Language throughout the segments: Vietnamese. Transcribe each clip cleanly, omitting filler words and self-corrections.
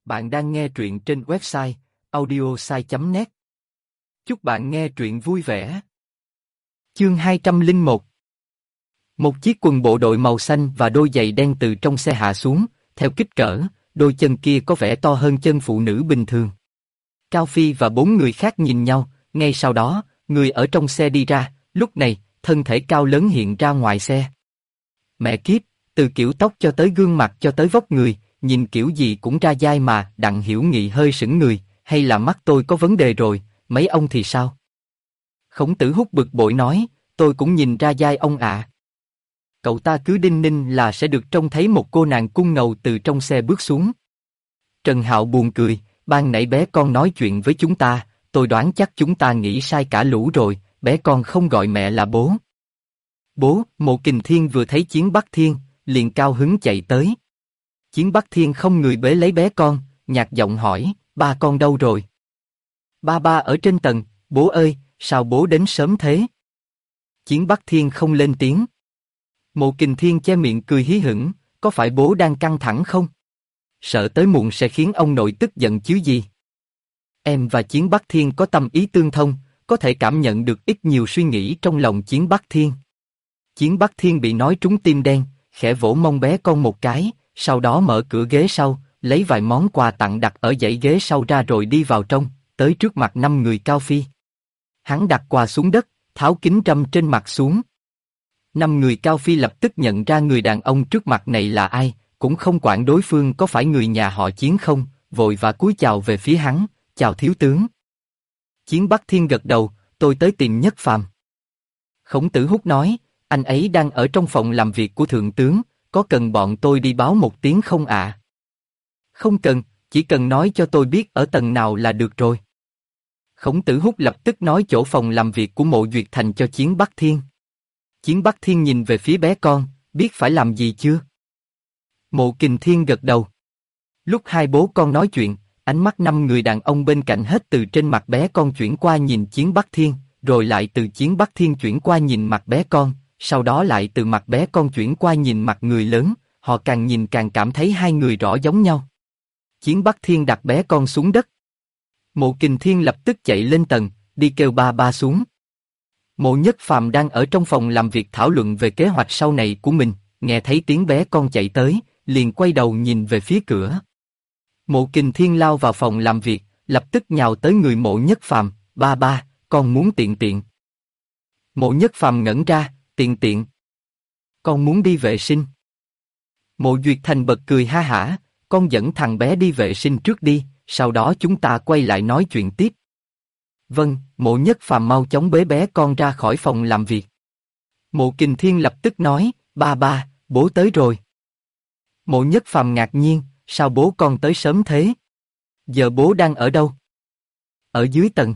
Bạn đang nghe truyện trên website audiosai.net. Chúc bạn nghe truyện vui vẻ. Chương 201. Một chiếc quần bộ đội màu xanh và đôi giày đen từ trong xe hạ xuống, theo kích cỡ, đôi chân kia có vẻ to hơn chân phụ nữ bình thường. Cao Phi và 4 người khác nhìn nhau, ngay sau đó, người ở trong xe đi ra, lúc này, thân thể cao lớn hiện ra ngoài xe. Mẹ kiếp, từ kiểu tóc cho tới gương mặt cho tới vóc người, nhìn kiểu gì cũng ra dai mà. Đặng Hiểu Nghị hơi sững người, hay là mắt tôi có vấn đề rồi, mấy ông thì sao? Khổng Tử Húc bực bội nói, tôi cũng nhìn ra dai ông ạ. Cậu ta cứ đinh ninh là sẽ được trông thấy một cô nàng cung ngầu từ trong xe bước xuống. Trần Hạo buồn cười, ban nãy bé con nói chuyện với chúng ta, tôi đoán chắc chúng ta nghĩ sai cả lũ rồi, bé con không gọi mẹ là bố. Bố, Mộ Kình Thiên vừa thấy Chiến Bắc Thiên, liền cao hứng chạy tới. Chiến Bắc Thiên không người bế lấy bé con, nhạt giọng hỏi, ba con đâu rồi? Ba ở trên tầng, bố ơi, sao bố đến sớm thế? Chiến Bắc Thiên không lên tiếng. Mộ Kình Thiên che miệng cười hí hửng, có phải bố đang căng thẳng không? Sợ tới muộn sẽ khiến ông nội tức giận chứ gì? Em và Chiến Bắc Thiên có tâm ý tương thông, có thể cảm nhận được ít nhiều suy nghĩ trong lòng Chiến Bắc Thiên. Chiến Bắc Thiên bị nói trúng tim đen, khẽ vỗ mông bé con một cái, sau đó mở cửa ghế sau, lấy vài món quà tặng đặt ở dãy ghế sau ra rồi đi vào trong, tới trước mặt 5 người Cao Phi. Hắn đặt quà xuống đất, tháo kính râm trên mặt xuống. 5 người Cao Phi lập tức nhận ra người đàn ông trước mặt này là ai, cũng không quản đối phương có phải người nhà họ Chiến không, vội và cúi chào về phía hắn, chào thiếu tướng. Chiến Bắc Thiên gật đầu, tôi tới tìm Nhất Phàm. Khổng Tử Húc nói, anh ấy đang ở trong phòng làm việc của thượng tướng, có cần bọn tôi đi báo một tiếng không ạ? Không cần, chỉ cần nói cho tôi biết ở tầng nào là được rồi. Khổng Tử Húc lập tức nói chỗ phòng làm việc của Mộ Duyệt Thành cho Chiến Bắc Thiên. Chiến Bắc Thiên nhìn về phía bé con, biết phải làm gì chưa? Mộ Kình Thiên gật đầu. Lúc hai bố con nói chuyện, ánh mắt 5 người đàn ông bên cạnh hết từ trên mặt bé con chuyển qua nhìn Chiến Bắc Thiên, rồi lại từ Chiến Bắc Thiên chuyển qua nhìn mặt bé con, sau đó lại từ mặt bé con chuyển qua nhìn mặt người lớn, họ càng nhìn càng cảm thấy hai người rõ giống nhau. Chiến Bắc Thiên đặt bé con xuống đất. Mộ Kình Thiên lập tức chạy lên tầng, đi kêu ba xuống. Mộ Nhất Phàm đang ở trong phòng làm việc thảo luận về kế hoạch sau này của mình, nghe thấy tiếng bé con chạy tới, liền quay đầu nhìn về phía cửa. Mộ Kình Thiên lao vào phòng làm việc, lập tức nhào tới người Mộ Nhất Phàm, ba, con muốn tiện. Mộ Nhất Phàm ngẩn ra, tiện. Con muốn đi vệ sinh. Mộ Duyệt Thành bật cười ha hả, con dẫn thằng bé đi vệ sinh trước đi, sau đó chúng ta quay lại nói chuyện tiếp. Vâng, Mộ Nhất Phàm mau chóng bế bé con ra khỏi phòng làm việc. Mộ Kình Thiên lập tức nói, ba, bố tới rồi. Mộ Nhất Phàm ngạc nhiên, sao bố con tới sớm thế? Giờ bố đang ở đâu? Ở dưới tầng.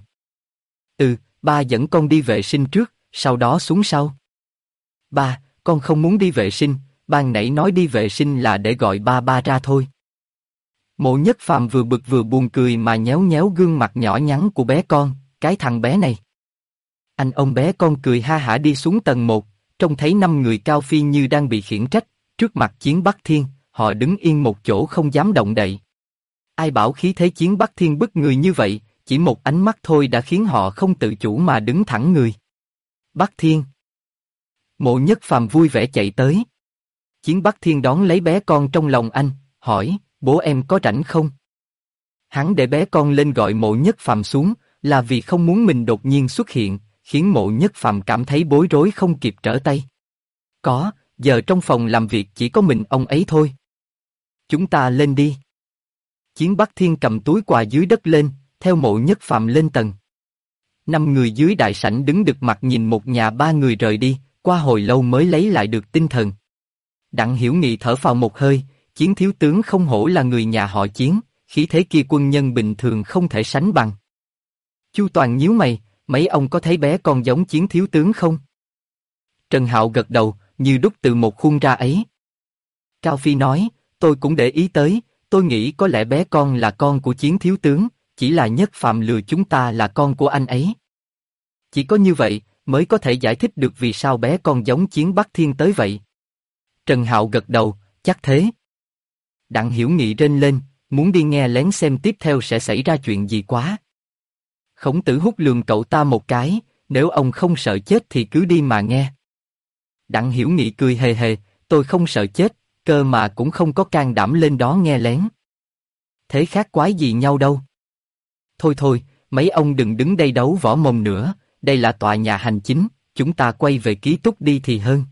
Ba dẫn con đi vệ sinh trước, sau đó xuống sau. Ba, con không muốn đi vệ sinh, ban nãy nói đi vệ sinh là để gọi ba ra thôi. Mộ Nhất Phàm vừa bực vừa buồn cười mà nhéo gương mặt nhỏ nhắn của bé con, cái thằng bé này. Ông bé con cười ha hả đi xuống tầng 1, trông thấy 5 người Cao Phi như đang bị khiển trách, trước mặt Chiến Bắc Thiên, họ đứng yên một chỗ không dám động đậy. Ai bảo khí thế Chiến Bắc Thiên bức người như vậy, chỉ một ánh mắt thôi đã khiến họ không tự chủ mà đứng thẳng người. Bắc Thiên. Mộ Nhất Phàm vui vẻ chạy tới. Chiến Bắc Thiên đón lấy bé con trong lòng anh, hỏi, bố em có rảnh không? Hắn để bé con lên gọi Mộ Nhất Phàm xuống, là vì không muốn mình đột nhiên xuất hiện, khiến Mộ Nhất Phàm cảm thấy bối rối không kịp trở tay. Có, giờ trong phòng làm việc chỉ có mình ông ấy thôi. Chúng ta lên đi. Chiến Bắc Thiên cầm túi quà dưới đất lên, theo Mộ Nhất Phàm lên tầng. 5 người dưới đại sảnh đứng đực mặt nhìn một nhà 3 người rời đi, qua hồi lâu mới lấy lại được tinh thần. Đặng Hiểu Nghị thở phào một hơi, Chiến thiếu tướng không hổ là người nhà họ Chiến, khí thế kia quân nhân bình thường không thể sánh bằng. Chu Toàn nhíu mày, mấy ông có thấy bé con giống Chiến thiếu tướng không? Trần Hạo gật đầu, như đúc từ một khuôn ra ấy. Cao Phi nói, tôi cũng để ý tới, tôi nghĩ có lẽ bé con là con của Chiến thiếu tướng, chỉ là Nhất Phàm lừa chúng ta là con của anh ấy. Chỉ có như vậy mới có thể giải thích được vì sao bé con giống Chiến Bắc Thiên tới vậy. Trần Hạo gật đầu, chắc thế. Đặng Hiểu Nghị rên lên, muốn đi nghe lén xem tiếp theo sẽ xảy ra chuyện gì quá. Khổng Tử hút lườm cậu ta một cái, nếu ông không sợ chết thì cứ đi mà nghe. Đặng Hiểu Nghị cười hề hề, tôi không sợ chết, cơ mà cũng không có can đảm lên đó nghe lén. Thế khác quái gì nhau đâu. Thôi thôi, mấy ông đừng đứng đây đấu võ mồm nữa, đây là tòa nhà hành chính, chúng ta quay về ký túc đi thì hơn.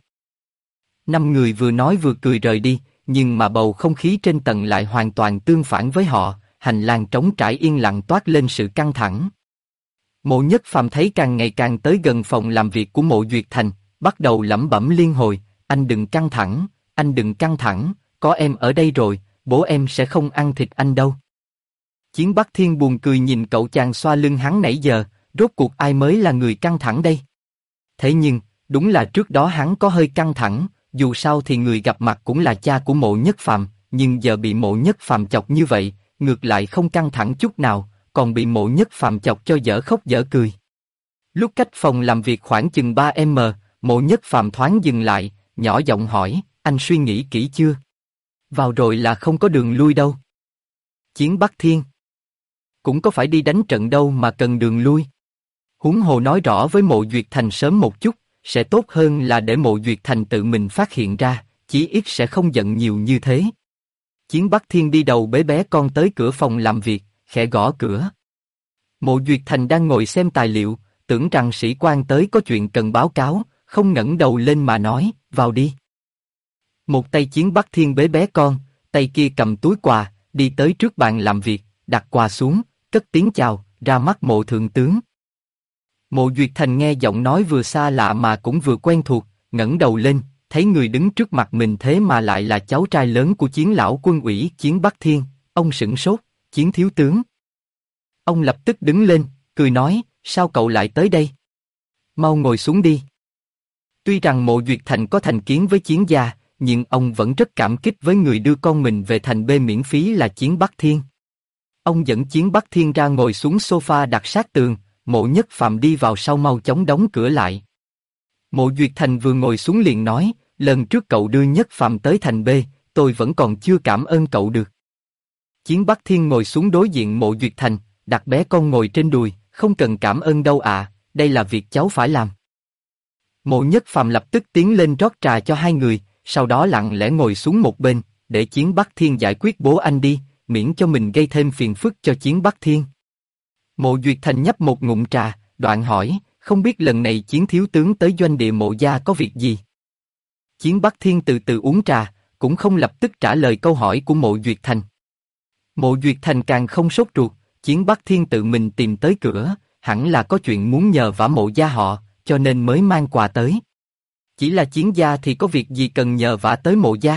5 người vừa nói vừa cười rời đi, nhưng mà bầu không khí trên tầng lại hoàn toàn tương phản với họ, hành lang trống trải yên lặng toát lên sự căng thẳng. Mộ Nhất Phàm thấy càng ngày càng tới gần phòng làm việc của Mộ Duyệt Thành, bắt đầu lẩm bẩm liên hồi, anh đừng căng thẳng, anh đừng căng thẳng, có em ở đây rồi, bố em sẽ không ăn thịt anh đâu. Chiến Bắc Thiên buồn cười nhìn cậu chàng xoa lưng hắn nãy giờ, rốt cuộc ai mới là người căng thẳng đây? Thế nhưng, đúng là trước đó hắn có hơi căng thẳng, dù sao thì người gặp mặt cũng là cha của Mộ Nhất Phàm, nhưng giờ bị Mộ Nhất Phàm chọc như vậy, ngược lại không căng thẳng chút nào, còn bị Mộ Nhất Phàm chọc cho dở khóc dở cười. Lúc cách phòng làm việc khoảng chừng 3m, Mộ Nhất Phàm thoáng dừng lại, nhỏ giọng hỏi, anh suy nghĩ kỹ chưa? Vào rồi là không có đường lui đâu. Chiến Bắc Thiên cũng có phải đi đánh trận đâu mà cần đường lui. Huống hồ nói rõ với Mộ Duyệt Thành sớm một chút, sẽ tốt hơn là để Mộ Duyệt Thành tự mình phát hiện ra, chí ít sẽ không giận nhiều như thế. Chiến Bắc Thiên đi đầu bế bé con tới cửa phòng làm việc, khẽ gõ cửa. Mộ Duyệt Thành đang ngồi xem tài liệu, tưởng rằng sĩ quan tới có chuyện cần báo cáo, không ngẩng đầu lên mà nói, vào đi. Một tay Chiến Bắc Thiên bế bé con, tay kia cầm túi quà, đi tới trước bàn làm việc, đặt quà xuống, cất tiếng chào, ra mắt Mộ thượng tướng. Mộ Duyệt Thành nghe giọng nói vừa xa lạ mà cũng vừa quen thuộc, ngẩng đầu lên, thấy người đứng trước mặt mình thế mà lại là cháu trai lớn của Chiến lão quân ủy Chiến Bắc Thiên, ông sửng sốt, Chiến thiếu tướng. Ông lập tức đứng lên, cười nói, sao cậu lại tới đây? Mau ngồi xuống đi. Tuy rằng Mộ Duyệt Thành có thành kiến với Chiến gia, nhưng ông vẫn rất cảm kích với người đưa con mình về thành B miễn phí là Chiến Bắc Thiên. Ông dẫn Chiến Bắc Thiên ra ngồi xuống sofa đặt sát tường, Mộ Nhất Phàm đi vào sau mau chóng đóng cửa lại. Mộ Duyệt Thành vừa ngồi xuống liền nói, lần trước cậu đưa Nhất Phàm tới thành B, tôi vẫn còn chưa cảm ơn cậu được. Chiến Bắc Thiên ngồi xuống đối diện Mộ Duyệt Thành, đặt bé con ngồi trên đùi, không cần cảm ơn đâu ạ, đây là việc cháu phải làm. Mộ Nhất Phàm lập tức tiến lên rót trà cho hai người, sau đó lặng lẽ ngồi xuống một bên, để Chiến Bắc Thiên giải quyết bố anh đi, miễn cho mình gây thêm phiền phức cho Chiến Bắc Thiên. Mộ Duyệt Thành nhấp một ngụm trà, đoạn hỏi, không biết lần này Chiến thiếu tướng tới doanh địa Mộ gia có việc gì? Chiến Bắc Thiên từ từ uống trà, cũng không lập tức trả lời câu hỏi của Mộ Duyệt Thành. Mộ Duyệt Thành càng không sốt ruột, Chiến Bắc Thiên tự mình tìm tới cửa, hẳn là có chuyện muốn nhờ vả Mộ gia họ, cho nên mới mang quà tới. Chỉ là Chiến gia thì có việc gì cần nhờ vả tới Mộ gia?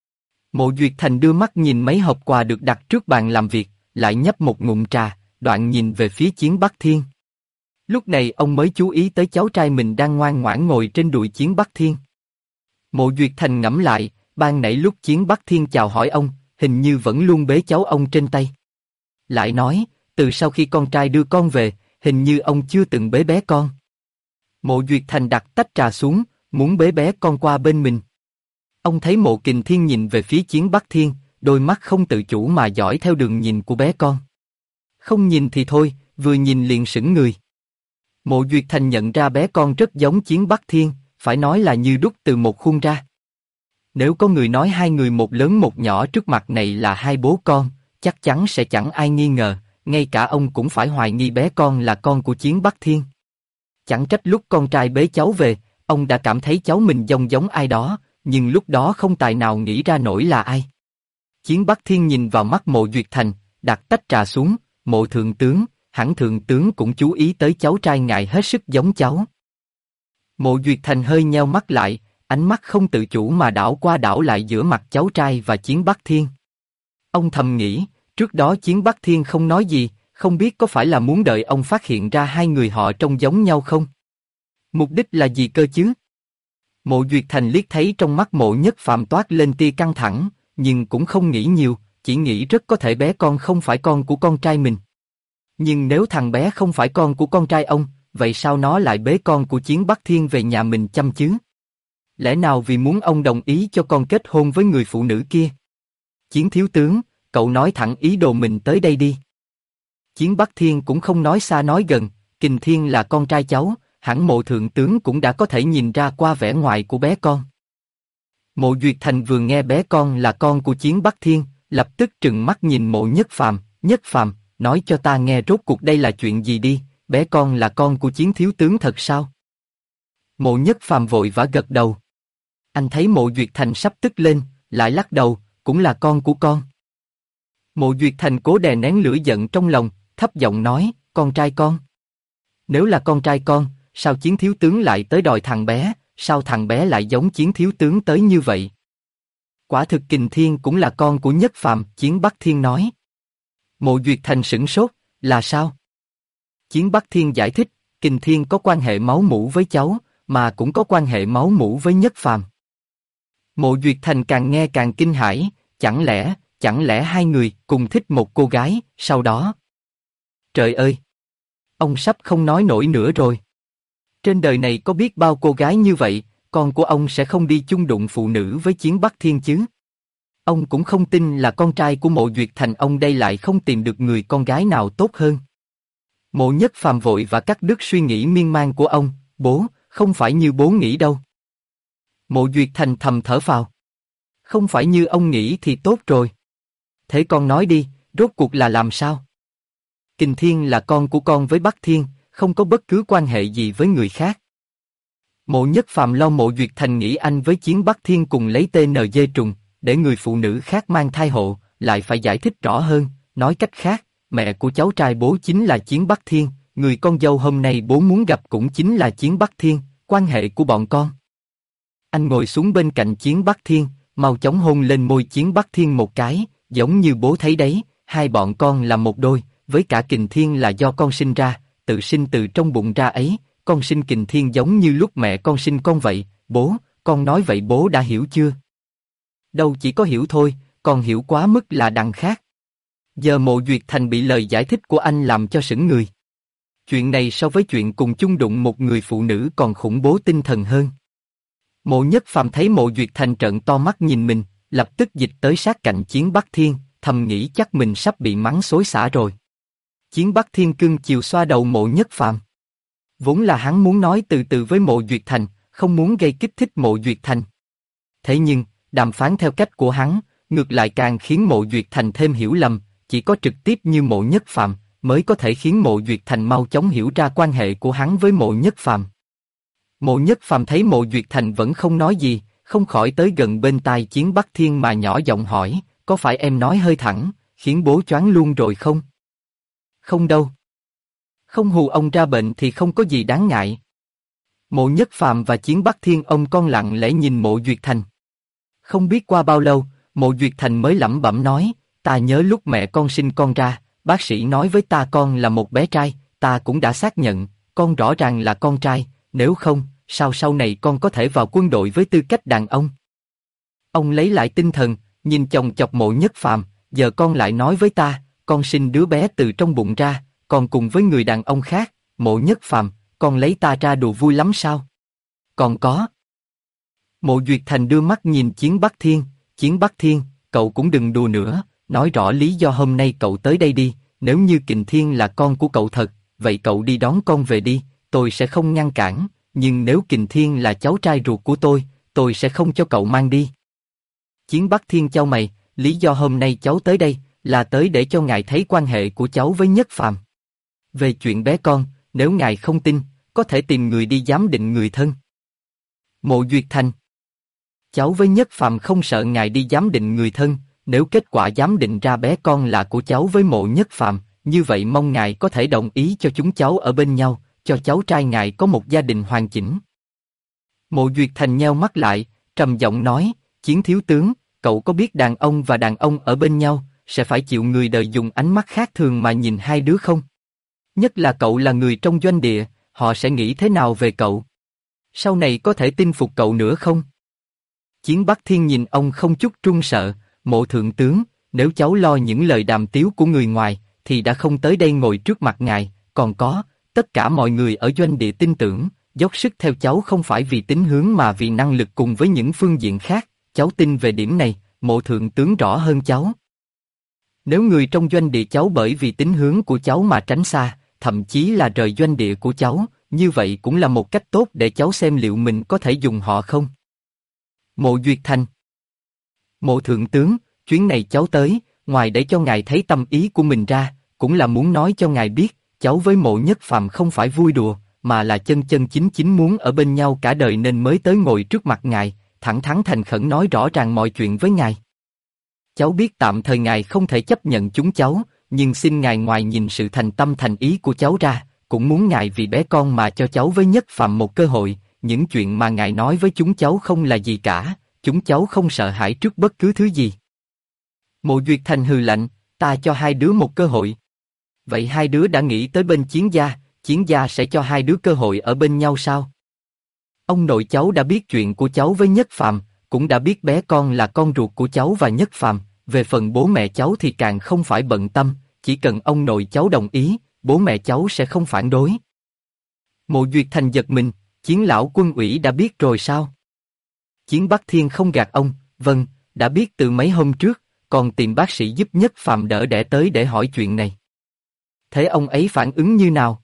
Mộ Duyệt Thành đưa mắt nhìn mấy hộp quà được đặt trước bàn làm việc, lại nhấp một ngụm trà, đoạn nhìn về phía Chiến Bắc Thiên. Lúc này ông mới chú ý tới cháu trai mình đang ngoan ngoãn ngồi trên đùi Chiến Bắc Thiên. Mộ Duyệt Thành ngẫm lại, ban nãy lúc Chiến Bắc Thiên chào hỏi ông, hình như vẫn luôn bế cháu ông trên tay. Lại nói, từ sau khi con trai đưa con về, hình như ông chưa từng bế bé con. Mộ Duyệt Thành đặt tách trà xuống, muốn bế bé con qua bên mình. Ông thấy Mộ Kình Thiên nhìn về phía Chiến Bắc Thiên, đôi mắt không tự chủ mà dõi theo đường nhìn của bé con. Không nhìn thì thôi, vừa nhìn liền sững người. Mộ Duyệt Thành nhận ra bé con rất giống Chiến Bắc Thiên, phải nói là như đúc từ một khuôn ra. Nếu có người nói hai người một lớn một nhỏ trước mặt này là hai bố con, chắc chắn sẽ chẳng ai nghi ngờ, ngay cả ông cũng phải hoài nghi bé con là con của Chiến Bắc Thiên. Chẳng trách lúc con trai bế cháu về, ông đã cảm thấy cháu mình giống ai đó, nhưng lúc đó không tài nào nghĩ ra nổi là ai. Chiến Bắc Thiên nhìn vào mắt Mộ Duyệt Thành, đặt tách trà xuống, Mộ thượng tướng, hẳn thượng tướng cũng chú ý tới cháu trai ngài hết sức giống cháu. Mộ Duyệt Thành hơi nheo mắt lại, ánh mắt không tự chủ mà đảo qua đảo lại giữa mặt cháu trai và Chiến Bắc Thiên. Ông thầm nghĩ, trước đó Chiến Bắc Thiên không nói gì, không biết có phải là muốn đợi ông phát hiện ra hai người họ trông giống nhau không? Mục đích là gì cơ chứ? Mộ Duyệt Thành liếc thấy trong mắt Mộ Nhất Phàm toát lên tia căng thẳng, nhưng cũng không nghĩ nhiều, chỉ nghĩ rất có thể bé con không phải con của con trai mình. Nhưng nếu thằng bé không phải con của con trai ông, vậy sao nó lại bế con của Chiến Bắc Thiên về nhà mình chăm chứ? Lẽ nào vì muốn ông đồng ý cho con kết hôn với người phụ nữ kia? Chiến thiếu tướng, cậu nói thẳng ý đồ mình tới đây đi. Chiến Bắc Thiên cũng không nói xa nói gần, Kình Thiên là con trai cháu, hẳn Mộ thượng tướng cũng đã có thể nhìn ra qua vẻ ngoài của bé con. Mộ Duyệt Thành vừa nghe bé con là con của Chiến Bắc Thiên, lập tức trừng mắt nhìn Mộ Nhất Phàm, nói cho ta nghe rốt cuộc đây là chuyện gì đi, bé con là con của Chiến thiếu tướng thật sao? Mộ Nhất Phàm vội vã gật đầu. Anh thấy Mộ Duyệt Thành sắp tức lên, lại lắc đầu, cũng là con của con. Mộ Duyệt Thành cố đè nén lửa giận trong lòng, thấp giọng nói, con trai con. Nếu là con trai con, sao Chiến thiếu tướng lại tới đòi thằng bé, sao thằng bé lại giống Chiến thiếu tướng tới như vậy? Quả thực Kình Thiên cũng là con của Nhất Phàm, Chiến Bắc Thiên nói. Mộ Duyệt Thành sửng sốt, là sao? Chiến Bắc Thiên giải thích, Kình Thiên có quan hệ máu mủ với cháu, mà cũng có quan hệ máu mủ với Nhất Phàm. Mộ Duyệt Thành càng nghe càng kinh hãi, chẳng lẽ hai người cùng thích một cô gái, sau đó... Trời ơi! Ông sắp không nói nổi nữa rồi. Trên đời này có biết bao cô gái như vậy, con của ông sẽ không đi chung đụng phụ nữ với Chiến Bắc Thiên chứ? Ông cũng không tin là con trai của Mộ Duyệt Thành ông đây lại không tìm được người con gái nào tốt hơn. Mộ Nhất Phàm vội và cắt đứt suy nghĩ miên man của ông, bố, không phải như bố nghĩ đâu. Mộ Duyệt Thành thầm thở phào. Không phải như ông nghĩ thì tốt rồi. Thế con nói đi, rốt cuộc là làm sao? Kình Thiên là con của con với Bắc Thiên, không có bất cứ quan hệ gì với người khác. Mộ Nhất Phàm lo Mộ Duyệt Thành nghĩ anh với Chiến Bắc Thiên cùng lấy TNG trùng, để người phụ nữ khác mang thai hộ, lại phải giải thích rõ hơn, nói cách khác, mẹ của cháu trai bố chính là Chiến Bắc Thiên, người con dâu hôm nay bố muốn gặp cũng chính là Chiến Bắc Thiên, quan hệ của bọn con. Anh ngồi xuống bên cạnh Chiến Bắc Thiên, mau chóng hôn lên môi Chiến Bắc Thiên một cái, giống như bố thấy đấy, hai bọn con là một đôi, với cả Kình Thiên là do con sinh ra, tự sinh từ trong bụng ra ấy, con sinh Kình Thiên giống như lúc mẹ con sinh con vậy, bố, con nói vậy bố đã hiểu chưa? Đâu chỉ có hiểu thôi, còn hiểu quá mức là đằng khác. Giờ Mộ Duyệt Thành bị lời giải thích của anh làm cho sững người. Chuyện này so với chuyện cùng chung đụng một người phụ nữ còn khủng bố tinh thần hơn. Mộ Nhất Phàm thấy Mộ Duyệt Thành trợn to mắt nhìn mình, lập tức dịch tới sát cạnh Chiến Bắc Thiên, thầm nghĩ chắc mình sắp bị mắng xối xả rồi. Chiến Bắc Thiên cưng chiều xoa đầu Mộ Nhất Phàm. Vốn là hắn muốn nói từ từ với Mộ Duyệt Thành, không muốn gây kích thích Mộ Duyệt Thành. Thế nhưng, đàm phán theo cách của hắn, ngược lại càng khiến Mộ Duyệt Thành thêm hiểu lầm, chỉ có trực tiếp như Mộ Nhất Phàm mới có thể khiến Mộ Duyệt Thành mau chóng hiểu ra quan hệ của hắn với Mộ Nhất Phàm. Mộ Nhất Phàm thấy Mộ Duyệt Thành vẫn không nói gì, không khỏi tới gần bên tai Chiến Bắc Thiên mà nhỏ giọng hỏi, có phải em nói hơi thẳng, khiến bố choáng luôn rồi không? Không đâu. Không hù ông ra bệnh thì không có gì đáng ngại. Mộ Nhất Phàm và Chiến Bắc Thiên ông con lặng lẽ nhìn Mộ Duyệt Thành. Không biết qua bao lâu, Mộ Duyệt Thành mới lẩm bẩm nói, ta nhớ lúc mẹ con sinh con ra, bác sĩ nói với ta con là một bé trai, ta cũng đã xác nhận, con rõ ràng là con trai, nếu không, sao sau này con có thể vào quân đội với tư cách đàn ông? Ông lấy lại tinh thần, nhìn chòng chọc Mộ Nhất Phàm, giờ con lại nói với ta, con sinh đứa bé từ trong bụng ra, còn cùng với người đàn ông khác, Mộ Nhất Phàm, con lấy ta ra đùa vui lắm sao? Còn có. Mộ Duyệt Thành đưa mắt nhìn Chiến Bắc Thiên, cậu cũng đừng đùa nữa, nói rõ lý do hôm nay cậu tới đây đi, nếu như Kình Thiên là con của cậu thật, vậy cậu đi đón con về đi, tôi sẽ không ngăn cản, nhưng nếu Kình Thiên là cháu trai ruột của tôi sẽ không cho cậu mang đi. Chiến Bắc Thiên chau mày, lý do hôm nay cháu tới đây, là tới để cho ngài thấy quan hệ của cháu với Nhất Phàm. Về chuyện bé con, nếu ngài không tin, có thể tìm người đi giám định người thân. Mộ Duyệt Thành. Cháu với Nhất Phàm không sợ ngài đi giám định người thân, nếu kết quả giám định ra bé con là của cháu với Mộ Nhất Phàm, như vậy mong ngài có thể đồng ý cho chúng cháu ở bên nhau, cho cháu trai ngài có một gia đình hoàn chỉnh. Mộ Duyệt Thành nheo mắt lại, trầm giọng nói, Chiến thiếu tướng, cậu có biết đàn ông và đàn ông ở bên nhau, sẽ phải chịu người đời dùng ánh mắt khác thường mà nhìn hai đứa không? Nhất là cậu là người trong doanh địa, họ sẽ nghĩ thế nào về cậu? Sau này có thể tin phục cậu nữa không? Chiến Bắc Thiên nhìn ông không chút run sợ, Mộ thượng tướng, nếu cháu lo những lời đàm tiếu của người ngoài, thì đã không tới đây ngồi trước mặt ngài, còn có, tất cả mọi người ở doanh địa tin tưởng, dốc sức theo cháu không phải vì tín hướng mà vì năng lực cùng với những phương diện khác, cháu tin về điểm này, Mộ thượng tướng rõ hơn cháu. Nếu người trong doanh địa cháu bởi vì tín hướng của cháu mà tránh xa, thậm chí là rời doanh địa của cháu, như vậy cũng là một cách tốt để cháu xem liệu mình có thể dùng họ không. Mộ Duyệt Thành. Mộ thượng tướng, chuyến này cháu tới, ngoài để cho ngài thấy tâm ý của mình ra, cũng là muốn nói cho ngài biết, cháu với Mộ Nhất Phàm không phải vui đùa, mà là chân chân chính chính muốn ở bên nhau cả đời nên mới tới ngồi trước mặt ngài, thẳng thắn thành khẩn nói rõ ràng mọi chuyện với ngài. Cháu biết tạm thời ngài không thể chấp nhận chúng cháu, nhưng xin ngài ngoài nhìn sự thành tâm thành ý của cháu ra, cũng muốn ngài vì bé con mà cho cháu với Nhất Phàm một cơ hội, những chuyện mà ngài nói với chúng cháu không là gì cả, chúng cháu không sợ hãi trước bất cứ thứ gì. Mộ Duyệt Thành hừ lạnh, ta cho hai đứa một cơ hội. Vậy hai đứa đã nghĩ tới bên Chiến gia sẽ cho hai đứa cơ hội ở bên nhau sao? Ông nội cháu đã biết chuyện của cháu với Nhất Phàm, cũng đã biết bé con là con ruột của cháu và Nhất Phàm, về phần bố mẹ cháu thì càng không phải bận tâm, chỉ cần ông nội cháu đồng ý, bố mẹ cháu sẽ không phản đối. Mộ Duyệt Thành giật mình, Chiến lão quân ủy đã biết rồi sao? Chiến Bắc Thiên không gạt ông, vâng, đã biết từ mấy hôm trước, còn tìm bác sĩ giúp Nhất Phàm đỡ đẻ tới để hỏi chuyện này. Thế ông ấy phản ứng như nào?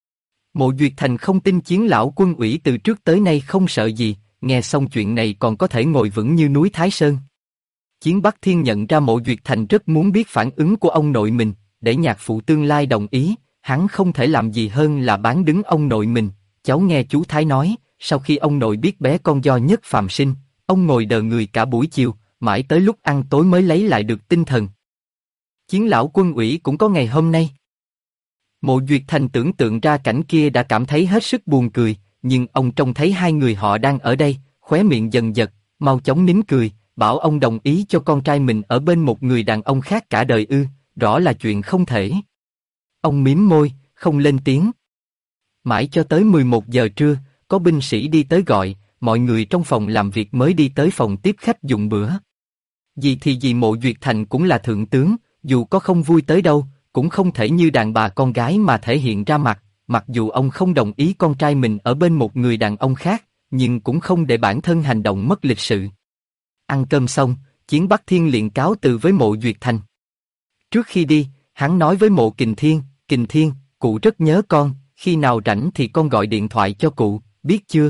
Mộ Duyệt Thành không tin Chiến lão quân ủy từ trước tới nay không sợ gì, nghe xong chuyện này còn có thể ngồi vững như núi Thái Sơn. Chiến Bắc Thiên nhận ra Mộ Duyệt Thành rất muốn biết phản ứng của ông nội mình, để nhạc phụ tương lai đồng ý, hắn không thể làm gì hơn là bán đứng ông nội mình. Cháu nghe chú Thái nói, sau khi ông nội biết bé con do Nhất Phàm sinh, ông ngồi đờ người cả buổi chiều, mãi tới lúc ăn tối mới lấy lại được tinh thần. Chiến lão quân ủy cũng có ngày hôm nay. Mộ Duyệt Thành tưởng tượng ra cảnh kia đã cảm thấy hết sức buồn cười, nhưng ông trông thấy hai người họ đang ở đây, khóe miệng dần giật, mau chóng nín cười, bảo ông đồng ý cho con trai mình ở bên một người đàn ông khác cả đời ư, rõ là chuyện không thể. Ông mím môi, không lên tiếng. Mãi cho tới 11 giờ trưa, có binh sĩ đi tới gọi, mọi người trong phòng làm việc mới đi tới phòng tiếp khách dùng bữa. Gì thì gì Mộ Duyệt Thành cũng là thượng tướng, dù có không vui tới đâu, cũng không thể như đàn bà con gái mà thể hiện ra mặt, mặc dù ông không đồng ý con trai mình ở bên một người đàn ông khác, nhưng cũng không để bản thân hành động mất lịch sự. Ăn cơm xong, Chiến Bắc Thiên liền cáo từ với Mộ Duyệt Thành. Trước khi đi, hắn nói với Mộ Kình Thiên, cụ rất nhớ con, khi nào rảnh thì con gọi điện thoại cho cụ, biết chưa?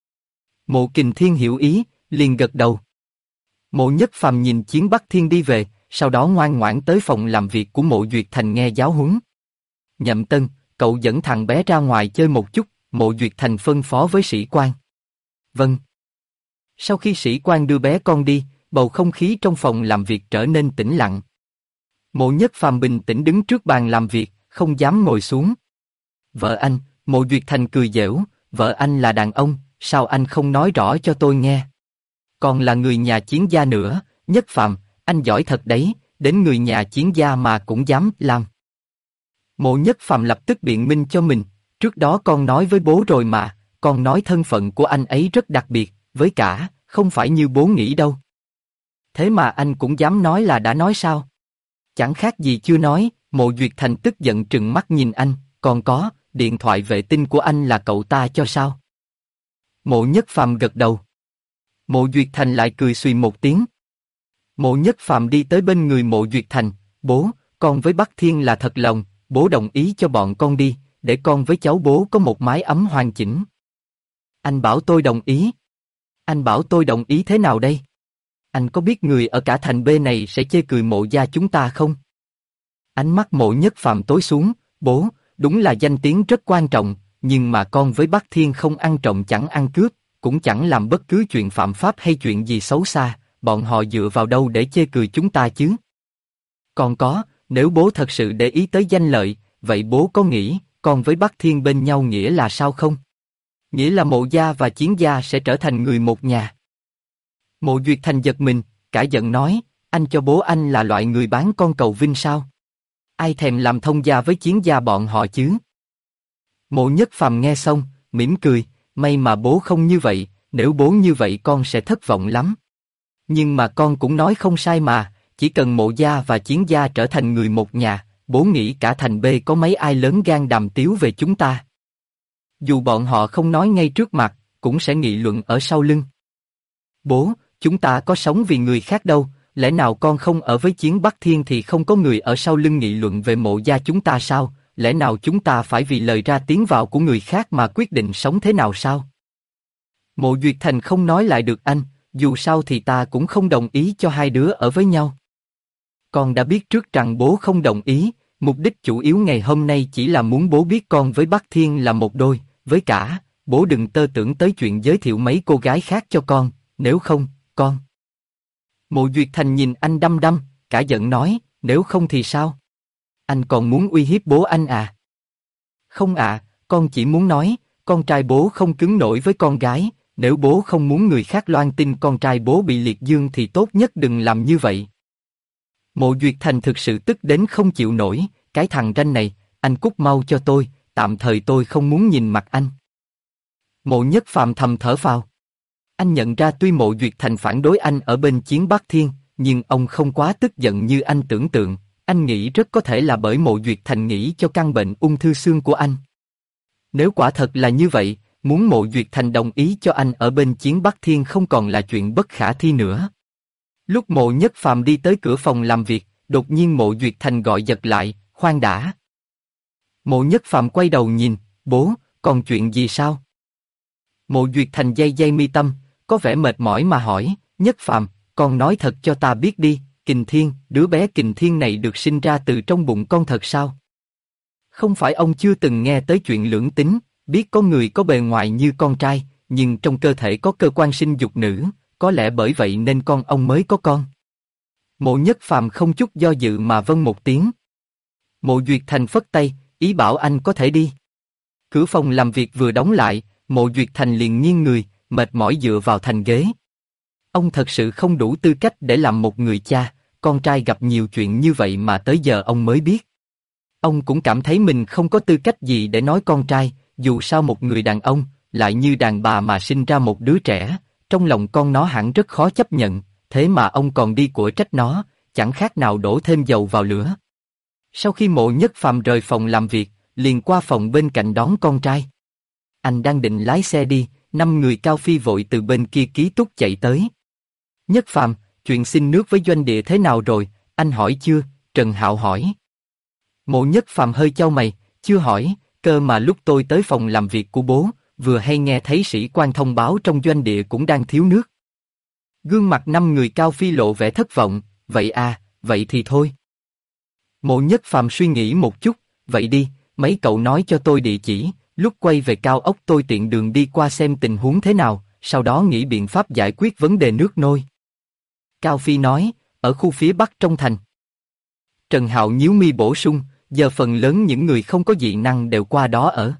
Mộ Kình Thiên hiểu ý, liền gật đầu. Mộ Nhất Phàm nhìn Chiến Bắc Thiên đi về, sau đó ngoan ngoãn tới phòng làm việc của Mộ Duyệt Thành nghe giáo huấn. Nhậm Tân, cậu dẫn thằng bé ra ngoài chơi một chút, Mộ Duyệt Thành phân phó với sĩ quan. Vâng. Sau khi sĩ quan đưa bé con đi, bầu không khí trong phòng làm việc trở nên tĩnh lặng. Mộ Nhất Phàm bình tĩnh đứng trước bàn làm việc, không dám ngồi xuống. Vợ anh, Mộ Duyệt Thành cười giễu, vợ anh là đàn ông, sao anh không nói rõ cho tôi nghe? Còn là người nhà Chiến gia nữa, Nhất Phàm, anh giỏi thật đấy, đến người nhà Chiến gia mà cũng dám làm. Mộ Nhất Phàm lập tức biện minh cho mình, trước đó con nói với bố rồi mà, con nói thân phận của anh ấy rất đặc biệt, với cả, không phải như bố nghĩ đâu. Thế mà anh cũng dám nói là đã nói sao? Chẳng khác gì chưa nói, Mộ Duyệt Thành tức giận trừng mắt nhìn anh, còn có, điện thoại vệ tinh của anh là cậu ta cho sao? Mộ Nhất Phàm gật đầu. Mộ Duyệt Thành lại cười xùy một tiếng. Mộ Nhất Phàm đi tới bên người Mộ Duyệt Thành, bố, con với Bắc Thiên là thật lòng, bố đồng ý cho bọn con đi, để con với cháu bố có một mái ấm hoàn chỉnh. Anh bảo tôi đồng ý. Anh bảo tôi đồng ý thế nào đây? Anh có biết người ở cả thành B này sẽ chê cười Mộ gia chúng ta không? Ánh mắt Mộ Nhất Phàm tối xuống, bố, đúng là danh tiếng rất quan trọng, nhưng mà con với Bắc Thiên không ăn trộm chẳng ăn cướp, cũng chẳng làm bất cứ chuyện phạm pháp hay chuyện gì xấu xa, bọn họ dựa vào đâu để chê cười chúng ta chứ? Còn có, nếu bố thật sự để ý tới danh lợi, vậy bố có nghĩ, con với Bắc Thiên bên nhau nghĩa là sao không? Nghĩa là Mộ gia và Chiến gia sẽ trở thành người một nhà. Mộ Duyệt Thành giật mình, cả giận nói, anh cho bố anh là loại người bán con cầu vinh sao? Ai thèm làm thông gia với Chiến gia bọn họ chứ? Mộ Nhất Phàm nghe xong, mỉm cười, may mà bố không như vậy, nếu bố như vậy con sẽ thất vọng lắm. Nhưng mà con cũng nói không sai mà, chỉ cần Mộ gia và Chiến gia trở thành người một nhà, bố nghĩ cả thành B có mấy ai lớn gan đàm tiếu về chúng ta. Dù bọn họ không nói ngay trước mặt, cũng sẽ nghị luận ở sau lưng. Bố, chúng ta có sống vì người khác đâu, lẽ nào con không ở với Chiến Bắc Thiên thì không có người ở sau lưng nghị luận về Mộ gia chúng ta sao? Lẽ nào chúng ta phải vì lời ra tiếng vào của người khác mà quyết định sống thế nào sao? Mộ Duyệt Thành không nói lại được anh, dù sao thì ta cũng không đồng ý cho hai đứa ở với nhau. Con đã biết trước rằng bố không đồng ý, mục đích chủ yếu ngày hôm nay chỉ là muốn bố biết con với Bắc Thiên là một đôi, với cả, bố đừng tơ tưởng tới chuyện giới thiệu mấy cô gái khác cho con, nếu không, con. Mộ Duyệt Thành nhìn anh đăm đăm, cả giận nói, nếu không thì sao? Anh còn muốn uy hiếp bố anh à? Không ạ, con chỉ muốn nói, con trai bố không cứng nổi với con gái, nếu bố không muốn người khác loan tin con trai bố bị liệt dương thì tốt nhất đừng làm như vậy. Mộ Duyệt Thành thực sự tức đến không chịu nổi, cái thằng ranh này, anh cút mau cho tôi, tạm thời tôi không muốn nhìn mặt anh. Mộ Nhất Phàm thầm thở phào. Anh nhận ra tuy Mộ Duyệt Thành phản đối anh ở bên Chiến Bắc Thiên, nhưng ông không quá tức giận như anh tưởng tượng, anh nghĩ rất có thể là bởi Mộ Duyệt Thành nghĩ cho căn bệnh ung thư xương của anh. Nếu quả thật là như vậy, muốn Mộ Duyệt Thành đồng ý cho anh ở bên Chiến Bắc Thiên không còn là chuyện bất khả thi nữa. Lúc Mộ Nhất Phàm đi tới cửa phòng làm việc, đột nhiên Mộ Duyệt Thành gọi giật lại, khoan đã. Mộ Nhất Phàm quay đầu nhìn, bố, còn chuyện gì sao? Mộ Duyệt Thành day day mi tâm, có vẻ mệt mỏi mà hỏi, Nhất Phàm, con nói thật cho ta biết đi, Kình Thiên, đứa bé Kình Thiên này được sinh ra từ trong bụng con thật sao? Không phải ông chưa từng nghe tới chuyện lưỡng tính, biết có người có bề ngoài như con trai, nhưng trong cơ thể có cơ quan sinh dục nữ, có lẽ bởi vậy nên con ông mới có con. Mộ Nhất Phàm không chút do dự mà vâng một tiếng. Mộ Duyệt Thành phất tay, ý bảo anh có thể đi. Cửa phòng làm việc vừa đóng lại, Mộ Duyệt Thành liền nghiêng người, mệt mỏi dựa vào thành ghế. Ông thật sự không đủ tư cách để làm một người cha, con trai gặp nhiều chuyện như vậy mà tới giờ ông mới biết. Ông cũng cảm thấy mình không có tư cách gì để nói con trai, dù sao một người đàn ông, lại như đàn bà mà sinh ra một đứa trẻ, trong lòng con nó hẳn rất khó chấp nhận, thế mà ông còn đi của trách nó, chẳng khác nào đổ thêm dầu vào lửa. Sau khi Mộ Nhất Phàm rời phòng làm việc, liền qua phòng bên cạnh đón con trai. Anh đang định lái xe đi, 5 người Cao Phi vội từ bên kia ký túc chạy tới. Nhất Phàm, chuyện xin nước với doanh địa thế nào rồi, anh hỏi chưa? Trần Hạo hỏi. Mộ Nhất Phàm hơi chau mày, chưa hỏi, cơ mà lúc tôi tới phòng làm việc của bố, vừa hay nghe thấy sĩ quan thông báo trong doanh địa cũng đang thiếu nước. Gương mặt 5 người Cao Phi lộ vẻ thất vọng, vậy à, vậy thì thôi. Mộ Nhất Phàm suy nghĩ một chút, vậy đi, mấy cậu nói cho tôi địa chỉ, lúc quay về cao ốc tôi tiện đường đi qua xem tình huống thế nào, sau đó nghĩ biện pháp giải quyết vấn đề nước nôi. Cao Phi nói, ở khu phía bắc trong thành. Trần Hạo nhíu mi bổ sung, giờ phần lớn những người không có dị năng đều qua đó ở.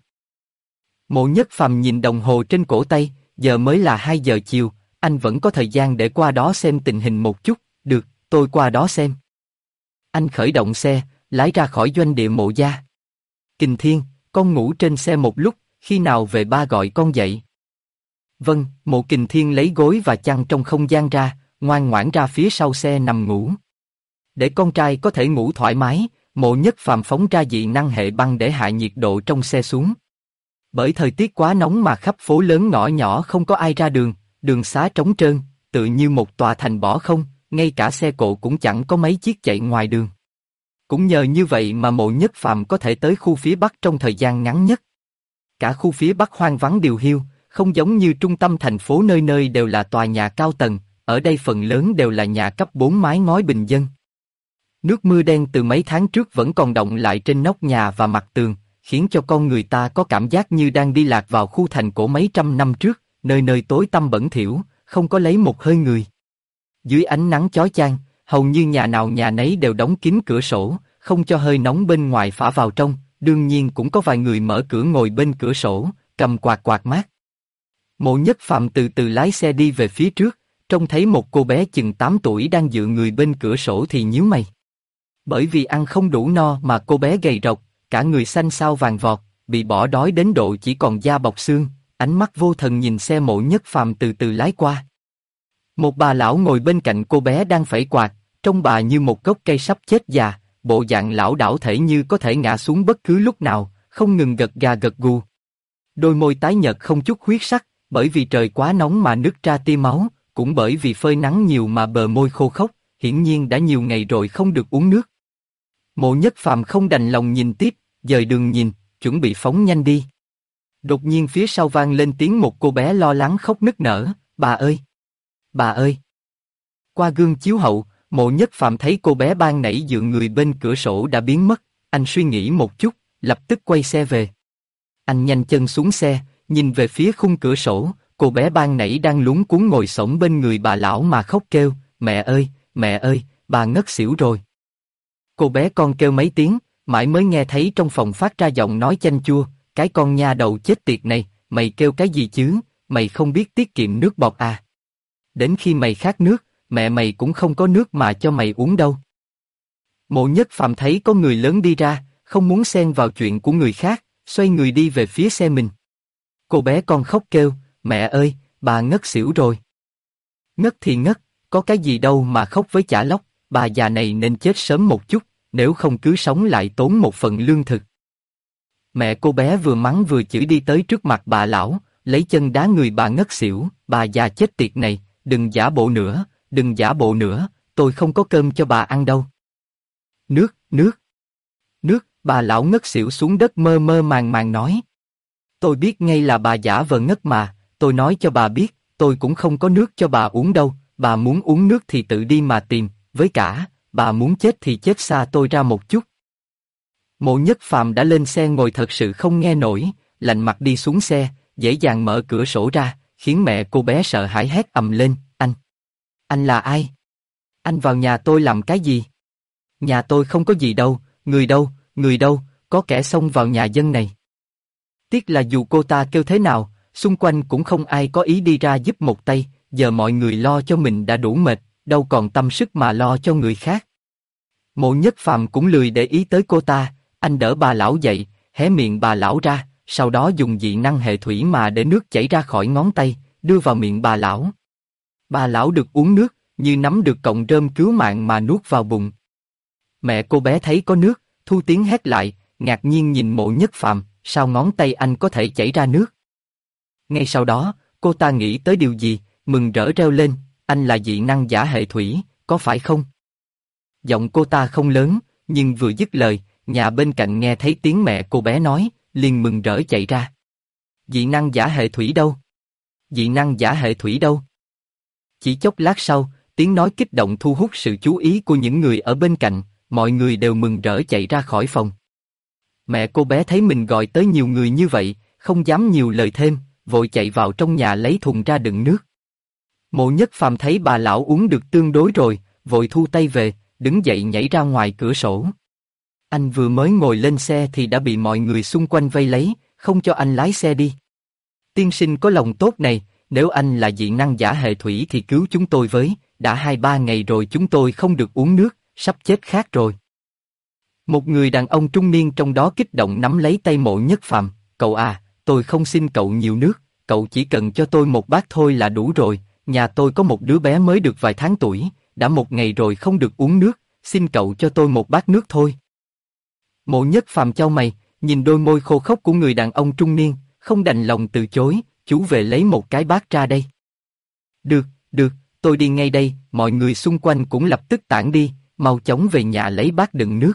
Mộ Nhất Phàm nhìn đồng hồ trên cổ tay, giờ mới là 2 giờ chiều, anh vẫn có thời gian để qua đó xem tình hình một chút, được, tôi qua đó xem. Anh khởi động xe, lái ra khỏi doanh địa Mộ gia. Kình Thiên, con ngủ trên xe một lúc, khi nào về ba gọi con dậy. Vâng, Mộ Kình Thiên lấy gối và chăn trong không gian ra, ngoan ngoãn ra phía sau xe nằm ngủ. Để con trai có thể ngủ thoải mái, Mộ Nhất Phàm phóng ra dị năng hệ băng để hạ nhiệt độ trong xe xuống. Bởi thời tiết quá nóng mà khắp phố lớn ngõ nhỏ không có ai ra đường, đường xá trống trơn, tự như một tòa thành bỏ không, ngay cả xe cộ cũng chẳng có mấy chiếc chạy ngoài đường. Cũng nhờ như vậy mà Mộ Nhất Phàm có thể tới khu phía Bắc trong thời gian ngắn nhất. Cả khu phía Bắc hoang vắng điều hiu, không giống như trung tâm thành phố nơi nơi đều là tòa nhà cao tầng, ở đây phần lớn đều là nhà cấp 4 mái ngói bình dân. Nước mưa đen từ mấy tháng trước vẫn còn đọng lại trên nóc nhà và mặt tường, khiến cho con người ta có cảm giác như đang đi lạc vào khu thành cổ mấy trăm năm trước, nơi nơi tối tăm bẩn thỉu, không có lấy một hơi người. Dưới ánh nắng chói chang, hầu như nhà nào nhà nấy đều đóng kín cửa sổ, không cho hơi nóng bên ngoài phả vào trong, đương nhiên cũng có vài người mở cửa ngồi bên cửa sổ, cầm quạt quạt mát. Mộ Nhất Phàm từ từ lái xe đi về phía trước, trông thấy một cô bé chừng 8 tuổi đang dựa người bên cửa sổ thì nhíu mày. Bởi vì ăn không đủ no mà cô bé gầy rộc, cả người xanh xao vàng vọt, bị bỏ đói đến độ chỉ còn da bọc xương, ánh mắt vô thần nhìn xe Mộ Nhất Phàm từ từ lái qua. Một bà lão ngồi bên cạnh cô bé đang phẩy quạt, trông bà như một gốc cây sắp chết già, bộ dạng lão đảo thể như có thể ngã xuống bất cứ lúc nào, không ngừng gật gà gật gù. Đôi môi tái nhợt không chút huyết sắc, bởi vì trời quá nóng mà nứt ra tia máu, cũng bởi vì phơi nắng nhiều mà bờ môi khô khốc, hiển nhiên đã nhiều ngày rồi không được uống nước. Mộ Nhất Phàm không đành lòng nhìn tiếp, dời đường nhìn, chuẩn bị phóng nhanh đi. Đột nhiên phía sau vang lên tiếng một cô bé lo lắng khóc nức nở, bà ơi! Bà ơi! Qua gương chiếu hậu, Mộ Nhất Phàm thấy cô bé ban nãy dựa người bên cửa sổ đã biến mất, anh suy nghĩ một chút, lập tức quay xe về. Anh nhanh chân xuống xe, nhìn về phía khung cửa sổ, cô bé ban nãy đang luống cuống ngồi xổm bên người bà lão mà khóc kêu, mẹ ơi, bà ngất xỉu rồi. Cô bé con kêu mấy tiếng, mãi mới nghe thấy trong phòng phát ra giọng nói chanh chua, cái con nha đầu chết tiệt này, mày kêu cái gì chứ, mày không biết tiết kiệm nước bọt à? Đến khi mày khát nước, mẹ mày cũng không có nước mà cho mày uống đâu. Mộ Nhất Phàm thấy có người lớn đi ra, không muốn xen vào chuyện của người khác, xoay người đi về phía xe mình. Cô bé con khóc kêu, mẹ ơi, bà ngất xỉu rồi. Ngất thì ngất, có cái gì đâu mà khóc với chả lóc, bà già này nên chết sớm một chút, nếu không cứ sống lại tốn một phần lương thực. Mẹ cô bé vừa mắng vừa chửi đi tới trước mặt bà lão, lấy chân đá người bà ngất xỉu, bà già chết tiệt này, đừng giả bộ nữa, đừng giả bộ nữa, tôi không có cơm cho bà ăn đâu. Nước, bà lão ngất xỉu xuống đất mơ mơ màng màng nói. Tôi biết ngay là bà giả vờ ngất mà, tôi nói cho bà biết, tôi cũng không có nước cho bà uống đâu, bà muốn uống nước thì tự đi mà tìm, với cả, bà muốn chết thì chết xa tôi ra một chút. Mộ Nhất Phàm đã lên xe ngồi thật sự không nghe nổi, lạnh mặt đi xuống xe, dễ dàng mở cửa sổ ra, khiến mẹ cô bé sợ hãi hét ầm lên, anh là ai? Anh vào nhà tôi làm cái gì? Nhà tôi không có gì đâu, người đâu, có kẻ xông vào nhà dân này. Tiếc là dù cô ta kêu thế nào, xung quanh cũng không ai có ý đi ra giúp một tay, giờ mọi người lo cho mình đã đủ mệt, đâu còn tâm sức mà lo cho người khác. Mộ Nhất Phàm cũng lười để ý tới cô ta, anh đỡ bà lão dậy, hé miệng bà lão ra, sau đó dùng dị năng hệ thủy mà để nước chảy ra khỏi ngón tay, đưa vào miệng bà lão. Bà lão được uống nước, như nắm được cọng rơm cứu mạng mà nuốt vào bụng. Mẹ cô bé thấy có nước, thu tiếng hét lại, ngạc nhiên nhìn Mộ Nhất Phàm, sao ngón tay anh có thể chảy ra nước? Ngay sau đó, cô ta nghĩ tới điều gì, mừng rỡ reo lên, anh là dị năng giả hệ thủy, có phải không? Giọng cô ta không lớn, nhưng vừa dứt lời, nhà bên cạnh nghe thấy tiếng mẹ cô bé nói, liền mừng rỡ chạy ra. Dị năng giả hệ thủy đâu? Dị năng giả hệ thủy đâu? Chỉ chốc lát sau, tiếng nói kích động thu hút sự chú ý của những người ở bên cạnh, mọi người đều mừng rỡ chạy ra khỏi phòng. Mẹ cô bé thấy mình gọi tới nhiều người như vậy, không dám nhiều lời thêm, vội chạy vào trong nhà lấy thùng ra đựng nước. Mộ Nhất Phàm thấy bà lão uống được tương đối rồi, vội thu tay về, đứng dậy nhảy ra ngoài cửa sổ. Anh vừa mới ngồi lên xe thì đã bị mọi người xung quanh vây lấy, không cho anh lái xe đi. Tiên sinh có lòng tốt này, nếu anh là dị năng giả hệ thủy thì cứu chúng tôi với, đã 2-3 ngày rồi chúng tôi không được uống nước, sắp chết khát rồi. Một người đàn ông trung niên trong đó kích động nắm lấy tay Mộ Nhất Phàm, cậu à, tôi không xin cậu nhiều nước, cậu chỉ cần cho tôi một bát thôi là đủ rồi, nhà tôi có một đứa bé mới được vài tháng tuổi, đã 1 ngày rồi không được uống nước, xin cậu cho tôi một bát nước thôi. Mộ Nhất Phàm chau mày, nhìn đôi môi khô khốc của người đàn ông trung niên, không đành lòng từ chối, chú về lấy một cái bát ra đây. Được, tôi đi ngay đây, mọi người xung quanh cũng lập tức tản đi, mau chóng về nhà lấy bát đựng nước.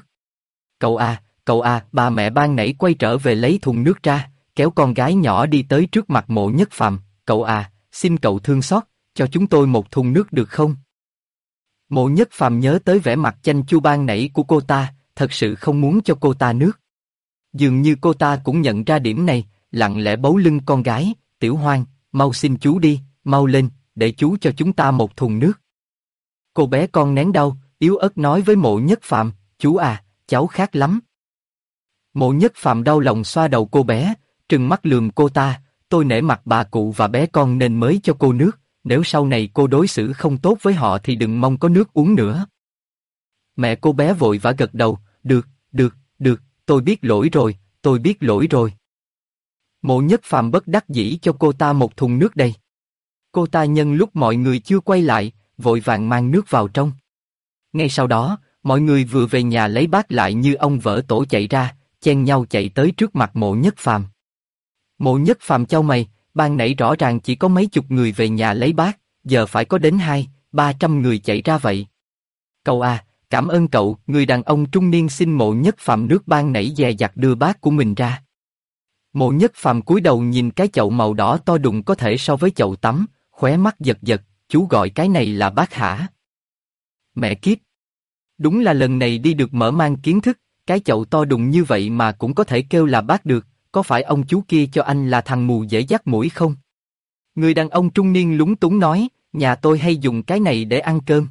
Cậu à, ba mẹ ban nãy quay trở về lấy thùng nước ra, kéo con gái nhỏ đi tới trước mặt Mộ Nhất Phàm, cậu à, xin cậu thương xót, cho chúng tôi một thùng nước được không? Mộ Nhất Phàm nhớ tới vẻ mặt chanh chua ban nãy của cô ta, thật sự không muốn cho cô ta nước. Dường như cô ta cũng nhận ra điểm này, lặng lẽ bấu lưng con gái, Tiểu Hoang, mau xin chú đi, mau lên, để chú cho chúng ta một thùng nước. Cô bé con nén đau, yếu ớt nói với Mộ Nhất Phàm, chú à, cháu khát lắm. Mộ Nhất Phàm đau lòng xoa đầu cô bé, trừng mắt lườm cô ta, tôi nể mặt bà cụ và bé con nên mới cho cô nước, nếu sau này cô đối xử không tốt với họ thì đừng mong có nước uống nữa. Mẹ cô bé vội vã gật đầu, được, tôi biết lỗi rồi. Mộ Nhất Phàm bất đắc dĩ cho cô ta một thùng nước đầy. Cô ta nhân lúc mọi người chưa quay lại, vội vàng mang nước vào trong. Ngay sau đó, mọi người vừa về nhà lấy bát lại như ông vỡ tổ chạy ra, chen nhau chạy tới trước mặt Mộ Nhất Phàm. Mộ Nhất Phàm chau mày, ban nãy rõ ràng chỉ có mấy chục người về nhà lấy bát, giờ phải có đến 200-300 người chạy ra vậy. Cậu à, cảm ơn cậu. Người đàn ông trung niên xin Mộ Nhất Phàm nước ban nãy dè dặt đưa bát của mình ra. Mộ Nhất Phàm cúi đầu nhìn cái chậu màu đỏ to đùng có thể so với chậu tắm, khóe mắt giật giật, chú gọi cái này là bát hả? Mẹ kiếp! Đúng là lần này đi được mở mang kiến thức, cái chậu to đùng như vậy mà cũng có thể kêu là bát được, có phải ông chú kia cho anh là thằng mù dễ dắt mũi không? Người đàn ông trung niên lúng túng nói, nhà tôi hay dùng cái này để ăn cơm.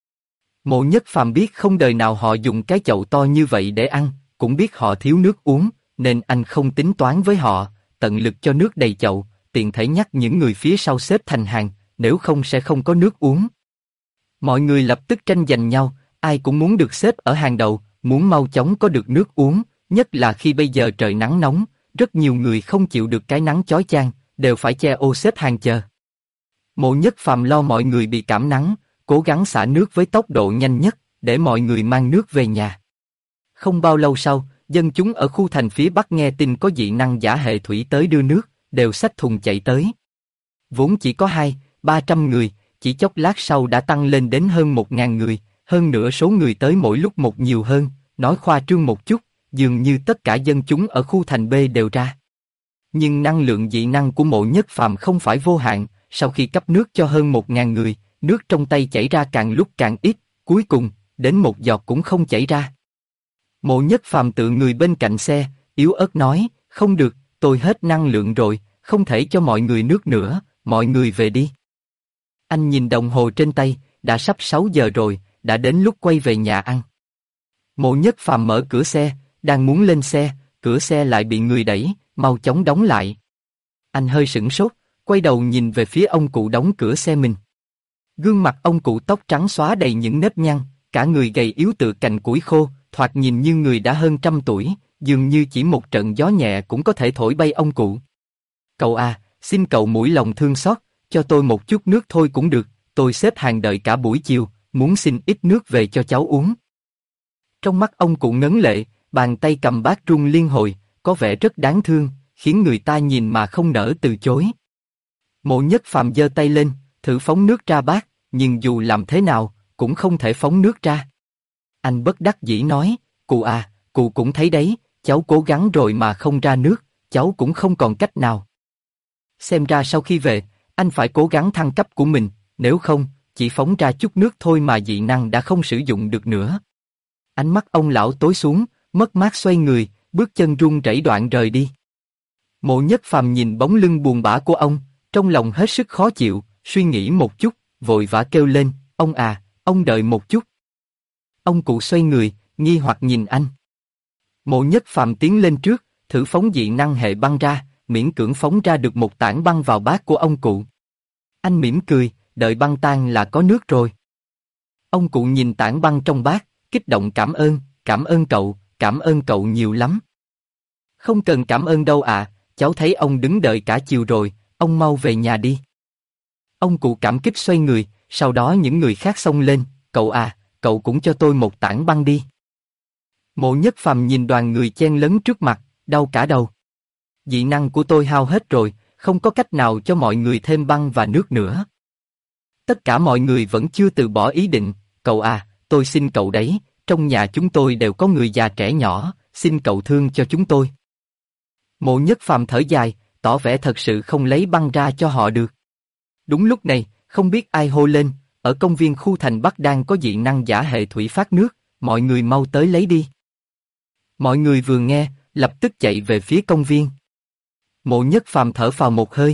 Mộ Nhất Phàm biết không đời nào họ dùng cái chậu to như vậy để ăn, cũng biết họ thiếu nước uống, nên anh không tính toán với họ, tận lực cho nước đầy chậu, tiện thể nhắc những người phía sau xếp thành hàng, nếu không sẽ không có nước uống. Mọi người lập tức tranh giành nhau, ai cũng muốn được xếp ở hàng đầu, muốn mau chóng có được nước uống, nhất là khi bây giờ trời nắng nóng, rất nhiều người không chịu được cái nắng chói chang, đều phải che ô xếp hàng chờ. Mộ Nhất Phàm lo mọi người bị cảm nắng, cố gắng xả nước với tốc độ nhanh nhất, để mọi người mang nước về nhà. Không bao lâu sau, dân chúng ở khu thành phía Bắc nghe tin có dị năng giả hệ thủy tới đưa nước, đều xách thùng chạy tới. Vốn chỉ có 200-300 người, chỉ chốc lát sau đã tăng lên đến hơn 1000 người, hơn nữa số người tới mỗi lúc một nhiều hơn, nói khoa trương một chút, dường như tất cả dân chúng ở khu thành B đều ra. Nhưng năng lượng dị năng của Mộ Nhất Phàm không phải vô hạn, sau khi cấp nước cho hơn 1000 người, nước trong tay chảy ra càng lúc càng ít, cuối cùng, đến một giọt cũng không chảy ra. Mộ Nhất Phàm tự người bên cạnh xe, yếu ớt nói, không được, tôi hết năng lượng rồi, không thể cho mọi người nước nữa, mọi người về đi. Anh nhìn đồng hồ trên tay, đã sắp 6 giờ rồi, đã đến lúc quay về nhà ăn. Mộ Nhất Phàm mở cửa xe, đang muốn lên xe, cửa xe lại bị người đẩy, mau chóng đóng lại. Anh hơi sửng sốt, quay đầu nhìn về phía ông cụ đóng cửa xe mình. Gương mặt ông cụ tóc trắng xóa đầy những nếp nhăn, cả người gầy yếu tựa cành củi khô, thoạt nhìn như người đã hơn 100 tuổi, dường như chỉ một trận gió nhẹ cũng có thể thổi bay ông cụ. Cậu à, xin cậu mũi lòng thương xót, cho tôi một chút nước thôi cũng được, tôi xếp hàng đợi cả buổi chiều, muốn xin ít nước về cho cháu uống. Trong mắt ông cụ ngấn lệ, bàn tay cầm bát run liên hồi, có vẻ rất đáng thương, khiến người ta nhìn mà không nỡ từ chối. Mộ Nhất Phàm giơ tay lên, thử phóng nước ra bát, nhưng dù làm thế nào, cũng không thể phóng nước ra. Anh bất đắc dĩ nói, cụ à, cụ cũng thấy đấy, cháu cố gắng rồi mà không ra nước, cháu cũng không còn cách nào. Xem ra sau khi về, anh phải cố gắng thăng cấp của mình, nếu không, chỉ phóng ra chút nước thôi mà dị năng đã không sử dụng được nữa. Ánh mắt ông lão tối xuống, mất mát xoay người, bước chân run rẩy đoạn rời đi. Mộ Nhất Phàm nhìn bóng lưng buồn bã của ông, trong lòng hết sức khó chịu, suy nghĩ một chút, vội vã kêu lên, ông à, ông đợi một chút. Ông cụ xoay người, nghi hoặc nhìn anh. Mộ Nhất Phàm tiến lên trước, thử phóng dị năng hệ băng ra, miễn cưỡng phóng ra được một tảng băng vào bát của ông cụ. Anh mỉm cười, đợi băng tan là có nước rồi. Ông cụ nhìn tảng băng trong bát, kích động cảm ơn cậu nhiều lắm. Không cần cảm ơn đâu ạ, cháu thấy ông đứng đợi cả chiều rồi, ông mau về nhà đi. Ông cụ cảm kích xoay người, sau đó những người khác xông lên, cậu à, cậu cũng cho tôi một tảng băng đi. Mộ Nhất Phàm nhìn đoàn người chen lấn trước mặt, đau cả đầu. Dị năng của tôi hao hết rồi, không có cách nào cho mọi người thêm băng và nước nữa. Tất cả mọi người vẫn chưa từ bỏ ý định, cậu à, tôi xin cậu đấy, trong nhà chúng tôi đều có người già trẻ nhỏ, xin cậu thương cho chúng tôi. Mộ Nhất Phàm thở dài, tỏ vẻ thật sự không lấy băng ra cho họ được. Đúng lúc này, không biết ai hô lên, ở công viên khu thành Bắc đang có dị năng giả hệ thủy phát nước, mọi người mau tới lấy đi. Mọi người vừa nghe, lập tức chạy về phía công viên. Mộ Nhất Phàm thở phào một hơi.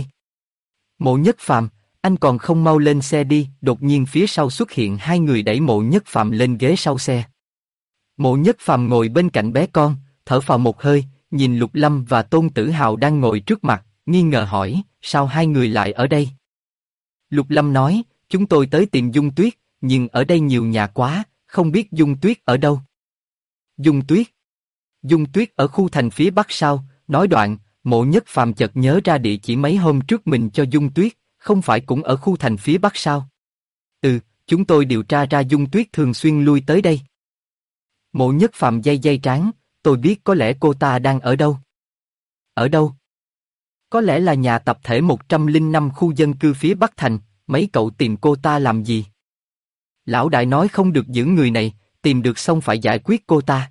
Mộ Nhất Phàm, anh còn không mau lên xe đi, đột nhiên phía sau xuất hiện hai người đẩy Mộ Nhất Phàm lên ghế sau xe. Mộ Nhất Phàm ngồi bên cạnh bé con, thở phào một hơi, nhìn Lục Lâm và Tôn Tử Hào đang ngồi trước mặt, nghi ngờ hỏi, sao hai người lại ở đây? Lục Lâm nói, chúng tôi tới tìm Dung Tuyết, nhưng ở đây nhiều nhà quá, không biết Dung Tuyết ở đâu. Dung Tuyết? Dung Tuyết ở khu thành phía Bắc sao? Nói đoạn, Mộ Nhất Phàm chợt nhớ ra địa chỉ mấy hôm trước mình cho Dung Tuyết, không phải cũng ở khu thành phía Bắc sao? Ừ, chúng tôi điều tra ra Dung Tuyết thường xuyên lui tới đây. Mộ Nhất Phàm day trán, tôi biết có lẽ cô ta đang ở đâu. Ở đâu? Có lẽ là nhà tập thể 105 khu dân cư phía Bắc thành, mấy cậu tìm cô ta làm gì? Lão đại nói không được giữ người này, tìm được xong phải giải quyết cô ta.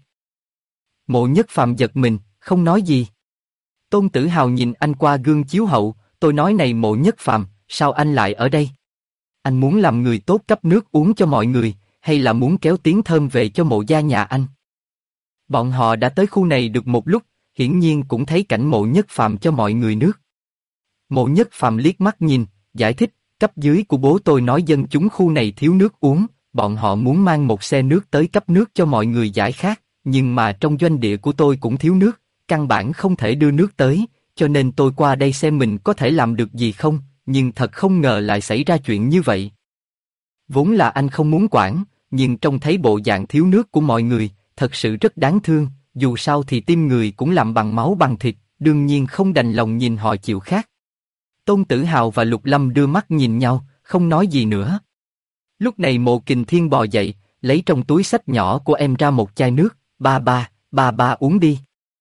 Mộ Nhất Phàm giật mình, không nói gì. Tôn Tử Hào nhìn anh qua gương chiếu hậu, tôi nói này Mộ Nhất Phàm, sao anh lại ở đây? Anh muốn làm người tốt cấp nước uống cho mọi người, hay là muốn kéo tiếng thơm về cho mộ gia nhà anh? Bọn họ đã tới khu này được một lúc, hiển nhiên cũng thấy cảnh Mộ Nhất Phàm cho mọi người nước. Mộ Nhất Phàm liếc mắt nhìn, giải thích, cấp dưới của bố tôi nói dân chúng khu này thiếu nước uống, bọn họ muốn mang một xe nước tới cấp nước cho mọi người giải khát, nhưng mà trong doanh địa của tôi cũng thiếu nước, căn bản không thể đưa nước tới, cho nên tôi qua đây xem mình có thể làm được gì không, nhưng thật không ngờ lại xảy ra chuyện như vậy. Vốn là anh không muốn quản, nhưng trông thấy bộ dạng thiếu nước của mọi người, thật sự rất đáng thương, dù sao thì tim người cũng làm bằng máu bằng thịt, đương nhiên không đành lòng nhìn họ chịu khát. Tôn Tử Hào và Lục Lâm đưa mắt nhìn nhau, không nói gì nữa. Lúc này Mộ Kình Thiên bò dậy, lấy trong túi xách nhỏ của em ra một chai nước, ba uống đi.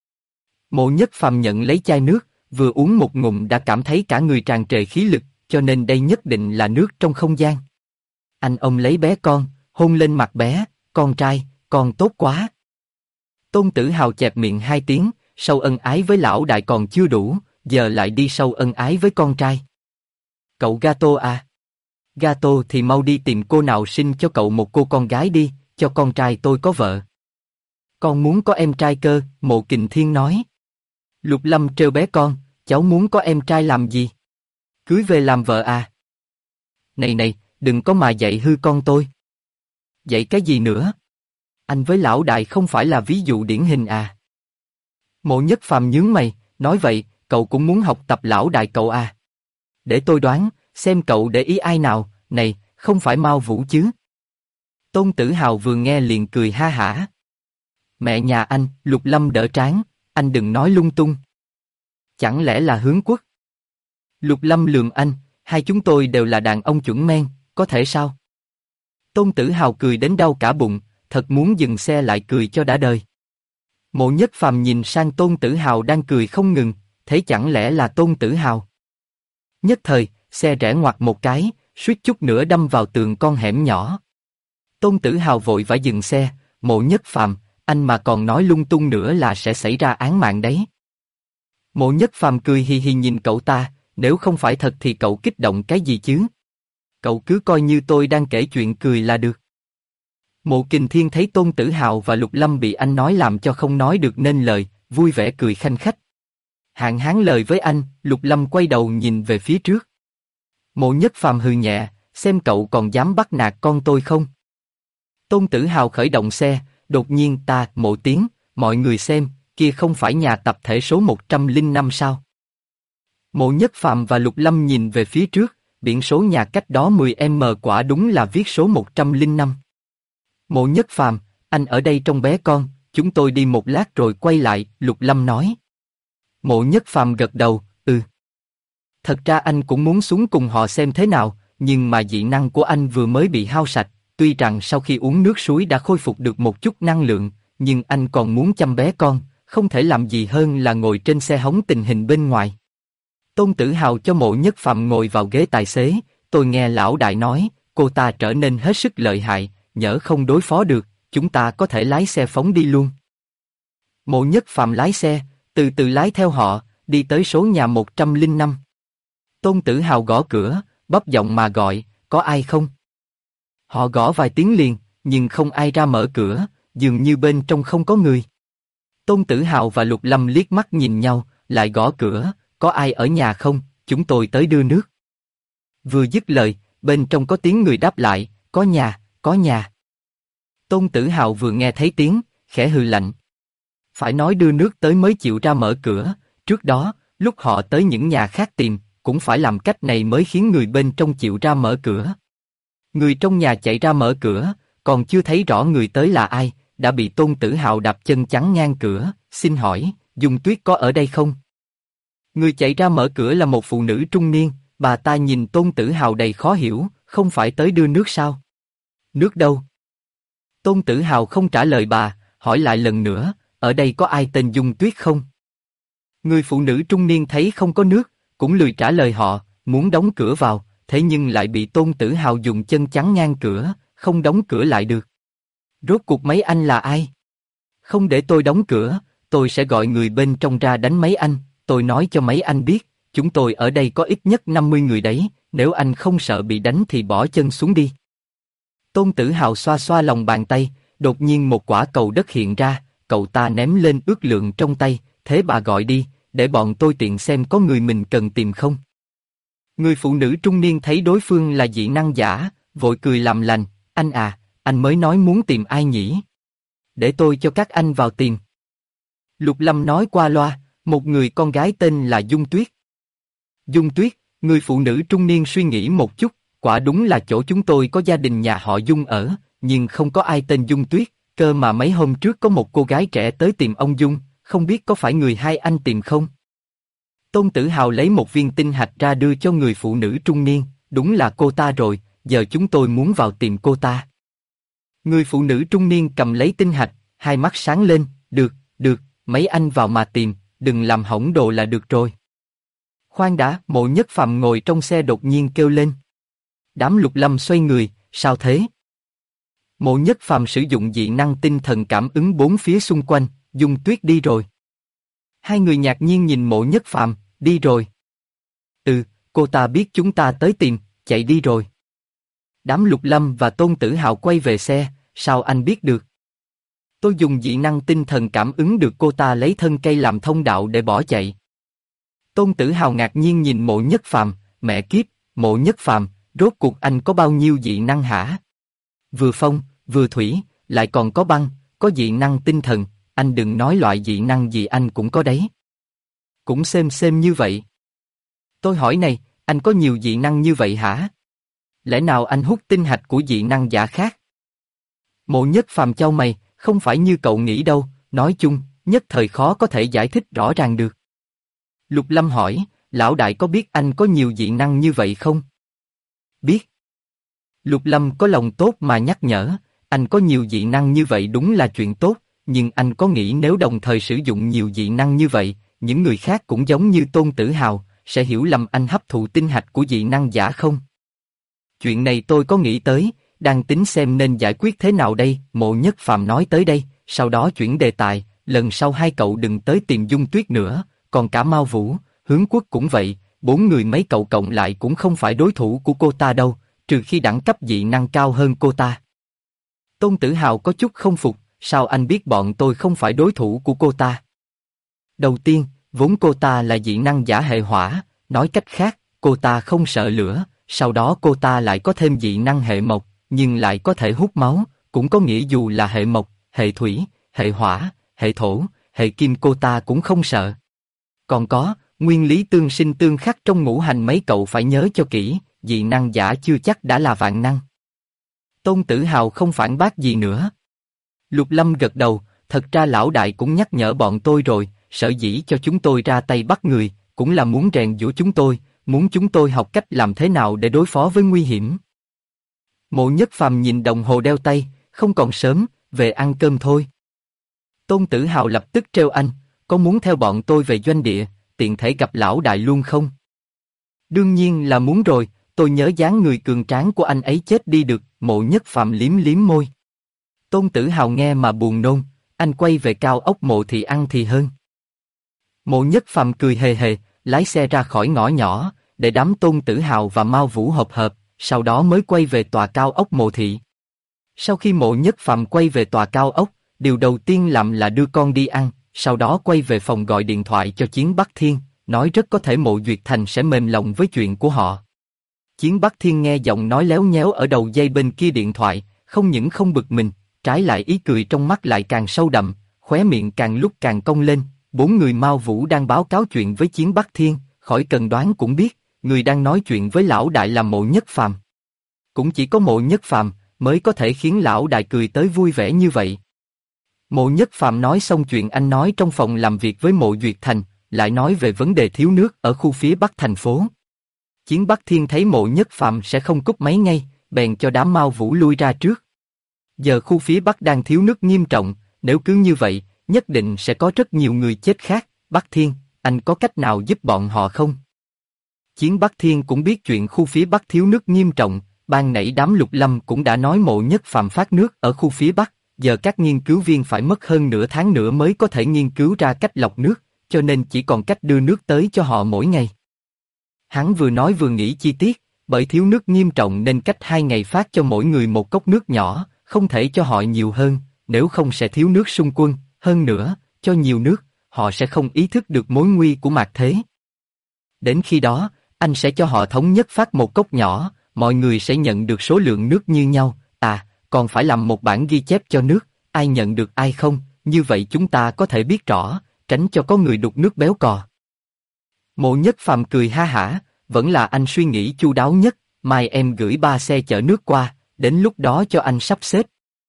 Mộ Nhất Phàm nhận lấy chai nước, vừa uống một ngụm đã cảm thấy cả người tràn trề khí lực, cho nên đây nhất định là nước trong không gian. Anh ôm lấy bé con, hôn lên mặt bé, con trai, con tốt quá. Tôn Tử Hào chẹp miệng 2 tiếng, sâu ân ái với lão đại còn chưa đủ, giờ lại đi sâu ân ái với con trai. Cậu Gato à? Gato thì mau đi tìm cô nào sinh cho cậu một cô con gái đi, cho con trai tôi có vợ. Con muốn có em trai cơ, Mộ Kình Thiên nói. Lục Lâm trêu bé con, cháu muốn có em trai làm gì? Cưới về làm vợ à? Này, đừng có mà dạy hư con tôi. Dạy cái gì nữa? Anh với lão đại không phải là ví dụ điển hình à? Mộ Nhất Phàm nhướng mày, nói vậy, cậu cũng muốn học tập lão đại cậu à? Để tôi đoán, xem cậu để ý ai nào, này, không phải Mao Vũ chứ? Tôn Tử Hào vừa nghe liền cười ha hả. Mẹ nhà anh, Lục Lâm đỡ trán, anh đừng nói lung tung. Chẳng lẽ là Hướng Quốc? Lục Lâm lườm anh, hai chúng tôi đều là đàn ông chuẩn men, có thể sao? Tôn Tử Hào cười đến đau cả bụng, thật muốn dừng xe lại cười cho đã đời. Mộ Nhất Phàm nhìn sang Tôn Tử Hào đang cười không ngừng, thế chẳng lẽ là Tôn Tử Hào? Nhất thời, xe rẽ ngoặt một cái, suýt chút nữa đâm vào tường con hẻm nhỏ. Tôn Tử Hào vội vã dừng xe, Mộ Nhất Phàm, anh mà còn nói lung tung nữa là sẽ xảy ra án mạng đấy. Mộ Nhất Phàm cười hi hi nhìn cậu ta, nếu không phải thật thì cậu kích động cái gì chứ? Cậu cứ coi như tôi đang kể chuyện cười là được. Mộ Kình Thiên thấy Tôn Tử Hào và Lục Lâm bị anh nói làm cho không nói được nên lời, vui vẻ cười khanh khách. Hạn hán lời với anh, Lục Lâm quay đầu nhìn về phía trước. Mộ Nhất Phàm hừ nhẹ, xem cậu còn dám bắt nạt con tôi không? Tôn Tử Hào khởi động xe, đột nhiên ta, một tiếng, mọi người xem, kia không phải nhà tập thể số 105 sao? Mộ Nhất Phàm và Lục Lâm nhìn về phía trước, biển số nhà cách đó 10m quả đúng là viết số 105. Mộ Nhất Phàm, anh ở đây trông bé con, chúng tôi đi một lát rồi quay lại, Lục Lâm nói. Mộ Nhất Phàm gật đầu, ừ. Thật ra anh cũng muốn xuống cùng họ xem thế nào, nhưng mà dị năng của anh vừa mới bị hao sạch, tuy rằng sau khi uống nước suối đã khôi phục được một chút năng lượng, nhưng anh còn muốn chăm bé con, không thể làm gì hơn là ngồi trên xe hóng tình hình bên ngoài. Tôn Tử Hào cho Mộ Nhất Phàm ngồi vào ghế tài xế, tôi nghe lão đại nói, cô ta trở nên hết sức lợi hại, nhỡ không đối phó được, chúng ta có thể lái xe phóng đi luôn. Mộ Nhất Phàm lái xe, từ từ lái theo họ, đi tới số nhà 105. Tôn Tử Hào gõ cửa, bấp giọng mà gọi, có ai không? Họ gõ vài tiếng liền, nhưng không ai ra mở cửa, dường như bên trong không có người. Tôn Tử Hào và Lục Lâm liếc mắt nhìn nhau, lại gõ cửa, có ai ở nhà không, chúng tôi tới đưa nước. Vừa dứt lời, bên trong có tiếng người đáp lại, có nhà, có nhà. Tôn Tử Hào vừa nghe thấy tiếng, khẽ hừ lạnh. Phải nói đưa nước tới mới chịu ra mở cửa, trước đó, lúc họ tới những nhà khác tìm, cũng phải làm cách này mới khiến người bên trong chịu ra mở cửa. Người trong nhà chạy ra mở cửa, còn chưa thấy rõ người tới là ai, đã bị Tôn Tử Hào đạp chân chắn ngang cửa, xin hỏi, Dung Tuyết có ở đây không? Người chạy ra mở cửa là một phụ nữ trung niên, bà ta nhìn Tôn Tử Hào đầy khó hiểu, không phải tới đưa nước sao? Nước đâu? Tôn Tử Hào không trả lời bà, hỏi lại lần nữa, ở đây có ai tên Dung Tuyết không? Người phụ nữ trung niên thấy không có nước, cũng lười trả lời họ, muốn đóng cửa vào, thế nhưng lại bị Tôn Tử Hào dùng chân chắn ngang cửa, không đóng cửa lại được. Rốt cuộc mấy anh là ai? Không để tôi đóng cửa, tôi sẽ gọi người bên trong ra đánh mấy anh, tôi nói cho mấy anh biết, chúng tôi ở đây có ít nhất 50 người đấy, nếu anh không sợ bị đánh thì bỏ chân xuống đi. Tôn Tử Hào xoa xoa lòng bàn tay, đột nhiên một quả cầu đất hiện ra, cậu ta ném lên ước lượng trong tay, thế bà gọi đi, để bọn tôi tiện xem có người mình cần tìm không. Người phụ nữ trung niên thấy đối phương là dị năng giả, vội cười làm lành, anh à, anh mới nói muốn tìm ai nhỉ? Để tôi cho các anh vào tìm. Lục Lâm nói qua loa, một người con gái tên là Dung Tuyết. Dung Tuyết, người phụ nữ trung niên suy nghĩ một chút, quả đúng là chỗ chúng tôi có gia đình nhà họ Dung ở, nhưng không có ai tên Dung Tuyết, cơ mà mấy hôm trước có một cô gái trẻ tới tìm ông Dung, không biết có phải người hai anh tìm không? Tôn Tử Hào lấy một viên tinh hạch ra đưa cho người phụ nữ trung niên, đúng là cô ta rồi, giờ chúng tôi muốn vào tìm cô ta. Người phụ nữ trung niên cầm lấy tinh hạch, hai mắt sáng lên, được, mấy anh vào mà tìm, đừng làm hỏng đồ là được rồi. Khoan đã, Mộ Nhất Phàm ngồi trong xe đột nhiên kêu lên. Đám Lục Lâm xoay người, sao thế? Mộ Nhất Phàm sử dụng dị năng tinh thần cảm ứng bốn phía xung quanh, Dung Tuyết đi rồi. Hai người ngạc nhiên nhìn Mộ Nhất Phàm, đi rồi. Cô ta biết chúng ta tới tìm, chạy đi rồi. Đám Lục Lâm và Tôn Tử Hào quay về xe, sao anh biết được? Tôi dùng dị năng tinh thần cảm ứng được cô ta lấy thân cây làm thông đạo để bỏ chạy. Tôn Tử Hào ngạc nhiên nhìn Mộ Nhất Phàm, mẹ kiếp, Mộ Nhất Phàm, rốt cuộc anh có bao nhiêu dị năng hả? Vừa phong, vừa thủy, lại còn có băng, có dị năng tinh thần, anh đừng nói loại dị năng gì anh cũng có đấy. Cũng xem như vậy. Tôi hỏi này, anh có nhiều dị năng như vậy hả? Lẽ nào anh hút tinh hạch của dị năng giả khác? Mộ Nhất Phàm chau mày, không phải như cậu nghĩ đâu, nói chung, nhất thời khó có thể giải thích rõ ràng được. Lục Lâm hỏi, lão đại có biết anh có nhiều dị năng như vậy không? Biết. Lục Lâm có lòng tốt mà nhắc nhở, anh có nhiều dị năng như vậy đúng là chuyện tốt, nhưng anh có nghĩ nếu đồng thời sử dụng nhiều dị năng như vậy, những người khác cũng giống như Tôn Tử Hào, sẽ hiểu lầm anh hấp thụ tinh hạch của dị năng giả không? Chuyện này tôi có nghĩ tới, đang tính xem nên giải quyết thế nào đây. Mộ Nhất Phàm nói tới đây, sau đó chuyển đề tài, lần sau hai cậu đừng tới tìm Dung Tuyết nữa, còn cả Mao Vũ, Hướng Quốc cũng vậy, bốn người mấy cậu cộng lại cũng không phải đối thủ của cô ta đâu, trừ khi đẳng cấp dị năng cao hơn cô ta. Tôn Tử Hào có chút không phục, sao anh biết bọn tôi không phải đối thủ của cô ta? Đầu tiên, vốn cô ta là dị năng giả hệ hỏa, nói cách khác, cô ta không sợ lửa, sau đó cô ta lại có thêm dị năng hệ mộc, nhưng lại có thể hút máu, cũng có nghĩa dù là hệ mộc, hệ thủy, hệ hỏa, hệ thổ, hệ kim cô ta cũng không sợ. Còn có, nguyên lý tương sinh tương khắc trong ngũ hành mấy cậu phải nhớ cho kỹ, dị năng giả chưa chắc đã là vạn năng. Tôn Tử Hào không phản bác gì nữa. Lục Lâm gật đầu, thật ra lão đại cũng nhắc nhở bọn tôi rồi, sở dĩ cho chúng tôi ra tay bắt người, cũng là muốn rèn giũa chúng tôi, muốn chúng tôi học cách làm thế nào để đối phó với nguy hiểm. Mộ Nhất Phàm nhìn đồng hồ đeo tay, không còn sớm, về ăn cơm thôi. Tôn Tử Hào lập tức trêu anh, có muốn theo bọn tôi về doanh địa, tiện thể gặp lão đại luôn không? Đương nhiên là muốn rồi, tôi nhớ dáng người cường tráng của anh ấy chết đi được. Mộ Nhất Phàm liếm liếm môi. Tôn Tử Hào nghe mà buồn nôn, anh quay về cao ốc Mộ Thị ăn thì hơn. Mộ Nhất Phàm cười hề hề, lái xe ra khỏi ngõ nhỏ, để đám Tôn Tử Hào và Mao Vũ hợp, sau đó mới quay về tòa cao ốc Mộ Thị. Sau khi Mộ Nhất Phàm quay về tòa cao ốc, điều đầu tiên làm là đưa con đi ăn, sau đó quay về phòng gọi điện thoại cho Chiến Bắc Thiên, nói rất có thể Mộ Duyệt Thành sẽ mềm lòng với chuyện của họ. Chiến Bắc Thiên nghe giọng nói léo nhéo ở đầu dây bên kia điện thoại, không những không bực mình, trái lại ý cười trong mắt lại càng sâu đậm, khóe miệng càng lúc càng cong lên. Bốn người Mao Vũ đang báo cáo chuyện với Chiến Bắc Thiên, khỏi cần đoán cũng biết, người đang nói chuyện với lão đại là Mộ Nhất Phàm. Cũng chỉ có Mộ Nhất Phàm mới có thể khiến lão đại cười tới vui vẻ như vậy. Mộ Nhất Phàm nói xong chuyện anh nói trong phòng làm việc với Mộ Duyệt Thành, lại nói về vấn đề thiếu nước ở khu phía bắc thành phố. Chiến Bắc Thiên thấy Mộ Nhất Phàm sẽ không cúp máy ngay, bèn cho đám Mao Vũ lui ra trước. Giờ khu phía bắc đang thiếu nước nghiêm trọng, nếu cứ như vậy, nhất định sẽ có rất nhiều người chết khác. Bắc Thiên, anh có cách nào giúp bọn họ không? Chiến Bắc Thiên cũng biết chuyện khu phía bắc thiếu nước nghiêm trọng, ban nãy đám Lục Lâm cũng đã nói Mộ Nhất Phàm phát nước ở khu phía Bắc, giờ các nghiên cứu viên phải mất hơn nửa tháng nữa mới có thể nghiên cứu ra cách lọc nước, cho nên chỉ còn cách đưa nước tới cho họ mỗi ngày. Hắn vừa nói vừa nghĩ chi tiết, bởi thiếu nước nghiêm trọng nên cách 2 ngày phát cho mỗi người một cốc nước nhỏ, không thể cho họ nhiều hơn, nếu không sẽ thiếu nước xung quân, hơn nữa, cho nhiều nước, họ sẽ không ý thức được mối nguy của mạt thế. Đến khi đó, anh sẽ cho họ thống nhất phát một cốc nhỏ, mọi người sẽ nhận được số lượng nước như nhau, còn phải làm một bản ghi chép cho nước, ai nhận được ai không, như vậy chúng ta có thể biết rõ, tránh cho có người đục nước béo cò. Mộ Nhất Phàm cười ha hả, vẫn là anh suy nghĩ chu đáo nhất, mai em gửi 3 xe chở nước qua, đến lúc đó cho anh sắp xếp.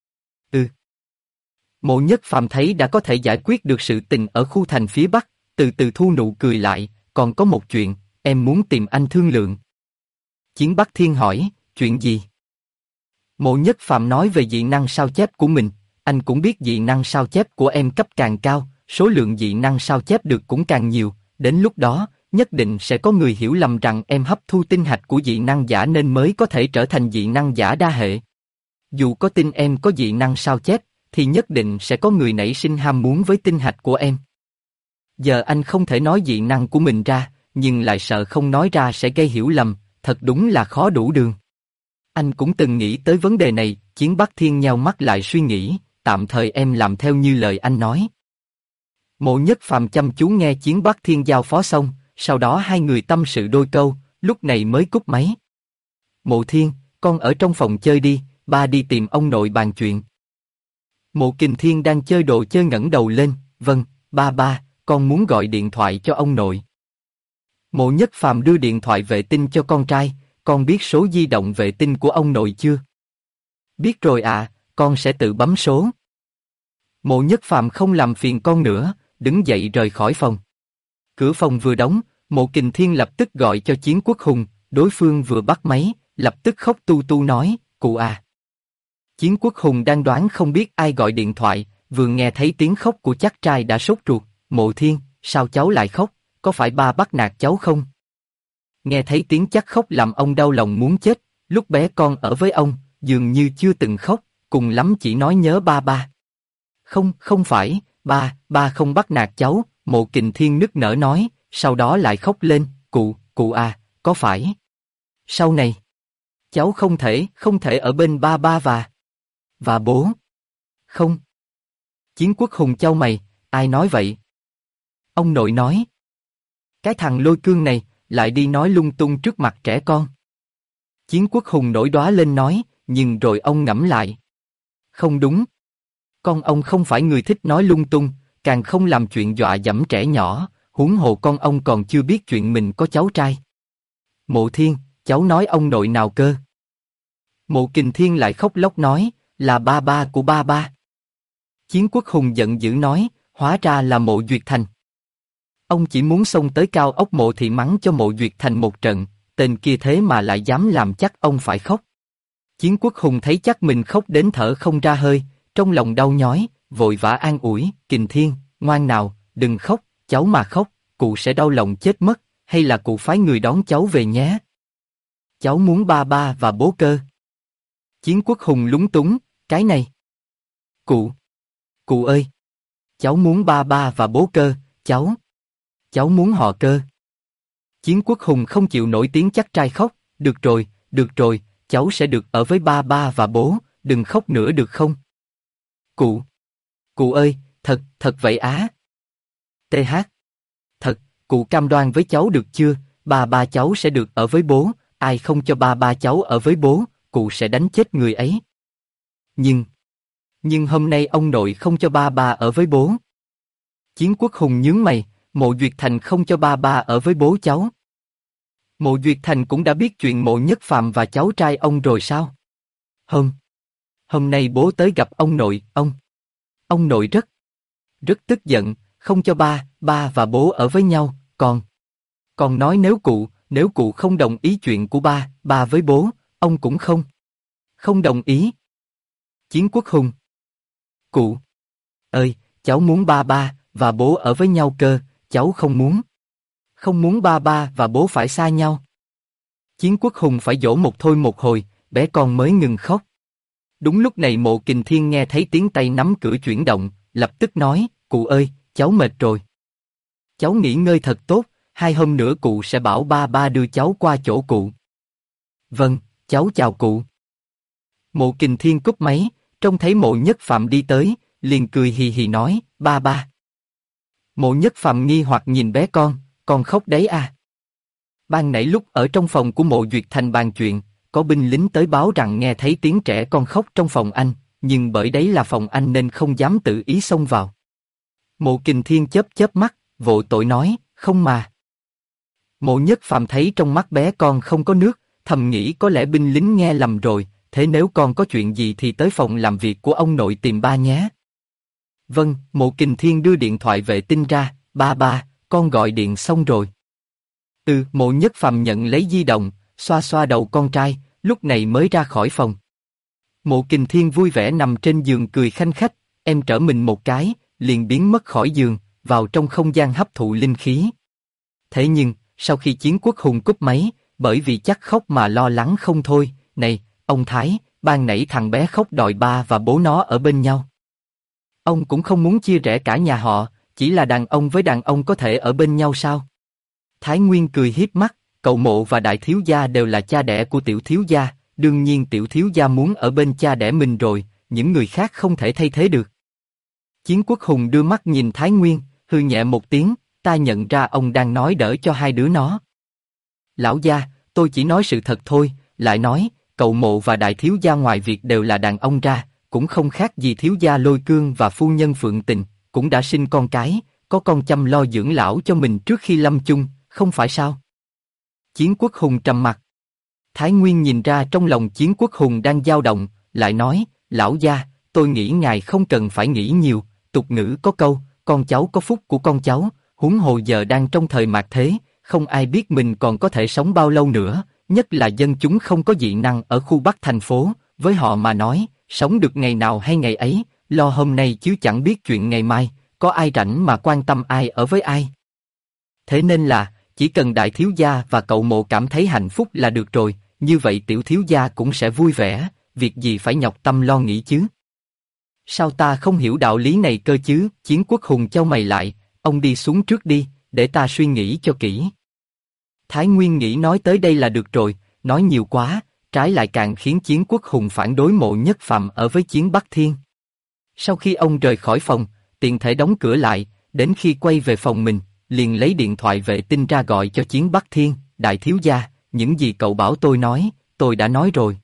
Mộ Nhất Phàm thấy đã có thể giải quyết được sự tình ở khu thành phía Bắc, từ từ thu nụ cười lại, còn có một chuyện, em muốn tìm anh thương lượng. Chiến Bắc Thiên hỏi, chuyện gì? Mộ Nhất Phàm nói về dị năng sao chép của mình, anh cũng biết dị năng sao chép của em cấp càng cao, số lượng dị năng sao chép được cũng càng nhiều, đến lúc đó, nhất định sẽ có người hiểu lầm rằng em hấp thu tinh hạch của dị năng giả nên mới có thể trở thành dị năng giả đa hệ. Dù có tin em có dị năng sao chép, thì nhất định sẽ có người nảy sinh ham muốn với tinh hạch của em. Giờ anh không thể nói dị năng của mình ra, nhưng lại sợ không nói ra sẽ gây hiểu lầm, thật đúng là khó đủ đường. Anh cũng từng nghĩ tới vấn đề này, Chiến Bắc Thiên nheo mắt lại suy nghĩ, tạm thời em làm theo như lời anh nói. Mộ Nhất Phàm chăm chú nghe Chiến Bắc Thiên giao phó xong, sau đó hai người tâm sự đôi câu, lúc này mới cúp máy. Mộ Thiên, con ở trong phòng chơi đi, ba đi tìm ông nội bàn chuyện. Mộ Kình Thiên đang chơi đồ chơi ngẩng đầu lên, vâng, ba, con muốn gọi điện thoại cho ông nội. Mộ Nhất Phàm đưa điện thoại vệ tinh cho con trai, con biết số di động vệ tinh của ông nội chưa? Biết rồi ạ, con sẽ tự bấm số. Mộ Nhất Phàm không làm phiền con nữa, đứng dậy rời khỏi phòng. Cửa phòng vừa đóng, Mộ Kình Thiên lập tức gọi cho Chiến Quốc Hùng, đối phương vừa bắt máy, lập tức khóc tu tu nói, cụ à. Chiến Quốc Hùng đang đoán không biết ai gọi điện thoại, vừa nghe thấy tiếng khóc của chắc trai đã sốt ruột, Mộ Thiên, sao cháu lại khóc, có phải ba bắt nạt cháu không? Nghe thấy tiếng chắc khóc làm ông đau lòng muốn chết, lúc bé con ở với ông, dường như chưa từng khóc, cùng lắm chỉ nói nhớ ba. Không phải, ba không bắt nạt cháu, Mộ Kình Thiên nức nở nói, sau đó lại khóc lên, cụ à, có phải? Sau này, cháu không thể ở bên ba và bố. Không. Chiến Quốc Hùng chau mày, ai nói vậy? Ông nội nói. Cái thằng lôi cương này, lại đi nói lung tung trước mặt trẻ con. Chiến Quốc Hùng nổi đoá lên nói, nhưng rồi ông ngẫm lại. Không đúng. Con ông không phải người thích nói lung tung, càng không làm chuyện dọa dẫm trẻ nhỏ, huống hồ con ông còn chưa biết chuyện mình có cháu trai. Mộ Thiên, cháu nói ông nội nào cơ? Mộ Kình Thiên lại khóc lóc nói, là ba của ba. Chiến Quốc Hùng giận dữ nói, hóa ra là Mộ Duyệt Thành. Ông chỉ muốn xông tới cao ốc Mộ Thị mắng cho Mộ Duyệt Thành một trận, tên kia thế mà lại dám làm chắc ông phải khóc. Chiến Quốc Hùng thấy chắc mình khóc đến thở không ra hơi, trong lòng đau nhói, vội vã an ủi, Kình Thiên, ngoan nào, đừng khóc, cháu mà khóc, cụ sẽ đau lòng chết mất, hay là cụ phái người đón cháu về nhé. Cháu muốn ba và bố cơ. Chiến Quốc Hùng lúng túng, cái này. Cụ ơi. Cháu muốn ba và bố cơ, cháu muốn họ cơ. Chiến Quốc Hùng không chịu nổi tiếng chắc trai khóc, được rồi, cháu sẽ được ở với ba và bố, đừng khóc nữa được không? Cụ ơi, thật vậy á. TH. Thật, cụ cam đoan với cháu được chưa, ba cháu sẽ được ở với bố, ai không cho ba cháu ở với bố, cụ sẽ đánh chết người ấy. Nhưng hôm nay ông nội không cho ba ở với bố. Chiến Quốc Hùng nhướng mày, Mộ Duyệt Thành không cho ba ở với bố cháu. Mộ Duyệt Thành cũng đã biết chuyện Mộ Nhất Phàm và cháu trai ông rồi sao? Hôm nay bố tới gặp ông nội, ông nội rất tức giận, không cho ba và bố ở với nhau, còn nói nếu cụ không đồng ý chuyện của ba với bố, ông cũng không đồng ý. Chiến Quốc Hùng. Cụ ơi, cháu muốn ba và bố ở với nhau cơ, cháu không muốn ba và bố phải xa nhau. Chiến Quốc Hùng phải dỗ một thôi một hồi, bé con mới ngừng khóc. Đúng lúc này Mộ Kình Thiên nghe thấy tiếng tay nắm cửa chuyển động, lập tức nói, cụ ơi, cháu mệt rồi. Cháu nghỉ ngơi thật tốt, 2 hôm nữa cụ sẽ bảo ba ba đưa cháu qua chỗ cụ. Vâng, cháu chào cụ. Mộ Kình Thiên cúp máy, trông thấy Mộ Nhất Phạm đi tới, liền cười hì hì nói, ba ba. Mộ Nhất Phạm nghi hoặc nhìn bé con khóc đấy à? Ban nãy lúc ở trong phòng của Mộ Duyệt Thành bàn chuyện, có binh lính tới báo rằng nghe thấy tiếng trẻ con khóc trong phòng anh, nhưng bởi đấy là phòng anh nên không dám tự ý xông vào. Mộ Kình Thiên chớp chớp mắt, vội tội nói, không mà. Mộ Nhất Phạm thấy trong mắt bé con không có nước, thầm nghĩ có lẽ binh lính nghe lầm rồi, thế nếu con có chuyện gì thì tới phòng làm việc của ông nội tìm ba nhé. Vâng, Mộ Kình Thiên đưa điện thoại vệ tinh ra, ba, con gọi điện xong rồi. Mộ Nhất Phạm nhận lấy di động, xoa xoa đầu con trai, lúc này mới ra khỏi phòng. Mộ Kình Thiên vui vẻ nằm trên giường cười khanh khách, em trở mình một cái, liền biến mất khỏi giường, vào trong không gian hấp thụ linh khí. Thế nhưng, sau khi Chiến Quốc Hùng cúp máy, bởi vì chắc khóc mà lo lắng không thôi, này, ông Thái, ban nãy thằng bé khóc đòi ba và bố nó ở bên nhau. Ông cũng không muốn chia rẽ cả nhà họ, chỉ là đàn ông với đàn ông có thể ở bên nhau sao? Thái Nguyên cười hiếp mắt, cậu Mộ và đại thiếu gia đều là cha đẻ của tiểu thiếu gia, đương nhiên tiểu thiếu gia muốn ở bên cha đẻ mình rồi, những người khác không thể thay thế được. Chiến Quốc Hùng đưa mắt nhìn Thái Nguyên, hừ nhẹ một tiếng, ta nhận ra ông đang nói đỡ cho hai đứa nó. Lão gia, tôi chỉ nói sự thật thôi, lại nói, cậu Mộ và đại thiếu gia ngoài việc đều là đàn ông ra, cũng không khác gì thiếu gia Lôi Cương và phu nhân Phượng Tình, cũng đã sinh con cái, có con chăm lo dưỡng lão cho mình trước khi lâm chung, không phải sao? Chiến Quốc Hùng trầm mặt. Thái Nguyên nhìn ra trong lòng Chiến Quốc Hùng đang dao động, lại nói, lão gia, tôi nghĩ ngài không cần phải nghĩ nhiều, tục ngữ có câu, con cháu có phúc của con cháu, huống hồ giờ đang trong thời mạt thế, không ai biết mình còn có thể sống bao lâu nữa, nhất là dân chúng không có dị năng ở khu Bắc thành phố, với họ mà nói, sống được ngày nào hay ngày ấy, lo hôm nay chứ chẳng biết chuyện ngày mai, có ai rảnh mà quan tâm ai ở với ai. Thế nên là, chỉ cần đại thiếu gia và cậu Mộ cảm thấy hạnh phúc là được rồi, như vậy tiểu thiếu gia cũng sẽ vui vẻ, việc gì phải nhọc tâm lo nghĩ chứ. Sao ta không hiểu đạo lý này cơ chứ? Chiến Quốc Hùng chau mày lại, ông đi xuống trước đi, để ta suy nghĩ cho kỹ. Thái Nguyên nghĩ nói tới đây là được rồi, nói nhiều quá, trái lại càng khiến Chiến Quốc Hùng phản đối Mộ Nhất Phạm ở với Chiến Bắc Thiên. Sau khi ông rời khỏi phòng, tiện thể đóng cửa lại, đến khi quay về phòng mình, liền lấy điện thoại vệ tinh ra gọi cho Chiến Bắc Thiên, đại thiếu gia, những gì cậu bảo tôi nói, tôi đã nói rồi.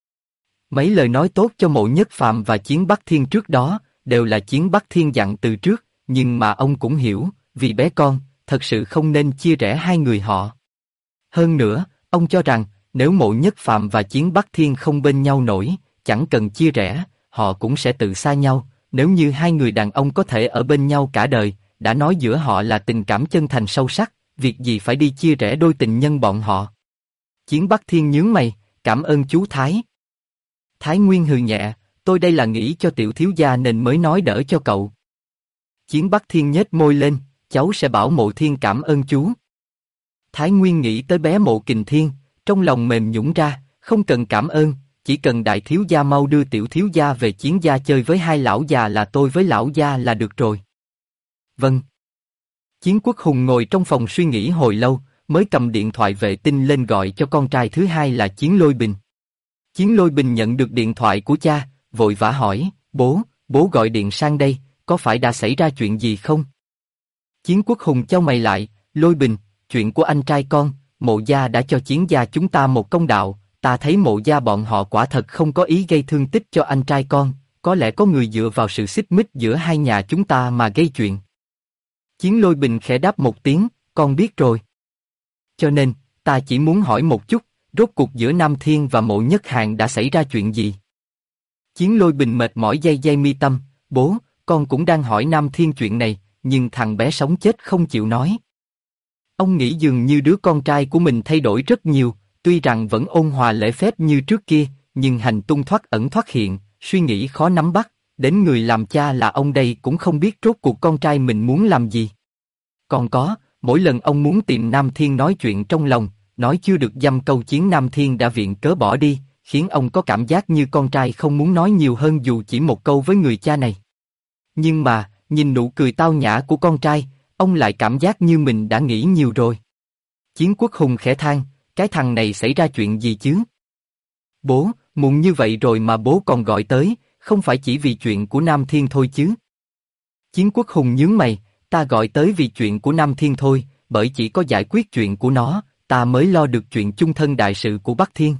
Mấy lời nói tốt cho Mộ Nhất Phạm và Chiến Bắc Thiên trước đó, đều là Chiến Bắc Thiên dặn từ trước, nhưng mà ông cũng hiểu, vì bé con, thật sự không nên chia rẽ hai người họ. Hơn nữa, ông cho rằng, nếu Mộ Nhất Phạm và Chiến Bắc Thiên không bên nhau nổi, chẳng cần chia rẽ, họ cũng sẽ tự xa nhau, nếu như hai người đàn ông có thể ở bên nhau cả đời, đã nói giữa họ là tình cảm chân thành sâu sắc, việc gì phải đi chia rẽ đôi tình nhân bọn họ. Chiến Bắc Thiên nhướng mày, cảm ơn chú Thái. Thái Nguyên hừ nhẹ, tôi đây là nghĩ cho tiểu thiếu gia nên mới nói đỡ cho cậu. Chiến Bắc Thiên nhếch môi lên, cháu sẽ bảo Mộ Thiên cảm ơn chú. Thái Nguyên nghĩ tới bé Mộ Kình Thiên, trong lòng mềm nhũn ra, không cần cảm ơn, chỉ cần đại thiếu gia mau đưa tiểu thiếu gia về Chiến gia chơi với hai lão già là tôi với lão gia là được rồi. Vâng. Chiến Quốc Hùng ngồi trong phòng suy nghĩ hồi lâu, mới cầm điện thoại vệ tinh lên gọi cho con trai thứ hai là Chiến Lôi Bình. Chiến Lôi Bình nhận được điện thoại của cha, vội vã hỏi, bố gọi điện sang đây, có phải đã xảy ra chuyện gì không? Chiến Quốc Hùng chau mày lại, Lôi Bình, chuyện của anh trai con, Mộ gia đã cho Chiến gia chúng ta một công đạo, ta thấy Mộ gia bọn họ quả thật không có ý gây thương tích cho anh trai con, có lẽ có người dựa vào sự xích mích giữa hai nhà chúng ta mà gây chuyện. Chiến Lôi Bình khẽ đáp một tiếng, con biết rồi. Cho nên, ta chỉ muốn hỏi một chút, rốt cuộc giữa Nam Thiên và Mộ Nhất Hàn đã xảy ra chuyện gì? Chiến Lôi Bình mệt mỏi day day mi tâm, bố, con cũng đang hỏi Nam Thiên chuyện này, nhưng thằng bé sống chết không chịu nói. Ông nghĩ dường như đứa con trai của mình thay đổi rất nhiều, tuy rằng vẫn ôn hòa lễ phép như trước kia, nhưng hành tung thoát ẩn thoát hiện, suy nghĩ khó nắm bắt, đến người làm cha là ông đây cũng không biết rốt cuộc con trai mình muốn làm gì. Còn có, mỗi lần ông muốn tìm Nam Thiên nói chuyện trong lòng, nói chưa được dăm câu Chiến Nam Thiên đã viện cớ bỏ đi, khiến ông có cảm giác như con trai không muốn nói nhiều hơn dù chỉ một câu với người cha này. Nhưng mà, nhìn nụ cười tao nhã của con trai, ông lại cảm giác như mình đã nghĩ nhiều rồi. Chiến Quốc Hùng khẽ than, cái thằng này xảy ra chuyện gì chứ? Bố, muộn như vậy rồi mà bố còn gọi tới, không phải chỉ vì chuyện của Nam Thiên thôi chứ? Chiến Quốc Hùng nhướng mày, ta gọi tới vì chuyện của Nam Thiên thôi, bởi chỉ có giải quyết chuyện của nó, ta mới lo được chuyện chung thân đại sự của Bắc Thiên.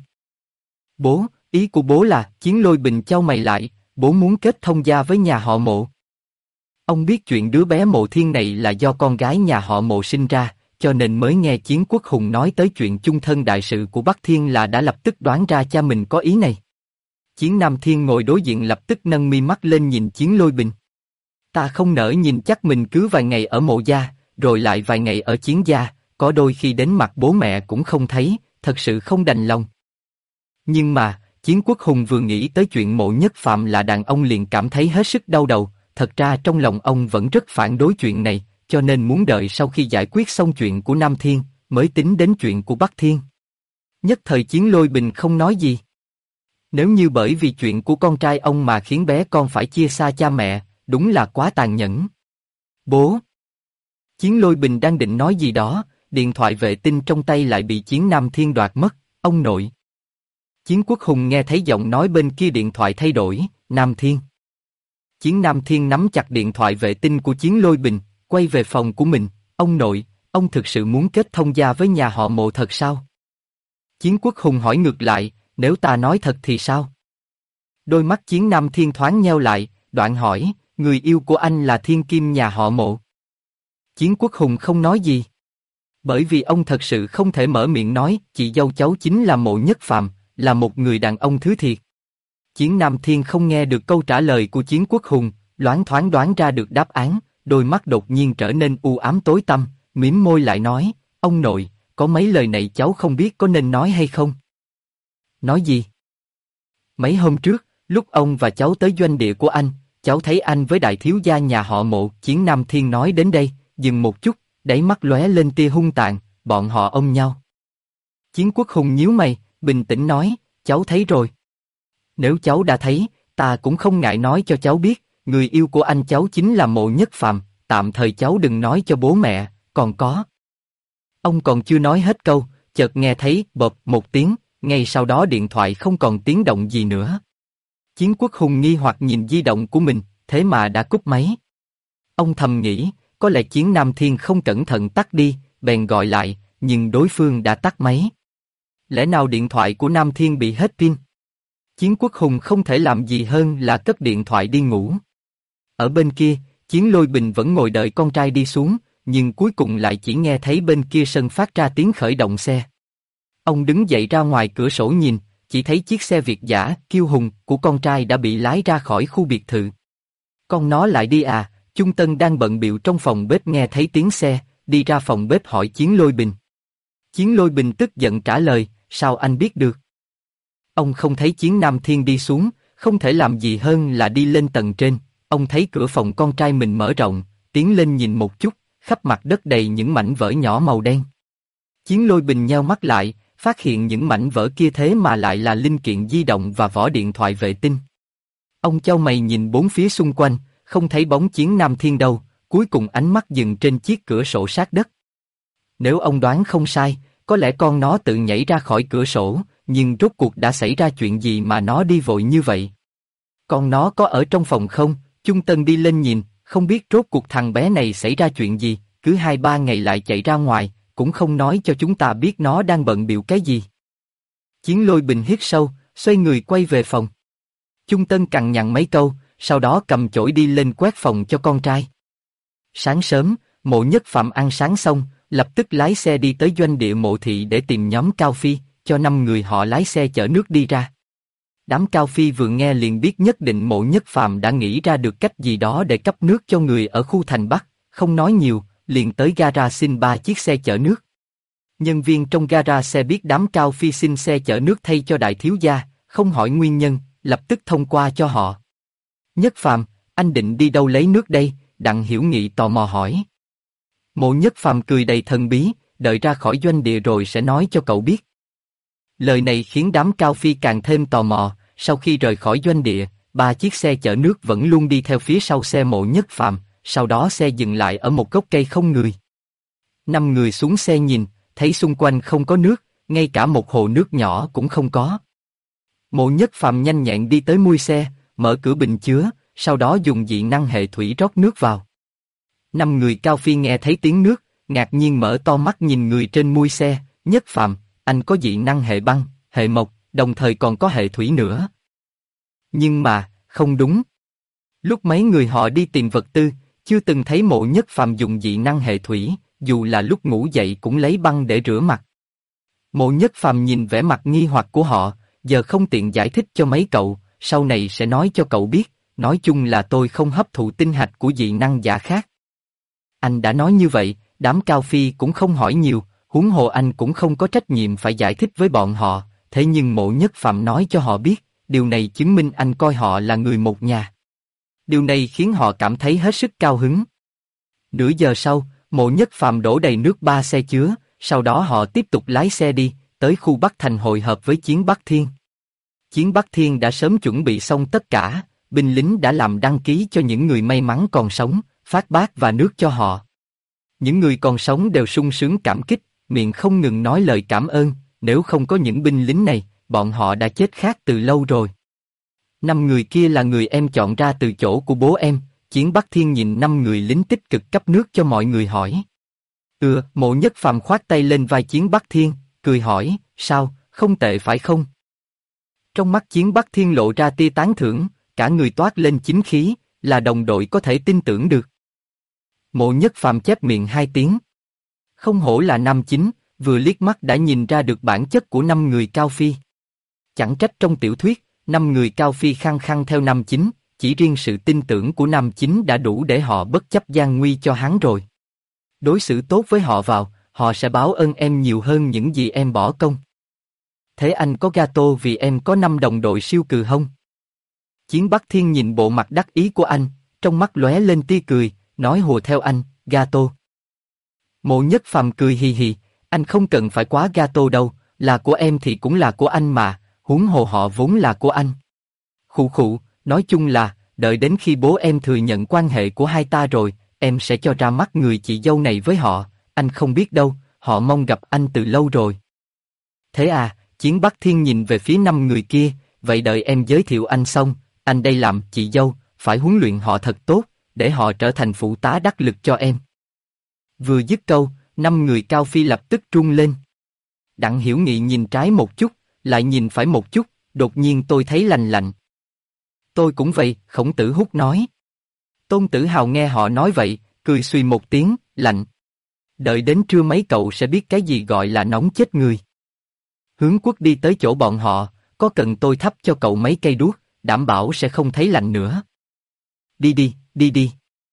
Bố, ý của bố là, Chiến Lôi Bình chau mày lại, bố muốn kết thông gia với nhà họ Mộ. Ông biết chuyện đứa bé Mộ Thiên này là do con gái nhà họ Mộ sinh ra, cho nên mới nghe Chiến Quốc Hùng nói tới chuyện chung thân đại sự của Bắc Thiên là đã lập tức đoán ra cha mình có ý này. Chiến Nam Thiên ngồi đối diện lập tức nâng mi mắt lên nhìn Chiến Lôi Bình. Ta không nỡ nhìn chắc mình cứ vài ngày ở Mộ gia, rồi lại vài ngày ở Chiến gia, có đôi khi đến mặt bố mẹ cũng không thấy, thật sự không đành lòng. Nhưng mà, Chiến Quốc Hùng vừa nghĩ tới chuyện Mộ Nhất Phạm là đàn ông liền cảm thấy hết sức đau đầu, thật ra trong lòng ông vẫn rất phản đối chuyện này, cho nên muốn đợi sau khi giải quyết xong chuyện của Nam Thiên, mới tính đến chuyện của Bắc Thiên. Nhất thời Chiến Lôi Bình không nói gì. Nếu như bởi vì chuyện của con trai ông mà khiến bé con phải chia xa cha mẹ, đúng là quá tàn nhẫn. Bố! Chiến Lôi Bình đang định nói gì đó, điện thoại vệ tinh trong tay lại bị Chiến Nam Thiên đoạt mất, ông nội. Chiến Quốc Hùng nghe thấy giọng nói bên kia điện thoại thay đổi, Nam Thiên. Chiến Nam Thiên nắm chặt điện thoại vệ tinh của Chiến Lôi Bình, quay về phòng của mình, ông nội, ông thực sự muốn kết thông gia với nhà họ Mộ thật sao? Chiến Quốc Hùng hỏi ngược lại, nếu ta nói thật thì sao? Đôi mắt Chiến Nam Thiên thoáng nheo lại, đoạn hỏi, người yêu của anh là thiên kim nhà họ Mộ. Chiến Quốc Hùng không nói gì. Bởi vì ông thật sự không thể mở miệng nói, chị dâu cháu chính là Mộ Nhất Phạm, là một người đàn ông thứ thiệt. Chiến Nam Thiên không nghe được câu trả lời của Chiến Quốc Hùng, loáng thoáng đoán ra được đáp án, đôi mắt đột nhiên trở nên u ám tối tăm, mím môi lại nói, ông nội, có mấy lời này cháu không biết có nên nói hay không. Nói gì? Mấy hôm trước, lúc ông và cháu tới doanh địa của anh, cháu thấy anh với đại thiếu gia nhà họ Mộ. Chiến Nam Thiên nói đến đây, dừng một chút, đáy mắt lóe lên tia hung tàn, bọn họ ôm nhau. Chiến Quốc Hùng nhíu mày, bình tĩnh nói, cháu thấy rồi. Nếu cháu đã thấy, ta cũng không ngại nói cho cháu biết, người yêu của anh cháu chính là Mộ Nhất Phạm, tạm thời cháu đừng nói cho bố mẹ, còn có. Ông còn chưa nói hết câu, chợt nghe thấy bộp một tiếng, ngay sau đó điện thoại không còn tiếng động gì nữa. Chiến Quốc Hùng nghi hoặc nhìn di động của mình, thế mà đã cúp máy. Ông thầm nghĩ, có lẽ Chiến Nam Thiên không cẩn thận tắt đi, bèn gọi lại, nhưng đối phương đã tắt máy. Lẽ nào điện thoại của Nam Thiên bị hết pin? Chiến Quốc Hùng không thể làm gì hơn là cất điện thoại đi ngủ. Ở bên kia, Chiến Lôi Bình vẫn ngồi đợi con trai đi xuống, nhưng cuối cùng lại chỉ nghe thấy bên kia sân phát ra tiếng khởi động xe. Ông đứng dậy ra ngoài cửa sổ nhìn, chỉ thấy chiếc xe Việt dã, kiêu hùng, của con trai đã bị lái ra khỏi khu biệt thự. Con nó lại đi à? Chung Tân đang bận bịu trong phòng bếp nghe thấy tiếng xe, đi ra phòng bếp hỏi Chiến Lôi Bình. Chiến Lôi Bình tức giận trả lời, sao anh biết được? Ông không thấy Chiến Nam Thiên đi xuống, không thể làm gì hơn là đi lên tầng trên. Ông thấy cửa phòng con trai mình mở rộng, tiến lên nhìn một chút, khắp mặt đất đầy những mảnh vỡ nhỏ màu đen. Chiến Lôi Bình nheo mắt lại, phát hiện những mảnh vỡ kia thế mà lại là linh kiện di động và vỏ điện thoại vệ tinh. Ông chau mày nhìn bốn phía xung quanh, không thấy bóng Chiến Nam Thiên đâu, cuối cùng ánh mắt dừng trên chiếc cửa sổ sát đất. Nếu ông đoán không sai, có lẽ con nó tự nhảy ra khỏi cửa sổ, nhưng rốt cuộc đã xảy ra chuyện gì mà nó đi vội như vậy? Con nó có ở trong phòng không? Chung Tân đi lên nhìn, không biết rốt cuộc thằng bé này xảy ra chuyện gì, cứ 2-3 ngày lại chạy ra ngoài, cũng không nói cho chúng ta biết nó đang bận bịu cái gì. Chiến Lôi Bình hít sâu, xoay người quay về phòng. Chung Tân cằn nhằn mấy câu, sau đó cầm chổi đi lên quét phòng cho con trai. Sáng sớm, Mộ Nhất Phạm ăn sáng xong, lập tức lái xe đi tới doanh địa Mộ Thị để tìm nhóm Cao Phi, cho 5 người họ lái xe chở nước đi ra. Đám Cao Phi vừa nghe liền biết nhất định Mộ Nhất Phạm đã nghĩ ra được cách gì đó để cấp nước cho người ở khu thành Bắc, không nói nhiều, liền tới gara xin 3 chiếc xe chở nước. Nhân viên trong gara xe biết đám Cao Phi xin xe chở nước thay cho đại thiếu gia, không hỏi nguyên nhân, lập tức thông qua cho họ. Nhất Phạm, anh định đi đâu lấy nước đây? Đặng Hiểu Nghị tò mò hỏi. Mộ Nhất Phạm cười đầy thần bí, đợi ra khỏi doanh địa rồi sẽ nói cho cậu biết. Lời này khiến đám Cao Phi càng thêm tò mò, sau khi rời khỏi doanh địa, 3 chiếc xe chở nước vẫn luôn đi theo phía sau xe Mộ Nhất Phàm, sau đó xe dừng lại ở một gốc cây không người. 5 người xuống xe nhìn, thấy xung quanh không có nước, ngay cả một hồ nước nhỏ cũng không có. Mộ Nhất Phàm nhanh nhẹn đi tới mui xe, mở cửa bình chứa, sau đó dùng dị năng hệ thủy rót nước vào. 5 người Cao Phi nghe thấy tiếng nước, ngạc nhiên mở to mắt nhìn người trên mui xe. Nhất Phàm, anh có dị năng hệ băng, hệ mộc, đồng thời còn có hệ thủy nữa. Nhưng mà, không đúng. Lúc mấy người họ đi tìm vật tư, chưa từng thấy Mộ Nhất Phàm dùng dị năng hệ thủy, dù là lúc ngủ dậy cũng lấy băng để rửa mặt. Mộ Nhất Phàm nhìn vẻ mặt nghi hoặc của họ, giờ không tiện giải thích cho mấy cậu, sau này sẽ nói cho cậu biết, nói chung là tôi không hấp thụ tinh hạch của dị năng giả khác. Anh đã nói như vậy, đám Cao Phi cũng không hỏi nhiều, huống hồ anh cũng không có trách nhiệm phải giải thích với bọn họ, thế nhưng Mộ Nhất Phàm nói cho họ biết, điều này chứng minh anh coi họ là người một nhà. Điều này khiến họ cảm thấy hết sức cao hứng. Nửa giờ sau, Mộ Nhất Phàm đổ đầy nước 3 xe chứa, sau đó họ tiếp tục lái xe đi, tới khu Bắc Thành hội hợp với Chiến Bắc Thiên. Chiến Bắc Thiên đã sớm chuẩn bị xong tất cả, binh lính đã làm đăng ký cho những người may mắn còn sống, phát bát và nước cho họ. Những người còn sống đều sung sướng cảm kích, miệng không ngừng nói lời cảm ơn, nếu không có những binh lính này, bọn họ đã chết khát từ lâu rồi. 5 người kia là người em chọn ra từ chỗ của bố em. Chiến Bắc Thiên nhìn 5 người lính tích cực cấp nước cho mọi người hỏi. Mộ Nhất Phàm khoát tay lên vai Chiến Bắc Thiên, cười hỏi, sao, không tệ phải không? Trong mắt Chiến Bắc Thiên lộ ra tia tán thưởng, cả người toát lên chính khí, là đồng đội có thể tin tưởng được. Mộ Nhất Phàm chép miệng 2 tiếng. Không hổ là nam chính, vừa liếc mắt đã nhìn ra được bản chất của 5 người Cao Phi. Chẳng trách trong tiểu thuyết, 5 người Cao Phi khăng khăng theo nam chính, chỉ riêng sự tin tưởng của nam chính đã đủ để họ bất chấp gian nguy cho hắn rồi. Đối xử tốt với họ vào, họ sẽ báo ơn em nhiều hơn những gì em bỏ công. Thế anh có gato vì em có 5 đồng đội siêu cừ không? Chiến Bắc Thiên nhìn bộ mặt đắc ý của anh, trong mắt lóe lên tia cười, nói hùa theo anh, gato. Mộ Nhất Phàm cười hì hì, anh không cần phải quá gato đâu, là của em thì cũng là của anh mà, huống hồ họ vốn là của anh. Khụ khụ, nói chung là, đợi đến khi bố em thừa nhận quan hệ của hai ta rồi, em sẽ cho ra mắt người chị dâu này với họ, anh không biết đâu, họ mong gặp anh từ lâu rồi. Thế à, Chiến Bắc Thiên nhìn về phía 5 người kia, vậy đợi em giới thiệu anh xong, anh đây làm chị dâu, phải huấn luyện họ thật tốt, để họ trở thành phụ tá đắc lực cho em. Vừa dứt câu, 5 người Cao Phi lập tức run lên. Đặng Hiểu Nghị nhìn trái một chút, lại nhìn phải một chút, đột nhiên tôi thấy lành lạnh. Tôi cũng vậy, Khổng Tử Húc nói. Tôn Tử Hào nghe họ nói vậy, cười suy một tiếng, lạnh. Đợi đến trưa mấy cậu sẽ biết cái gì gọi là nóng chết người. Hướng Quốc đi tới chỗ bọn họ, có cần tôi thắp cho cậu mấy cây đuốc, đảm bảo sẽ không thấy lạnh nữa. Đi đi, đi đi.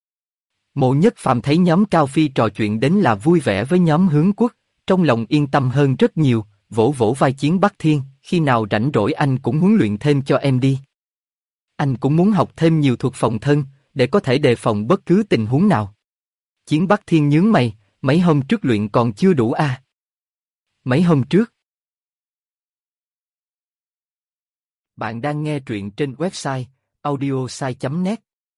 Mộ Nhất Phàm thấy nhóm Cao Phi trò chuyện đến là vui vẻ với nhóm Hướng Quốc, trong lòng yên tâm hơn rất nhiều, vỗ vỗ vai Chiến Bắc Thiên, khi nào rảnh rỗi anh cũng huấn luyện thêm cho em đi. Anh cũng muốn học thêm nhiều thuật phòng thân, để có thể đề phòng bất cứ tình huống nào. Chiến Bắc Thiên nhướng mày, mấy hôm trước luyện còn chưa đủ à? Mấy hôm trước? Bạn đang nghe truyện trên website audiosai.net.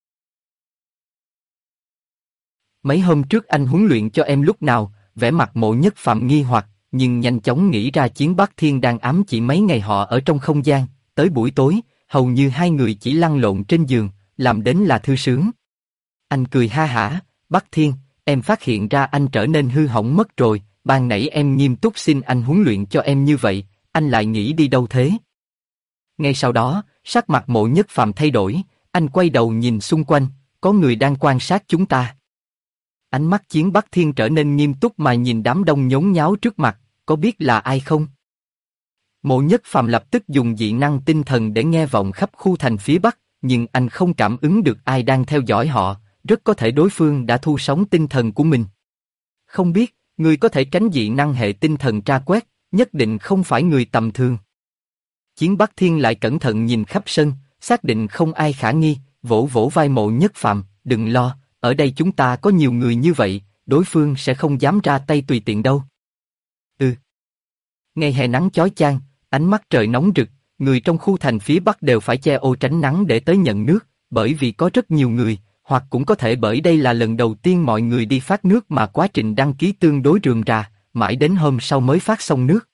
Mấy hôm trước anh huấn luyện cho em lúc nào? Vẻ mặt Mộ Nhất Phàm nghi hoặc, nhưng nhanh chóng nghĩ ra Chiến Bắc Thiên đang ám chỉ mấy ngày họ ở trong không gian, tới buổi tối, hầu như 2 người chỉ lăn lộn trên giường, làm đến là thư sướng. Anh cười ha hả, Bắc Thiên, em phát hiện ra anh trở nên hư hỏng mất rồi, ban nãy em nghiêm túc xin anh huấn luyện cho em như vậy, anh lại nghĩ đi đâu thế? Ngay sau đó, sắc mặt Mộ Nhất Phàm thay đổi, anh quay đầu nhìn xung quanh, có người đang quan sát chúng ta. Ánh mắt Chiến Bắc Thiên trở nên nghiêm túc mà nhìn đám đông nhốn nháo trước mặt, có biết là ai không? Mộ Nhất Phàm lập tức dùng dị năng tinh thần để nghe vọng khắp khu thành phía Bắc, nhưng anh không cảm ứng được ai đang theo dõi họ, rất có thể đối phương đã thu sóng tinh thần của mình. Không biết, người có thể tránh dị năng hệ tinh thần tra quét, nhất định không phải người tầm thường. Chiến Bắc Thiên lại cẩn thận nhìn khắp sân, xác định không ai khả nghi, vỗ vỗ vai Mộ Nhất Phàm, đừng lo, ở đây chúng ta có nhiều người như vậy, đối phương sẽ không dám ra tay tùy tiện đâu. Ngày hè nắng chói chang, Ánh mắt trời nóng rực, người trong khu thành phía Bắc đều phải che ô tránh nắng để tới nhận nước, bởi vì có rất nhiều người, hoặc cũng có thể bởi đây là lần đầu tiên mọi người đi phát nước mà quá trình đăng ký tương đối rườm rà, mãi đến hôm sau mới phát xong nước.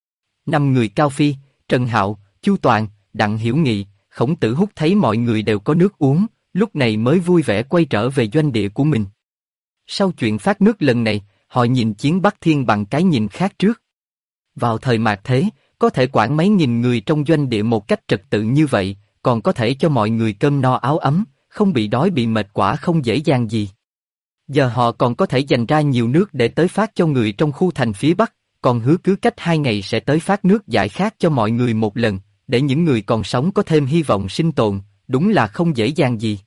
5 người Cao Phi, Trần Hạo, Chu Toàn, Đặng Hiểu Nghị, Khổng Tử Húc thấy mọi người đều có nước uống, lúc này mới vui vẻ quay trở về doanh địa của mình. Sau chuyện phát nước lần này, họ nhìn Chiến Bắc Thiên bằng cái nhìn khác trước. Vào thời mạt thế, có thể quản mấy nghìn người trong doanh địa một cách trật tự như vậy, còn có thể cho mọi người cơm no áo ấm, không bị đói bị mệt quả không dễ dàng gì. Giờ họ còn có thể dành ra nhiều nước để tới phát cho người trong khu thành phía Bắc, còn hứa cứ cách 2 ngày sẽ tới phát nước giải khát cho mọi người một lần, để những người còn sống có thêm hy vọng sinh tồn, đúng là không dễ dàng gì.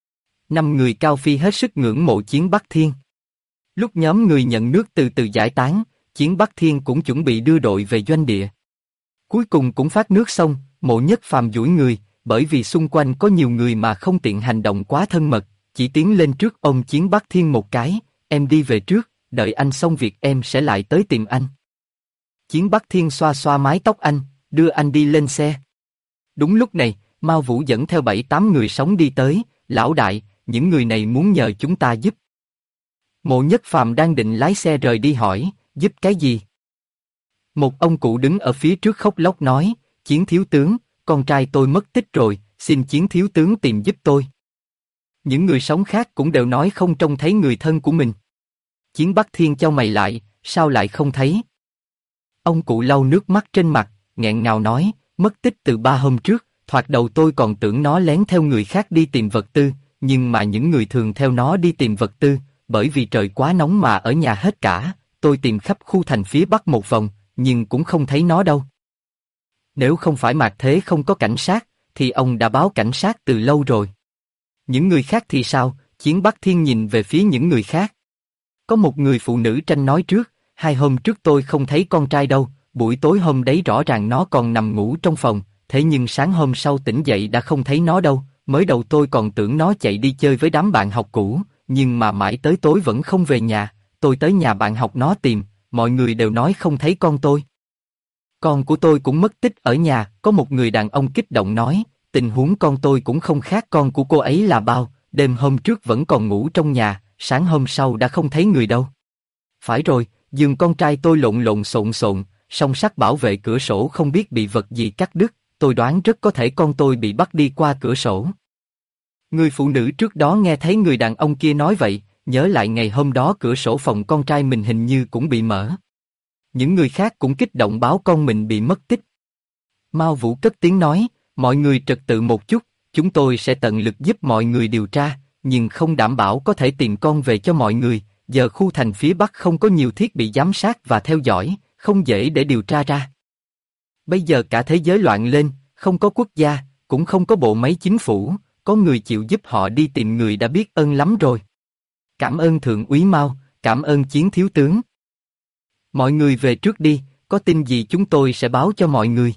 5 người Cao Phi hết sức ngưỡng mộ Chiến Bắc Thiên. Lúc nhóm người nhận nước từ từ giải tán, Chiến Bắc Thiên cũng chuẩn bị đưa đội về doanh địa. Cuối cùng cũng phát nước xong, Mộ Nhất Phàm duỗi người, bởi vì xung quanh có nhiều người mà không tiện hành động quá thân mật, chỉ tiến lên trước ôm Chiến Bắc Thiên một cái, em đi về trước, đợi anh xong việc em sẽ lại tới tìm anh. Chiến Bắc Thiên xoa xoa mái tóc anh, đưa anh đi lên xe. Đúng lúc này, Mao Vũ dẫn theo 7-8 người sống đi tới, lão đại, những người này muốn nhờ chúng ta giúp. Mộ Nhất Phàm đang định lái xe rời đi hỏi, giúp cái gì? Một ông cụ đứng ở phía trước khóc lóc nói, Chiến thiếu tướng, con trai tôi mất tích rồi, xin Chiến thiếu tướng tìm giúp tôi. Những người sống khác cũng đều nói không trông thấy người thân của mình. Chiến Bắc Thiên chau mày lại, sao lại không thấy? Ông cụ lau nước mắt trên mặt, nghẹn ngào nói, mất tích từ 3 hôm trước, thoạt đầu tôi còn tưởng nó lén theo người khác đi tìm vật tư, nhưng mà những người thường theo nó đi tìm vật tư, bởi vì trời quá nóng mà ở nhà hết cả, tôi tìm khắp khu thành phía Bắc một vòng, nhưng cũng không thấy nó đâu. Nếu không phải mạt thế không có cảnh sát, thì ông đã báo cảnh sát từ lâu rồi. Những người khác thì sao? Chiến Bắc Thiên nhìn về phía những người khác. Có một người phụ nữ tranh nói trước, 2 hôm trước tôi không thấy con trai đâu, buổi tối hôm đấy rõ ràng nó còn nằm ngủ trong phòng, thế nhưng sáng hôm sau tỉnh dậy đã không thấy nó đâu, mới đầu tôi còn tưởng nó chạy đi chơi với đám bạn học cũ, nhưng mà mãi tới tối vẫn không về nhà, tôi tới nhà bạn học nó tìm, mọi người đều nói không thấy con tôi. Con của tôi cũng mất tích ở nhà, có một người đàn ông kích động nói, tình huống con tôi cũng không khác con của cô ấy là bao, đêm hôm trước vẫn còn ngủ trong nhà, sáng hôm sau đã không thấy người đâu. Phải rồi, giường con trai tôi lộn lộn xộn xộn, song sắt bảo vệ cửa sổ không biết bị vật gì cắt đứt, tôi đoán rất có thể con tôi bị bắt đi qua cửa sổ. Người phụ nữ trước đó nghe thấy người đàn ông kia nói vậy, nhớ lại ngày hôm đó cửa sổ phòng con trai mình hình như cũng bị mở. Những người khác cũng kích động báo con mình bị mất tích. Mao Vũ cất tiếng nói, mọi người trật tự một chút, chúng tôi sẽ tận lực giúp mọi người điều tra, nhưng không đảm bảo có thể tìm con về cho mọi người, giờ khu thành phía Bắc không có nhiều thiết bị giám sát và theo dõi, không dễ để điều tra ra. Bây giờ cả thế giới loạn lên, không có quốc gia, cũng không có bộ máy chính phủ, có người chịu giúp họ đi tìm người đã biết ơn lắm rồi. Cảm ơn Thượng úy Mao, cảm ơn Chiến thiếu tướng. Mọi người về trước đi, có tin gì chúng tôi sẽ báo cho mọi người.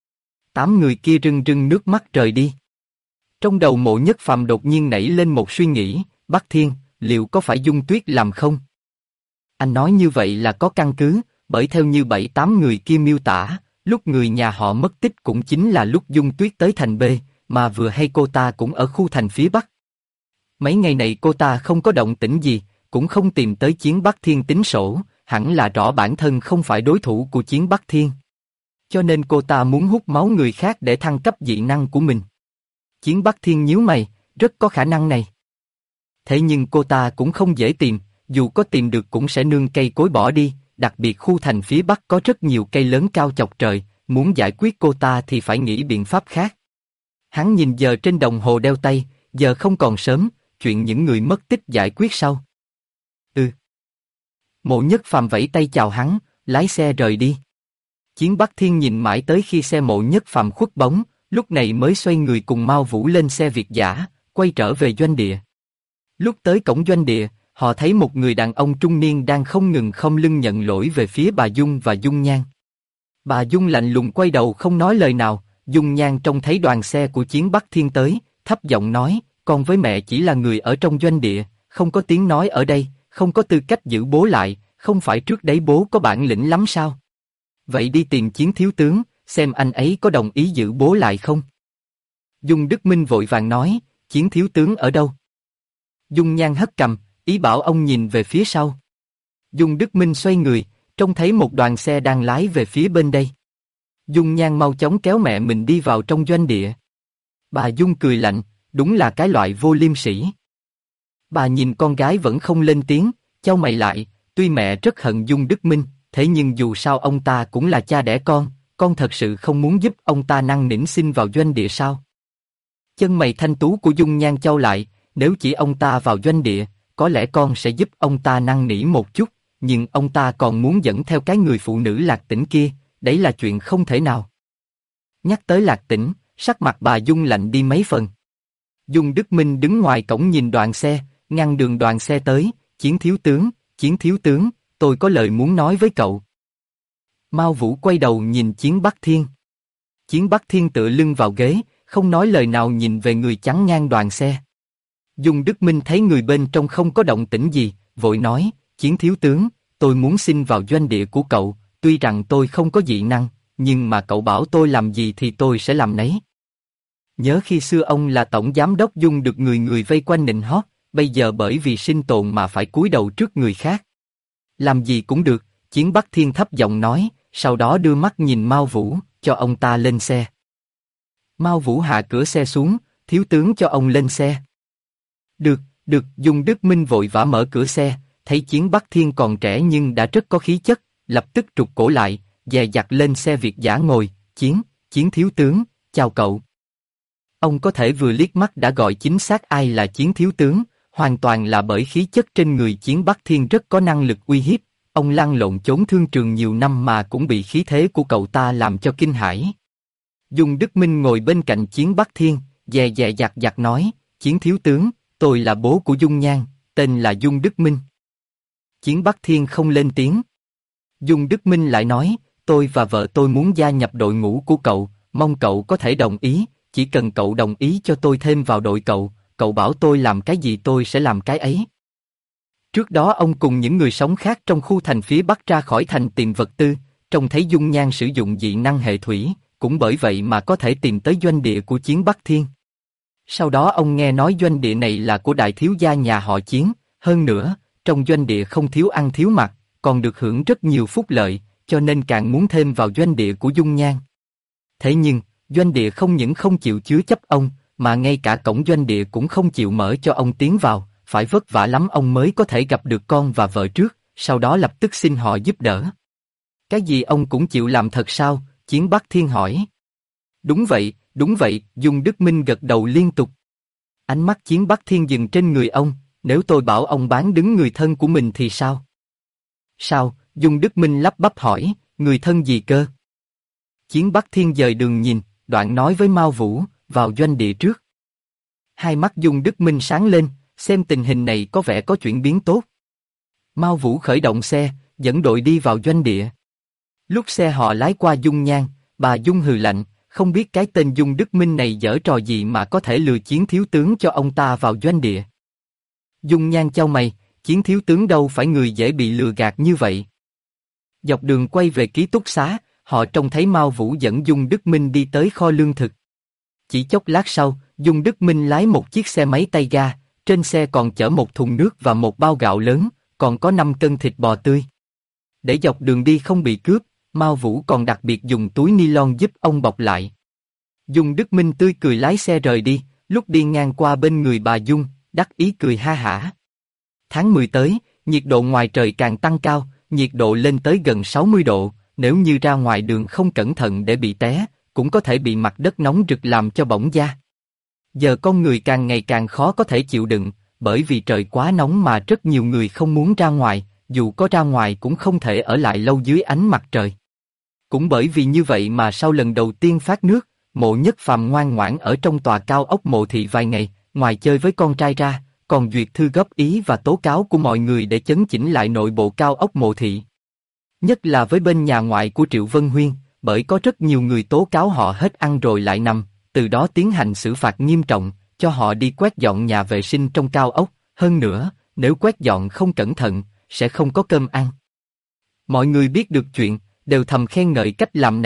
8 người kia rưng rưng nước mắt rời đi. Trong đầu Mộ Nhất Phàm đột nhiên nảy lên một suy nghĩ, Bắc Thiên, liệu có phải Dung Tuyết làm không? Anh nói như vậy là có căn cứ, bởi theo như 7-8 người kia miêu tả, lúc người nhà họ mất tích cũng chính là lúc Dung Tuyết tới thành B, mà vừa hay cô ta cũng ở khu thành phía Bắc. Mấy ngày này cô ta không có động tĩnh gì, cũng không tìm tới Chiến Bắc Thiên tính sổ, hẳn là rõ bản thân không phải đối thủ của Chiến Bắc Thiên. Cho nên cô ta muốn hút máu người khác để thăng cấp dị năng của mình. Chiến Bắc Thiên nhíu mày, rất có khả năng này. Thế nhưng cô ta cũng không dễ tìm, dù có tìm được cũng sẽ nương cây cối bỏ đi, đặc biệt khu thành phía Bắc có rất nhiều cây lớn cao chọc trời, muốn giải quyết cô ta thì phải nghĩ biện pháp khác. Hắn nhìn giờ trên đồng hồ đeo tay, giờ không còn sớm, chuyện những người mất tích giải quyết sau. Mộ Nhất Phàm vẫy tay chào hắn, lái xe rời đi. Chiến Bắc Thiên nhìn mãi tới khi xe Mộ Nhất Phàm khuất bóng, lúc này mới xoay người cùng Mao Vũ lên xe Việt dã, quay trở về doanh địa. Lúc tới cổng doanh địa, họ thấy một người đàn ông trung niên đang không ngừng khom lưng nhận lỗi về phía bà Dung và Dung Nhan. Bà Dung lạnh lùng quay đầu không nói lời nào, Dung Nhan trông thấy đoàn xe của Chiến Bắc Thiên tới, thấp giọng nói, con với mẹ chỉ là người ở trong doanh địa, không có tiếng nói ở đây, không có tư cách giữ bố lại, không phải trước đấy bố có bản lĩnh lắm sao? Vậy đi tìm Chiến thiếu tướng, xem anh ấy có đồng ý giữ bố lại không. Dung Đức Minh vội vàng nói, Chiến thiếu tướng ở đâu? Dung Nhan hất cằm, ý bảo ông nhìn về phía sau. Dung Đức Minh xoay người, trông thấy một đoàn xe đang lái về phía bên đây. Dung Nhan mau chóng kéo mẹ mình đi vào trong doanh địa. Bà Dung cười lạnh, đúng là cái loại vô liêm sỉ. Bà nhìn con gái vẫn không lên tiếng, chau mày lại, tuy mẹ rất hận Dung Đức Minh, thế nhưng dù sao ông ta cũng là cha đẻ con thật sự không muốn giúp ông ta năn nỉ xin vào doanh địa sao? Chân mày thanh tú của Dung Nhan chau lại, nếu chỉ ông ta vào doanh địa, có lẽ con sẽ giúp ông ta năn nỉ một chút, nhưng ông ta còn muốn dẫn theo cái người phụ nữ Lạc Tĩnh kia, đấy là chuyện không thể nào. Nhắc tới Lạc Tĩnh, sắc mặt bà Dung lạnh đi mấy phần. Dung Đức Minh đứng ngoài cổng nhìn đoàn xe, ngăn đường đoàn xe tới, Chiến thiếu tướng, tôi có lời muốn nói với cậu. Mao Vũ quay đầu nhìn Chiến Bắc Thiên. Chiến Bắc Thiên tựa lưng vào ghế, không nói lời nào nhìn về người chắn ngang đoàn xe. Dung Đức Minh thấy người bên trong không có động tĩnh gì, vội nói, Chiến thiếu tướng, tôi muốn xin vào doanh địa của cậu, tuy rằng tôi không có dị năng, nhưng mà cậu bảo tôi làm gì thì tôi sẽ làm nấy. Nhớ khi xưa ông là tổng giám đốc Dung được người người vây quanh nịnh hót, bây giờ bởi vì sinh tồn mà phải cúi đầu trước người khác. Làm gì cũng được, Chiến Bắc Thiên thấp giọng nói, sau đó đưa mắt nhìn Mao Vũ, cho ông ta lên xe. Mao Vũ hạ cửa xe xuống, thiếu tướng cho ông lên xe. Được, Dung Đức Minh vội vã mở cửa xe, thấy Chiến Bắc Thiên còn trẻ nhưng đã rất có khí chất, lập tức trục cổ lại, dè dặt lên xe Việt dã ngồi, Chiến thiếu tướng, chào cậu. Ông có thể vừa liếc mắt đã gọi chính xác ai là Chiến thiếu tướng, hoàn toàn là bởi khí chất trên người Chiến Bắc Thiên rất có năng lực uy hiếp, ông lăn lộn trốn thương trường nhiều năm mà cũng bị khí thế của cậu ta làm cho kinh hãi. Dung Đức Minh ngồi bên cạnh Chiến Bắc Thiên, dè dặt nói, Chiến thiếu tướng, tôi là bố của Dung Nhan, tên là Dung Đức Minh. Chiến Bắc Thiên không lên tiếng. Dung Đức Minh lại nói, tôi và vợ tôi muốn gia nhập đội ngũ của cậu, mong cậu có thể đồng ý, chỉ cần cậu đồng ý cho tôi thêm vào đội cậu bảo tôi làm cái gì tôi sẽ làm cái ấy. Trước đó ông cùng những người sống khác trong khu thành phía Bắc ra khỏi thành tìm vật tư, trông thấy Dung Nhan sử dụng dị năng hệ thủy, cũng bởi vậy mà có thể tìm tới doanh địa của Chiến Bắc Thiên. Sau đó ông nghe nói doanh địa này là của đại thiếu gia nhà họ Chiến, hơn nữa, trong doanh địa không thiếu ăn thiếu mặc, còn được hưởng rất nhiều phúc lợi, cho nên càng muốn thêm vào doanh địa của Dung Nhan. Thế nhưng, doanh địa không những không chịu chứa chấp ông, mà ngay cả cổng doanh địa cũng không chịu mở cho ông tiến vào, phải vất vả lắm ông mới có thể gặp được con và vợ trước, sau đó lập tức xin họ giúp đỡ. Cái gì ông cũng chịu làm thật sao? Chiến Bắc Thiên hỏi. Đúng vậy, Dung Đức Minh gật đầu liên tục. Ánh mắt Chiến Bắc Thiên dừng trên người ông, nếu tôi bảo ông bán đứng người thân của mình thì sao? Sao? Dung Đức Minh lắp bắp hỏi, người thân gì cơ? Chiến Bắc Thiên dời đường nhìn, đoạn nói với Mao Vũ, vào doanh địa trước. Hai mắt Dung Đức Minh sáng lên, xem tình hình này có vẻ có chuyển biến tốt. Mao Vũ khởi động xe, dẫn đội đi vào doanh địa. Lúc xe họ lái qua Dung Nhan, bà Dung hừ lạnh, không biết cái tên Dung Đức Minh này giở trò gì mà có thể lừa Chiến thiếu tướng cho ông ta vào doanh địa. Dung Nhan chau mày, Chiến thiếu tướng đâu phải người dễ bị lừa gạt như vậy. Dọc đường quay về ký túc xá, họ trông thấy Mao Vũ dẫn Dung Đức Minh đi tới kho lương thực. Chỉ chốc lát sau, Dung Đức Minh lái một chiếc xe máy tay ga, trên xe còn chở một thùng nước và một bao gạo lớn, còn có 5 cân thịt bò tươi. Để dọc đường đi không bị cướp, Mao Vũ còn đặc biệt dùng túi ni lông giúp ông bọc lại. Dung Đức Minh tươi cười lái xe rời đi, lúc đi ngang qua bên người bà Dung, đắc ý cười ha hả. Tháng 10 tới, nhiệt độ ngoài trời càng tăng cao, nhiệt độ lên tới gần 60 độ, nếu như ra ngoài đường không cẩn thận để bị té, cũng có thể bị mặt đất nóng rực làm cho bỏng da. Giờ con người càng ngày càng khó có thể chịu đựng, bởi vì trời quá nóng mà rất nhiều người không muốn ra ngoài, dù có ra ngoài cũng không thể ở lại lâu dưới ánh mặt trời. Cũng bởi vì như vậy mà sau lần đầu tiên phát nước, Mộ Nhất Phàm ngoan ngoãn ở trong tòa cao ốc Mộ Thị vài ngày, ngoài chơi với con trai ra, còn duyệt thư góp ý và tố cáo của mọi người để chấn chỉnh lại nội bộ cao ốc Mộ Thị. Nhất là với bên nhà ngoại của Triệu Vân Huyên, bởi có rất nhiều người tố cáo họ hết ăn rồi lại nằm, từ đó tiến hành xử phạt nghiêm trọng, cho họ đi quét dọn nhà vệ sinh trong cao ốc, hơn nữa, nếu quét dọn không cẩn thận, sẽ không có cơm ăn. Mọi người biết được chuyện, đều thầm khen ngợi cách làm này,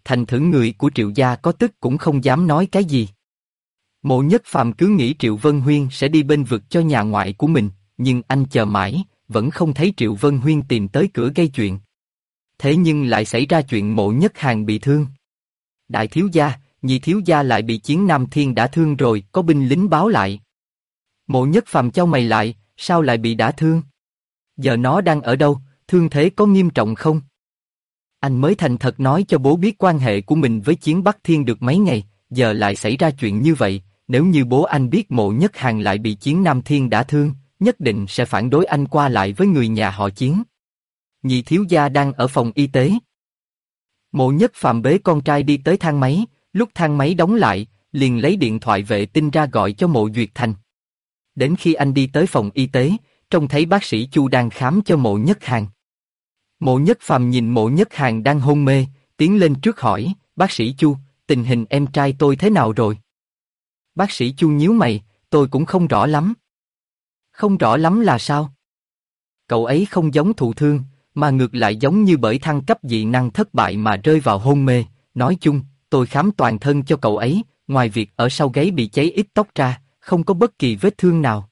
thành thử người của Triệu gia có tức cũng không dám nói cái gì. Mộ Nhất Phàm cứ nghĩ Triệu Vân Huyên sẽ đi bên vực cho nhà ngoại của mình, nhưng anh chờ mãi, vẫn không thấy Triệu Vân Huyên tìm tới cửa gây chuyện. Thế nhưng lại xảy ra chuyện Mộ Nhất Hàn bị thương. Đại thiếu gia, nhị thiếu gia lại bị Chiến Nam Thiên đả thương rồi, có binh lính báo lại. Mộ Nhất Phàm chau mày lại, sao lại bị đả thương? Giờ nó đang ở đâu, thương thế có nghiêm trọng không? Anh mới thành thật nói cho bố biết quan hệ của mình với Chiến Bắc Thiên được mấy ngày, giờ lại xảy ra chuyện như vậy, nếu như bố anh biết Mộ Nhất Hàn lại bị Chiến Nam Thiên đả thương, nhất định sẽ phản đối anh qua lại với người nhà họ Chiến. Nhị thiếu gia đang ở phòng y tế. Mộ Nhất Phàm bế con trai đi tới thang máy, lúc thang máy đóng lại, liền lấy điện thoại vệ tinh ra gọi cho Mộ Duyệt Thành. Đến khi anh đi tới phòng y tế, trông thấy bác sĩ Chu đang khám cho Mộ Nhất Hàn. Mộ Nhất Phàm nhìn Mộ Nhất Hàn đang hôn mê, tiến lên trước hỏi, bác sĩ Chu, tình hình em trai tôi thế nào rồi? Bác sĩ Chu nhíu mày, tôi cũng không rõ lắm. Không rõ lắm là sao? Cậu ấy không giống thụ thương, mà ngược lại giống như bởi thăng cấp dị năng thất bại mà rơi vào hôn mê. Nói chung, tôi khám toàn thân cho cậu ấy, ngoài việc ở sau gáy bị cháy ít tóc ra, không có bất kỳ vết thương nào.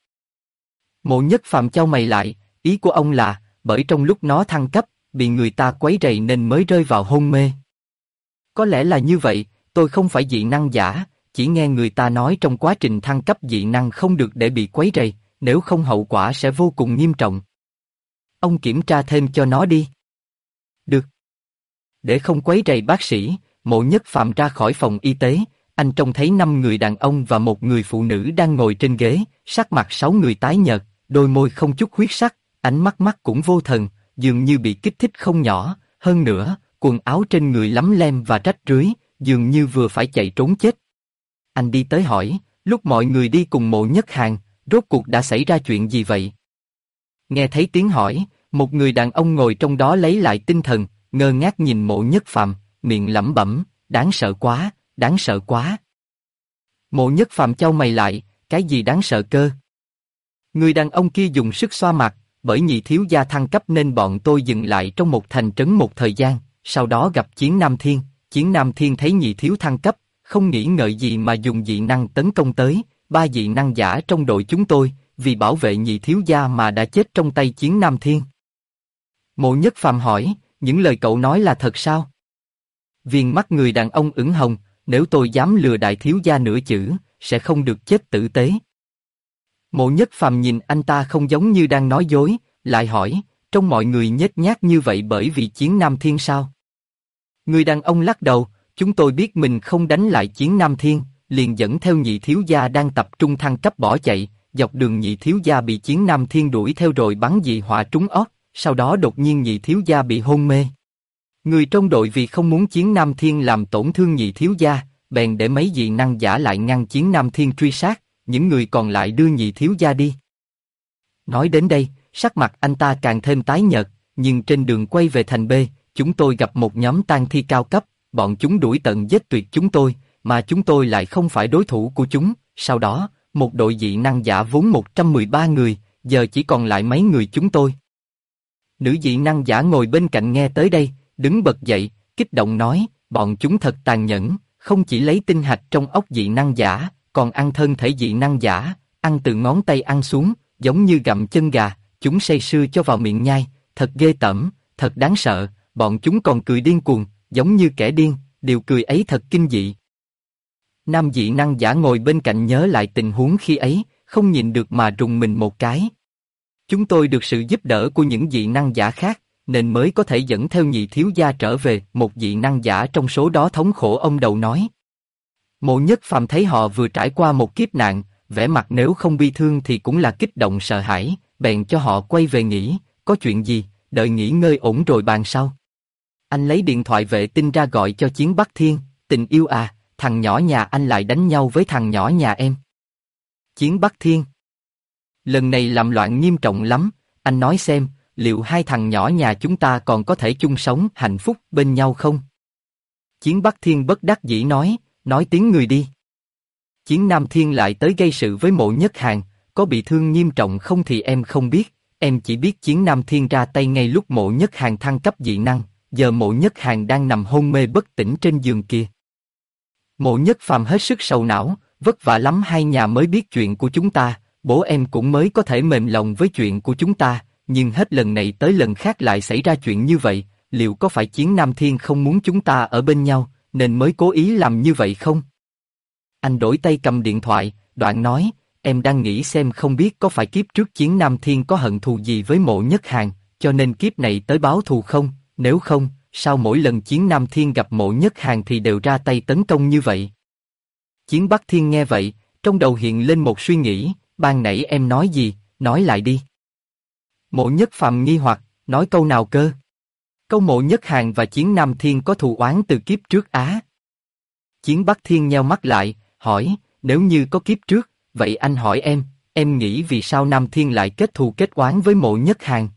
Mộ Nhất Phàm chau mày lại, ý của ông là, bởi trong lúc nó thăng cấp, bị người ta quấy rầy nên mới rơi vào hôn mê. Có lẽ là như vậy, tôi không phải dị năng giả, chỉ nghe người ta nói trong quá trình thăng cấp dị năng không được để bị quấy rầy, nếu không hậu quả sẽ vô cùng nghiêm trọng. Ông kiểm tra thêm cho nó đi. Được. Để không quấy rầy bác sĩ, Mộ Nhất Phàm ra khỏi phòng y tế, anh trông thấy 5 người đàn ông và một người phụ nữ đang ngồi trên ghế, sắc mặt 6 người tái nhợt, đôi môi không chút huyết sắc, ánh mắt cũng vô thần, dường như bị kích thích không nhỏ, hơn nữa, quần áo trên người lấm lem và rách rưới, dường như vừa phải chạy trốn chết. Anh đi tới hỏi, lúc mọi người đi cùng Mộ Nhất Hàn, rốt cuộc đã xảy ra chuyện gì vậy? Nghe thấy tiếng hỏi, một người đàn ông ngồi trong đó lấy lại tinh thần, ngơ ngác nhìn Mộ Nhất Phàm, miệng lẩm bẩm, đáng sợ quá, đáng sợ quá. Mộ Nhất Phàm chau mày lại, cái gì đáng sợ cơ? Người đàn ông kia dùng sức xoa mặt, bởi nhị thiếu gia thăng cấp nên bọn tôi dừng lại trong một thành trấn một thời gian, sau đó gặp Chiến Nam Thiên. Chiến Nam Thiên thấy nhị thiếu thăng cấp, không nghĩ ngợi gì mà dùng dị năng tấn công tới, 3 dị năng giả trong đội chúng tôi, vì bảo vệ nhị thiếu gia mà đã chết trong tay Chiến Nam Thiên. Mộ Nhất Phàm hỏi, những lời cậu nói là thật sao? Viền mắt người đàn ông ửng hồng, nếu tôi dám lừa đại thiếu gia nửa chữ, sẽ không được chết tử tế. Mộ Nhất Phàm nhìn anh ta không giống như đang nói dối, lại hỏi, trong mọi người nhếch nhác như vậy bởi vì Chiến Nam Thiên sao? Người đàn ông lắc đầu, chúng tôi biết mình không đánh lại Chiến Nam Thiên, liền dẫn theo nhị thiếu gia đang tập trung thăng cấp bỏ chạy, dọc đường nhị thiếu gia bị Chiến Nam Thiên đuổi theo rồi bắn dị hỏa trúng óc, sau đó đột nhiên nhị thiếu gia bị hôn mê. Người trong đội vì không muốn Chiến Nam Thiên làm tổn thương nhị thiếu gia, bèn để mấy dị năng giả lại ngăn Chiến Nam Thiên truy sát, những người còn lại đưa nhị thiếu gia đi. Nói đến đây, sắc mặt anh ta càng thêm tái nhợt, nhưng trên đường quay về thành B, chúng tôi gặp một nhóm tang thi cao cấp, bọn chúng đuổi tận giết tuyệt chúng tôi, mà chúng tôi lại không phải đối thủ của chúng. Sau đó, một đội dị năng giả vốn 113 người, giờ chỉ còn lại mấy người chúng tôi. Nữ dị năng giả ngồi bên cạnh nghe tới đây, đứng bật dậy, kích động nói, bọn chúng thật tàn nhẫn, không chỉ lấy tinh hạch trong óc dị năng giả, còn ăn thân thể dị năng giả, ăn từ ngón tay ăn xuống, giống như gặm chân gà, chúng say sưa cho vào miệng nhai, thật ghê tởm, thật đáng sợ, bọn chúng còn cười điên cuồng, giống như kẻ điên, điều cười ấy thật kinh dị. Nam dị năng giả ngồi bên cạnh nhớ lại tình huống khi ấy, không nhịn được mà rùng mình một cái. Chúng tôi được sự giúp đỡ của những dị năng giả khác, nên mới có thể dẫn theo nhị thiếu gia trở về. Một dị năng giả trong số đó thống khổ ông đầu nói. Mộ Nhất Phàm thấy họ vừa trải qua một kiếp nạn, vẻ mặt nếu không bi thương thì cũng là kích động sợ hãi, bèn cho họ quay về nghỉ, có chuyện gì, đợi nghỉ ngơi ổn rồi bàn sau. Anh lấy điện thoại vệ tinh ra gọi cho Chiến Bắc Thiên, tình yêu à, thằng nhỏ nhà anh lại đánh nhau với thằng nhỏ nhà em. Chiến Bắc Thiên. Lần này làm loạn nghiêm trọng lắm, anh nói xem, liệu hai thằng nhỏ nhà chúng ta còn có thể chung sống hạnh phúc bên nhau không? Chiến Bắc Thiên bất đắc dĩ nói tiếng người đi. Chiến Nam Thiên lại tới gây sự với Mộ Nhất Hàn, có bị thương nghiêm trọng không thì em không biết, em chỉ biết Chiến Nam Thiên ra tay ngay lúc Mộ Nhất Hàn thăng cấp dị năng, giờ Mộ Nhất Hàn đang nằm hôn mê bất tỉnh trên giường kia. Mộ Nhất Phàm hết sức sầu não, vất vả lắm hai nhà mới biết chuyện của chúng ta, bố em cũng mới có thể mềm lòng với chuyện của chúng ta, nhưng hết lần này tới lần khác lại xảy ra chuyện như vậy, liệu có phải Chiến Nam Thiên không muốn chúng ta ở bên nhau, nên mới cố ý làm như vậy không? Anh đổi tay cầm điện thoại, đoạn nói, em đang nghĩ xem không biết có phải kiếp trước Chiến Nam Thiên có hận thù gì với Mộ Nhất Hàn, cho nên kiếp này tới báo thù không, nếu không, sao mỗi lần Chiến Nam Thiên gặp Mộ Nhất Hàn thì đều ra tay tấn công như vậy? Chiến Bắc Thiên nghe vậy, trong đầu hiện lên một suy nghĩ, ban nãy em nói gì, nói lại đi. Mộ Nhất Phàm nghi hoặc, nói câu nào cơ? Câu Mộ Nhất Hàn và Chiến Nam Thiên có thù oán từ kiếp trước á. Chiến Bắc Thiên nheo mắt lại, hỏi, nếu như có kiếp trước, vậy anh hỏi em nghĩ vì sao Nam Thiên lại kết thù kết oán với Mộ Nhất Hàn?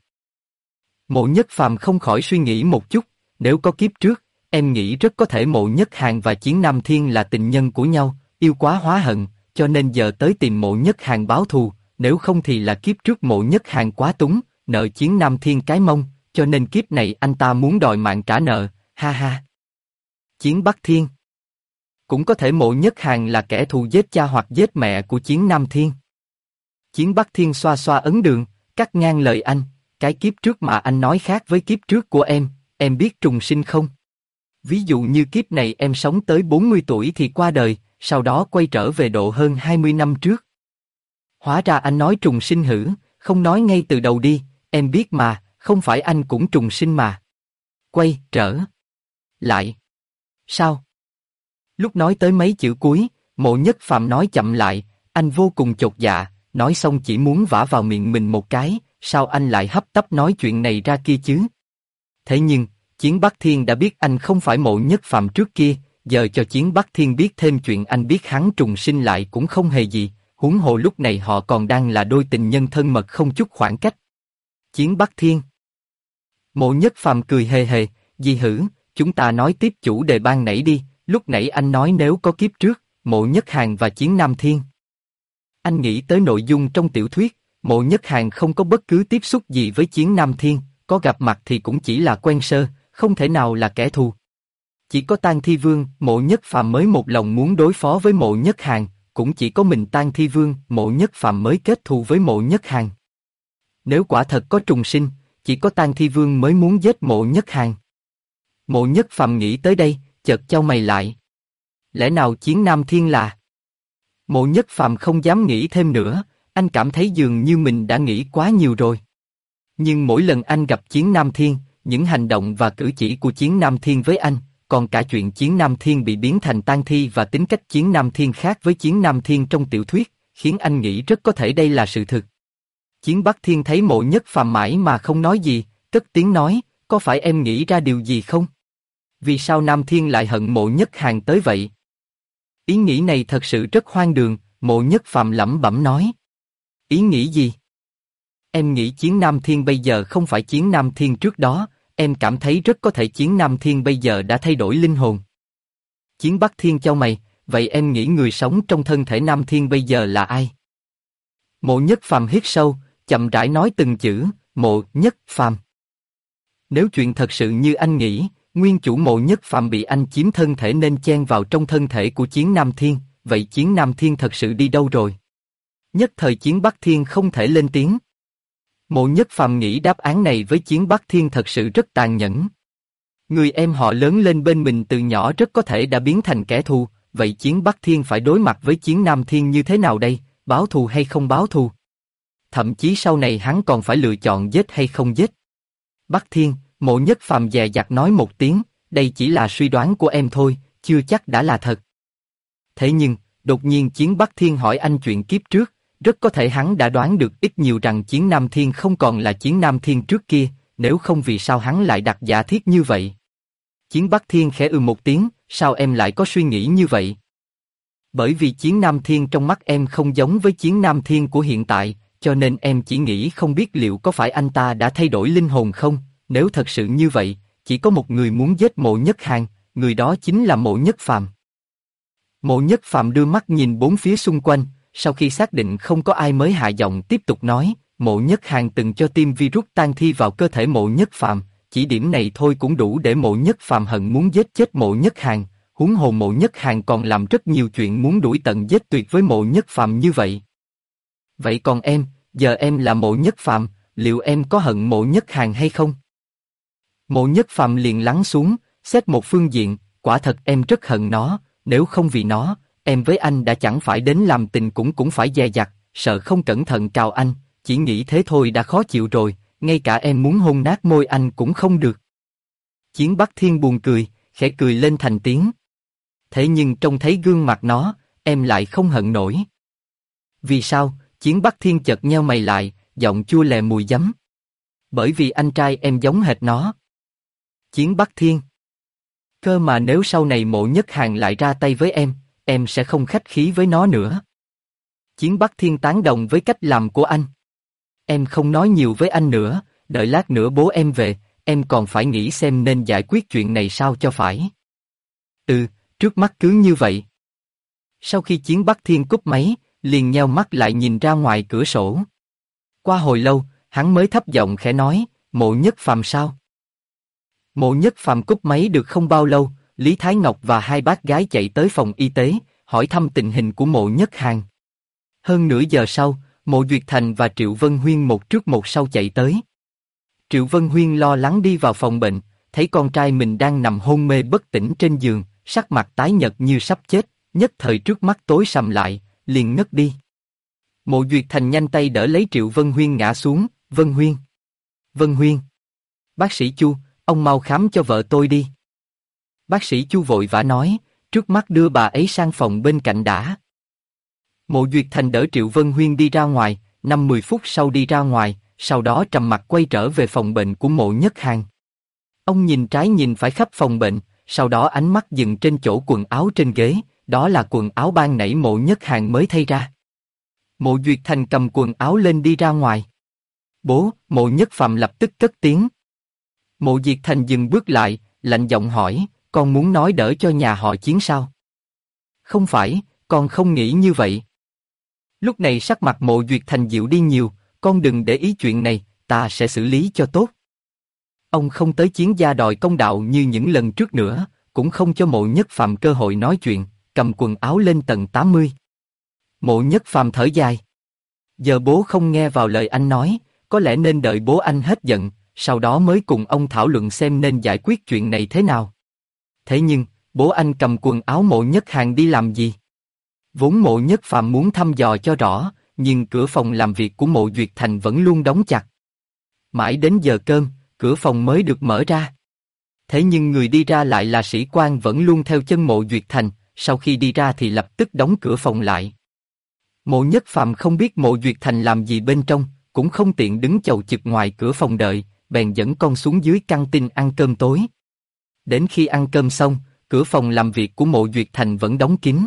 Mộ Nhất Phàm không khỏi suy nghĩ một chút, nếu có kiếp trước, em nghĩ rất có thể Mộ Nhất Hàn và Chiến Nam Thiên là tình nhân của nhau, yêu quá hóa hận, cho nên giờ tới tìm Mộ Nhất Hàn báo thù, nếu không thì là kiếp trước Mộ Nhất Hàn quá túng, nợ Chiến Nam Thiên cái mông, cho nên kiếp này anh ta muốn đòi mạng trả nợ, ha ha. Chiến Bắc Thiên. Cũng có thể Mộ Nhất Hàn là kẻ thù giết cha hoặc giết mẹ của Chiến Nam Thiên. Chiến Bắc Thiên xoa xoa ấn đường, cắt ngang lời anh, cái kiếp trước mà anh nói khác với kiếp trước của em biết trùng sinh không? Ví dụ như kiếp này em sống tới 40 tuổi thì qua đời, sau đó quay trở về độ hơn 20 năm trước. Hóa ra anh nói trùng sinh hử, không nói ngay từ đầu đi, em biết mà, không phải anh cũng trùng sinh mà. Quay trở lại. Sao? Lúc nói tới mấy chữ cuối, Mộ Nhất Phàm nói chậm lại, anh vô cùng chột dạ, nói xong chỉ muốn vả vào miệng mình một cái, sao anh lại hấp tấp nói chuyện này ra kia chứ? Thế nhưng, Chiến Bắc Thiên đã biết anh không phải Mộ Nhất Phàm trước kia, giờ cho Chiến Bắc Thiên biết thêm chuyện anh biết hắn trùng sinh lại cũng không hề gì, huống hồ lúc này họ còn đang là đôi tình nhân thân mật không chút khoảng cách. Chiến Bắc Thiên. Mộ Nhất Phàm cười hề hề, gì hử, chúng ta nói tiếp chủ đề ban nãy đi, lúc nãy anh nói nếu có kiếp trước, Mộ Nhất Hàn và Chiến Nam Thiên. Anh nghĩ tới nội dung trong tiểu thuyết, Mộ Nhất Hàn không có bất cứ tiếp xúc gì với Chiến Nam Thiên, có gặp mặt thì cũng chỉ là quen sơ, không thể nào là kẻ thù. Chỉ có Tang Thi Vương, Mộ Nhất Phàm mới một lòng muốn đối phó với Mộ Nhất Hàn, cũng chỉ có mình Tang Thi Vương, Mộ Nhất Phàm mới kết thù với Mộ Nhất Hàn. Nếu quả thật có trùng sinh, chỉ có Tang Thi Vương mới muốn giết Mộ Nhất Hàn. Mộ Nhất Phàm nghĩ tới đây, chợt chau mày lại. Lẽ nào Chiến Nam Thiên là? Mộ Nhất Phàm không dám nghĩ thêm nữa, anh cảm thấy dường như mình đã nghĩ quá nhiều rồi. Nhưng mỗi lần anh gặp Chiến Nam Thiên, những hành động và cử chỉ của Chiến Nam Thiên với anh, còn cả chuyện Chiến Nam Thiên bị biến thành tang thi và tính cách Chiến Nam Thiên khác với Chiến Nam Thiên trong tiểu thuyết, khiến anh nghĩ rất có thể đây là sự thực. Chiến Bắc Thiên thấy Mộ Nhất Phàm mãi mà không nói gì, cất tiếng nói, có phải em nghĩ ra điều gì không? Vì sao Nam Thiên lại hận Mộ Nhất Hàn tới vậy? Ý nghĩ này thật sự rất hoang đường, Mộ Nhất Phàm lẩm bẩm nói. Ý nghĩ gì? Em nghĩ Chiến Nam Thiên bây giờ không phải Chiến Nam Thiên trước đó, em cảm thấy rất có thể Chiến Nam Thiên bây giờ đã thay đổi linh hồn. Chiến Bắc Thiên chau mày, vậy em nghĩ người sống trong thân thể Nam Thiên bây giờ là ai? Mộ Nhất Phàm hít sâu, chậm rãi nói từng chữ, Mộ Nhất Phàm. Nếu chuyện thật sự như anh nghĩ, nguyên chủ Mộ Nhất Phàm bị anh chiếm thân thể nên chen vào trong thân thể của Chiến Nam Thiên, vậy Chiến Nam Thiên thật sự đi đâu rồi? Nhất thời Chiến Bắc Thiên không thể lên tiếng. Mộ Nhất Phàm nghĩ đáp án này với Chiến Bắc Thiên thật sự rất tàn nhẫn. Người em họ lớn lên bên mình từ nhỏ rất có thể đã biến thành kẻ thù, vậy Chiến Bắc Thiên phải đối mặt với Chiến Nam Thiên như thế nào đây, báo thù hay không báo thù? Thậm chí sau này hắn còn phải lựa chọn giết hay không giết. Bắc Thiên, Mộ Nhất Phàm dè dặt nói một tiếng, đây chỉ là suy đoán của em thôi, chưa chắc đã là thật. Thế nhưng, đột nhiên Chiến Bắc Thiên hỏi anh chuyện kiếp trước, rất có thể hắn đã đoán được ít nhiều rằng Chiến Nam Thiên không còn là Chiến Nam Thiên trước kia, nếu không vì sao hắn lại đặt giả thiết như vậy. Chiến Bắc Thiên khẽ một tiếng, sao em lại có suy nghĩ như vậy? Bởi vì Chiến Nam Thiên trong mắt em không giống với Chiến Nam Thiên của hiện tại, cho nên em chỉ nghĩ không biết liệu có phải anh ta đã thay đổi linh hồn không, nếu thật sự như vậy, chỉ có một người muốn giết Mộ Nhất Hàn, người đó chính là Mộ Nhất Phàm. Mộ Nhất Phàm đưa mắt nhìn bốn phía xung quanh, sau khi xác định không có ai mới hạ giọng tiếp tục nói, Mộ Nhất Hàn từng cho tiêm virus tang thi vào cơ thể Mộ Nhất Phàm, chỉ điểm này thôi cũng đủ để Mộ Nhất Phàm hận muốn giết chết Mộ Nhất Hàn, huống hồ Mộ Nhất Hàn còn làm rất nhiều chuyện muốn đuổi tận giết tuyệt với Mộ Nhất Phàm như vậy. Vậy còn em, giờ em là Mộ Nhất Phàm, liệu em có hận Mộ Nhất Hàn hay không? Mộ Nhất Phàm liền lắng xuống, xét một phương diện, quả thật em rất hận nó, nếu không vì nó, em với anh đã chẳng phải đến làm tình cũng phải dè dặt, sợ không cẩn thận cào anh, chỉ nghĩ thế thôi đã khó chịu rồi, ngay cả em muốn hôn nát môi anh cũng không được. Chiến Bắc Thiên buồn cười, khẽ cười lên thành tiếng. Thế nhưng trông thấy gương mặt nó, em lại không hận nổi. Vì sao? Chiến Bắc Thiên chợt nheo mày lại, giọng chua lè mùi giấm. Bởi vì anh trai em giống hệt nó. Chiến Bắc Thiên. Cơ mà nếu sau này Mộ Nhất Hàn lại ra tay với em sẽ không khách khí với nó nữa. Chiến Bắc Thiên tán đồng với cách làm của anh. Em không nói nhiều với anh nữa, đợi lát nữa bố em về, em còn phải nghĩ xem nên giải quyết chuyện này sao cho phải. Trước mắt cứ như vậy. Sau khi Chiến Bắc Thiên cúp máy, liền nheo mắt lại nhìn ra ngoài cửa sổ. Qua hồi lâu, hắn mới thấp giọng khẽ nói, Mộ Nhất Phàm sao? Mộ Nhất Phàm cúp máy được không bao lâu, Lý Thái Ngọc và hai bác gái chạy tới phòng y tế, hỏi thăm tình hình của Mộ Nhất Hàn. Hơn nửa giờ sau, Mộ Duyệt Thành và Triệu Vân Huyên một trước một sau chạy tới. Triệu Vân Huyên lo lắng đi vào phòng bệnh, thấy con trai mình đang nằm hôn mê bất tỉnh trên giường, sắc mặt tái nhợt như sắp chết, nhất thời trước mắt tối sầm lại, liền ngất đi. Mộ Duyệt Thành nhanh tay đỡ lấy Triệu Vân Huyên ngã xuống, Vân Huyên. Vân Huyên. Bác sĩ Chu, ông mau khám cho vợ tôi đi. Bác sĩ Chu vội vã nói, trước mắt đưa bà ấy sang phòng bên cạnh đã. Mộ Duyệt Thành đỡ Triệu Vân Huyên đi ra ngoài, 5-10 phút sau đi ra ngoài, sau đó trầm mặc quay trở về phòng bệnh của Mộ Nhất Hàn. Ông nhìn trái nhìn phải khắp phòng bệnh, sau đó ánh mắt dừng trên chỗ quần áo trên ghế, đó là quần áo ban nãy Mộ Nhất Hàn mới thay ra. Mộ Duyệt Thành cầm quần áo lên đi ra ngoài. Bố, Mộ Nhất Phàm lập tức cất tiếng. Mộ Duyệt Thành dừng bước lại, lạnh giọng hỏi, con muốn nói đỡ cho nhà họ Chiến sao? Không phải, con không nghĩ như vậy. Lúc này sắc mặt Mộ Duyệt Thành dịu đi nhiều, con đừng để ý chuyện này, ta sẽ xử lý cho tốt. Ông không tới Chiến gia đòi công đạo như những lần trước nữa, cũng không cho Mộ Nhất Phàm cơ hội nói chuyện, cầm quần áo lên tầng 80. Mộ Nhất Phàm thở dài. Giờ bố không nghe vào lời anh nói, có lẽ nên đợi bố anh hết giận, sau đó mới cùng ông thảo luận xem nên giải quyết chuyện này thế nào. Thế nhưng, bố anh cầm quần áo Mộ Nhất Hàn đi làm gì? Vốn Mộ Nhất Phàm muốn thăm dò cho rõ, nhưng cửa phòng làm việc của Mộ Duyệt Thành vẫn luôn đóng chặt. Mãi đến giờ cơm, cửa phòng mới được mở ra. Thế nhưng người đi ra lại là sĩ quan vẫn luôn theo chân Mộ Duyệt Thành, sau khi đi ra thì lập tức đóng cửa phòng lại. Mộ Nhất Phàm không biết Mộ Duyệt Thành làm gì bên trong, cũng không tiện đứng chầu chực ngoài cửa phòng đợi, bèn dẫn con xuống dưới căng tin ăn cơm tối. Đến khi ăn cơm xong, cửa phòng làm việc của Mộ Duyệt Thành vẫn đóng kín.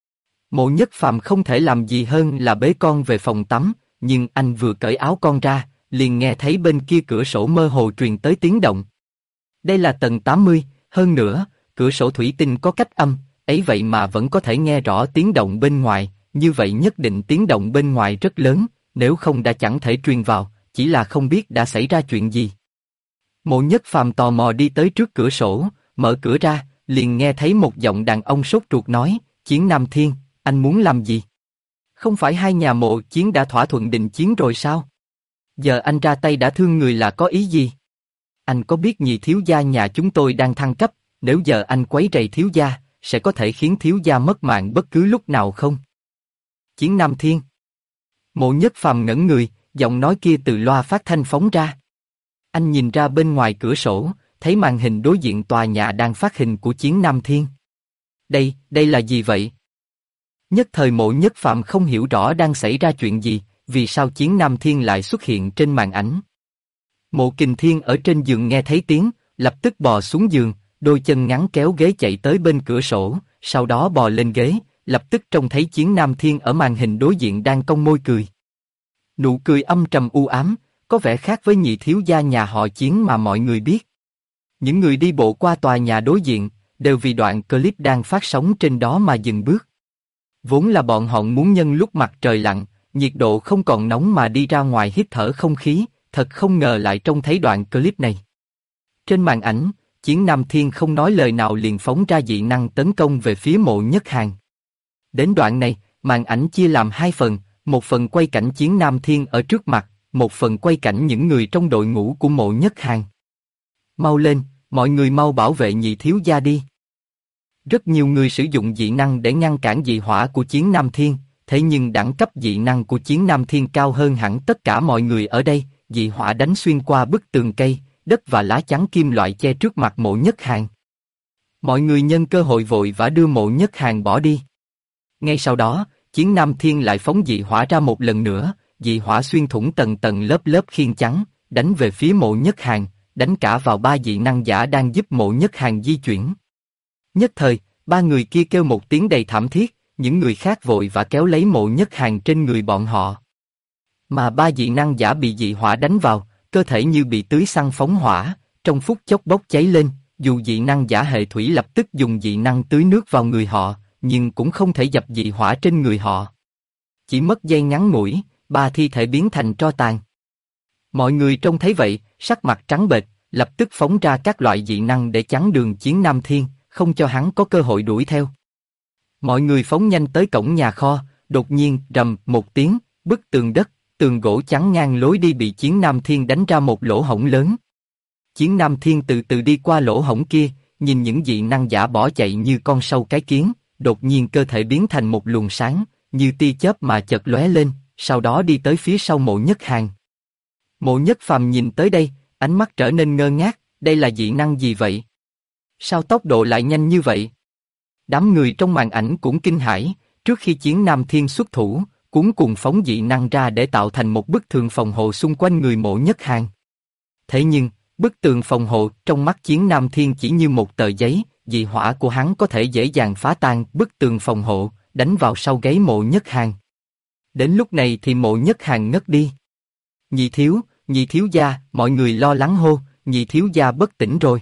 Mộ Nhất Phàm không thể làm gì hơn là bế con về phòng tắm, nhưng anh vừa cởi áo con ra, liền nghe thấy bên kia cửa sổ mơ hồ truyền tới tiếng động. Đây là tầng 80, hơn nữa, cửa sổ thủy tinh có cách âm, ấy vậy mà vẫn có thể nghe rõ tiếng động bên ngoài, như vậy nhất định tiếng động bên ngoài rất lớn, nếu không đã chẳng thể truyền vào, chỉ là không biết đã xảy ra chuyện gì. Mộ Nhất Phàm tò mò đi tới trước cửa sổ, mở cửa ra, liền nghe thấy một giọng đàn ông sốt ruột nói, Chiến Nam Thiên, anh muốn làm gì? Không phải hai nhà Mộ Chiến đã thỏa thuận định chiến rồi sao? Giờ anh ra tay đã thương người là có ý gì? Anh có biết nhị thiếu gia nhà chúng tôi đang thăng cấp, nếu giờ anh quấy rầy thiếu gia, sẽ có thể khiến thiếu gia mất mạng bất cứ lúc nào không? Chiến Nam Thiên. Mộ Nhất Phàm ngẩn người, giọng nói kia từ loa phát thanh phóng ra. Anh nhìn ra bên ngoài cửa sổ, thấy màn hình đối diện tòa nhà đang phát hình của Chiến Nam Thiên. Đây là gì vậy? Nhất thời Mộ Nhất Phàm không hiểu rõ đang xảy ra chuyện gì, vì sao Chiến Nam Thiên lại xuất hiện trên màn ảnh. Mộ Kình Thiên ở trên giường nghe thấy tiếng, lập tức bò xuống giường, đôi chân ngắn kéo ghế chạy tới bên cửa sổ, sau đó bò lên ghế, lập tức trông thấy Chiến Nam Thiên ở màn hình đối diện đang cong môi cười. Nụ cười âm trầm u ám, có vẻ khác với nhị thiếu gia nhà họ Chiến mà mọi người biết. Những người đi bộ qua tòa nhà đối diện, đều vì đoạn clip đang phát sóng trên đó mà dừng bước. Vốn là bọn họ muốn nhân lúc mặt trời lặn, nhiệt độ không còn nóng mà đi ra ngoài hít thở không khí, thật không ngờ lại trông thấy đoạn clip này. Trên màn ảnh, Chiến Nam Thiên không nói lời nào liền phóng ra dị năng tấn công về phía Mộ Nhất Hàn. Đến đoạn này, màn ảnh chia làm hai phần, một phần quay cảnh Chiến Nam Thiên ở trước mặt, một phần quay cảnh những người trong đội ngũ của Mộ Nhất Hàn. Mau lên, mọi người mau bảo vệ nhị thiếu gia đi. Rất nhiều người sử dụng dị năng để ngăn cản dị hỏa của Chiến Nam Thiên, thế nhưng đẳng cấp dị năng của Chiến Nam Thiên cao hơn hẳn tất cả mọi người ở đây, dị hỏa đánh xuyên qua bức tường cây, đất và lá chắn kim loại che trước mặt Mộ Nhất Hàn. Mọi người nhân cơ hội vội vã đưa Mộ Nhất Hàn bỏ đi. Ngay sau đó, Chiến Nam Thiên lại phóng dị hỏa ra một lần nữa, dị hỏa xuyên thủng tầng tầng lớp lớp khiên chắn, đánh về phía Mộ Nhất Hàn, đánh cả vào ba dị năng giả đang giúp Mộ Nhất Hàn di chuyển. Nhất thời, ba người kia kêu một tiếng đầy thảm thiết, những người khác vội vã kéo lấy Mộ Nhất Hàn trên người bọn họ. Mà ba dị năng giả bị dị hỏa đánh vào, cơ thể như bị tưới xăng phóng hỏa, trong phút chốc bốc cháy lên, dù dị năng giả hệ thủy lập tức dùng dị năng tưới nước vào người họ, nhưng cũng không thể dập dị hỏa trên người họ. Chỉ mất giây ngắn ngủi, ba thi thể biến thành tro tàn. Mọi người trông thấy vậy, sắc mặt trắng bệch, lập tức phóng ra các loại dị năng để chắn đường Chiến Nam Thiên, không cho hắn có cơ hội đuổi theo. Mọi người phóng nhanh tới cổng nhà kho, đột nhiên rầm một tiếng, bức tường đất, tường gỗ chắn ngang lối đi bị Chiến Nam Thiên đánh ra một lỗ hổng lớn. Chiến Nam Thiên từ từ đi qua lỗ hổng kia, nhìn những dị năng giả bỏ chạy như con sâu cái kiến, đột nhiên cơ thể biến thành một luồng sáng, như tia chớp mà chợt lóe lên, sau đó đi tới phía sau Mộ Nhất Hàn. Mộ Nhất Phàm nhìn tới đây, ánh mắt trở nên ngơ ngác, đây là dị năng gì vậy? Sao tốc độ lại nhanh như vậy? Đám người trong màn ảnh cũng kinh hãi, trước khi Chiến Nam Thiên xuất thủ, cuống cuồng phóng dị năng ra để tạo thành một bức tường phòng hộ xung quanh người Mộ Nhất Hàn. Thế nhưng, bức tường phòng hộ trong mắt Chiến Nam Thiên chỉ như một tờ giấy, dị hỏa của hắn có thể dễ dàng phá tan bức tường phòng hộ, đánh vào sau gáy Mộ Nhất Hàn. Đến lúc này thì Mộ Nhất Hàn ngất đi. Nhị thiếu gia, mọi người lo lắng hô, nhị thiếu gia bất tỉnh rồi.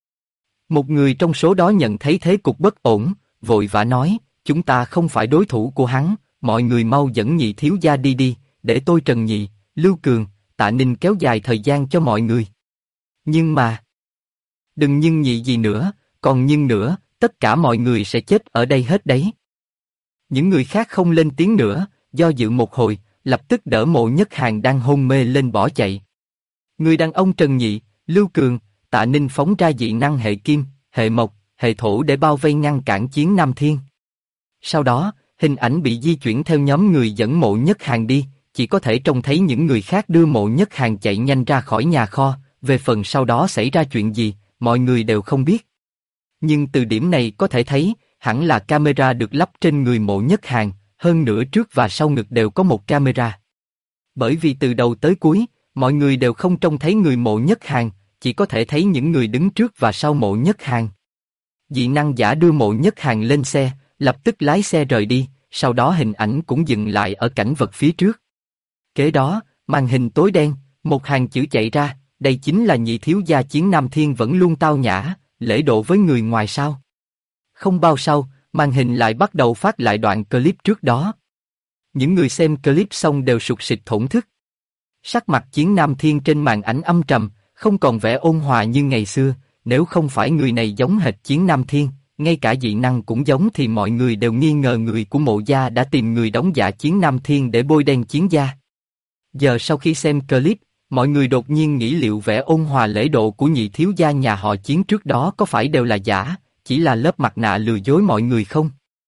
Một người trong số đó nhận thấy thế cục bất ổn, vội vã nói, chúng ta không phải đối thủ của hắn, mọi người mau dẫn nhị thiếu gia đi đi, để tôi Trần Nhị, Lưu Cường, Tạ Ninh kéo dài thời gian cho mọi người. Nhưng mà, đừng nhưng nhị gì nữa, còn nhưng nữa, tất cả mọi người sẽ chết ở đây hết đấy. Những người khác không lên tiếng nữa, do dự một hồi, lập tức đỡ Mộ Nhất Hàn đang hôn mê lên bỏ chạy. Người đàn ông Trần Nhị, Lưu Cường, Tạ Ninh phóng ra dị năng hệ kim, hệ mộc, hệ thổ để bao vây ngăn cản Chiến Nam Thiên. Sau đó, hình ảnh bị di chuyển theo nhóm người dẫn Mộ Nhất Hàn đi, chỉ có thể trông thấy những người khác đưa Mộ Nhất Hàn chạy nhanh ra khỏi nhà kho, về phần sau đó xảy ra chuyện gì, mọi người đều không biết. Nhưng từ điểm này có thể thấy, hẳn là camera được lắp trên người Mộ Nhất Hàn, hơn nữa trước và sau ngực đều có một camera. Bởi vì từ đầu tới cuối, mọi người đều không trông thấy người Mộ Nhất Hàn, chỉ có thể thấy những người đứng trước và sau Mộ Nhất Hàn. Dị năng giả đưa Mộ Nhất Hàn lên xe, lập tức lái xe rời đi, sau đó hình ảnh cũng dừng lại ở cảnh vật phía trước. Kế đó, màn hình tối đen, một hàng chữ chạy ra, đây chính là nhị thiếu gia Chiến Nam Thiên vẫn luôn tao nhã, lễ độ với người ngoài sao. Không bao sau, màn hình lại bắt đầu phát lại đoạn clip trước đó. Những người xem clip xong đều sụt sịt thổn thức. Sắc mặt Chiến Nam Thiên trên màn ảnh âm trầm, không còn vẻ ôn hòa như ngày xưa, nếu không phải người này giống hệt Chiến Nam Thiên, ngay cả dị năng cũng giống thì mọi người đều nghi ngờ người của Mộ gia đã tìm người đóng giả Chiến Nam Thiên để bôi đen Chiến gia. Giờ sau khi xem clip, mọi người đột nhiên nghĩ liệu vẻ ôn hòa lễ độ của nhị thiếu gia nhà họ Chiến trước đó có phải đều là giả, chỉ là lớp mặt nạ lừa dối mọi người không?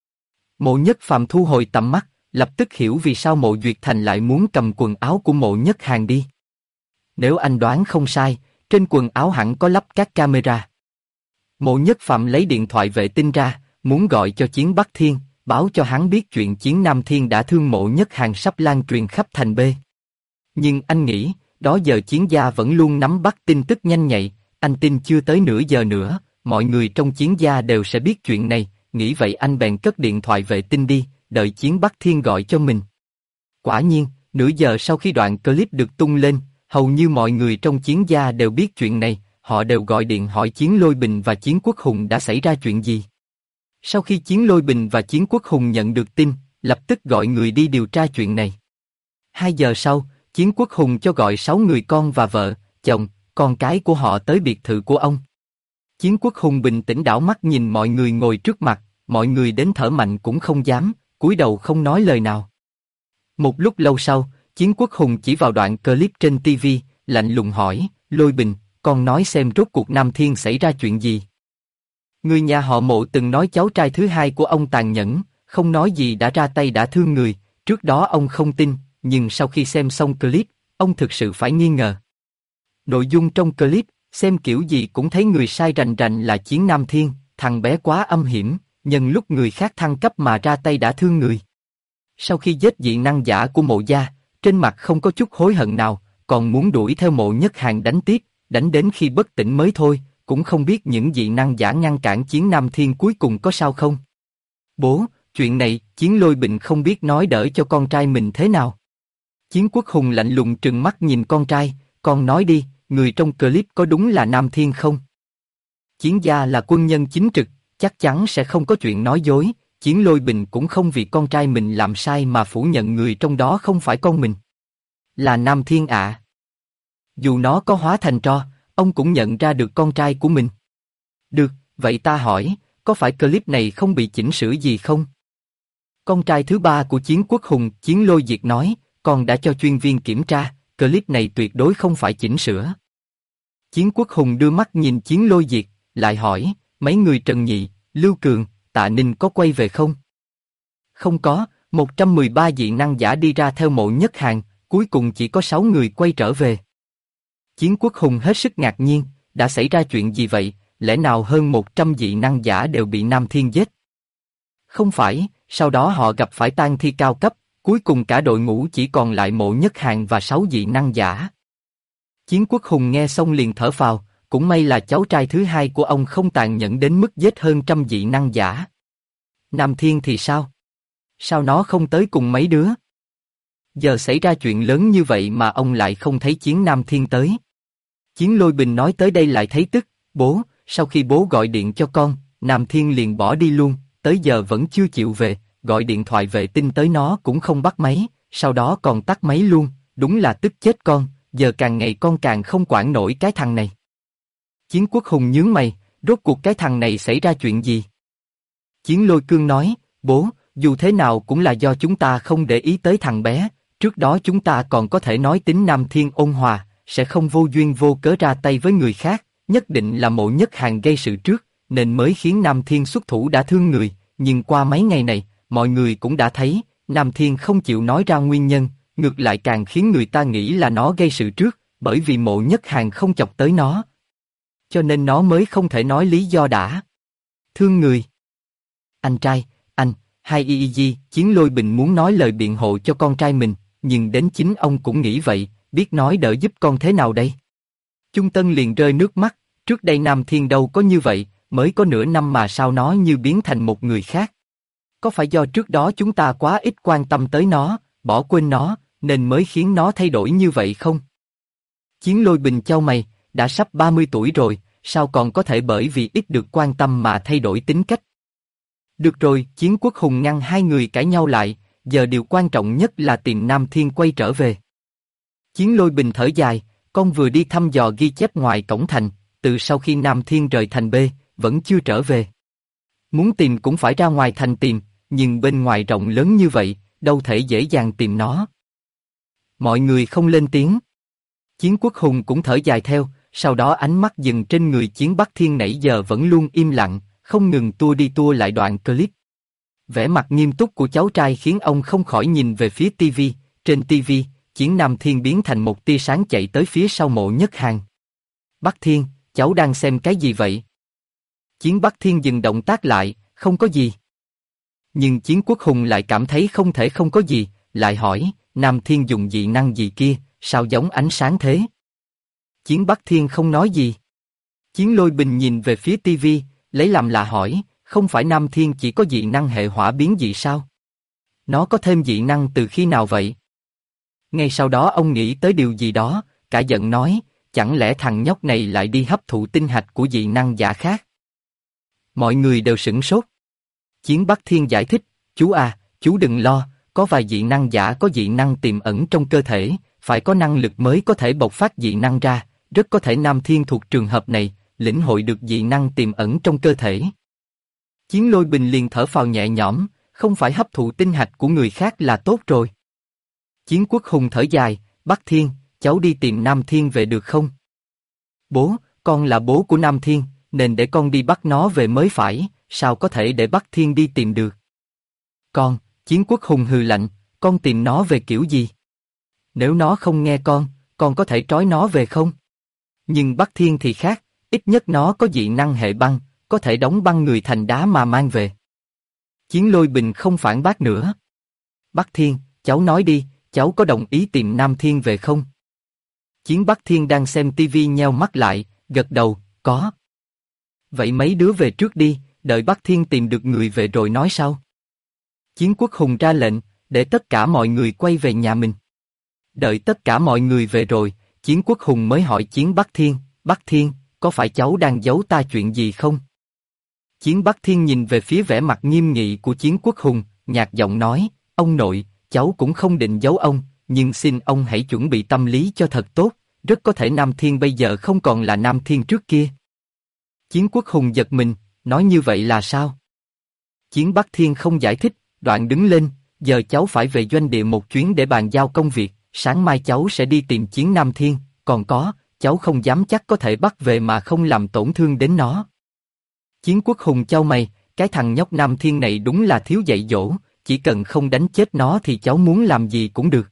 Mộ Nhất Phàm thu hồi tầm mắt, lập tức hiểu vì sao Mộ Duyệt Thành lại muốn cầm quần áo của Mộ Nhất Hàn đi. Nếu anh đoán không sai, trên quần áo hẳn có lắp các camera. Mộ Nhất Phàm lấy điện thoại vệ tinh ra, muốn gọi cho Chiến Bắc Thiên, báo cho hắn biết chuyện Chiến Nam Thiên đã thương Mộ Nhất Hàn sắp lan truyền khắp thành B. Nhưng anh nghĩ, đó giờ Chiến gia vẫn luôn nắm bắt tin tức nhanh nhạy, anh tin chưa tới nửa giờ nữa, mọi người trong Chiến gia đều sẽ biết chuyện này, nghĩ vậy anh bèn cất điện thoại vệ tinh đi, đợi Chiến Bắc Thiên gọi cho mình. Quả nhiên, nửa giờ sau khi đoạn clip được tung lên, hầu như mọi người trong Chiến gia đều biết chuyện này, họ đều gọi điện hỏi Chiến Lôi Bình và Chiến Quốc Hùng đã xảy ra chuyện gì. Sau khi Chiến Lôi Bình và Chiến Quốc Hùng nhận được tin, lập tức gọi người đi điều tra chuyện này. 2 giờ sau, Chiến Quốc Hùng cho gọi 6 người con và vợ, chồng, con cái của họ tới biệt thự của ông. Chiến Quốc Hùng bình tĩnh đảo mắt nhìn mọi người ngồi trước mặt, mọi người đến thở mạnh cũng không dám, cúi đầu không nói lời nào. Một lúc lâu sau, Chiến Quốc Hùng chỉ vào đoạn clip trên TV, lạnh lùng hỏi, Lôi Bình, con nói xem rốt cuộc Nam Thiên xảy ra chuyện gì? Người nhà họ Mộ từng nói cháu trai thứ hai của ông tàn nhẫn, không nói gì đã ra tay đã thương người, trước đó ông không tin, nhưng sau khi xem xong clip, ông thực sự phải nghi ngờ. Nội dung trong clip, xem kiểu gì cũng thấy người sai rành rành là Chiến Nam Thiên, thằng bé quá âm hiểm, nhân lúc người khác thăng cấp mà ra tay đã thương người. Sau khi giết dị năng giả của Mộ gia, trên mặt không có chút hối hận nào, còn muốn đuổi theo Mộ Nhất Hàn đánh tiếp, đánh đến khi bất tỉnh mới thôi, cũng không biết những dị năng giả ngăn cản Chiến Nam Thiên cuối cùng có sao không. Bố, chuyện này, Chiến Lôi Bình không biết nói đỡ cho con trai mình thế nào. Chiến Quốc Hùng lạnh lùng trừng mắt nhìn con trai, con nói đi, người trong clip có đúng là Nam Thiên không? Chiến gia là quân nhân chính trực, chắc chắn sẽ không có chuyện nói dối, Chiến Lôi Bình cũng không vì con trai mình làm sai mà phủ nhận người trong đó không phải con mình. Là Nam Thiên ạ. Dù nó có hóa thành tro, ông cũng nhận ra được con trai của mình. Được, vậy ta hỏi, có phải clip này không bị chỉnh sửa gì không? Con trai thứ ba của Chiến Quốc Hùng, Chiến Lôi Diệt nói, con đã cho chuyên viên kiểm tra, clip này tuyệt đối không phải chỉnh sửa. Chiến Quốc Hùng đưa mắt nhìn Chiến Lôi Diệt, lại hỏi, mấy người Trần Nhị, Lưu Cường, Tạ Ninh có quay về không? Không có, 113 dị năng giả đi ra theo Mộ Nhất Hàn, cuối cùng chỉ có 6 người quay trở về. Chiến Quốc Hùng hết sức ngạc nhiên, đã xảy ra chuyện gì vậy, lẽ nào hơn 100 dị năng giả đều bị Nam Thiên giết? Không phải, sau đó họ gặp phải tang thi cao cấp, cuối cùng cả đội ngũ chỉ còn lại Mộ Nhất Hàn và 6 dị năng giả. Chiến Quốc Hùng nghe xong liền thở phào, cũng may là cháu trai thứ hai của ông không tàn nhẫn đến mức giết hơn trăm dị năng giả. Nam Thiên thì sao? Sao nó không tới cùng mấy đứa? Giờ xảy ra chuyện lớn như vậy mà ông lại không thấy Chiến Nam Thiên tới. Chiến Lôi Bình nói tới đây lại thấy tức, bố, sau khi bố gọi điện cho con, Nam Thiên liền bỏ đi luôn, tới giờ vẫn chưa chịu về, gọi điện thoại vệ tinh tới nó cũng không bắt máy, sau đó còn tắt máy luôn, đúng là tức chết con, giờ càng ngày con càng không quản nổi cái thằng này. Chiến Quốc Hùng nhướng mày, rốt cuộc cái thằng này xảy ra chuyện gì? Chiến Lôi Cương nói, bố, dù thế nào cũng là do chúng ta không để ý tới thằng bé, trước đó chúng ta còn có thể nói tính Nam Thiên ôn hòa, sẽ không vô duyên vô cớ ra tay với người khác, nhất định là Mộ Nhất Hàn gây sự trước, nên mới khiến Nam Thiên xuất thủ đã thương người, nhưng qua mấy ngày này, mọi người cũng đã thấy, Nam Thiên không chịu nói ra nguyên nhân, ngược lại càng khiến người ta nghĩ là nó gây sự trước, bởi vì Mộ Nhất Hàn không chọc tới nó. Cho nên nó mới không thể nói lý do đã thương người. Anh trai, anh, hai y Chiến Lôi Bình muốn nói lời biện hộ cho con trai mình, nhưng đến chính ông cũng nghĩ vậy, biết nói đỡ giúp con thế nào đây? Chung Tân liền rơi nước mắt, trước đây Nam Thiên đâu có như vậy, mới có nửa năm mà sao nó như biến thành một người khác. Có phải do trước đó chúng ta quá ít quan tâm tới nó, bỏ quên nó, nên mới khiến nó thay đổi như vậy không? Chiến Lôi Bình chau mày, đã sắp 30 tuổi rồi, sao còn có thể bởi vì ít được quan tâm mà thay đổi tính cách? Được rồi, Chiến Quốc Hùng ngăn hai người cãi nhau lại, giờ điều quan trọng nhất là tìm Nam Thiên quay trở về. Chiến Lôi Bình thở dài, con vừa đi thăm dò ghi chép ngoài cổng thành, từ sau khi Nam Thiên rời thành B, vẫn chưa trở về. Muốn tìm cũng phải ra ngoài thành tìm, nhưng bên ngoài rộng lớn như vậy, đâu thể dễ dàng tìm nó. Mọi người không lên tiếng. Chiến Quốc Hùng cũng thở dài theo, sau đó ánh mắt dừng trên người Chiến Bắc Thiên nãy giờ vẫn luôn im lặng, không ngừng tua đi tua lại đoạn clip. Vẻ mặt nghiêm túc của cháu trai khiến ông không khỏi nhìn về phía TV, trên TV, Chiến Nam Thiên biến thành một tia sáng chạy tới phía sau Mộ Nhất Hàn. Bắc Thiên, cháu đang xem cái gì vậy? Chiến Bắc Thiên dừng động tác lại, không có gì. Nhưng Chiến Quốc Hùng lại cảm thấy không thể không có gì, lại hỏi, Nam Thiên dùng dị năng gì kia, sao giống ánh sáng thế? Chiến Bắc Thiên không nói gì. Chiến Lôi Bình nhìn về phía TV, lấy làm lạ hỏi, không phải Nam Thiên chỉ có dị năng hệ hỏa biến dị sao? Nó có thêm dị năng từ khi nào vậy? Ngay sau đó ông nghĩ tới điều gì đó, cả giận nói, chẳng lẽ thằng nhóc này lại đi hấp thụ tinh hạch của dị năng giả khác? Mọi người đều sửng sốt. Chiến Bắc Thiên giải thích, chú à, chú đừng lo, có vài dị năng giả có dị năng tiềm ẩn trong cơ thể, phải có năng lực mới có thể bộc phát dị năng ra, rất có thể Nam Thiên thuộc trường hợp này, lĩnh hội được dị năng tiềm ẩn trong cơ thể. Chiến Lôi Bình liền thở phào nhẹ nhõm, không phải hấp thụ tinh hạch của người khác là tốt rồi. Chiến Quốc Hùng thở dài, Bắc Thiên, cháu đi tìm Nam Thiên về được không? Bố, con là bố của Nam Thiên, nên để con đi bắt nó về mới phải, sao có thể để Bắc Thiên đi tìm được? Con, Chiến Quốc Hùng hừ lạnh, con tìm nó về kiểu gì? Nếu nó không nghe con có thể trói nó về không? Nhưng Bắc Thiên thì khác, ít nhất nó có dị năng hệ băng, có thể đóng băng người thành đá mà mang về. Chiến Lôi Bình không phản bác nữa. Bắc Thiên, cháu nói đi, cháu có đồng ý tìm Nam Thiên về không? Chiến Bắc Thiên đang xem tivi nheo mắt lại, gật đầu, có. Vậy mấy đứa về trước đi, đợi Bắc Thiên tìm được người về rồi nói sau. Chiến Quốc Hùng ra lệnh, để tất cả mọi người quay về nhà mình. Đợi tất cả mọi người về rồi, Chiến Quốc Hùng mới hỏi Chiến Bắc Thiên, có phải cháu đang giấu ta chuyện gì không? Chiến Bắc Thiên nhìn về phía vẻ mặt nghiêm nghị của Chiến Quốc Hùng, nhạt giọng nói, ông nội, cháu cũng không định giấu ông, nhưng xin ông hãy chuẩn bị tâm lý cho thật tốt, rất có thể Nam Thiên bây giờ không còn là Nam Thiên trước kia. Chiến Quốc Hùng giật mình, nói như vậy là sao? Chiến Bắc Thiên không giải thích, đoạn đứng lên, giờ cháu phải về doanh địa một chuyến để bàn giao công việc, sáng mai cháu sẽ đi tìm Chiến Nam Thiên, còn có, cháu không dám chắc có thể bắt về mà không làm tổn thương đến nó. Chiến Quốc Hùng chau mày, cái thằng nhóc Nam Thiên này đúng là thiếu dạy dỗ, chỉ cần không đánh chết nó thì cháu muốn làm gì cũng được.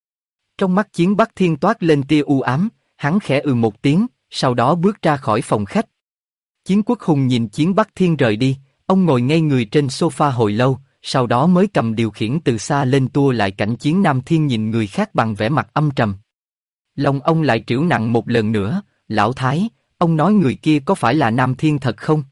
Trong mắt Chiến Bắc Thiên toát lên tia u ám, hắn khẽ một tiếng, sau đó bước ra khỏi phòng khách. Chiến Quốc Hùng nhìn Chiến Bắc Thiên rời đi, ông ngồi ngay người trên sofa hồi lâu, sau đó mới cầm điều khiển từ xa lên tua lại cảnh Chiến Nam Thiên nhìn người khác bằng vẻ mặt âm trầm. Lòng ông lại trĩu nặng một lần nữa, lão Thái, ông nói người kia có phải là Nam Thiên thật không?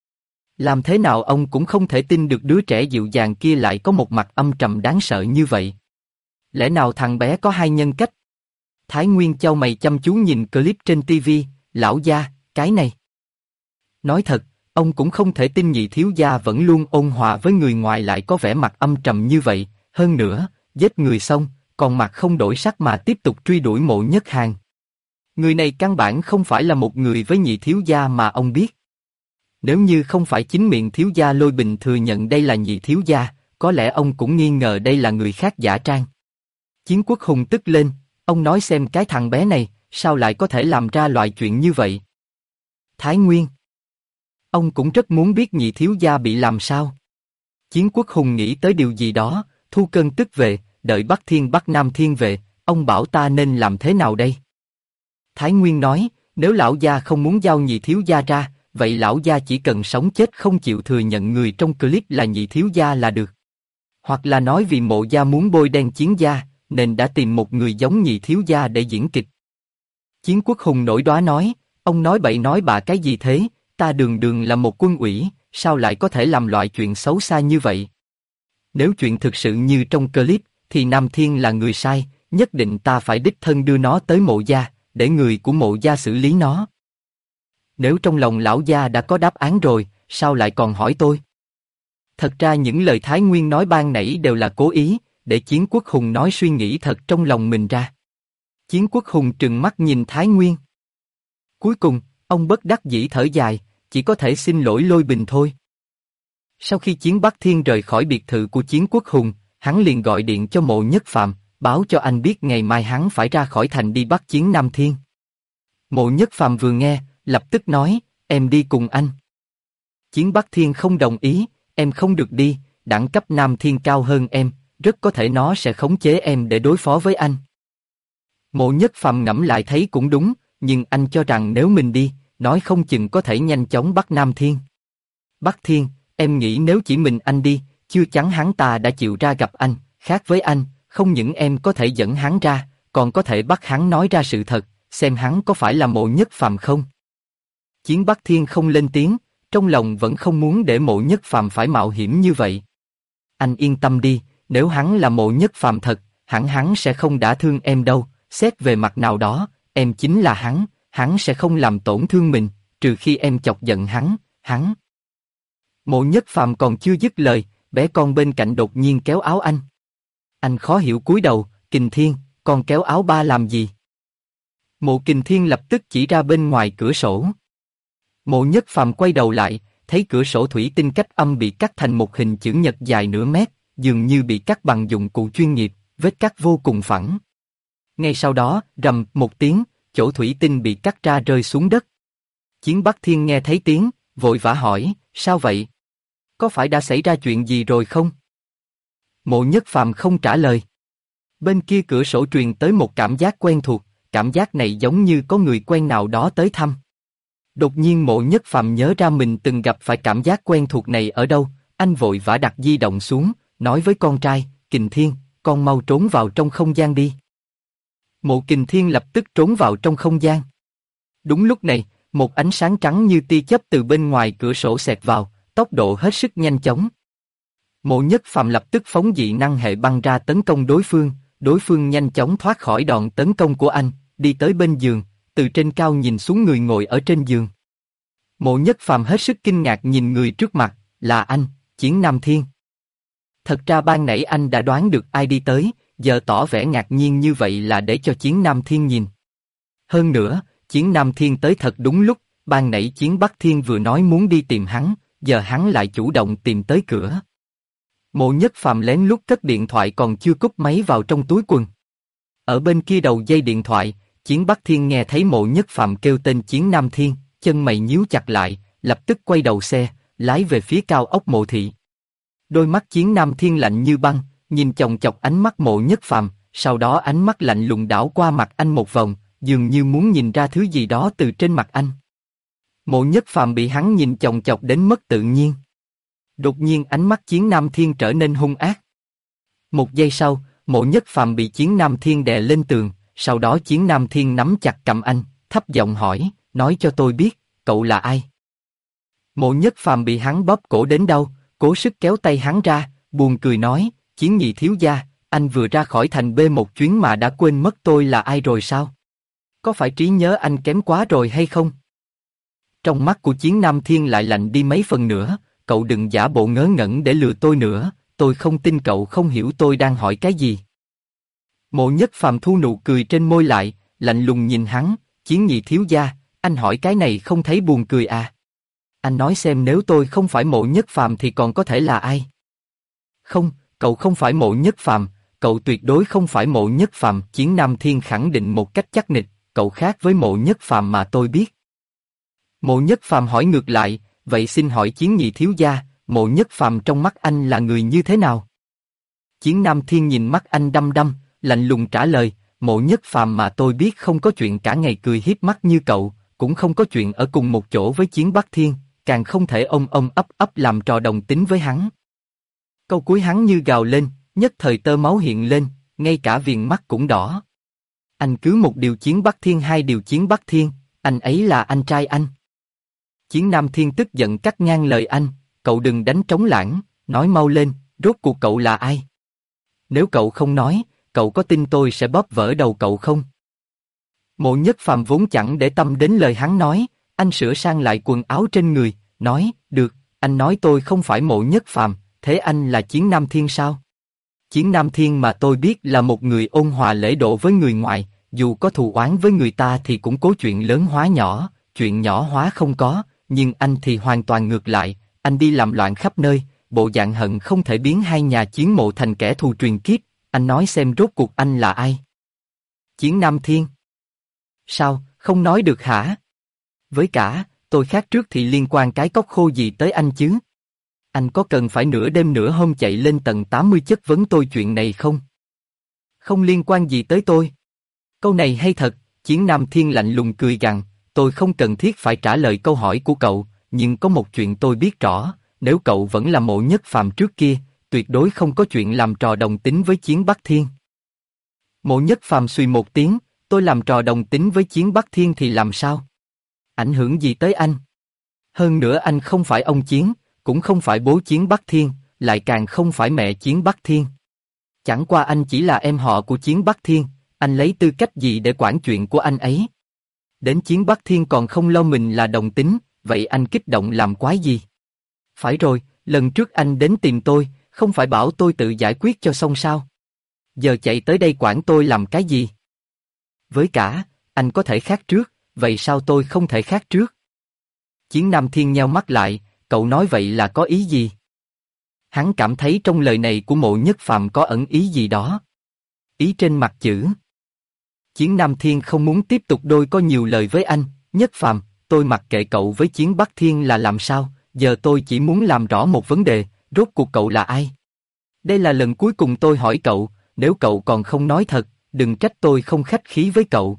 Làm thế nào ông cũng không thể tin được đứa trẻ dịu dàng kia lại có một mặt âm trầm đáng sợ như vậy. Lẽ nào thằng bé có hai nhân cách? Thái Nguyên chau mày chăm chú nhìn clip trên TV, lão gia, cái này. Nói thật, ông cũng không thể tin nhị thiếu gia vẫn luôn ôn hòa với người ngoài lại có vẻ mặt âm trầm như vậy, hơn nữa, giết người xong, còn mặt không đổi sắc mà tiếp tục truy đuổi Mộ Nhất Hàn. Người này căn bản không phải là một người với nhị thiếu gia mà ông biết. Nếu như không phải chính miệng thiếu gia Lôi Bình thừa nhận đây là nhị thiếu gia, có lẽ ông cũng nghi ngờ đây là người khác giả trang. Chiến Quốc Hùng tức lên, ông nói xem cái thằng bé này, sao lại có thể làm ra loại chuyện như vậy? Thái Nguyên, ông cũng rất muốn biết nhị thiếu gia bị làm sao. Chiến Quốc Hùng nghĩ tới điều gì đó, thu cơn tức về, đợi Bắc Thiên bắt Nam Thiên về, ông bảo ta nên làm thế nào đây? Thái Nguyên nói, nếu lão gia không muốn giao nhị thiếu gia ra, vậy lão gia chỉ cần sống chết không chịu thừa nhận người trong clip là nhị thiếu gia là được. Hoặc là nói vì Mộ gia muốn bôi đen Chiến gia, nên đã tìm một người giống nhị thiếu gia để diễn kịch. Chiến Quốc Hùng nổi đoá nói, ông nói bậy nói bạ cái gì thế, ta đường đường là một quân ủy, sao lại có thể làm loại chuyện xấu xa như vậy? Nếu chuyện thực sự như trong clip, thì Nam Thiên là người sai, nhất định ta phải đích thân đưa nó tới Mộ gia, để người của Mộ gia xử lý nó. Nếu trong lòng lão gia đã có đáp án rồi, sao lại còn hỏi tôi? Thật ra những lời Thái Nguyên nói ban nãy đều là cố ý, để Chiến Quốc Hùng nói suy nghĩ thật trong lòng mình ra. Chiến Quốc Hùng trừng mắt nhìn Thái Nguyên. Cuối cùng, ông bất đắc dĩ thở dài, chỉ có thể xin lỗi Lôi Bình thôi. Sau khi Chiến Bắc Thiên rời khỏi biệt thự của Chiến Quốc Hùng, hắn liền gọi điện cho Mộ Nhất Phàm, báo cho anh biết ngày mai hắn phải ra khỏi thành đi bắt Chiến Nam Thiên. Mộ Nhất Phàm vừa nghe, lập tức nói, em đi cùng anh. Chiến Bắc Thiên không đồng ý, em không được đi, đẳng cấp Nam Thiên cao hơn em, rất có thể nó sẽ khống chế em để đối phó với anh. Mộ Nhất Phàm ngẫm lại thấy cũng đúng, nhưng anh cho rằng nếu mình đi, nói không chừng có thể nhanh chóng bắt Nam Thiên. Bắc Thiên, em nghĩ nếu chỉ mình anh đi, chưa chắn hắn ta đã chịu ra gặp anh, khác với anh, không những em có thể dẫn hắn ra, còn có thể bắt hắn nói ra sự thật, xem hắn có phải là Mộ Nhất Phàm không. Chiến Bắc Thiên không lên tiếng, trong lòng vẫn không muốn để Mộ Nhất Phàm phải mạo hiểm như vậy. Anh yên tâm đi, nếu hắn là Mộ Nhất Phàm thật, hẳn hắn sẽ không đả thương em đâu, xét về mặt nào đó, em chính là hắn sẽ không làm tổn thương mình, trừ khi em chọc giận hắn. Mộ Nhất Phàm còn chưa dứt lời, bé con bên cạnh đột nhiên kéo áo anh. Anh khó hiểu cúi đầu, Kình Thiên, con kéo áo ba làm gì? Mộ Kình Thiên lập tức chỉ ra bên ngoài cửa sổ. Mộ Nhất Phàm quay đầu lại, thấy cửa sổ thủy tinh cách âm bị cắt thành một hình chữ nhật dài nửa mét, dường như bị cắt bằng dụng cụ chuyên nghiệp, vết cắt vô cùng phẳng. Ngay sau đó, rầm một tiếng, chỗ thủy tinh bị cắt ra rơi xuống đất. Chiến Bắc Thiên nghe thấy tiếng, vội vã hỏi, sao vậy? Có phải đã xảy ra chuyện gì rồi không? Mộ Nhất Phàm không trả lời. Bên kia cửa sổ truyền tới một cảm giác quen thuộc, cảm giác này giống như có người quen nào đó tới thăm. Đột nhiên Mộ Nhất Phàm nhớ ra mình từng gặp phải cảm giác quen thuộc này ở đâu, anh vội vã đặt di động xuống, nói với con trai, Kình Thiên, con mau trốn vào trong không gian đi. Mộ Kình Thiên lập tức trốn vào trong không gian. Đúng lúc này, một ánh sáng trắng như tia chớp từ bên ngoài cửa sổ xẹt vào, tốc độ hết sức nhanh chóng. Mộ Nhất Phàm lập tức phóng dị năng hệ băng ra tấn công đối phương nhanh chóng thoát khỏi đòn tấn công của anh, đi tới bên giường, từ trên cao nhìn xuống người ngồi ở trên giường. Mộ Nhất Phàm hết sức kinh ngạc nhìn người trước mặt, là anh, Chiến Nam Thiên. Thật ra ban nãy anh đã đoán được ai đi tới, giờ tỏ vẻ ngạc nhiên như vậy là để cho Chiến Nam Thiên nhìn. Hơn nữa, Chiến Nam Thiên tới thật đúng lúc, ban nãy Chiến Bắc Thiên vừa nói muốn đi tìm hắn, giờ hắn lại chủ động tìm tới cửa. Mộ Nhất Phàm lén lút cất điện thoại còn chưa cúp máy vào trong túi quần. Ở bên kia đầu dây điện thoại, Chiến Bắc Thiên nghe thấy Mộ Nhất Phàm kêu tên Chiến Nam Thiên, chân mày nhíu chặt lại, lập tức quay đầu xe, lái về phía cao ốc Mộ thị. Đôi mắt Chiến Nam Thiên lạnh như băng, nhìn chòng chọc ánh mắt Mộ Nhất Phàm, sau đó ánh mắt lạnh lùng đảo qua mặt anh một vòng, dường như muốn nhìn ra thứ gì đó từ trên mặt anh. Mộ Nhất Phàm bị hắn nhìn chòng chọc đến mất tự nhiên. Đột nhiên ánh mắt Chiến Nam Thiên trở nên hung ác. Một giây sau, Mộ Nhất Phàm bị Chiến Nam Thiên đè lên tường, sau đó Chiến Nam Thiên nắm chặt cầm anh, thấp giọng hỏi, nói cho tôi biết, cậu là ai? Mộ Nhất Phàm bị hắn bóp cổ đến đau, cố sức kéo tay hắn ra, buồn cười nói, Chiến nhị thiếu gia, anh vừa ra khỏi thành B một chuyến mà đã quên mất tôi là ai rồi sao? Có phải trí nhớ anh kém quá rồi hay không? Trong mắt của Chiến Nam Thiên lại lạnh đi mấy phần nữa, cậu đừng giả bộ ngớ ngẩn để lừa tôi nữa, tôi không tin cậu không hiểu tôi đang hỏi cái gì. Mộ Nhất Phàm thu nụ cười trên môi lại, lạnh lùng nhìn hắn, Chiến nhị thiếu gia, anh hỏi cái này không thấy buồn cười à? Anh nói xem nếu tôi không phải Mộ Nhất Phàm thì còn có thể là ai? Không, cậu không phải Mộ Nhất Phàm, cậu tuyệt đối không phải Mộ Nhất Phàm. Chiến Nam Thiên khẳng định một cách chắc nịch, cậu khác với Mộ Nhất Phàm mà tôi biết. Mộ Nhất Phàm hỏi ngược lại, vậy xin hỏi Chiến nhị thiếu gia, Mộ Nhất Phàm trong mắt anh là người như thế nào? Chiến Nam Thiên nhìn mắt anh đăm đăm, lạnh lùng trả lời, Mộ Nhất Phàm mà tôi biết không có chuyện cả ngày cười hiếp mắt như cậu, cũng không có chuyện ở cùng một chỗ với Chiến Bắc Thiên, càng không thể ấp làm trò đồng tính với hắn. Câu cuối hắn như gào lên, nhất thời tơ máu hiện lên, ngay cả viền mắt cũng đỏ. Anh cứ một điều Chiến Bắc Thiên hai điều Chiến Bắc Thiên, anh ấy là anh trai anh. Chiến Nam Thiên tức giận cắt ngang lời anh, cậu đừng đánh trống lãng, nói mau lên, rốt cuộc cậu là ai? Nếu cậu không nói, cậu có tin tôi sẽ bóp vỡ đầu cậu không? Mộ Nhất Phàm vốn chẳng để tâm đến lời hắn nói, anh sửa sang lại quần áo trên người, nói, được, anh nói tôi không phải Mộ Nhất Phàm, thế anh là Chiến Nam Thiên sao? Chiến Nam Thiên mà tôi biết là một người ôn hòa lễ độ với người ngoài, dù có thù oán với người ta thì cũng cố chuyện lớn hóa nhỏ, chuyện nhỏ hóa không có, nhưng anh thì hoàn toàn ngược lại, anh đi làm loạn khắp nơi, bộ dạng hận không thể biến hai nhà Chiến Mộ thành kẻ thù truyền kiếp, anh nói xem rốt cuộc anh là ai? Chiến Nam Thiên. Sao, không nói được hả? Với cả, tôi khác trước thì liên quan cái cốc khô gì tới anh chứ? Anh có cần phải nửa đêm nửa hôm chạy lên tầng 80 chất vấn tôi chuyện này không? Không liên quan gì tới tôi. Câu này hay thật, Chiến Nam Thiên lạnh lùng cười gằn, tôi không cần thiết phải trả lời câu hỏi của cậu, nhưng có một chuyện tôi biết rõ, nếu cậu vẫn là Mộ Nhất Phàm trước kia, tuyệt đối không có chuyện làm trò đồng tính với Chiến Bắc Thiên. Mộ Nhất Phàm suy một tiếng, tôi làm trò đồng tính với Chiến Bắc Thiên thì làm sao? Ảnh hưởng gì tới anh? Hơn nữa anh không phải ông Chiến, cũng không phải bố Chiến Bắc Thiên, lại càng không phải mẹ Chiến Bắc Thiên. Chẳng qua anh chỉ là em họ của Chiến Bắc Thiên, anh lấy tư cách gì để quản chuyện của anh ấy? Đến Chiến Bắc Thiên còn không lo mình là đồng tính, vậy anh kích động làm quái gì? Phải rồi, lần trước anh đến tìm tôi, không phải bảo tôi tự giải quyết cho xong sao? Giờ chạy tới đây quản tôi làm cái gì? Với cả, anh có thể khác trước, vậy sao tôi không thể khác trước? Chiến Nam Thiên nheo mắt lại, cậu nói vậy là có ý gì? Hắn cảm thấy trong lời này của Mộ Nhất Phàm có ẩn ý gì đó. Ý trên mặt chữ. Chiến Nam Thiên không muốn tiếp tục đôi có nhiều lời với anh, Nhất Phàm, tôi mặc kệ cậu với Chiến Bắc Thiên là làm sao, giờ tôi chỉ muốn làm rõ một vấn đề, rốt cuộc cậu là ai? Đây là lần cuối cùng tôi hỏi cậu, nếu cậu còn không nói thật, đừng trách tôi không khách khí với cậu.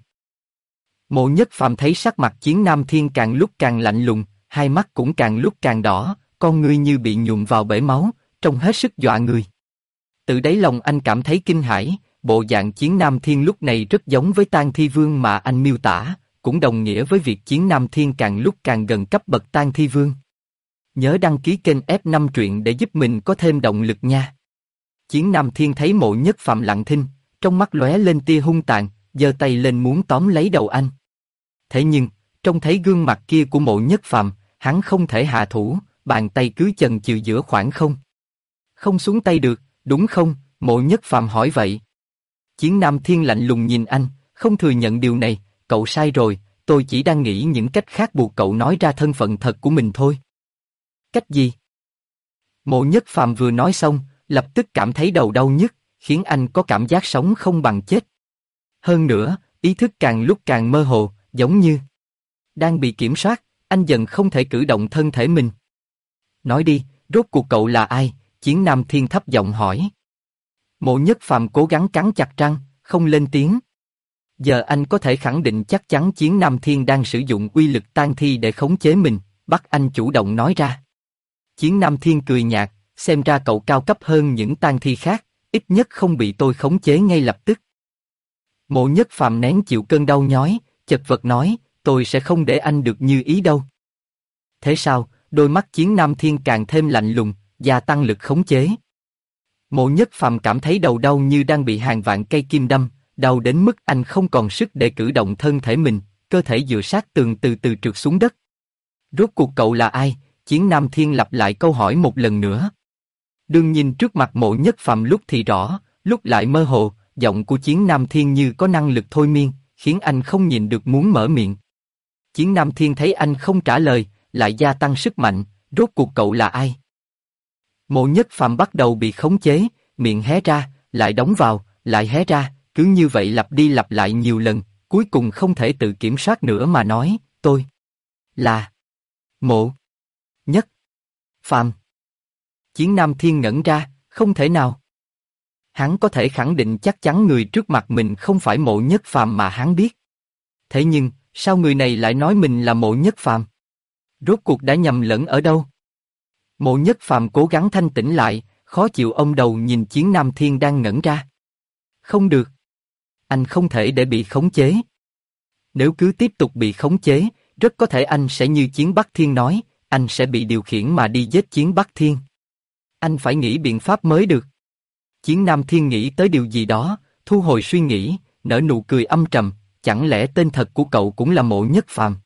Mộ Nhất Phàm thấy sắc mặt Chiến Nam Thiên càng lúc càng lạnh lùng, hai mắt cũng càng lúc càng đỏ, con ngươi như bị nhuộm vào bể máu, trông hết sức dọa người. Từ đáy lòng anh cảm thấy kinh hãi, bộ dạng Chiến Nam Thiên lúc này rất giống với Tang Thi Vương mà anh miêu tả, cũng đồng nghĩa với việc Chiến Nam Thiên càng lúc càng gần cấp bậc Tang Thi Vương. Nhớ đăng ký kênh F5 truyện để giúp mình có thêm động lực nha. Chiến Nam Thiên thấy Mộ Nhất Phàm lặng thinh, trong mắt lóe lên tia hung tàn, giơ tay lên muốn tóm lấy đầu anh. Thế nhưng, trông thấy gương mặt kia của Mộ Nhất Phàm, hắn không thể hạ thủ, bàn tay cứ chần chừ giữa khoảng không. Không xuống tay được, đúng không? Mộ Nhất Phàm hỏi vậy. Chiến Nam Thiên lạnh lùng nhìn anh, không thừa nhận điều này, cậu sai rồi, tôi chỉ đang nghĩ những cách khác buộc cậu nói ra thân phận thật của mình thôi. Cách gì? Mộ Nhất Phàm vừa nói xong, lập tức cảm thấy đầu đau nhức, khiến anh có cảm giác sống không bằng chết. Hơn nữa, ý thức càng lúc càng mơ hồ, giống như đang bị kiểm soát, anh dần không thể cử động thân thể mình. Nói đi, rốt cuộc cậu là ai? Chiến Nam Thiên thấp giọng hỏi. Mộ Nhất Phàm cố gắng cắn chặt răng, không lên tiếng. Giờ anh có thể khẳng định chắc chắn Chiến Nam Thiên đang sử dụng uy lực tang thi để khống chế mình, bắt anh chủ động nói ra. Chiến Nam Thiên cười nhạt, xem ra cậu cao cấp hơn những tang thi khác, ít nhất không bị tôi khống chế ngay lập tức. Mộ Nhất Phàm nén chịu cơn đau nhói, chật vật nói, tôi sẽ không để anh được như ý đâu. Thế sao? Đôi mắt Chiến Nam Thiên càng thêm lạnh lùng, gia tăng lực khống chế. Mộ Nhất Phàm cảm thấy đầu đau như đang bị hàng vạn cây kim đâm, đau đến mức anh không còn sức để cử động thân thể mình, cơ thể dựa sát tường từ từ trượt xuống đất. Rốt cuộc cậu là ai? Chiến Nam Thiên lặp lại câu hỏi một lần nữa. Đương nhìn trước mặt Mộ Nhất Phàm lúc thì rõ, lúc lại mơ hồ, giọng của Chiến Nam Thiên như có năng lực thôi miên, khiến anh không nhìn được muốn mở miệng. Chiến Nam Thiên thấy anh không trả lời, lại gia tăng sức mạnh, rốt cuộc cậu là ai? Mộ Nhất Phàm bắt đầu bị khống chế, miệng hé ra, lại đóng vào, lại hé ra, cứ như vậy lặp đi lặp lại nhiều lần, cuối cùng không thể tự kiểm soát nữa mà nói, tôi là Mộ Nhất Phàm. Chiến Nam Thiên ngẩn ra, không thể nào. Hắn có thể khẳng định chắc chắn người trước mặt mình không phải Mộ Nhất Phàm mà hắn biết. Thế nhưng, sao người này lại nói mình là Mộ Nhất Phàm? Rốt cuộc đã nhầm lẫn ở đâu? Mộ Nhất Phàm cố gắng thanh tĩnh lại, khó chịu ôm đầu nhìn Chiến Nam Thiên đang ngẩn ra. Không được. Anh không thể để bị khống chế. Nếu cứ tiếp tục bị khống chế, rất có thể anh sẽ như Chiến Bắc Thiên nói, anh sẽ bị điều khiển mà đi giết Chiến Bắc Thiên. Anh phải nghĩ biện pháp mới được. Chiến Nam Thiên nghĩ tới điều gì đó, thu hồi suy nghĩ, nở nụ cười âm trầm, chẳng lẽ tên thật của cậu cũng là Mộ Nhất Phàm?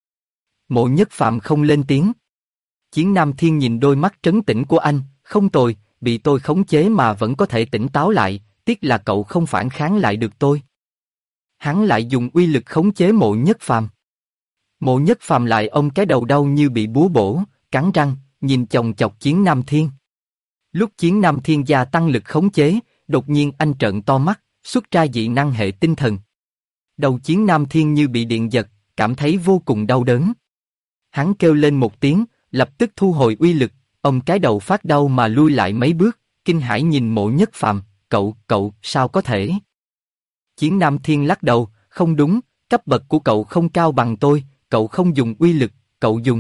Mộ Nhất Phàm không lên tiếng. Chiến Nam Thiên nhìn đôi mắt trấn tĩnh của anh, không tồi, bị tôi khống chế mà vẫn có thể tỉnh táo lại, tiếc là cậu không phản kháng lại được tôi. Hắn lại dùng uy lực khống chế Mộ Nhất Phàm. Mộ Nhất Phàm lại ôm cái đầu đau như bị búa bổ, cắn răng, nhìn chòng chọc Chiến Nam Thiên. Lúc Chiến Nam Thiên gia tăng lực khống chế, đột nhiên anh trợn to mắt, xuất ra dị năng hệ tinh thần. Đầu Chiến Nam Thiên như bị điện giật, cảm thấy vô cùng đau đớn. Hắn kêu lên một tiếng, lập tức thu hồi uy lực, ôm cái đầu phát đau mà lui lại mấy bước, kinh hãi nhìn Mộ Nhất Phàm, cậu, sao có thể? Chiến Nam Thiên lắc đầu, không đúng, cấp bậc của cậu không cao bằng tôi, cậu không dùng uy lực, cậu dùng.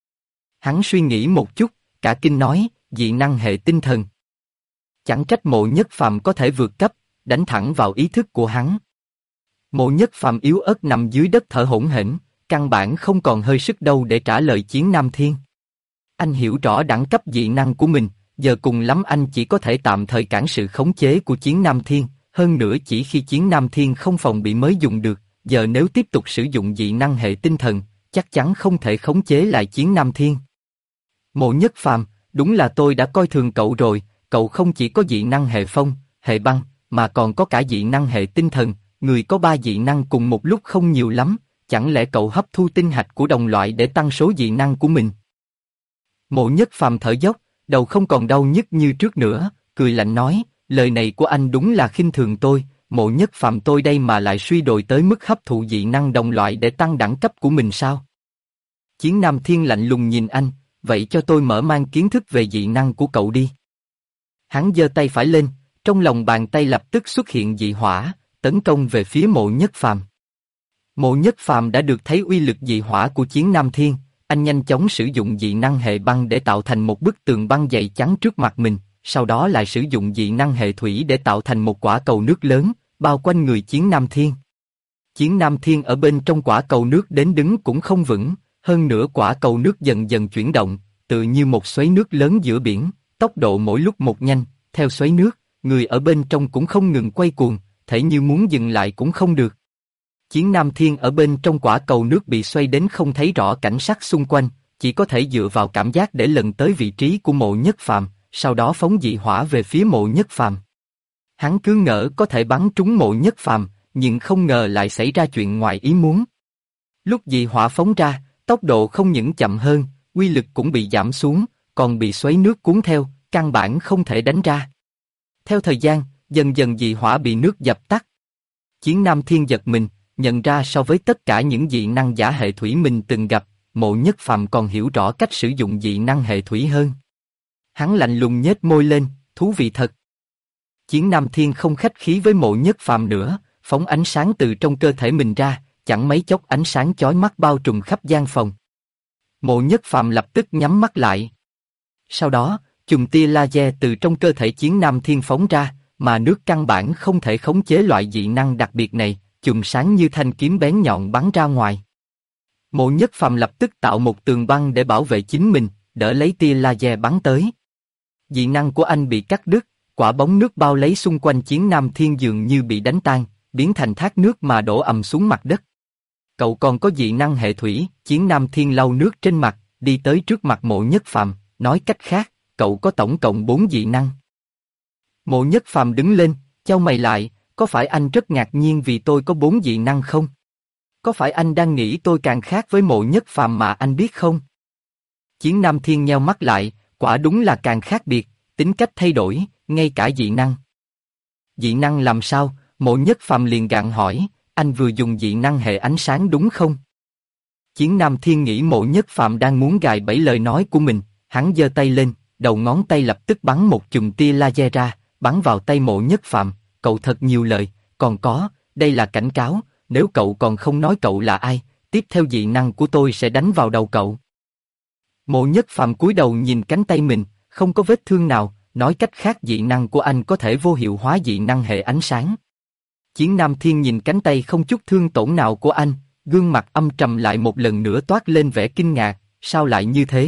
Hắn suy nghĩ một chút, cả kinh nói, dị năng hệ tinh thần. Chẳng trách Mộ Nhất Phàm có thể vượt cấp, đánh thẳng vào ý thức của hắn. Mộ Nhất Phàm yếu ớt nằm dưới đất thở hổn hển, căn bản không còn hơi sức đâu để trả lời Chiến Nam Thiên. Anh hiểu rõ đẳng cấp dị năng của mình, giờ cùng lắm anh chỉ có thể tạm thời cản sự khống chế của Chiến Nam Thiên, hơn nữa chỉ khi Chiến Nam Thiên không phòng bị mới dùng được, giờ nếu tiếp tục sử dụng dị năng hệ tinh thần, chắc chắn không thể khống chế lại Chiến Nam Thiên. Mộ Nhất Phàm, đúng là tôi đã coi thường cậu rồi, cậu không chỉ có dị năng hệ phong, hệ băng, mà còn có cả dị năng hệ tinh thần, người có 3 dị năng cùng một lúc không nhiều lắm, chẳng lẽ cậu hấp thu tinh hạch của đồng loại để tăng số dị năng của mình? Mộ Nhất Phàm thở dốc, đầu không còn đau nhức như trước nữa, cười lạnh nói, lời này của anh đúng là khinh thường tôi, Mộ Nhất Phàm tôi đây mà lại suy đồi tới mức hấp thụ dị năng đồng loại để tăng đẳng cấp của mình sao? Chiến Nam Thiên lạnh lùng nhìn anh, vậy cho tôi mở mang kiến thức về dị năng của cậu đi. Hắn giơ tay phải lên, trong lòng bàn tay lập tức xuất hiện dị hỏa, tấn công về phía Mộ Nhất Phàm. Mộ Nhất Phàm đã được thấy uy lực dị hỏa của Chiến Nam Thiên, anh nhanh chóng sử dụng dị năng hệ băng để tạo thành một bức tường băng dày chắn trước mặt mình, sau đó lại sử dụng dị năng hệ thủy để tạo thành một quả cầu nước lớn, bao quanh người Chiến Nam Thiên. Chiến Nam Thiên ở bên trong quả cầu nước đến đứng cũng không vững, hơn nữa quả cầu nước dần dần chuyển động, tự như một xoáy nước lớn giữa biển, tốc độ mỗi lúc một nhanh, theo xoáy nước, người ở bên trong cũng không ngừng quay cuồng, thể như muốn dừng lại cũng không được. Chiến Nam Thiên ở bên trong quả cầu nước bị xoay đến không thấy rõ cảnh sắc xung quanh, chỉ có thể dựa vào cảm giác để lần tới vị trí của Mộ Nhất Phàm, sau đó phóng dị hỏa về phía Mộ Nhất Phàm. Hắn cứ ngỡ có thể bắn trúng Mộ Nhất Phàm, nhưng không ngờ lại xảy ra chuyện ngoài ý muốn. Lúc dị hỏa phóng ra, tốc độ không những chậm hơn, uy lực cũng bị giảm xuống, còn bị xoáy nước cuốn theo, căn bản không thể đánh ra. Theo thời gian, dần dần dị hỏa bị nước dập tắt. Chiến Nam Thiên giật mình, nhận ra so với tất cả những dị năng giả hệ thủy mình từng gặp, Mộ Nhất Phàm còn hiểu rõ cách sử dụng dị năng hệ thủy hơn. Hắn lạnh lùng nhếch môi lên, thú vị thật. Chiến Nam Thiên không khách khí với Mộ Nhất Phàm nữa, phóng ánh sáng từ trong cơ thể mình ra, chẳng mấy chốc ánh sáng chói mắt bao trùm khắp gian phòng. Mộ Nhất Phàm lập tức nhắm mắt lại. Sau đó, chùm tia laser từ trong cơ thể Chiến Nam Thiên phóng ra, mà nước căn bản không thể khống chế loại dị năng đặc biệt này, chùm sáng như thanh kiếm bén nhọn bắn ra ngoài. Mộ Nhất Phàm lập tức tạo một tường băng để bảo vệ chính mình, đỡ lấy tia laser bắn tới. Dị năng của anh bị cắt đứt, quả bóng nước bao lấy xung quanh Chiến Nam Thiên dường như bị đánh tan, biến thành thác nước mà đổ ầm xuống mặt đất. Cậu còn có dị năng hệ thủy, Chiến Nam Thiên lau nước trên mặt, đi tới trước mặt Mộ Nhất Phàm, nói cách khác, cậu có tổng cộng 4 dị năng. Mộ Nhất Phàm đứng lên, chau mày lại, có phải anh rất ngạc nhiên vì tôi có 4 dị năng không? Có phải anh đang nghĩ tôi càng khác với Mộ Nhất Phàm mà anh biết không? Chiến Nam Thiên nheo mắt lại, quả đúng là càng khác biệt, tính cách thay đổi, ngay cả dị năng. Dị năng làm sao? Mộ Nhất Phàm liền gạn hỏi, anh vừa dùng dị năng hệ ánh sáng đúng không? Chiến Nam Thiên nghĩ Mộ Nhất Phàm đang muốn gài bẫy lời nói của mình, hắn giơ tay lên, đầu ngón tay lập tức bắn một chùm tia laser ra, bắn vào tay Mộ Nhất Phàm. Cậu thật nhiều lời, còn có, đây là cảnh cáo, nếu cậu còn không nói cậu là ai, tiếp theo dị năng của tôi sẽ đánh vào đầu cậu. Mộ Nhất Phàm cúi đầu nhìn cánh tay mình, không có vết thương nào, nói cách khác dị năng của anh có thể vô hiệu hóa dị năng hệ ánh sáng. Chiến Nam Thiên nhìn cánh tay không chút thương tổn nào của anh, gương mặt âm trầm lại một lần nữa toát lên vẻ kinh ngạc, sao lại như thế?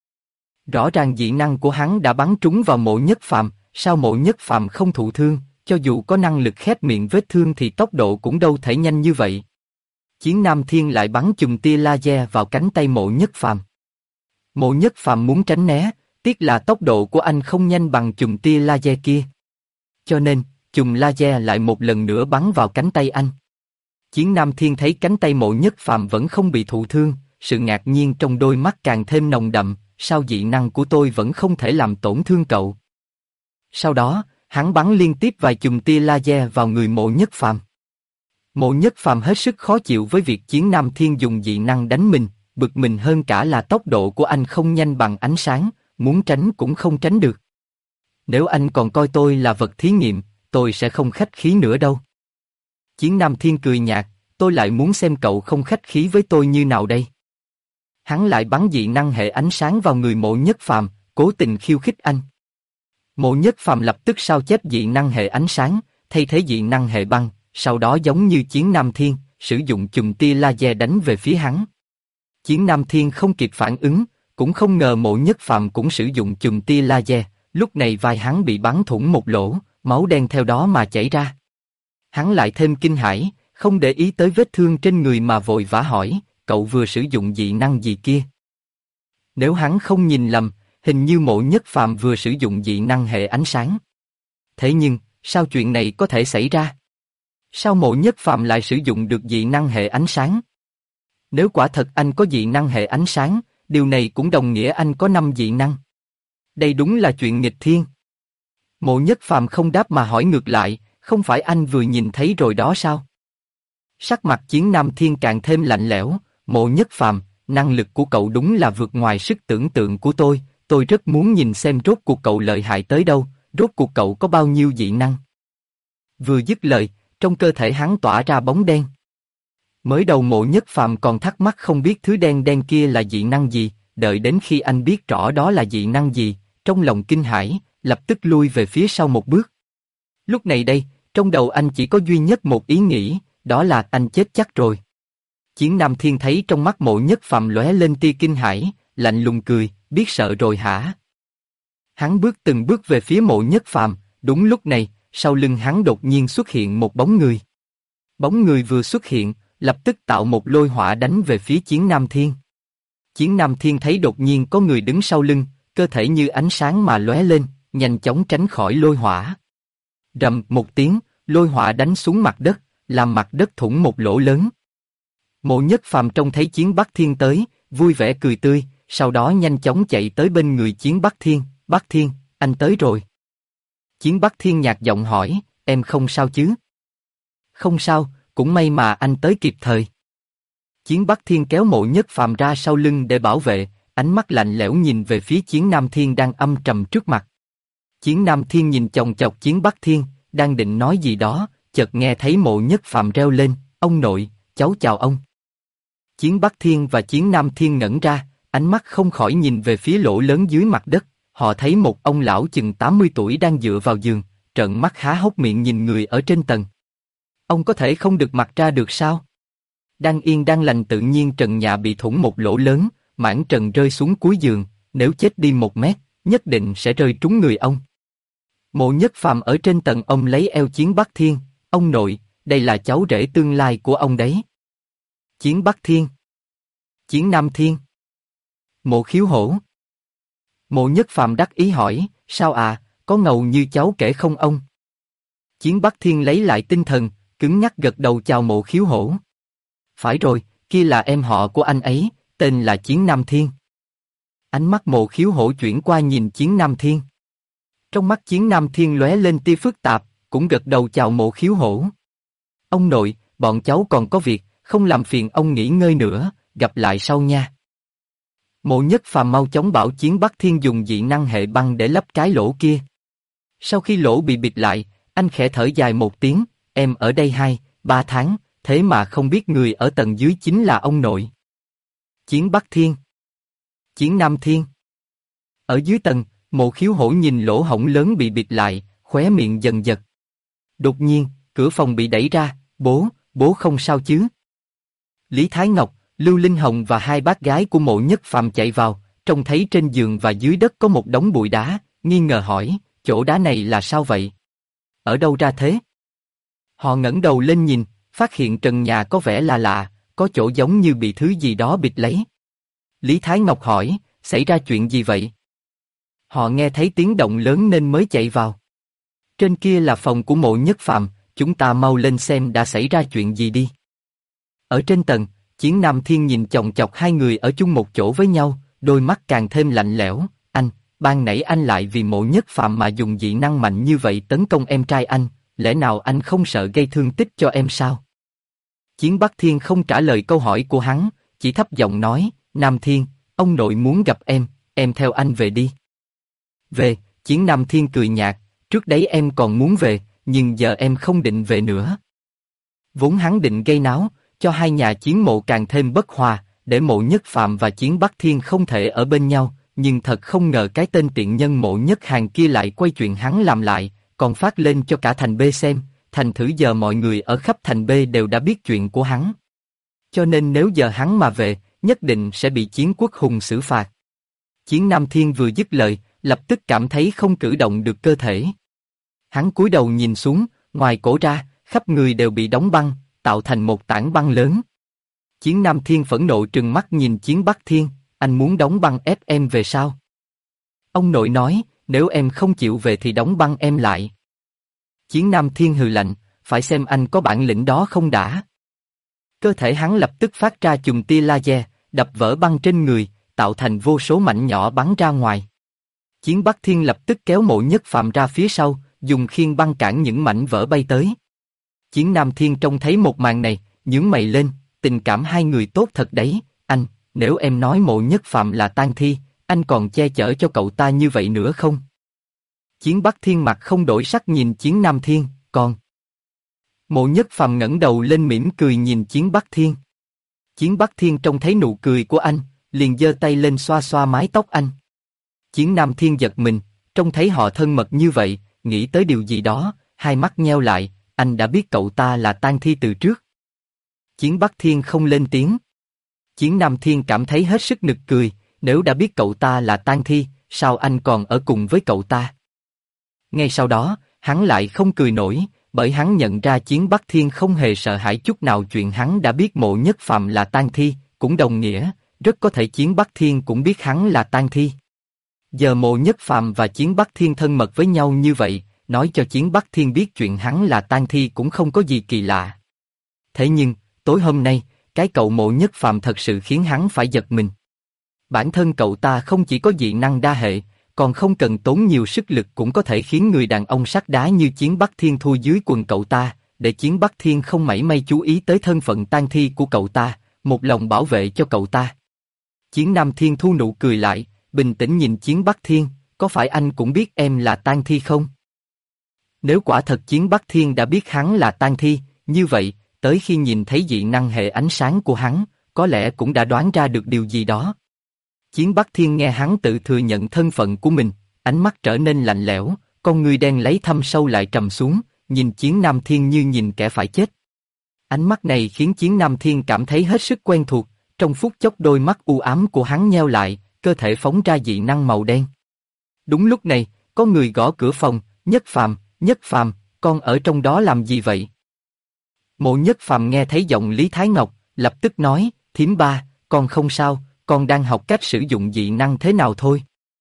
Rõ ràng dị năng của hắn đã bắn trúng vào Mộ Nhất Phàm, sao Mộ Nhất Phàm không thụ thương, cho dù có năng lực khép miệng vết thương thì tốc độ cũng đâu thể nhanh như vậy. Chiến Nam Thiên lại bắn chùm tia laser vào cánh tay Mộ Nhất Phàm. Mộ Nhất Phàm muốn tránh né, tiếc là tốc độ của anh không nhanh bằng chùm tia laser kia. Cho nên, chùm laser lại một lần nữa bắn vào cánh tay anh. Chiến Nam Thiên thấy cánh tay Mộ Nhất Phàm vẫn không bị thụ thương, sự ngạc nhiên trong đôi mắt càng thêm nồng đậm, sao dị năng của tôi vẫn không thể làm tổn thương cậu? Sau đó, hắn bắn liên tiếp vài chùm tia laser vào người Mộ Nhất Phàm. Mộ Nhất Phàm hết sức khó chịu với việc Chiến Nam Thiên dùng dị năng đánh mình, bực mình hơn cả là tốc độ của anh không nhanh bằng ánh sáng, muốn tránh cũng không tránh được. Nếu anh còn coi tôi là vật thí nghiệm, tôi sẽ không khách khí nữa đâu. Chiến Nam Thiên cười nhạt, tôi lại muốn xem cậu không khách khí với tôi như nào đây. Hắn lại bắn dị năng hệ ánh sáng vào người Mộ Nhất Phàm, cố tình khiêu khích anh. Mộ Nhất Phàm lập tức sao chép dị năng hệ ánh sáng, thay thế dị năng hệ băng, sau đó giống như Chiến Nam Thiên, sử dụng chùm tia laser đánh về phía hắn. Chiến Nam Thiên không kịp phản ứng, cũng không ngờ Mộ Nhất Phàm cũng sử dụng chùm tia laser, lúc này vai hắn bị bắn thủng một lỗ, máu đen theo đó mà chảy ra. Hắn lại thêm kinh hãi, không để ý tới vết thương trên người mà vội vã hỏi, cậu vừa sử dụng dị năng gì kia? Nếu hắn không nhìn lầm, hình như Mộ Nhất Phàm vừa sử dụng dị năng hệ ánh sáng. Thế nhưng, sao chuyện này có thể xảy ra? Sao Mộ Nhất Phàm lại sử dụng được dị năng hệ ánh sáng? Nếu quả thật anh có dị năng hệ ánh sáng, điều này cũng đồng nghĩa anh có 5 dị năng. Đây đúng là chuyện nghịch thiên. Mộ Nhất Phàm không đáp mà hỏi ngược lại, không phải anh vừa nhìn thấy rồi đó sao? Sắc mặt Chiến Nam Thiên càng thêm lạnh lẽo, Mộ Nhất Phàm, năng lực của cậu đúng là vượt ngoài sức tưởng tượng của tôi rất muốn nhìn xem rốt cuộc cậu lợi hại tới đâu, rốt cuộc cậu có bao nhiêu dị năng. Vừa dứt lời, trong cơ thể hắn tỏa ra bóng đen. Mới đầu Mộ Nhất Phàm còn thắc mắc không biết thứ đen đen kia là dị năng gì, đợi đến khi anh biết rõ đó là dị năng gì, trong lòng kinh hãi, lập tức lui về phía sau một bước. Lúc này đây, trong đầu anh chỉ có duy nhất một ý nghĩ, đó là anh chết chắc rồi. Chiến Nam Thiên thấy trong mắt Mộ Nhất Phàm lóe lên tia kinh hãi, lạnh lùng cười, biết sợ rồi hả? Hắn bước từng bước về phía Mộ Nhất Phàm, đúng lúc này, sau lưng hắn đột nhiên xuất hiện một bóng người. Bóng người vừa xuất hiện, lập tức tạo một lôi hỏa đánh về phía Chiến Nam Thiên. Chiến Nam Thiên thấy đột nhiên có người đứng sau lưng, cơ thể như ánh sáng mà lóe lên, nhanh chóng tránh khỏi lôi hỏa. Rầm một tiếng, lôi hỏa đánh xuống mặt đất, làm mặt đất thủng một lỗ lớn. Mộ Nhất Phàm trông thấy Chiến Bắc Thiên tới, vui vẻ cười tươi, sau đó nhanh chóng chạy tới bên người Chiến Bắc Thiên. Bắc Thiên, anh tới rồi. Chiến Bắc Thiên nhạt giọng hỏi, em không sao chứ? Không sao, cũng may mà anh tới kịp thời. Chiến Bắc Thiên kéo Mộ Nhất Phàm ra sau lưng để bảo vệ, ánh mắt lạnh lẽo nhìn về phía Chiến Nam Thiên đang âm trầm trước mặt. Chiến Nam Thiên nhìn chòng chọc Chiến Bắc Thiên, đang định nói gì đó, chợt nghe thấy Mộ Nhất Phàm reo lên, ông nội, cháu chào ông. Chiến Bắc Thiên và Chiến Nam Thiên ngẩn ra, ánh mắt không khỏi nhìn về phía lỗ lớn dưới mặt đất, họ thấy một ông lão chừng 80 tuổi đang dựa vào giường, trợn mắt há hốc miệng nhìn người ở trên tầng. Ông có thể không được mặc ra được sao? Đang yên đang lành tự nhiên trần nhà bị thủng một lỗ lớn, mảng trần rơi xuống cuối giường, nếu chết đi 1 mét, nhất định sẽ rơi trúng người ông. Mộ Nhất Phàm ở trên tầng ông lấy eo Chiến Bắc Thiên, ông nội, đây là cháu rể tương lai của ông đấy. Chiến Bắc Thiên. Chiến Nam Thiên. Mộ Khiếu Hổ. Mộ Nhất Phàm đắc ý hỏi, sao à, có ngầu như cháu kể không ông? Chiến Bắc Thiên lấy lại tinh thần, cứng nhắc gật đầu chào Mộ Khiếu Hổ. Phải rồi, kia là em họ của anh ấy, tên là Chiến Nam Thiên. Ánh mắt Mộ Khiếu Hổ chuyển qua nhìn Chiến Nam Thiên. Trong mắt Chiến Nam Thiên lóe lên tia phức tạp, cũng gật đầu chào Mộ Khiếu Hổ. Ông nội, bọn cháu còn có việc, không làm phiền ông nghỉ ngơi nữa, gặp lại sau nha. Mộ Nhất Phàm mau chóng bảo Chiến Bắc Thiên dùng dị năng hệ băng để lấp cái lỗ kia. Sau khi lỗ bị bịt lại, anh khẽ thở dài một tiếng, em ở đây 2-3 tháng, thế mà không biết người ở tầng dưới chính là ông nội. Chiến Bắc Thiên. Chiến Nam Thiên. Ở dưới tầng, Mộ Khiếu Hổ nhìn lỗ hổng lớn bị bịt lại, khóe miệng dần giật. Đột nhiên, cửa phòng bị đẩy ra, bố không sao chứ? Lý Thái Ngọc, Lưu Linh Hồng và 2 bác gái của Mộ Nhất Phàm chạy vào, trông thấy trên giường và dưới đất có một đống bụi đá, nghi ngờ hỏi, chỗ đá này là sao vậy? Ở đâu ra thế? Họ ngẩng đầu lên nhìn, phát hiện trần nhà có vẻ là lạ, có chỗ giống như bị thứ gì đó bịt lấy. Lý Thái Ngọc hỏi, xảy ra chuyện gì vậy? Họ nghe thấy tiếng động lớn nên mới chạy vào. Trên kia là phòng của Mộ Nhất Phàm, chúng ta mau lên xem đã xảy ra chuyện gì đi. Ở trên tầng, Chiến Nam Thiên nhìn chòng chọc 2 người ở chung một chỗ với nhau, đôi mắt càng thêm lạnh lẽo. Anh, ban nãy anh lại vì Mộ Nhất Phàm mà dùng dị năng mạnh như vậy tấn công em trai anh, lẽ nào anh không sợ gây thương tích cho em sao? Chiến Bắc Thiên không trả lời câu hỏi của hắn, chỉ thấp giọng nói, Nam Thiên, ông nội muốn gặp em theo anh về đi. Về, Chiến Nam Thiên cười nhạt, trước đấy em còn muốn về, nhưng giờ em không định về nữa. Vốn hắn định gây náo, cho 2 nhà Chiến Mộ càng thêm bất hòa, để Mộ Nhất Phàm và Chiến Bắc Thiên không thể ở bên nhau, nhưng thật không ngờ cái tên tiện nhân Mộ Nhất Hàn kia lại quay chuyện hắn làm lại, còn phát lên cho cả thành B xem, thành thử giờ mọi người ở khắp thành B đều đã biết chuyện của hắn. Cho nên nếu giờ hắn mà về, nhất định sẽ bị Chiến Quốc Hùng xử phạt. Chiến Nam Thiên vừa dứt lời, lập tức cảm thấy không cử động được cơ thể. Hắn cúi đầu nhìn xuống, ngoài cổ ra, khắp người đều bị đóng băng, tạo thành một tảng băng lớn. Chiến Nam Thiên phẫn nộ trừng mắt nhìn Chiến Bắc Thiên, anh muốn đóng băng ép em về sao? Ông nội nói, nếu em không chịu về thì đóng băng em lại. Chiến Nam Thiên hừ lạnh, phải xem anh có bản lĩnh đó không đã. Cơ thể hắn lập tức phát ra chùm tia laser, đập vỡ băng trên người, tạo thành vô số mảnh nhỏ bắn ra ngoài. Chiến Bắc Thiên lập tức kéo Mộ Nhất Phàm ra phía sau, dùng khiên băng cản những mảnh vỡ bay tới. Chiến Nam Thiên trông thấy một màn này, nhướng mày lên, tình cảm hai người tốt thật đấy, anh, nếu em nói Mộ Nhất Phàm là tang thi, anh còn che chở cho cậu ta như vậy nữa không? Chiến Bắc Thiên mặt không đổi sắc nhìn Chiến Nam Thiên, còn... Mộ Nhất Phàm ngẩng đầu lên mỉm cười nhìn Chiến Bắc Thiên. Chiến Bắc Thiên trông thấy nụ cười của anh, liền giơ tay lên xoa xoa mái tóc anh. Chiến Nam Thiên giật mình, trông thấy họ thân mật như vậy, nghĩ tới điều gì đó, hai mắt nheo lại, anh đã biết cậu ta là tang thi từ trước. Chiến Bắc Thiên không lên tiếng. Chiến Nam Thiên cảm thấy hết sức nực cười, nếu đã biết cậu ta là tang thi, sao anh còn ở cùng với cậu ta? Ngay sau đó, hắn lại không cười nổi, bởi hắn nhận ra Chiến Bắc Thiên không hề sợ hãi chút nào chuyện hắn đã biết Mộ Nhất Phàm là tang thi, cũng đồng nghĩa, rất có thể Chiến Bắc Thiên cũng biết hắn là tang thi. Giờ Mộ Nhất Phàm và Chiến Bắc Thiên thân mật với nhau như vậy, nói cho Chiến Bắc Thiên biết chuyện hắn là tang thi cũng không có gì kỳ lạ. Thế nhưng, tối hôm nay, cái cậu Mộ Nhất Phàm thật sự khiến hắn phải giật mình. Bản thân cậu ta không chỉ có dị năng đa hệ, còn không cần tốn nhiều sức lực cũng có thể khiến người đàn ông sắt đá như Chiến Bắc Thiên thua dưới quần cậu ta, để Chiến Bắc Thiên không mảy may chú ý tới thân phận tang thi của cậu ta, một lòng bảo vệ cho cậu ta. Chiến Nam Thiên thu nụ cười lại, bình tĩnh nhìn Chiến Bắc Thiên, có phải anh cũng biết em là tang thi không? Nếu quả thật Chiến Bắc Thiên đã biết hắn là tang thi, như vậy, tới khi nhìn thấy dị năng hệ ánh sáng của hắn, có lẽ cũng đã đoán ra được điều gì đó. Chiến Bắc Thiên nghe hắn tự thừa nhận thân phận của mình, ánh mắt trở nên lạnh lẽo, con ngươi đen lấy thâm sâu lại trầm xuống, nhìn Chiến Nam Thiên như nhìn kẻ phải chết. Ánh mắt này khiến Chiến Nam Thiên cảm thấy hết sức quen thuộc, trong phút chốc đôi mắt u ám của hắn nheo lại, cơ thể phóng ra dị năng màu đen. Đúng lúc này, có người gõ cửa phòng, Nhất Phàm, con ở trong đó làm gì vậy? Mộ Nhất Phàm nghe thấy giọng Lý Thái Ngọc, lập tức nói, thím ba, con không sao, con đang học cách sử dụng dị năng thế nào thôi.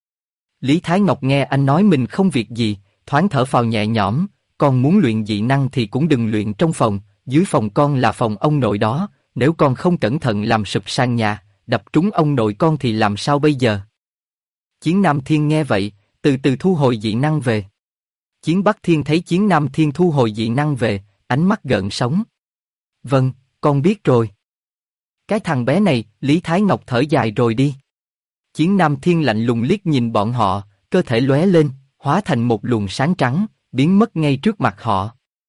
Lý Thái Ngọc nghe anh nói mình không việc gì, thoáng thở phào nhẹ nhõm, con muốn luyện dị năng thì cũng đừng luyện trong phòng, dưới phòng con là phòng ông nội đó, nếu con không cẩn thận làm sụp sàn nhà, đập trúng ông nội con thì làm sao bây giờ? Chiến Nam Thiên nghe vậy, từ từ thu hồi dị năng về. Chiến Bắc Thiên thấy Chiến Nam Thiên thu hồi dị năng về, ánh mắt gợn sóng. Vâng, con biết rồi. Cái thằng bé này, Lý Thái Ngọc thở dài rồi đi. Chiến Nam Thiên lạnh lùng liếc nhìn bọn họ, cơ thể lóe lên, hóa thành một luồng sáng trắng, biến mất ngay trước mặt họ.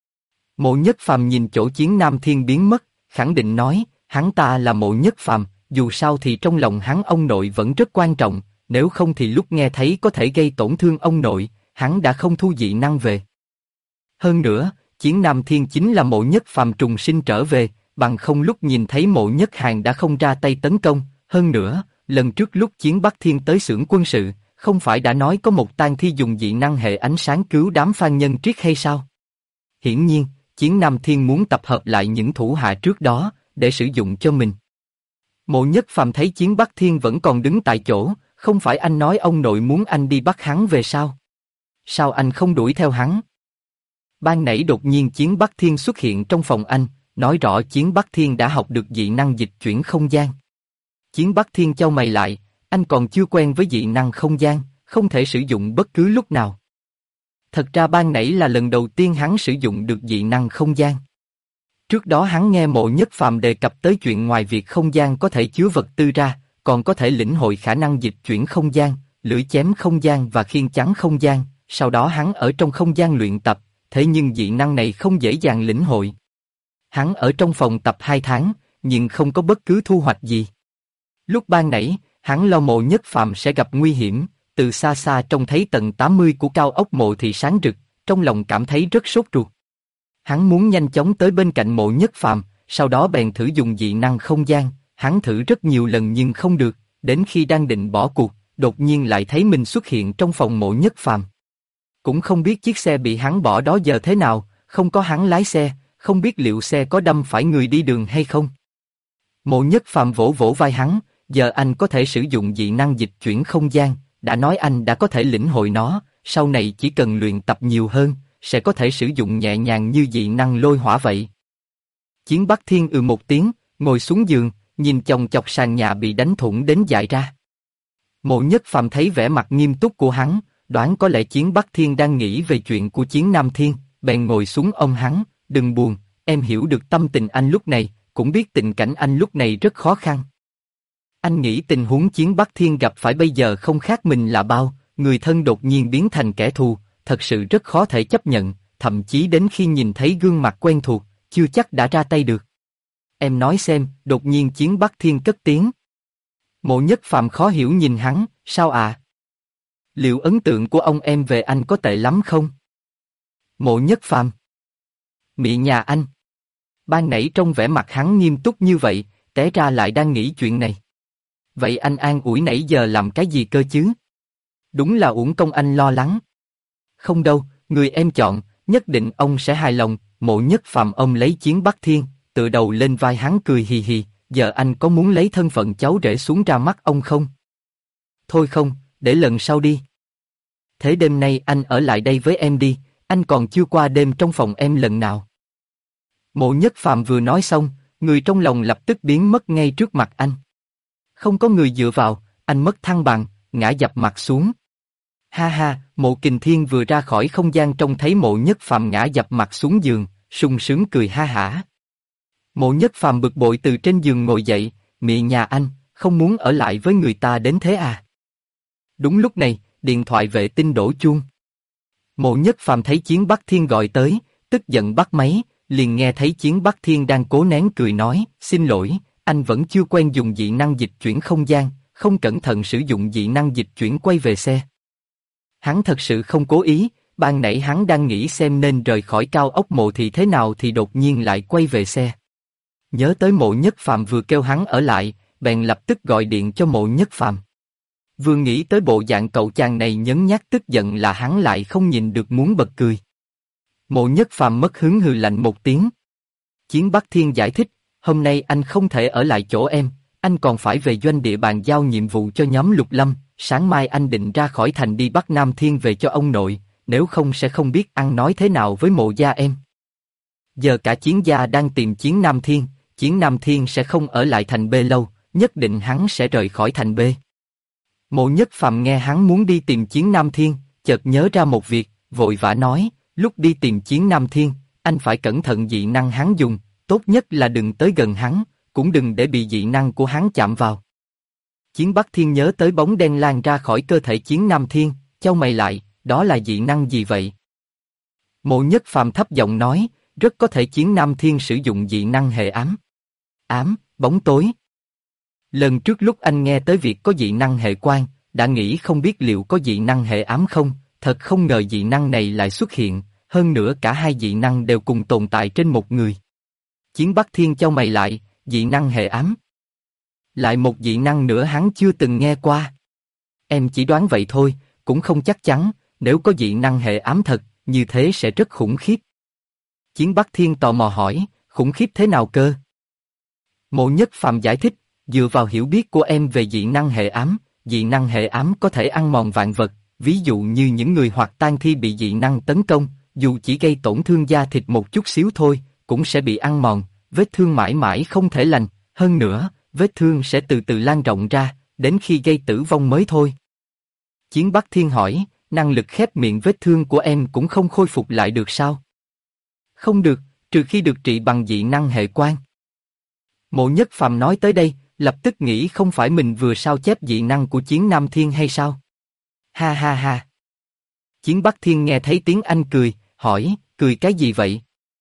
Mộ Nhất Phàm nhìn chỗ Chiến Nam Thiên biến mất, khẳng định nói, hắn ta là Mộ Nhất Phàm, dù sao thì trong lòng hắn ông nội vẫn rất quan trọng, nếu không thì lúc nghe thấy có thể gây tổn thương ông nội, hắn đã không thu dị năng về. Hơn nữa, Chiến Nam Thiên chính là Mộ Nhất Phàm trùng sinh trở về, bằng không lúc nhìn thấy Mộ Nhất Hàn đã không ra tay tấn công. Hơn nữa, lần trước lúc Chiến Bắc Thiên tới xưởng quân sự, không phải đã nói có một tang thi dùng dị năng hệ ánh sáng cứu đám Phan Nhân Triết hay sao? Hiển nhiên, Chiến Nam Thiên muốn tập hợp lại những thủ hạ trước đó, để sử dụng cho mình. Mộ Nhất Phàm thấy Chiến Bắc Thiên vẫn còn đứng tại chỗ, không phải anh nói ông nội muốn anh đi bắt hắn về sao? Sao anh không đuổi theo hắn? Ban nãy đột nhiên Chiến Bắc Thiên xuất hiện trong phòng anh, nói rõ Chiến Bắc Thiên đã học được dị năng dịch chuyển không gian. Chiến Bắc Thiên chau mày lại, anh còn chưa quen với dị năng không gian, không thể sử dụng bất cứ lúc nào. Thật ra ban nãy là lần đầu tiên hắn sử dụng được dị năng không gian. Trước đó hắn nghe Mộ Nhất Phàm đề cập tới chuyện ngoài việc không gian có thể chứa vật tư ra, còn có thể lĩnh hội khả năng dịch chuyển không gian, lưỡi chém không gian và khiên chắn không gian, sau đó hắn ở trong không gian luyện tập, thế nhưng dị năng này không dễ dàng lĩnh hội. Hắn ở trong phòng tập 2 tháng, nhưng không có bất cứ thu hoạch gì. Lúc ban nãy, hắn lo Mộ Nhất Phàm sẽ gặp nguy hiểm, từ xa xa trông thấy tầng 80 của cao ốc Mộ Thị sáng rực, trong lòng cảm thấy rất sốt ruột. Hắn muốn nhanh chóng tới bên cạnh Mộ Nhất Phàm, sau đó bèn thử dùng dị năng không gian, hắn thử rất nhiều lần nhưng không được, đến khi đang định bỏ cuộc, đột nhiên lại thấy mình xuất hiện trong phòng Mộ Nhất Phàm. Cũng không biết chiếc xe bị hắn bỏ đó giờ thế nào, không có hắn lái xe, không biết liệu xe có đâm phải người đi đường hay không. Mộ Nhất Phàm vỗ vỗ vai hắn, giờ anh có thể sử dụng dị năng dịch chuyển không gian, đã nói anh đã có thể lĩnh hội nó, sau này chỉ cần luyện tập nhiều hơn, sẽ có thể sử dụng nhẹ nhàng như dị năng lôi hỏa vậy. Chiến Bắc Thiên một tiếng, ngồi xuống giường, nhìn chòng chọc sàn nhà bị đánh thủng đến dại ra. Mộ Nhất Phàm thấy vẻ mặt nghiêm túc của hắn, đoán có lẽ Chiến Bắc Thiên đang nghĩ về chuyện của Chiến Nam Thiên, bèn ngồi xuống ôm hắn, đừng buồn, em hiểu được tâm tình anh lúc này, cũng biết tình cảnh anh lúc này rất khó khăn. Anh nghĩ tình huống Chiến Bắc Thiên gặp phải bây giờ không khác mình là bao, người thân đột nhiên biến thành kẻ thù, thật sự rất khó thể chấp nhận, thậm chí đến khi nhìn thấy gương mặt quen thuộc, chưa chắc đã ra tay được. Em nói xem, đột nhiên Chiến Bắc Thiên cất tiếng. Mộ Nhất Phàm khó hiểu nhìn hắn, sao à? Liệu ấn tượng của ông em về anh có tệ lắm không? Mộ Nhất Phàm. Mị nhà anh. Ban nãy trong vẻ mặt hắn nghiêm túc như vậy, té ra lại đang nghĩ chuyện này. Vậy anh an ủi nãy giờ làm cái gì cơ chứ? Đúng là uổng công anh lo lắng. Không đâu, người em chọn, nhất định ông sẽ hài lòng. Mộ Nhất Phàm ôm lấy Chiến Bắc Thiên, tựa đầu lên vai hắn cười hì hì. Giờ anh có muốn lấy thân phận cháu rể xuống ra mắt ông không? Thôi không, để lần sau đi. Thế đêm nay anh ở lại đây với em đi, anh còn chưa qua đêm trong phòng em lần nào. Mộ Nhất Phàm vừa nói xong, người trong lòng lập tức biến mất ngay trước mặt anh. Không có người dựa vào, anh mất thăng bằng, ngã dập mặt xuống. Ha ha, Mộ Kình Thiên vừa ra khỏi không gian trông thấy Mộ Nhất Phàm ngã dập mặt xuống giường, sung sướng cười ha hả. Mộ Nhất Phàm bực bội từ trên giường ngồi dậy, mị nhà anh, không muốn ở lại với người ta đến thế à? Đúng lúc này, điện thoại vệ tinh đổ chuông. Mộ Nhất Phàm thấy Chiến Bắc Thiên gọi tới, tức giận bắt máy, liền nghe thấy Chiến Bắc Thiên đang cố nén cười nói, xin lỗi, anh vẫn chưa quen dùng dị năng dịch chuyển không gian, không cẩn thận sử dụng dị năng dịch chuyển quay về xe. Hắn thật sự không cố ý, ban nãy hắn đang nghĩ xem nên rời khỏi cao ốc mộ thì thế nào thì đột nhiên lại quay về xe. Nhớ tới Mộ Nhất Phàm vừa kêu hắn ở lại, bèn lập tức gọi điện cho Mộ Nhất Phàm. Vừa nghĩ tới bộ dạng cậu chàng này nhấn nhác tức giận là hắn lại không nhìn được muốn bật cười. Mộ Nhất Phàm mất hứng hừ lạnh một tiếng. Chiến Bắc Thiên giải thích, hôm nay anh không thể ở lại chỗ em, anh còn phải về doanh địa bàn giao nhiệm vụ cho nhóm Lục Lâm, sáng mai anh định ra khỏi thành đi bắt Nam Thiên về cho ông nội, nếu không sẽ không biết ăn nói thế nào với Mộ gia em. Giờ cả Chiến gia đang tìm Chiến Nam Thiên sẽ không ở lại thành B lâu, nhất định hắn sẽ rời khỏi thành B. Mộ Nhất Phàm nghe hắn muốn đi tìm Chiến Nam Thiên, chợt nhớ ra một việc, vội vã nói, lúc đi tìm Chiến Nam Thiên, anh phải cẩn thận dị năng hắn dùng, tốt nhất là đừng tới gần hắn, cũng đừng để bị dị năng của hắn chạm vào. Chiến Bắc Thiên nhớ tới bóng đen lan ra khỏi cơ thể Chiến Nam Thiên, chau mày lại, đó là dị năng gì vậy? Mộ Nhất Phàm thấp giọng nói, rất có thể Chiến Nam Thiên sử dụng dị năng hệ ám. Ám, bóng tối. Lần trước lúc anh nghe tới việc có dị năng hệ quang, đã nghĩ không biết liệu có dị năng hệ ám không, thật không ngờ dị năng này lại xuất hiện, hơn nữa cả hai dị năng đều cùng tồn tại trên một người. Chiến Bắc Thiên chau mày lại, dị năng hệ ám. Lại một dị năng nữa hắn chưa từng nghe qua. Em chỉ đoán vậy thôi, cũng không chắc chắn, nếu có dị năng hệ ám thật, như thế sẽ rất khủng khiếp. Chiến Bắc Thiên tò mò hỏi, khủng khiếp thế nào cơ? Mộ Nhất Phàm giải thích, dựa vào hiểu biết của em về dị năng hệ ám có thể ăn mòn vạn vật, ví dụ như những người hoặc tang thi bị dị năng tấn công, dù chỉ gây tổn thương da thịt một chút xíu thôi, cũng sẽ bị ăn mòn, vết thương mãi mãi không thể lành, hơn nữa, vết thương sẽ từ từ lan rộng ra, đến khi gây tử vong mới thôi. Chiến Bắc Thiên hỏi, năng lực khép miệng vết thương của em cũng không khôi phục lại được sao? Không được, trừ khi được trị bằng dị năng hệ quang. Mộ Nhất Phàm nói tới đây, lập tức nghĩ không phải mình vừa sao chép dị năng của Chiến Nam Thiên hay sao? Ha ha ha. Chiến Bắc Thiên nghe thấy tiếng anh cười, hỏi, cười cái gì vậy?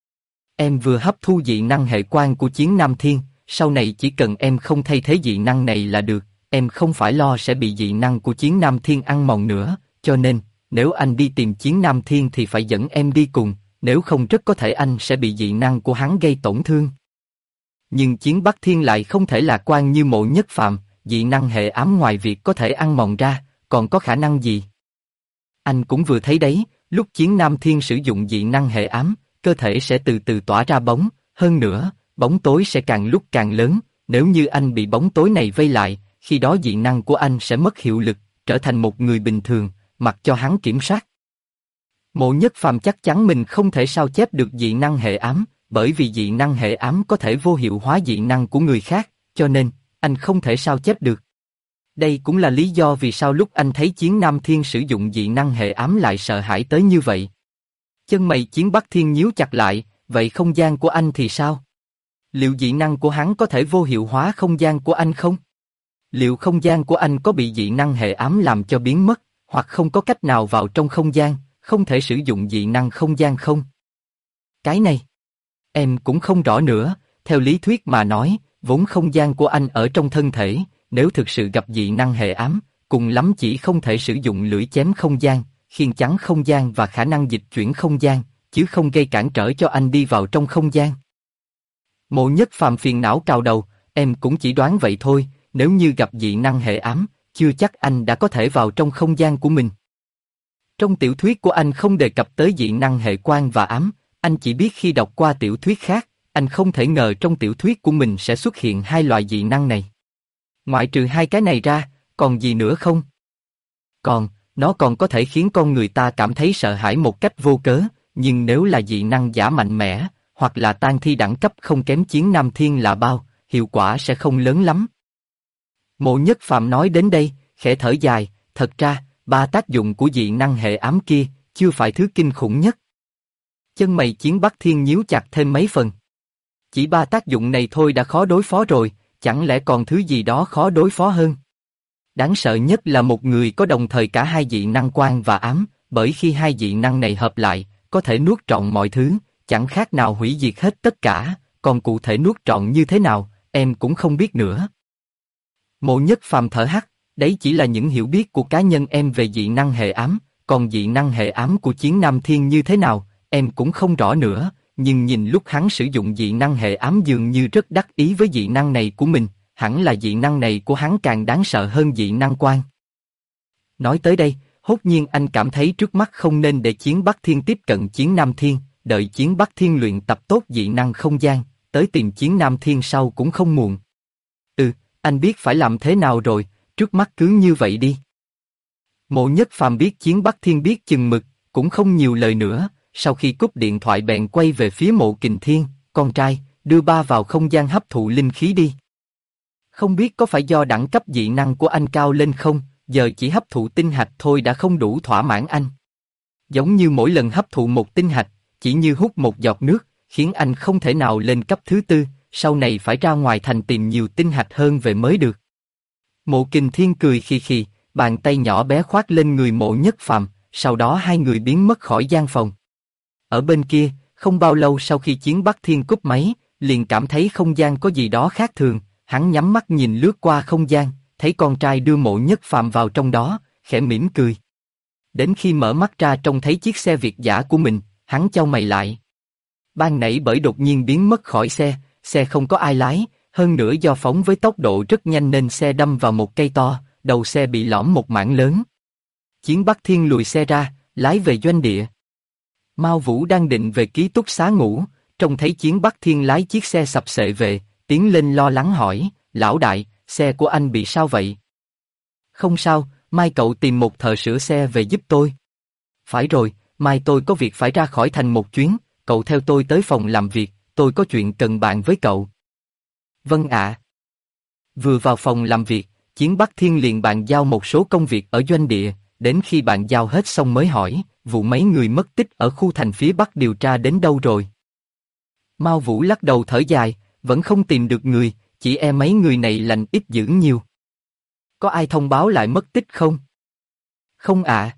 Em vừa hấp thu dị năng hệ quang của Chiến Nam Thiên, sau này chỉ cần em không thay thế dị năng này là được, em không phải lo sẽ bị dị năng của Chiến Nam Thiên ăn mòn nữa, cho nên, nếu anh đi tìm Chiến Nam Thiên thì phải dẫn em đi cùng, nếu không rất có thể anh sẽ bị dị năng của hắn gây tổn thương. Nhưng Chiến Bắc Thiên lại không thể lạc quan như Mộ Nhất Phàm, dị năng hệ ám ngoài việc có thể ăn mòn ra, còn có khả năng gì? Anh cũng vừa thấy đấy, lúc Chiến Nam Thiên sử dụng dị năng hệ ám, cơ thể sẽ từ từ tỏa ra bóng, hơn nữa, bóng tối sẽ càng lúc càng lớn, nếu như anh bị bóng tối này vây lại, khi đó dị năng của anh sẽ mất hiệu lực, trở thành một người bình thường, mặc cho hắn kiểm soát. Mộ Nhất Phàm chắc chắn mình không thể sao chép được dị năng hệ ám, bởi vì dị năng hệ ám có thể vô hiệu hóa dị năng của người khác, cho nên, anh không thể sao chép được. Đây cũng là lý do vì sao lúc anh thấy Chiến Nam Thiên sử dụng dị năng hệ ám lại sợ hãi tới như vậy. Chân mày Chiến Bắc Thiên nhíu chặt lại, vậy không gian của anh thì sao? Liệu dị năng của hắn có thể vô hiệu hóa không gian của anh không? Liệu không gian của anh có bị dị năng hệ ám làm cho biến mất, hoặc không có cách nào vào trong không gian, không thể sử dụng dị năng không gian không? Cái này, em cũng không rõ nữa, theo lý thuyết mà nói, vốn không gian của anh ở trong thân thể, nếu thực sự gặp dị năng hệ ám, cùng lắm chỉ không thể sử dụng lưỡi chém không gian, khiên chắn không gian và khả năng dịch chuyển không gian, chứ không gây cản trở cho anh đi vào trong không gian. Mộ Nhất Phàm phiền não cào đầu, em cũng chỉ đoán vậy thôi, nếu như gặp dị năng hệ ám, chưa chắc anh đã có thể vào trong không gian của mình. Trong tiểu thuyết của anh không đề cập tới dị năng hệ quang và ám, anh chỉ biết khi đọc qua tiểu thuyết khác, anh không thể ngờ trong tiểu thuyết của mình sẽ xuất hiện hai loại dị năng này. Ngoại trừ hai cái này ra, còn gì nữa không? Nó còn có thể khiến con người ta cảm thấy sợ hãi một cách vô cớ, nhưng nếu là dị năng giả mạnh mẽ, hoặc là tang thi đẳng cấp không kém Chiến Nam Thiên là bao, hiệu quả sẽ không lớn lắm. Mộ Nhất Phàm nói đến đây, khẽ thở dài, thật ra, ba tác dụng của dị năng hệ ám kia, chưa phải thứ kinh khủng nhất. Chân mày Chiến Bắc Thiên nhíu chặt thêm mấy phần. Chỉ ba tác dụng này thôi đã khó đối phó rồi, chẳng lẽ còn thứ gì đó khó đối phó hơn? Đáng sợ nhất là một người có đồng thời cả hai dị năng quang và ám, bởi khi hai dị năng này hợp lại, có thể nuốt trọn mọi thứ, chẳng khác nào hủy diệt hết tất cả, còn cụ thể nuốt trọn như thế nào, em cũng không biết nữa. Mộ Nhất Phàm thở hắt, đấy chỉ là những hiểu biết của cá nhân em về dị năng hệ ám, còn dị năng hệ ám của Chiến Nam Thiên như thế nào, em cũng không rõ nữa, nhưng nhìn lúc hắn sử dụng dị năng hệ ám dường như rất đắc ý với dị năng này của mình, hẳn là dị năng này của hắn càng đáng sợ hơn dị năng quang. Nói tới đây, hốt nhiên anh cảm thấy trước mắt không nên để Chiến Bắc Thiên tiếp cận Chiến Nam Thiên, đợi Chiến Bắc Thiên luyện tập tốt dị năng không gian, tới tìm Chiến Nam Thiên sau cũng không muộn. Anh biết phải làm thế nào rồi, trước mắt cứ như vậy đi. Mộ Nhất Phàm biết Chiến Bắc Thiên biết chừng mực, cũng không nhiều lời nữa, sau khi cúp điện thoại bèn quay về phía Mộ Kình Thiên, con trai, đưa ba vào không gian hấp thụ linh khí đi. Không biết có phải do đẳng cấp dị năng của anh cao lên không, giờ chỉ hấp thụ tinh hạch thôi đã không đủ thỏa mãn anh. Giống như mỗi lần hấp thụ một tinh hạch, chỉ như hút một giọt nước, khiến anh không thể nào lên cấp thứ tư, sau này phải ra ngoài thành tìm nhiều tinh hạch hơn về mới được. Mộ Kình Thiên cười khì khì, bàn tay nhỏ bé khoác lên người Mộ Nhất Phàm, sau đó hai người biến mất khỏi gian phòng. Ở bên kia, không bao lâu sau khi Chiến Bắc Thiên cúp máy, liền cảm thấy không gian có gì đó khác thường, hắn nhắm mắt nhìn lướt qua không gian, thấy con trai đưa Mộ Nhất Phàm vào trong đó, khẽ mỉm cười. Đến khi mở mắt ra trông thấy chiếc xe Việt dã của mình, hắn chau mày lại. Ban nãy bởi đột nhiên biến mất khỏi xe không có ai lái, hơn nữa do phóng với tốc độ rất nhanh nên xe đâm vào một cây to, đầu xe bị lõm một mảng lớn. Chiến Bắc Thiên lùi xe ra, lái về doanh địa. Mao Vũ đang định về ký túc xá ngủ, trông thấy Chiến Bắc Thiên lái chiếc xe sập xệ về, tiến lên lo lắng hỏi, lão đại, xe của anh bị sao vậy? Không sao, mai cậu tìm một thợ sửa xe về giúp tôi. Phải rồi, mai tôi có việc phải ra khỏi thành một chuyến, cậu theo tôi tới phòng làm việc, tôi có chuyện cần bàn với cậu. Vâng ạ. Vừa vào phòng làm việc, Chiến Bắc Thiên liền bàn giao một số công việc ở doanh địa, đến khi bàn giao hết xong mới hỏi, vụ mấy người mất tích ở khu thành phía Bắc điều tra đến đâu rồi? Mao Vũ lắc đầu thở dài, vẫn không tìm được người, chỉ e mấy người này lành ít dữ nhiều. Có ai thông báo lại mất tích không? Không ạ.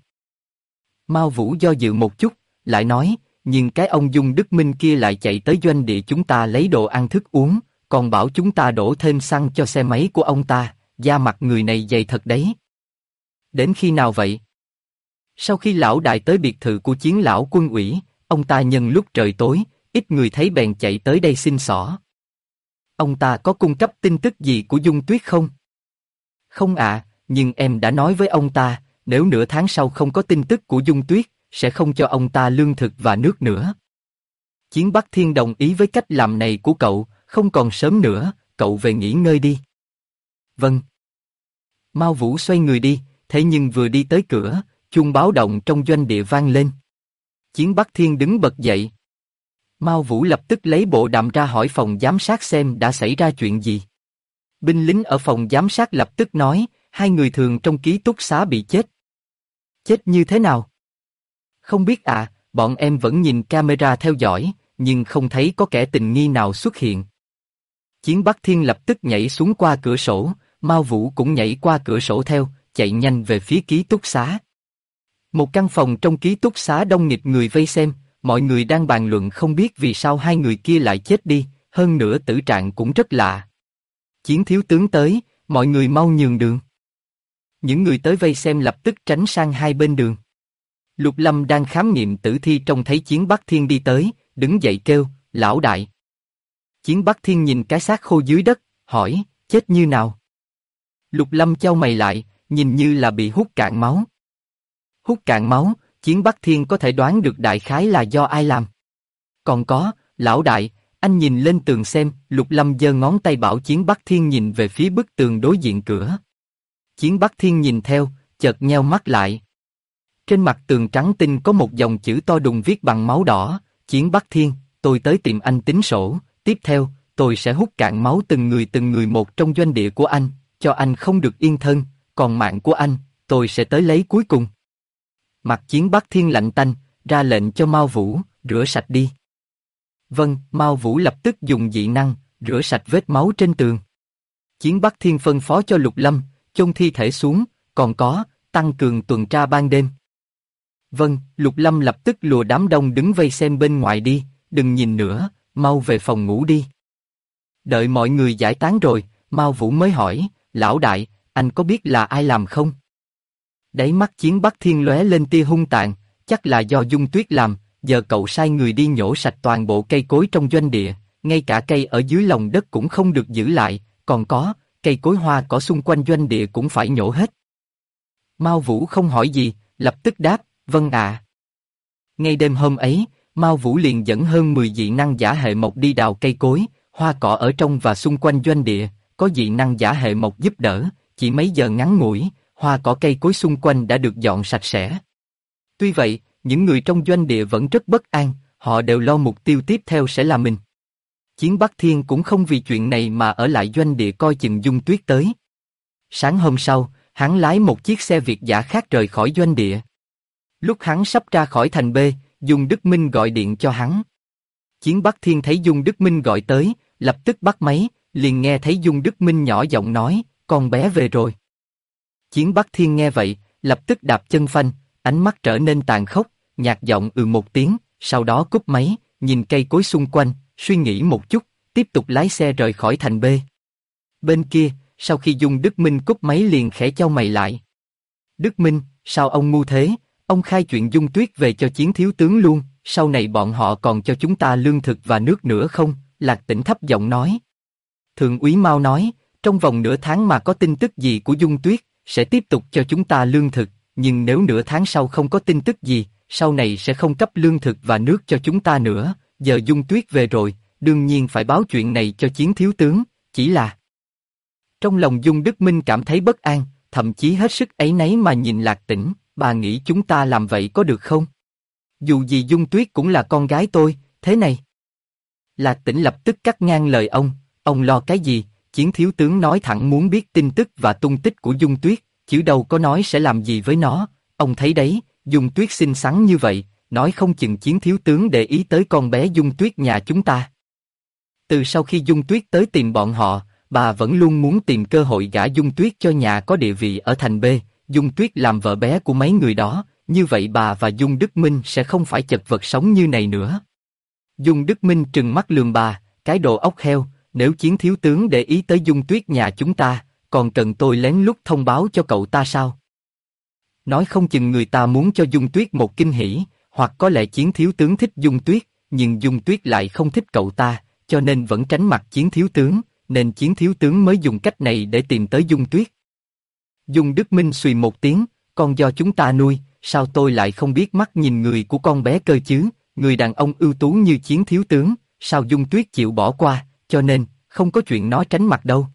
Mao Vũ do dự một chút, lại nói, nhưng cái ông Dung Đức Minh kia lại chạy tới doanh địa chúng ta lấy đồ ăn thức uống, còn bảo chúng ta đổ thêm xăng cho xe máy của ông ta, da mặt người này dày thật đấy. Đến khi nào vậy? Sau khi lão đại tới biệt thự của Chiến lão quân ủy, ông ta nhân lúc trời tối, ít người thấy bèn chạy tới đây xin xỏ. Ông ta có cung cấp tin tức gì của Dung Tuyết không? Không ạ, nhưng em đã nói với ông ta, nếu nửa tháng sau không có tin tức của Dung Tuyết, sẽ không cho ông ta lương thực và nước nữa. Chiến Bắc Thiên đồng ý với cách làm này của cậu, không còn sớm nữa, cậu về nghỉ ngơi đi. Vâng. Mao Vũ xoay người đi, thế nhưng vừa đi tới cửa, chuông báo động trong doanh địa vang lên. Chiến Bắc Thiên đứng bật dậy. Mao Vũ lập tức lấy bộ đàm ra hỏi phòng giám sát xem đã xảy ra chuyện gì. Binh lính ở phòng giám sát lập tức nói, 2 người thường trong ký túc xá bị chết. Chết như thế nào? Không biết à, bọn em vẫn nhìn camera theo dõi, nhưng không thấy có kẻ tình nghi nào xuất hiện. Chiến Bắc Thiên lập tức nhảy xuống qua cửa sổ, Mao Vũ cũng nhảy qua cửa sổ theo, chạy nhanh về phía ký túc xá. Một căn phòng trong ký túc xá đông nghịt người vây xem, mọi người đang bàn luận không biết vì sao 2 người kia lại chết đi, hơn nữa tử trạng cũng rất lạ. Chiến thiếu tướng tới, mọi người mau nhường đường. Những người tới vây xem lập tức tránh sang hai bên đường. Lục Lâm đang khám nghiệm tử thi trông thấy Chiến Bắc Thiên đi tới, đứng dậy kêu, lão đại. Chiến Bắc Thiên nhìn cái xác khô dưới đất, hỏi, chết như nào? Lục Lâm chau mày lại, nhìn như là bị hút cạn máu. Hút cạn máu, Chiến Bắc Thiên có thể đoán được đại khái là do ai làm. Còn có, lão đại, anh nhìn lên tường xem, Lục Lâm giơ ngón tay bảo Chiến Bắc Thiên nhìn về phía bức tường đối diện cửa. Chiến Bắc Thiên nhìn theo, chợt nheo mắt lại. Trên mặt tường trắng tinh có một dòng chữ to đùng viết bằng máu đỏ, Chiến Bắc Thiên, tôi tới tìm anh tính sổ, tiếp theo, tôi sẽ hút cạn máu từng người một trong doanh địa của anh, cho anh không được yên thân, còn mạng của anh, tôi sẽ tới lấy cuối cùng. Mặt Chiến Bắc Thiên lạnh tanh, ra lệnh cho Mao Vũ, rửa sạch đi. Vâng, Mao Vũ lập tức dùng dị năng, rửa sạch vết máu trên tường. Chiến Bắc Thiên phân phó cho Lục Lâm, chôn thi thể xuống, còn có, tăng cường tuần tra ban đêm. Vâng, Lục Lâm lập tức lùa đám đông đứng vây xem bên ngoài đi, đừng nhìn nữa, mau về phòng ngủ đi. Đợi mọi người giải tán rồi, Mao Vũ mới hỏi, lão đại, anh có biết là ai làm không? Đáy mắt Chiến Bắc Thiên lóe lên tia hung tàn, chắc là do Dung Tuyết làm, giờ cậu sai người đi nhổ sạch toàn bộ cây cối trong doanh địa, ngay cả cây ở dưới lòng đất cũng không được giữ lại, còn có, cây cối hoa cỏ xung quanh doanh địa cũng phải nhổ hết. Mao Vũ không hỏi gì, lập tức đáp, vâng ạ. Ngay đêm hôm ấy, Mao Vũ liền dẫn hơn 10 dị năng giả hệ mộc đi đào cây cối, hoa cỏ ở trong và xung quanh doanh địa, có dị năng giả hệ mộc giúp đỡ, chỉ mấy giờ ngắn ngủi, hoa cỏ cây cối xung quanh đã được dọn sạch sẽ. Tuy vậy, những người trong doanh địa vẫn rất bất an, họ đều lo mục tiêu tiếp theo sẽ là mình. Chiến Bắc Thiên cũng không vì chuyện này mà ở lại doanh địa coi chừng Dung Tuyết tới. Sáng hôm sau, hắn lái một chiếc xe Việt dã khác rời khỏi doanh địa. Lúc hắn sắp ra khỏi thành B, Dung Đức Minh gọi điện cho hắn. Chiến Bắc Thiên thấy Dung Đức Minh gọi tới, lập tức bắt máy, liền nghe thấy Dung Đức Minh nhỏ giọng nói, con bé về rồi. Chiến Bắc Thiên nghe vậy, lập tức đạp chân phanh, ánh mắt trở nên tàn khốc, nhạt giọng một tiếng, sau đó cúp máy, nhìn cây cối xung quanh, suy nghĩ một chút, tiếp tục lái xe rời khỏi thành B. Bên kia, sau khi Dung Đức Minh cúp máy liền khẽ chau mày lại. Đức Minh, sao ông ngu thế? Ông khai chuyện Dung Tuyết về cho Chiến thiếu tướng luôn, sau này bọn họ còn cho chúng ta lương thực và nước nữa không? Lạc Tĩnh thấp giọng nói. Thượng úy Mao nói, trong vòng nửa tháng mà có tin tức gì của Dung Tuyết, sẽ tiếp tục cho chúng ta lương thực, nhưng nếu nửa tháng sau không có tin tức gì, sau này sẽ không cấp lương thực và nước cho chúng ta nữa. Giờ Dung Tuyết về rồi, đương nhiên phải báo chuyện này cho Chiến thiếu tướng, chỉ là... Trong lòng Dung Đức Minh cảm thấy bất an, thậm chí hết sức áy náy mà nhìn Lạc Tĩnh, bà nghĩ chúng ta làm vậy có được không? Dù gì Dung Tuyết cũng là con gái tôi, thế này. Lạc Tĩnh lập tức cắt ngang lời ông lo cái gì? Chiến thiếu tướng nói thẳng muốn biết tin tức và tung tích của Dung Tuyết, chứ đâu có nói sẽ làm gì với nó. Ông thấy đấy, Dung Tuyết xinh xắn như vậy, nói không chừng Chiến thiếu tướng để ý tới con bé Dung Tuyết nhà chúng ta. Từ sau khi Dung Tuyết tới tìm bọn họ, bà vẫn luôn muốn tìm cơ hội gả Dung Tuyết cho nhà có địa vị ở thành B, Dung Tuyết làm vợ bé của mấy người đó, như vậy bà và Dung Đức Minh sẽ không phải chật vật sống như này nữa. Dung Đức Minh trừng mắt lườm bà, cái đồ ốc heo, nếu Chiến thiếu tướng để ý tới Dung Tuyết nhà chúng ta, còn cần tôi lén lút thông báo cho cậu ta sao? Nói không chừng người ta muốn cho Dung Tuyết một kinh hỉ, hoặc có lẽ Chiến thiếu tướng thích Dung Tuyết, nhưng Dung Tuyết lại không thích cậu ta, cho nên vẫn tránh mặt Chiến thiếu tướng, nên Chiến thiếu tướng mới dùng cách này để tìm tới Dung Tuyết. Dung Đức Minh xùy một tiếng, con do chúng ta nuôi, sao tôi lại không biết mắt nhìn người của con bé cơ chứ? Người đàn ông ưu tú như Chiến thiếu tướng, sao Dung Tuyết chịu bỏ qua, cho nên không có chuyện nói tránh mặt đâu.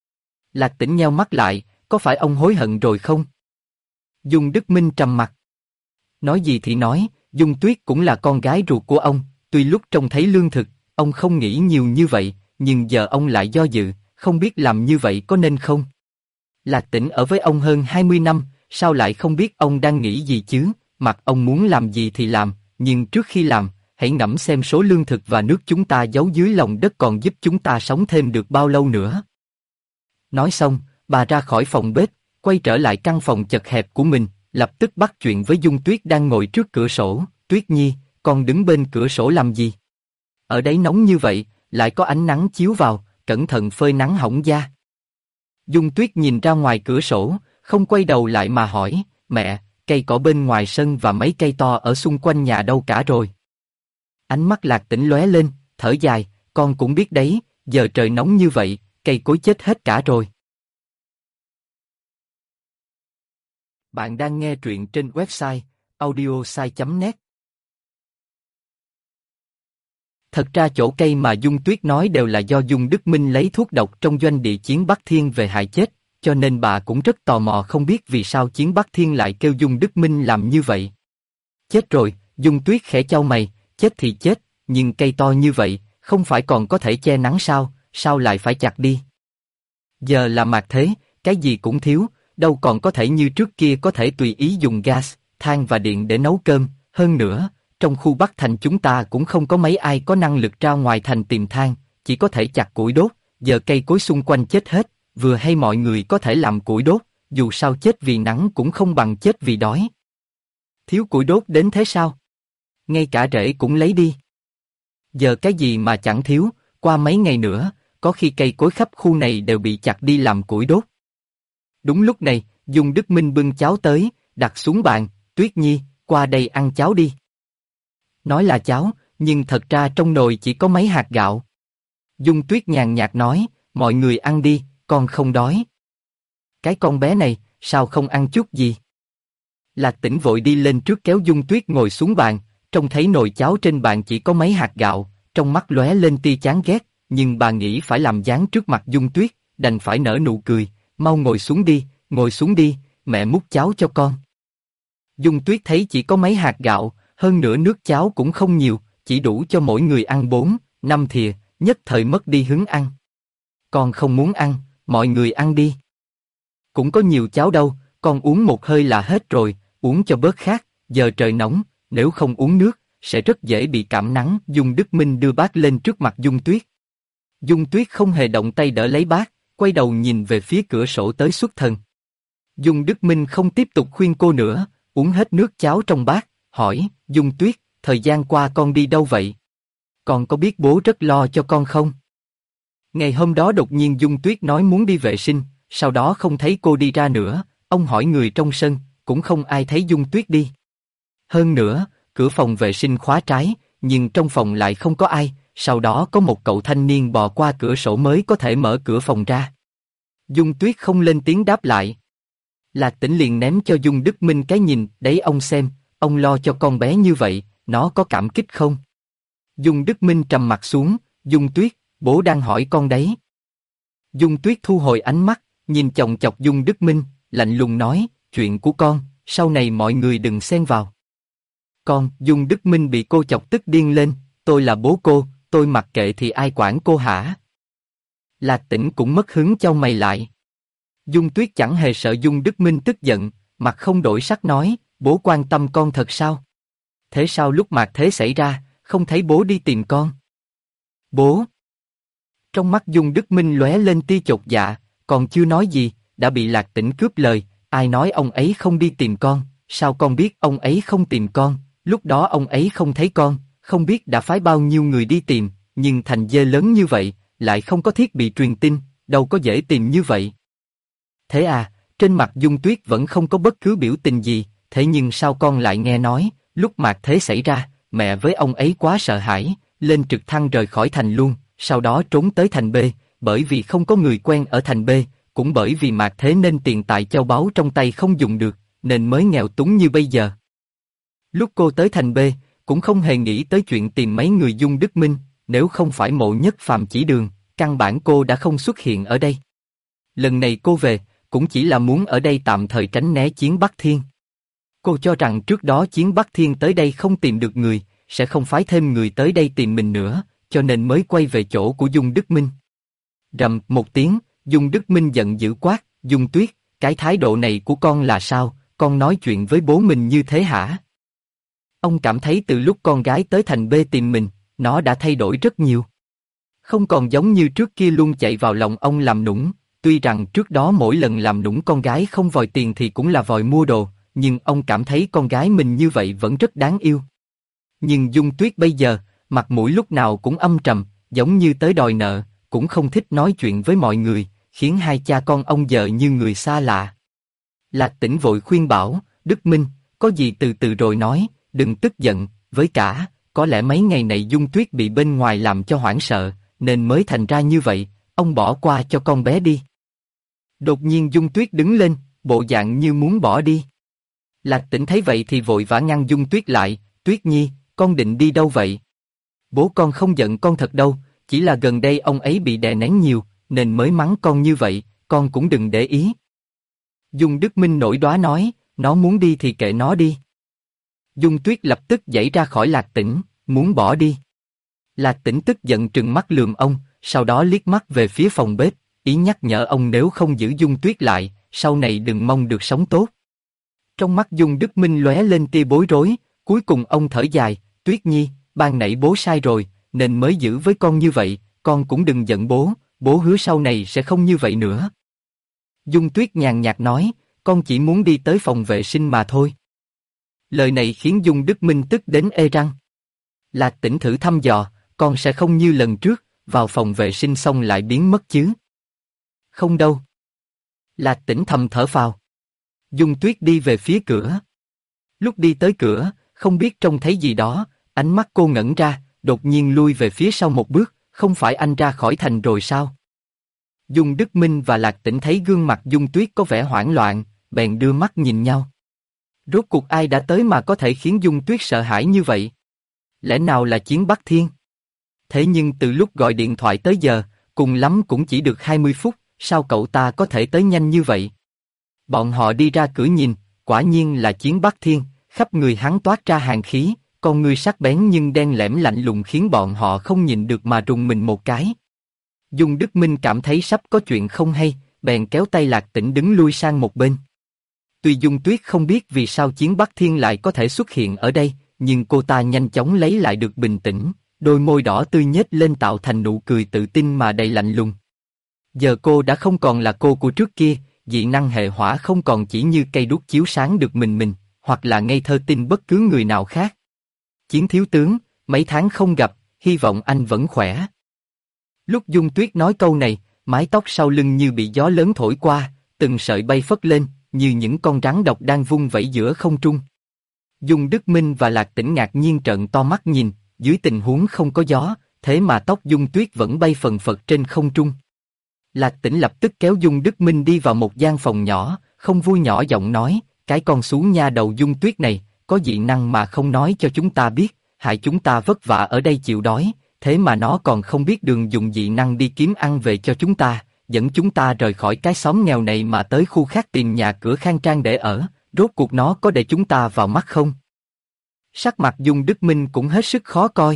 Lạc Tĩnh nheo mắt lại, có phải ông hối hận rồi không? Dung Đức Minh trầm mặt. Nói gì thì nói, Dung Tuyết cũng là con gái ruột của ông, tuy lúc trông thấy lương thực, ông không nghĩ nhiều như vậy, nhưng giờ ông lại do dự, không biết làm như vậy có nên không. Lạc Tĩnh ở với ông hơn 20 năm, sao lại không biết ông đang nghĩ gì chứ, mặc ông muốn làm gì thì làm, nhưng trước khi làm, hãy ngẫm xem số lương thực và nước chúng ta giấu dưới lòng đất còn giúp chúng ta sống thêm được bao lâu nữa. Nói xong, bà ra khỏi phòng bếp, quay trở lại căn phòng chật hẹp của mình, lập tức bắt chuyện với Dung Tuyết đang ngồi trước cửa sổ. Tuyết Nhi, con đứng bên cửa sổ làm gì? Ở đấy nóng như vậy, lại có ánh nắng chiếu vào, cẩn thận phơi nắng hỏng da. Dung Tuyết nhìn ra ngoài cửa sổ, không quay đầu lại mà hỏi, mẹ, cây cỏ bên ngoài sân và mấy cây to ở xung quanh nhà đâu cả rồi? Ánh mắt Lạc Tĩnh lóe lên, thở dài, con cũng biết đấy, giờ trời nóng như vậy, cây cối chết hết cả rồi. Bạn đang nghe truyện trên website audiosai.net. Thật ra chỗ cây mà Dung Tuyết nói đều là do Dung Đức Minh lấy thuốc độc trong doanh địa Chiến Bắc Thiên về hại chết, cho nên bà cũng rất tò mò không biết vì sao Chiến Bắc Thiên lại kêu Dung Đức Minh làm như vậy. Chết rồi, Dung Tuyết khẽ chau mày, chết thì chết, nhưng cây to như vậy, không phải còn có thể che nắng sao lại phải chặt đi? Giờ là mạt thế, cái gì cũng thiếu, đâu còn có thể như trước kia có thể tùy ý dùng gas, than và điện để nấu cơm, hơn nữa, trong khu Bắc Thành chúng ta cũng không có mấy ai có năng lực ra ngoài thành tìm than, chỉ có thể chặt củi đốt, giờ cây cối xung quanh chết hết, vừa hay mọi người có thể làm củi đốt, dù sao chết vì nắng cũng không bằng chết vì đói. Thiếu củi đốt đến thế sao? Ngay cả rễ cũng lấy đi. Giờ cái gì mà chẳng thiếu, qua mấy ngày nữa, có khi cây cối khắp khu này đều bị chặt đi làm củi đốt. Đúng lúc này, Dung Đức Minh bưng cháo tới, đặt xuống bàn, Tuyết Nhi, qua đây ăn cháo đi. Nói là cháo, nhưng thật ra trong nồi chỉ có mấy hạt gạo. Dung Tuyết nhàn nhạt nói, mọi người ăn đi, con không đói. Cái con bé này, sao không ăn chút gì? Lạc Tĩnh vội đi lên trước kéo Dung Tuyết ngồi xuống bàn, trông thấy nồi cháo trên bàn chỉ có mấy hạt gạo, trong mắt lóe lên tia chán ghét, nhưng bà nghĩ phải làm dáng trước mặt Dung Tuyết, đành phải nở nụ cười, mau ngồi xuống đi, mẹ múc cháo cho con. Dung Tuyết thấy chỉ có mấy hạt gạo, hơn nữa nước cháo cũng không nhiều, chỉ đủ cho mỗi người ăn 4-5 thìa, nhất thời mất đi hứng ăn. Con không muốn ăn, mọi người ăn đi. Cũng có nhiều cháo đâu, con uống một hơi là hết rồi, uống cho bớt khát, giờ trời nóng, nếu không uống nước, sẽ rất dễ bị cảm nắng. Dung Đức Minh đưa bát lên trước mặt Dung Tuyết. Dung Tuyết không hề động tay đỡ lấy bát, quay đầu nhìn về phía cửa sổ tới xuất thần. Dung Đức Minh không tiếp tục khuyên cô nữa, uống hết nước cháo trong bát, hỏi, Dung Tuyết, thời gian qua con đi đâu vậy? Con có biết bố rất lo cho con không? Ngày hôm đó đột nhiên Dung Tuyết nói muốn đi vệ sinh, sau đó không thấy cô đi ra nữa, ông hỏi người trong sân, cũng không ai thấy Dung Tuyết đi. Hơn nữa, cửa phòng vệ sinh khóa trái, nhưng trong phòng lại không có ai, sau đó có một cậu thanh niên bò qua cửa sổ mới có thể mở cửa phòng ra. Dung Tuyết không lên tiếng đáp lại. Lạc Tĩnh liền ném cho Dung Đức Minh cái nhìn, đấy ông xem, ông lo cho con bé như vậy, nó có cảm kích không? Dung Đức Minh trầm mặt xuống, Dung Tuyết, bố đang hỏi con đấy. Dung Tuyết thu hồi ánh mắt, nhìn chòng chọc Dung Đức Minh, lạnh lùng nói, chuyện của con, sau này mọi người đừng xen vào. Con, Dung Đức Minh bị cô chọc tức điên lên, tôi là bố cô, tôi mặc kệ thì ai quản cô hả? Lạc Tĩnh cũng mất hứng chau mày lại. Dung Tuyết chẳng hề sợ Dung Đức Minh tức giận, mặt không đổi sắc nói, bố quan tâm con thật sao? Thế sao lúc mạt thế xảy ra, không thấy bố đi tìm con? Bố! Trong mắt Dung Đức Minh lóe lên tia chột dạ, còn chưa nói gì, đã bị Lạc Tĩnh cướp lời, ai nói ông ấy không đi tìm con, sao con biết ông ấy không tìm con, lúc đó ông ấy không thấy con, không biết đã phái bao nhiêu người đi tìm, nhưng thành dê lớn như vậy, lại không có thiết bị truyền tin, đâu có dễ tìm như vậy. Thế à, trên mặt Dung Tuyết vẫn không có bất cứ biểu tình gì, thế nhưng sao con lại nghe nói, lúc mạt thế xảy ra, mẹ với ông ấy quá sợ hãi, lên trực thăng rời khỏi thành luôn, sau đó trốn tới thành B, bởi vì không có người quen ở thành B, cũng bởi vì mạt thế nên tiền tài châu báu trong tay không dùng được, nên mới nghèo túng như bây giờ. Lúc cô tới thành B, cũng không hề nghĩ tới chuyện tìm mấy người Dung Đức Minh, nếu không phải Mộ Nhất Phàm chỉ đường, căn bản cô đã không xuất hiện ở đây. Lần này cô về, cũng chỉ là muốn ở đây tạm thời tránh né Chiến Bắc Thiên. Cô cho rằng trước đó Chiến Bắc Thiên tới đây không tìm được người, sẽ không phái thêm người tới đây tìm mình nữa, cho nên mới quay về chỗ của Dung Đức Minh. Rầm một tiếng, Dung Đức Minh giận dữ quát, Dung Tuyết, cái thái độ này của con là sao, con nói chuyện với bố mình như thế hả? Ông cảm thấy từ lúc con gái tới thành B tìm mình, nó đã thay đổi rất nhiều. Không còn giống như trước kia luôn chạy vào lòng ông làm nũng, tuy rằng trước đó mỗi lần làm nũng con gái không vòi tiền thì cũng là vòi mua đồ, nhưng ông cảm thấy con gái mình như vậy vẫn rất đáng yêu. Nhưng Dung Tuyết bây giờ, mặt mũi lúc nào cũng âm trầm, giống như tới đòi nợ, cũng không thích nói chuyện với mọi người, khiến hai cha con ông giờ như người xa lạ. Lạc Tĩnh vội khuyên bảo, Đức Minh, có gì từ từ rồi nói, đừng tức giận, với cả, có lẽ mấy ngày này Dung Tuyết bị bên ngoài làm cho hoảng sợ, nên mới thành ra như vậy, ông bỏ qua cho con bé đi. Đột nhiên Dung Tuyết đứng lên, bộ dạng như muốn bỏ đi. Lạc Tĩnh thấy vậy thì vội vã ngăn Dung Tuyết lại, Tuyết Nhi, con định đi đâu vậy? Bố con không giận con thật đâu, chỉ là gần đây ông ấy bị đè nén nhiều, nên mới mắng con như vậy, con cũng đừng để ý. Dung Đức Minh nổi đoá nói, nó muốn đi thì kệ nó đi. Dung Tuyết lập tức giãy ra khỏi Lạc Tĩnh, muốn bỏ đi. Lạc Tĩnh tức giận trừng mắt lườm ông, sau đó liếc mắt về phía phòng bếp, ý nhắc nhở ông nếu không giữ Dung Tuyết lại, sau này đừng mong được sống tốt. Trong mắt Dung Đức Minh lóe lên tia bối rối, cuối cùng ông thở dài, Tuyết Nhi, ban nãy bố sai rồi, nên mới giữ với con như vậy, con cũng đừng giận bố, bố hứa sau này sẽ không như vậy nữa. Dung Tuyết nhàn nhạt nói, con chỉ muốn đi tới phòng vệ sinh mà thôi. Lời này khiến Dung Đức Minh tức đến ê răng. Lạc Tĩnh thử thăm dò, con sẽ không như lần trước, vào phòng vệ sinh xong lại biến mất chứ? Không đâu. Lạc Tĩnh thầm thở phào. Dung Tuyết đi về phía cửa. Lúc đi tới cửa, không biết trông thấy gì đó, ánh mắt cô ngẩn ra, đột nhiên lui về phía sau một bước, không phải anh ra khỏi thành rồi sao? Dung Đức Minh và Lạc Tĩnh thấy gương mặt Dung Tuyết có vẻ hoảng loạn, bèn đưa mắt nhìn nhau. Rốt cuộc ai đã tới mà có thể khiến Dung Tuyết sợ hãi như vậy? Lẽ nào là Chiến Bắc Thiên? Thế nhưng từ lúc gọi điện thoại tới giờ, cùng lắm cũng chỉ được 20 phút, sao cậu ta có thể tới nhanh như vậy? Bọn họ đi ra cửa nhìn, quả nhiên là Chiến Bắc Thiên, khắp người hắn toát ra hàn khí, con ngươi sắc bén nhưng đen lẻm lạnh lùng khiến bọn họ không nhìn được mà rùng mình một cái. Dung Đức Minh cảm thấy sắp có chuyện không hay, bèn kéo tay Lạc Tĩnh đứng lui sang một bên. Tuy Dung Tuyết không biết vì sao Chiến Bắc Thiên lại có thể xuất hiện ở đây, nhưng cô ta nhanh chóng lấy lại được bình tĩnh, đôi môi đỏ tươi nhếch lên tạo thành nụ cười tự tin mà đầy lạnh lùng. Giờ cô đã không còn là cô của trước kia, dị năng hệ hỏa không còn chỉ như cây đuốc chiếu sáng được mình, hoặc là ngây thơ tin bất cứ người nào khác. Chiến thiếu tướng, mấy tháng không gặp, hy vọng anh vẫn khỏe. Lúc Dung Tuyết nói câu này, mái tóc sau lưng như bị gió lớn thổi qua, từng sợi bay phất lên, như những con rắn độc đang vung vẩy giữa không trung. Dung Đức Minh và Lạc Tĩnh ngạc nhiên trợn to mắt nhìn, dưới tình huống không có gió, thế mà tóc Dung Tuyết vẫn bay phần phật trên không trung. Lạc Tĩnh lập tức kéo Dung Đức Minh đi vào một gian phòng nhỏ, không vui nhỏ giọng nói, cái con xuống nha đầu Dung Tuyết này, có dị năng mà không nói cho chúng ta biết, hại chúng ta vất vả ở đây chịu đói, thế mà nó còn không biết đường dùng dị năng đi kiếm ăn về cho chúng ta, dẫn chúng ta rời khỏi cái xóm nghèo này mà tới khu khác tìm nhà cửa khang trang để ở, rốt cuộc nó có để chúng ta vào mắt không? Sắc mặt Dung Đức Minh cũng hết sức khó coi.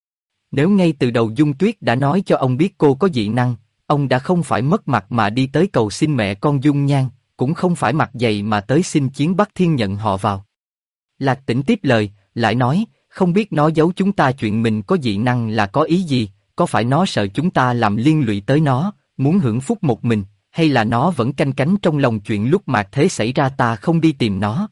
Nếu ngay từ đầu Dung Tuyết đã nói cho ông biết cô có dị năng, ông đã không phải mất mặt mà đi tới cầu xin mẹ con Dung Nhan, cũng không phải mặt dày mà tới xin Chiến Bắc Thiên nhận họ vào. Lạc Tĩnh tiếp lời, lại nói, không biết nó giấu chúng ta chuyện mình có dị năng là có ý gì, có phải nó sợ chúng ta làm liên lụy tới nó, muốn hưởng phúc một mình, hay là nó vẫn canh cánh trong lòng chuyện lúc mạt thế xảy ra ta không đi tìm nó.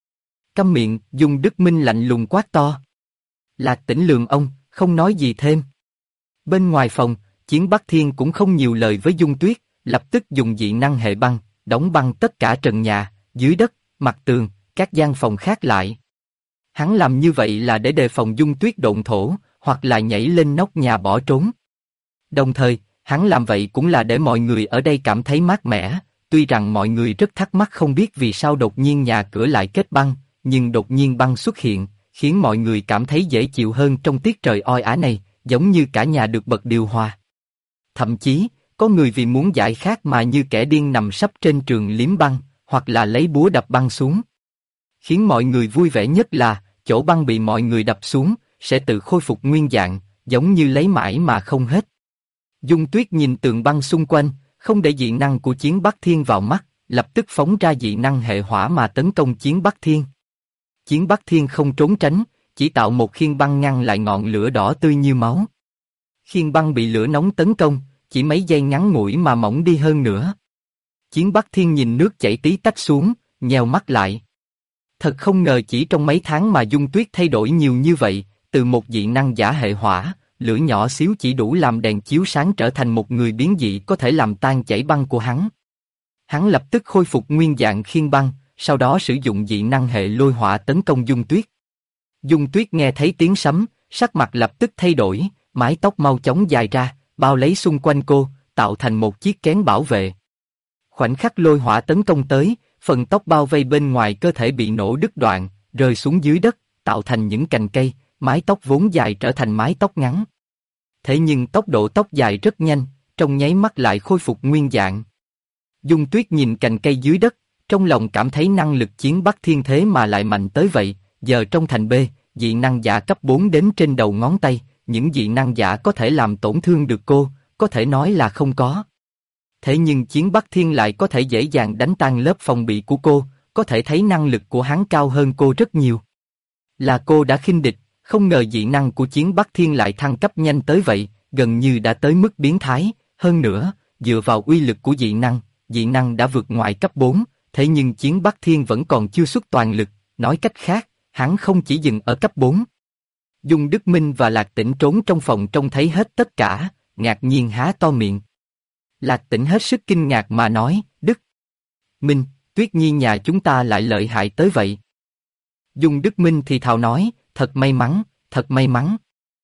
Câm miệng, Dung Đức Minh lạnh lùng quát to. Lạc Tĩnh lườm ông, không nói gì thêm. Bên ngoài phòng, Chiến Bắc Thiên cũng không nhiều lời với Dung Tuyết, lập tức dùng dị năng hệ băng, đóng băng tất cả trần nhà, dưới đất, mặt tường, các gian phòng khác lại. Hắn làm như vậy là để đề phòng Dung Tuyết độn thổ, hoặc là nhảy lên nóc nhà bỏ trốn. Đồng thời, hắn làm vậy cũng là để mọi người ở đây cảm thấy mát mẻ, tuy rằng mọi người rất thắc mắc không biết vì sao đột nhiên nhà cửa lại kết băng, nhưng đột nhiên băng xuất hiện, khiến mọi người cảm thấy dễ chịu hơn trong tiết trời oi ả này, giống như cả nhà được bật điều hòa. Thậm chí, có người vì muốn giải khát mà như kẻ điên nằm sấp trên trường liếm băng, hoặc là lấy búa đập băng xuống. Khiến mọi người vui vẻ nhất là, chỗ băng bị mọi người đập xuống, sẽ tự khôi phục nguyên dạng, giống như lấy mãi mà không hết. Dung Tuyết nhìn tường băng xung quanh, không để dị năng của Chiến Bắc Thiên vào mắt, lập tức phóng ra dị năng hệ hỏa mà tấn công Chiến Bắc Thiên. Chiến Bắc Thiên không trốn tránh, chỉ tạo một khiên băng ngăn lại ngọn lửa đỏ tươi như máu. Khiên băng bị lửa nóng tấn công, chỉ mấy giây ngắn ngủi mà mỏng đi hơn nữa. Chiến Bắc Thiên nhìn nước chảy tí tách xuống, nheo mắt lại. Thật không ngờ chỉ trong mấy tháng mà Dung Tuyết thay đổi nhiều như vậy, từ một dị năng giả hệ hỏa, lửa nhỏ xíu chỉ đủ làm đèn chiếu sáng trở thành một người biến dị có thể làm tan chảy băng của hắn. Hắn lập tức khôi phục nguyên dạng khiên băng, sau đó sử dụng dị năng hệ lôi hỏa tấn công Dung Tuyết. Dung Tuyết nghe thấy tiếng sấm, sắc mặt lập tức thay đổi, mái tóc mau chóng dài ra, bao lấy xung quanh cô, tạo thành một chiếc kén bảo vệ. Khoảnh khắc lôi hỏa tấn công tới, phần tóc bao vây bên ngoài cơ thể bị nổ đứt đoạn, rơi xuống dưới đất, tạo thành những cành cây, mái tóc vốn dài trở thành mái tóc ngắn. Thế nhưng tốc độ tóc dài rất nhanh, trong nháy mắt lại khôi phục nguyên dạng. Dung Tuyết nhìn cành cây dưới đất, trong lòng cảm thấy năng lực Chiến Bắc Thiên thế mà lại mạnh tới vậy, giờ trong thành B, dị năng giả cấp 4 đến trên đầu ngón tay, những dị năng giả có thể làm tổn thương được cô, có thể nói là không có. Thế nhưng Chiến Bắc Thiên lại có thể dễ dàng đánh tan lớp phòng bị của cô, có thể thấy năng lực của hắn cao hơn cô rất nhiều. Là cô đã khinh địch, không ngờ dị năng của Chiến Bắc Thiên lại thăng cấp nhanh tới vậy, gần như đã tới mức biến thái, hơn nữa, dựa vào uy lực của dị năng đã vượt ngoài cấp 4, thế nhưng Chiến Bắc Thiên vẫn còn chưa xuất toàn lực, nói cách khác, hắn không chỉ dừng ở cấp 4. Dung Đức Minh và Lạc Tĩnh trốn trong phòng trông thấy hết tất cả, ngạc nhiên há to miệng. Lạc Tĩnh hết sức kinh ngạc mà nói, Đức Minh, Tuyết Nhi nhà chúng ta lại lợi hại tới vậy. Dung Đức Minh thì thào nói, thật may mắn, thật may mắn.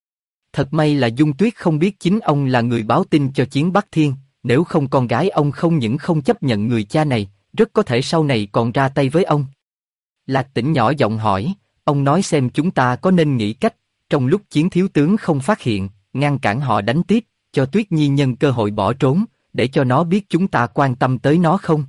Thật may là Dung Tuyết không biết chính ông là người báo tin cho Chiến Bắc Thiên, nếu không con gái ông không những không chấp nhận người cha này, rất có thể sau này còn ra tay với ông. Lạc Tĩnh nhỏ giọng hỏi, ông nói xem chúng ta có nên nghĩ cách, trong lúc Chiến thiếu tướng không phát hiện, ngăn cản họ đánh tiếp, cho Tuyết Nhi nhân cơ hội bỏ trốn, để cho nó biết chúng ta quan tâm tới nó không?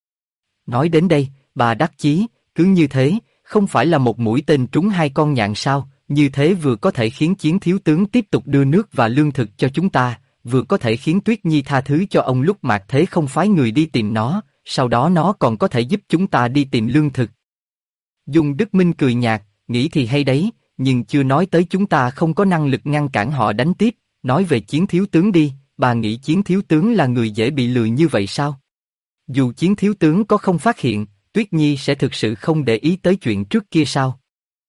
Nói đến đây, bà đắc chí, cứ như thế, không phải là một mũi tên trúng hai con nhạn sao, như thế vừa có thể khiến Chiến thiếu tướng tiếp tục đưa nước và lương thực cho chúng ta, vừa có thể khiến Tuyết Nhi tha thứ cho ông lúc mạt thế không phái người đi tìm nó, sau đó nó còn có thể giúp chúng ta đi tìm lương thực. Dung Đức Minh cười nhạt, nghĩ thì hay đấy, nhưng chưa nói tới chúng ta không có năng lực ngăn cản họ đánh tiếp, nói về Chiến thiếu tướng đi, bà nghĩ Chiến thiếu tướng là người dễ bị lừa như vậy sao? Dù Chiến thiếu tướng có không phát hiện, Tuyết Nhi sẽ thực sự không để ý tới chuyện trước kia sao?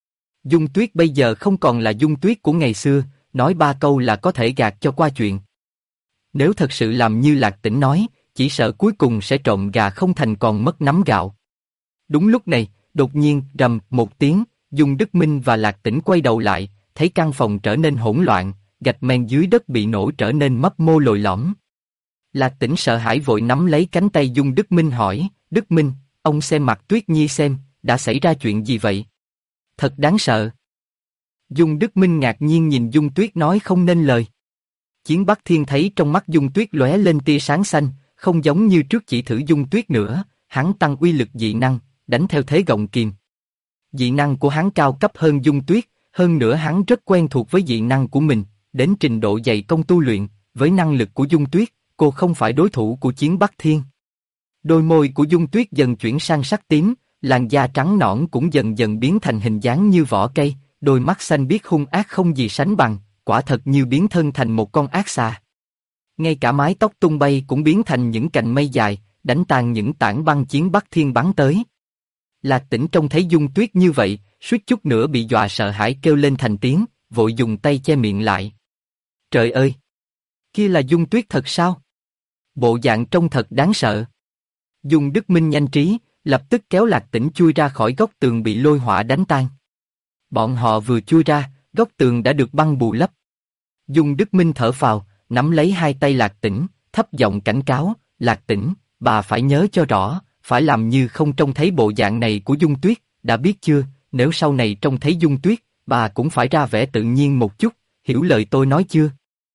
Dung Tuyết bây giờ không còn là Dung Tuyết của ngày xưa, nói ba câu là có thể gạt cho qua chuyện. Nếu thật sự làm như Lạc Tĩnh nói, chỉ sợ cuối cùng sẽ trộm gà không thành còn mất nắm gạo. Đúng lúc này, đột nhiên rầm một tiếng, Dung Đức Minh và Lạc Tĩnh quay đầu lại, thấy căn phòng trở nên hỗn loạn, gạch men dưới đất bị nổ trở nên mấp mô lồi lõm. Lạc Tĩnh sợ hãi vội nắm lấy cánh tay Dung Đức Minh hỏi, Đức Minh, ông xem mặt Tuyết Nhi xem, đã xảy ra chuyện gì vậy? Thật đáng sợ. Dung Đức Minh ngạc nhiên nhìn Dung Tuyết nói không nên lời. Chiến Bắc Thiên thấy trong mắt Dung Tuyết lóe lên tia sáng xanh, không giống như trước chỉ thử Dung Tuyết nữa, hắn tăng uy lực dị năng, đánh theo thế gọng kìm. Dị năng của hắn cao cấp hơn Dung Tuyết, hơn nữa hắn rất quen thuộc với dị năng của mình, đến trình độ dày công tu luyện, với năng lực của Dung Tuyết, cô không phải đối thủ của Chiến Bắc Thiên. Đôi môi của Dung Tuyết dần chuyển sang sắc tím, làn da trắng nõn cũng dần dần biến thành hình dáng như vỏ cây, đôi mắt xanh biếc hung ác không gì sánh bằng, quả thật như biến thân thành một con ác xà. Ngay cả mái tóc tung bay cũng biến thành những cành mây dài, đánh tan những tảng băng Chiến Bắc Thiên bắn tới. Lạc Tĩnh trông thấy Dung Tuyết như vậy, suýt chút nữa bị dọa sợ hãi kêu lên thành tiếng, vội dùng tay che miệng lại. Trời ơi! Kia là Dung Tuyết thật sao? Bộ dạng trông thật đáng sợ. Dung Đức Minh nhanh trí, lập tức kéo Lạc Tĩnh chui ra khỏi góc tường bị lôi hỏa đánh tan. Bọn họ vừa chui ra, góc tường đã được băng bù lấp. Dung Đức Minh thở phào, nắm lấy hai tay Lạc Tĩnh, thấp giọng cảnh cáo, Lạc Tĩnh, bà phải nhớ cho rõ, phải làm như không trông thấy bộ dạng này của Dung Tuyết, đã biết chưa, nếu sau này trông thấy Dung Tuyết, bà cũng phải ra vẻ tự nhiên một chút, hiểu lời tôi nói chưa?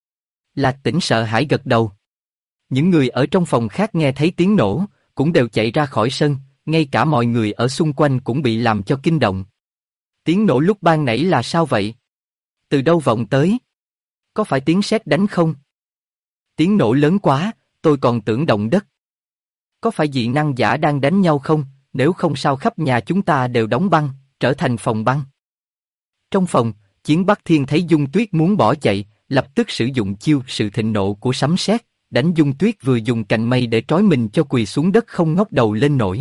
Lạc Tĩnh sợ hãi gật đầu. Những người ở trong phòng khác nghe thấy tiếng nổ, cũng đều chạy ra khỏi sân, ngay cả mọi người ở xung quanh cũng bị làm cho kinh động. Tiếng nổ lúc ban nãy là sao vậy? Từ đâu vọng tới? Có phải tiếng sét đánh không? Tiếng nổ lớn quá, tôi còn tưởng động đất. Có phải dị năng giả đang đánh nhau không? Nếu không sao khắp nhà chúng ta đều đóng băng, trở thành phòng băng. Trong phòng, Chiến Bắc Thiên thấy Dung Tuyết muốn bỏ chạy, lập tức sử dụng chiêu sự thịnh nộ của sấm sét, đánh Dung Tuyết vừa dùng cành mây để trói mình cho quỳ xuống đất không ngóc đầu lên nổi.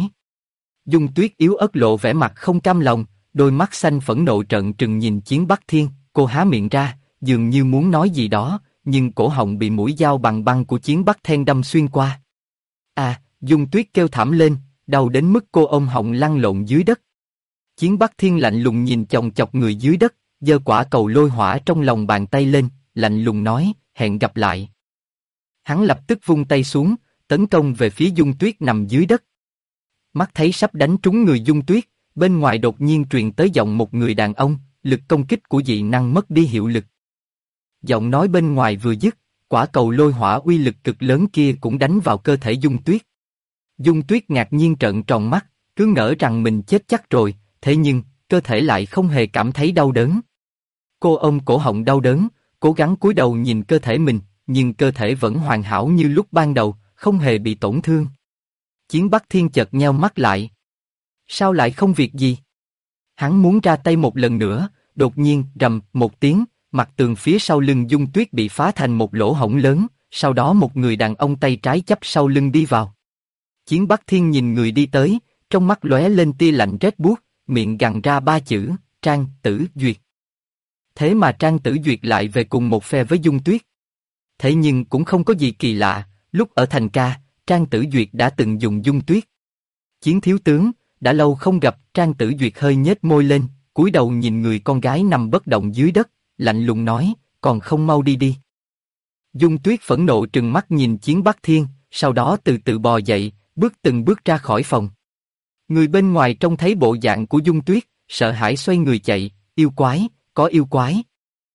Dung Tuyết yếu ớt lộ vẻ mặt không cam lòng, đôi mắt xanh phẫn nộ trợn trừng nhìn Chiến Bắc Thiên, cô há miệng ra, dường như muốn nói gì đó, nhưng cổ họng bị mũi dao bằng băng của Chiến Bắc Thiên đâm xuyên qua. À, Dung Tuyết kêu thảm lên, đau đến mức cô ôm họng lăn lộn dưới đất. Chiến Bắc Thiên lạnh lùng nhìn chòng chọc người dưới đất, giơ quả cầu lôi hỏa trong lòng bàn tay lên, lạnh lùng nói, hẹn gặp lại. Hắn lập tức vung tay xuống, tấn công về phía Dung Tuyết nằm dưới đất. Mắt thấy sắp đánh trúng người Dung Tuyết, bên ngoài đột nhiên truyền tới giọng một người đàn ông, lực công kích của dị năng mất đi hiệu lực. Giọng nói bên ngoài vừa dứt, quả cầu lôi hỏa uy lực cực lớn kia cũng đánh vào cơ thể Dung Tuyết. Dung Tuyết ngạc nhiên trợn tròn mắt, cứ ngỡ rằng mình chết chắc rồi, thế nhưng, cơ thể lại không hề cảm thấy đau đớn. Cô ôm cổ họng đau đớn, cố gắng cúi đầu nhìn cơ thể mình, nhưng cơ thể vẫn hoàn hảo như lúc ban đầu, không hề bị tổn thương. Chiến Bắc Thiên chợt nheo mắt lại. Sao lại không việc gì? Hắn muốn ra tay một lần nữa, đột nhiên rầm một tiếng, mặt tường phía sau lưng Dung Tuyết bị phá thành một lỗ hổng lớn, sau đó một người đàn ông tay trái chắp sau lưng đi vào. Chiến Bắc Thiên nhìn người đi tới, trong mắt lóe lên tia lạnh rét buốt, miệng gằn ra ba chữ, Trang Tử Duyệt. Thế mà Trang Tử Duyệt lại về cùng một phe với Dung Tuyết. Thế nhưng cũng không có gì kỳ lạ, lúc ở Thành Ca, Trang Tử Duyệt đã từng dùng Dung Tuyết. Chiến thiếu tướng, đã lâu không gặp, Trang Tử Duyệt hơi nhếch môi lên, cúi đầu nhìn người con gái nằm bất động dưới đất, lạnh lùng nói, còn không mau đi đi. Dung Tuyết phẫn nộ trừng mắt nhìn Chiến Bắc Thiên, sau đó từ từ bò dậy, bước từng bước ra khỏi phòng. Người bên ngoài trông thấy bộ dạng của Dung Tuyết, sợ hãi xoay người chạy, yêu quái, có yêu quái.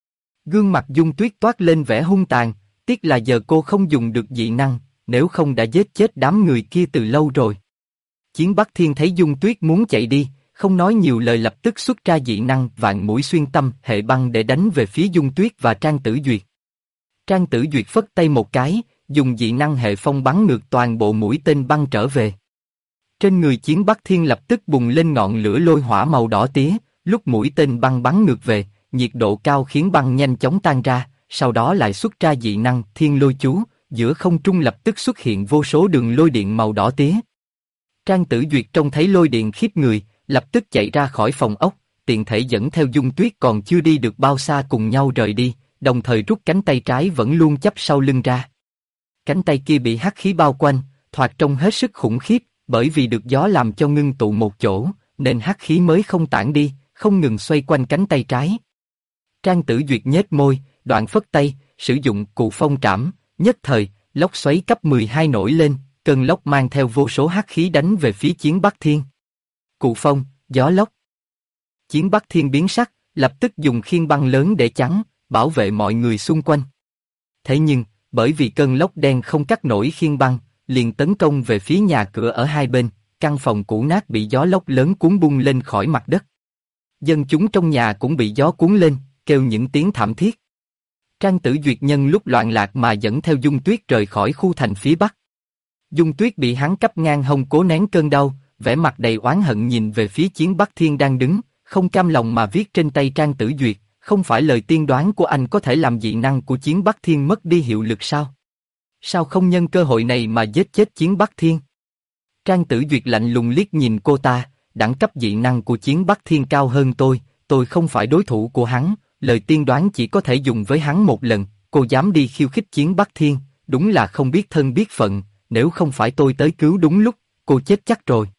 Gương mặt Dung Tuyết toát lên vẻ hung tàn, tiếc là giờ cô không dùng được dị năng, nếu không đã giết chết đám người kia từ lâu rồi. Chiến Bắc Thiên thấy Dung Tuyết muốn chạy đi, không nói nhiều lời lập tức xuất ra dị năng vạn mũi xuyên tâm hệ băng để đánh về phía Dung Tuyết và Trang Tử Duyệt. Trang Tử Duyệt phất tay một cái, dùng dị năng hệ phong bắn ngược toàn bộ mũi tên băng trở về. Trên người Chiến Bắc Thiên lập tức bùng lên ngọn lửa lôi hỏa màu đỏ tía, lúc mũi tên băng bắn ngược về, nhiệt độ cao khiến băng nhanh chóng tan ra, sau đó lại xuất ra dị năng thiên lôi chú, giữa không trung lập tức xuất hiện vô số đường lôi điện màu đỏ tía. Trang Tử Duyệt trông thấy lôi điện khiếp người, lập tức chạy ra khỏi phòng ốc, tiện thể dẫn theo Dung Tuyết còn chưa đi được bao xa cùng nhau rời đi, đồng thời rút cánh tay trái vẫn luôn chắp sau lưng ra. Cánh tay kia bị hắc khí bao quanh, thoạt trông hết sức khủng khiếp, bởi vì được gió làm cho ngưng tụ một chỗ, nên hắc khí mới không tản đi, không ngừng xoay quanh cánh tay trái. Trang Tử Duyệt nhếch môi, đoạn phất tay, sử dụng cụ phong trảm, nhất thời, lốc xoáy cấp 12 nổi lên, cơn lốc mang theo vô số hắc khí đánh về phía Chiến Bắc Thiên. Cụ phong, gió lốc. Chiến Bắc Thiên biến sắc, lập tức dùng khiên băng lớn để chắn, bảo vệ mọi người xung quanh. Thế nhưng, bởi vì cơn lốc đen không cắt nổi khiên băng, liền tấn công về phía nhà cửa ở hai bên, căn phòng cũ nát bị gió lốc lớn cuốn bung lên khỏi mặt đất. Dân chúng trong nhà cũng bị gió cuốn lên, kêu những tiếng thảm thiết. Trang Tử Duyệt nhân lúc loạn lạc mà dẫn theo Dung Tuyết rời khỏi khu thành phía bắc. Dung Tuyết bị hắn cắp ngang hông cố nén cơn đau, vẻ mặt đầy oán hận nhìn về phía Chiến Bắc Thiên đang đứng, không cam lòng mà viết trên tay Trang Tử Duyệt, không phải lời tiên đoán của anh có thể làm dị năng của Chiến Bắc Thiên mất đi hiệu lực sao? Sao không nhân cơ hội này mà giết chết Chiến Bắc Thiên? Trang Tử Duyệt lạnh lùng liếc nhìn cô ta, đẳng cấp dị năng của Chiến Bắc Thiên cao hơn tôi không phải đối thủ của hắn, lời tiên đoán chỉ có thể dùng với hắn một lần, cô dám đi khiêu khích Chiến Bắc Thiên, đúng là không biết thân biết phận, nếu không phải tôi tới cứu đúng lúc, cô chết chắc rồi.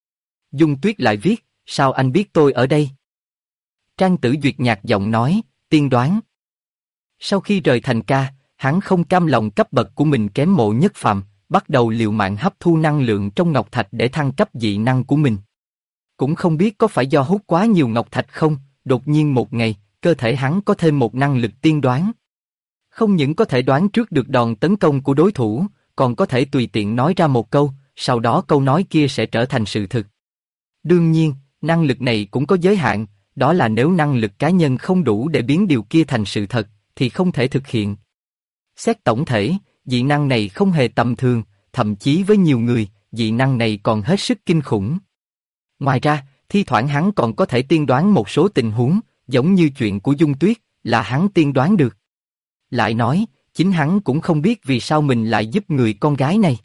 Dung Tuyết lại viết, sao anh biết tôi ở đây? Trang Tử Duyệt nhạt giọng nói, tiên đoán. Sau khi rời Thành Ca, hắn không cam lòng cấp bậc của mình kém Mộ Nhất Phàm, bắt đầu liều mạng hấp thu năng lượng trong ngọc thạch để thăng cấp dị năng của mình. Cũng không biết có phải do hút quá nhiều ngọc thạch không, đột nhiên một ngày, cơ thể hắn có thêm một năng lực tiên đoán. Không những có thể đoán trước được đòn tấn công của đối thủ, còn có thể tùy tiện nói ra một câu, sau đó câu nói kia sẽ trở thành sự thực. Đương nhiên, năng lực này cũng có giới hạn, đó là nếu năng lực cá nhân không đủ để biến điều kia thành sự thật, thì không thể thực hiện. Xét tổng thể, dị năng này không hề tầm thường, thậm chí với nhiều người, dị năng này còn hết sức kinh khủng. Ngoài ra, thi thoảng hắn còn có thể tiên đoán một số tình huống, giống như chuyện của Dung Tuyết, là hắn tiên đoán được. Lại nói, chính hắn cũng không biết vì sao mình lại giúp người con gái này.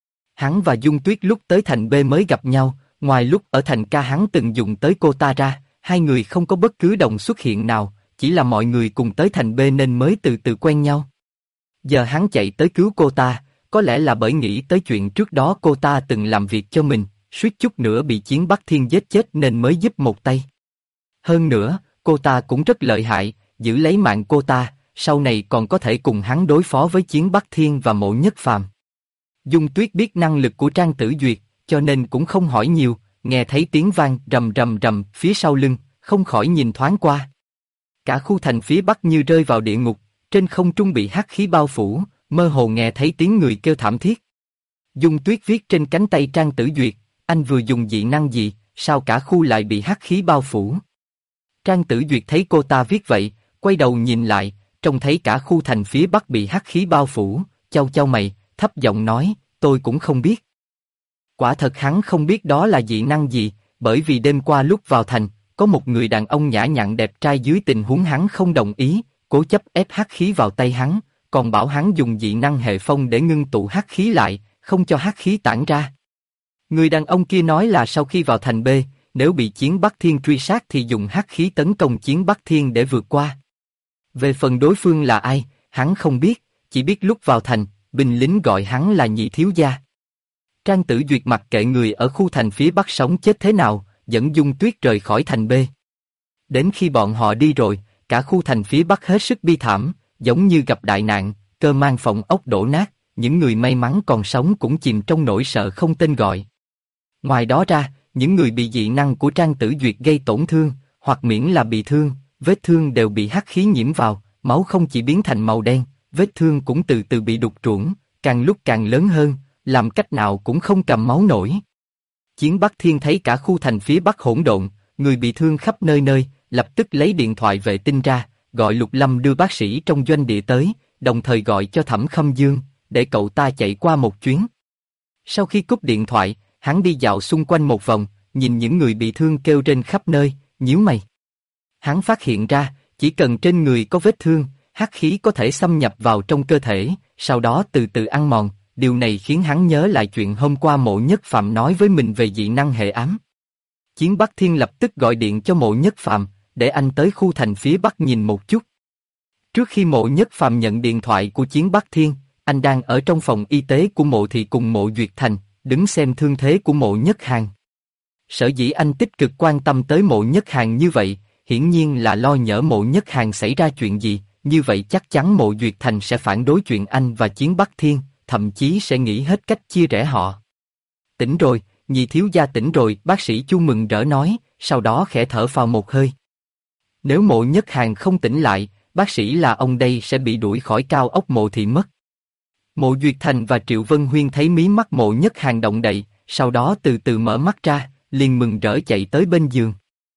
Hắn và Dung Tuyết lúc tới thành B mới gặp nhau, ngoài lúc ở thành K hắn từng dùng tới cô ta ra, hai người không có bất cứ đồng xuất hiện nào, chỉ là mọi người cùng tới thành B nên mới từ từ quen nhau. Giờ hắn chạy tới cứu cô ta, có lẽ là bởi nghĩ tới chuyện trước đó cô ta từng làm việc cho mình, suýt chút nữa bị Chiến Bắc Thiên giết chết nên mới giúp một tay. Hơn nữa, cô ta cũng rất lợi hại, giữ lấy mạng cô ta, sau này còn có thể cùng hắn đối phó với Chiến Bắc Thiên và Mộ Nhất Phàm. Dung Tuyết biết năng lực của Trang Tử Duyệt, cho nên cũng không hỏi nhiều, nghe thấy tiếng vang rầm rầm rầm phía sau lưng, không khỏi nhìn thoáng qua. Cả khu thành phía bắc như rơi vào địa ngục, trên không trung bị hắc khí bao phủ, mơ hồ nghe thấy tiếng người kêu thảm thiết. Dung Tuyết viết trên cánh tay Trang Tử Duyệt, anh vừa dùng dị năng gì, sao cả khu lại bị hắc khí bao phủ? Trang Tử Duyệt thấy cô ta viết vậy, quay đầu nhìn lại, trông thấy cả khu thành phía bắc bị hắc khí bao phủ, chau chau mày, thấp giọng nói, tôi cũng không biết. Quả thật hắn không biết đó là dị năng gì, bởi vì đêm qua lúc vào thành, có một người đàn ông nhã nhặn đẹp trai dưới tình huống hắn không đồng ý, cố chấp ép hắc khí vào tay hắn, còn bảo hắn dùng dị năng hệ phong để ngưng tụ hắc khí lại, không cho hắc khí tản ra. Người đàn ông kia nói là sau khi vào thành B, nếu bị Chiến Bắc Thiên truy sát thì dùng hắc khí tấn công Chiến Bắc Thiên để vượt qua. Về phần đối phương là ai, hắn không biết, chỉ biết lúc vào thành, binh lính gọi hắn là Nhị thiếu gia. Trang Tử Duyệt mặc kệ người ở khu thành phía bắc sống chết thế nào, dẫn Dung Tuyết rời khỏi thành B. Đến khi bọn họ đi rồi, cả khu thành phía bắc hết sức bi thảm, giống như gặp đại nạn, cơ mang phòng ốc đổ nát, những người may mắn còn sống cũng chìm trong nỗi sợ không tên gọi. Ngoài đó ra, những người bị dị năng của Trang Tử Duyệt gây tổn thương, hoặc miễn là bị thương, vết thương đều bị hắc khí nhiễm vào, máu không chỉ biến thành màu đen, vết thương cũng từ từ bị đục trũng, càng lúc càng lớn hơn, làm cách nào cũng không cầm máu nổi. Chiến Bắc Thiên thấy cả khu thành phía bắc hỗn độn, người bị thương khắp nơi nơi, lập tức lấy điện thoại vệ tinh ra, gọi Lục Lâm đưa bác sĩ trong doanh địa tới, đồng thời gọi cho Thẩm Khâm Dương, để cậu ta chạy qua một chuyến. Sau khi cúp điện thoại, hắn đi dạo xung quanh một vòng, nhìn những người bị thương kêu rên khắp nơi, nhíu mày. Hắn phát hiện ra, chỉ cần trên người có vết thương, hắc khí có thể xâm nhập vào trong cơ thể, sau đó từ từ ăn mòn. Điều này khiến hắn nhớ lại chuyện hôm qua Mộ Nhất Phàm nói với mình về dị năng hệ ám. Chiến Bắc Thiên lập tức gọi điện cho Mộ Nhất Phàm, để anh tới khu thành phía bắc nhìn một chút. Trước khi Mộ Nhất Phàm nhận điện thoại của Chiến Bắc Thiên, anh đang ở trong phòng y tế của Mộ Thị cùng Mộ Duyệt Thành, đứng xem thương thế của Mộ Nhất Hàn. Sở dĩ anh tích cực quan tâm tới Mộ Nhất Hàn như vậy, hiển nhiên là lo nhỡ Mộ Nhất Hàn xảy ra chuyện gì, như vậy chắc chắn Mộ Duyệt Thành sẽ phản đối chuyện anh và Chiến Bắc Thiên, thậm chí sẽ nghĩ hết cách chia rẽ họ. Tỉnh rồi, Nhị thiếu gia tỉnh rồi, bác sĩ Chu mừng rỡ nói, sau đó khẽ thở phào một hơi. Nếu Mộ Nhất Hàn không tỉnh lại, bác sĩ là ông đây sẽ bị đuổi khỏi cao ốc Mộ Thị mất. Mộ Duyệt Thành và Triệu Vân Huyên thấy mí mắt Mộ Nhất Hàn động đậy, sau đó từ từ mở mắt ra, liền mừng rỡ chạy tới bên giường.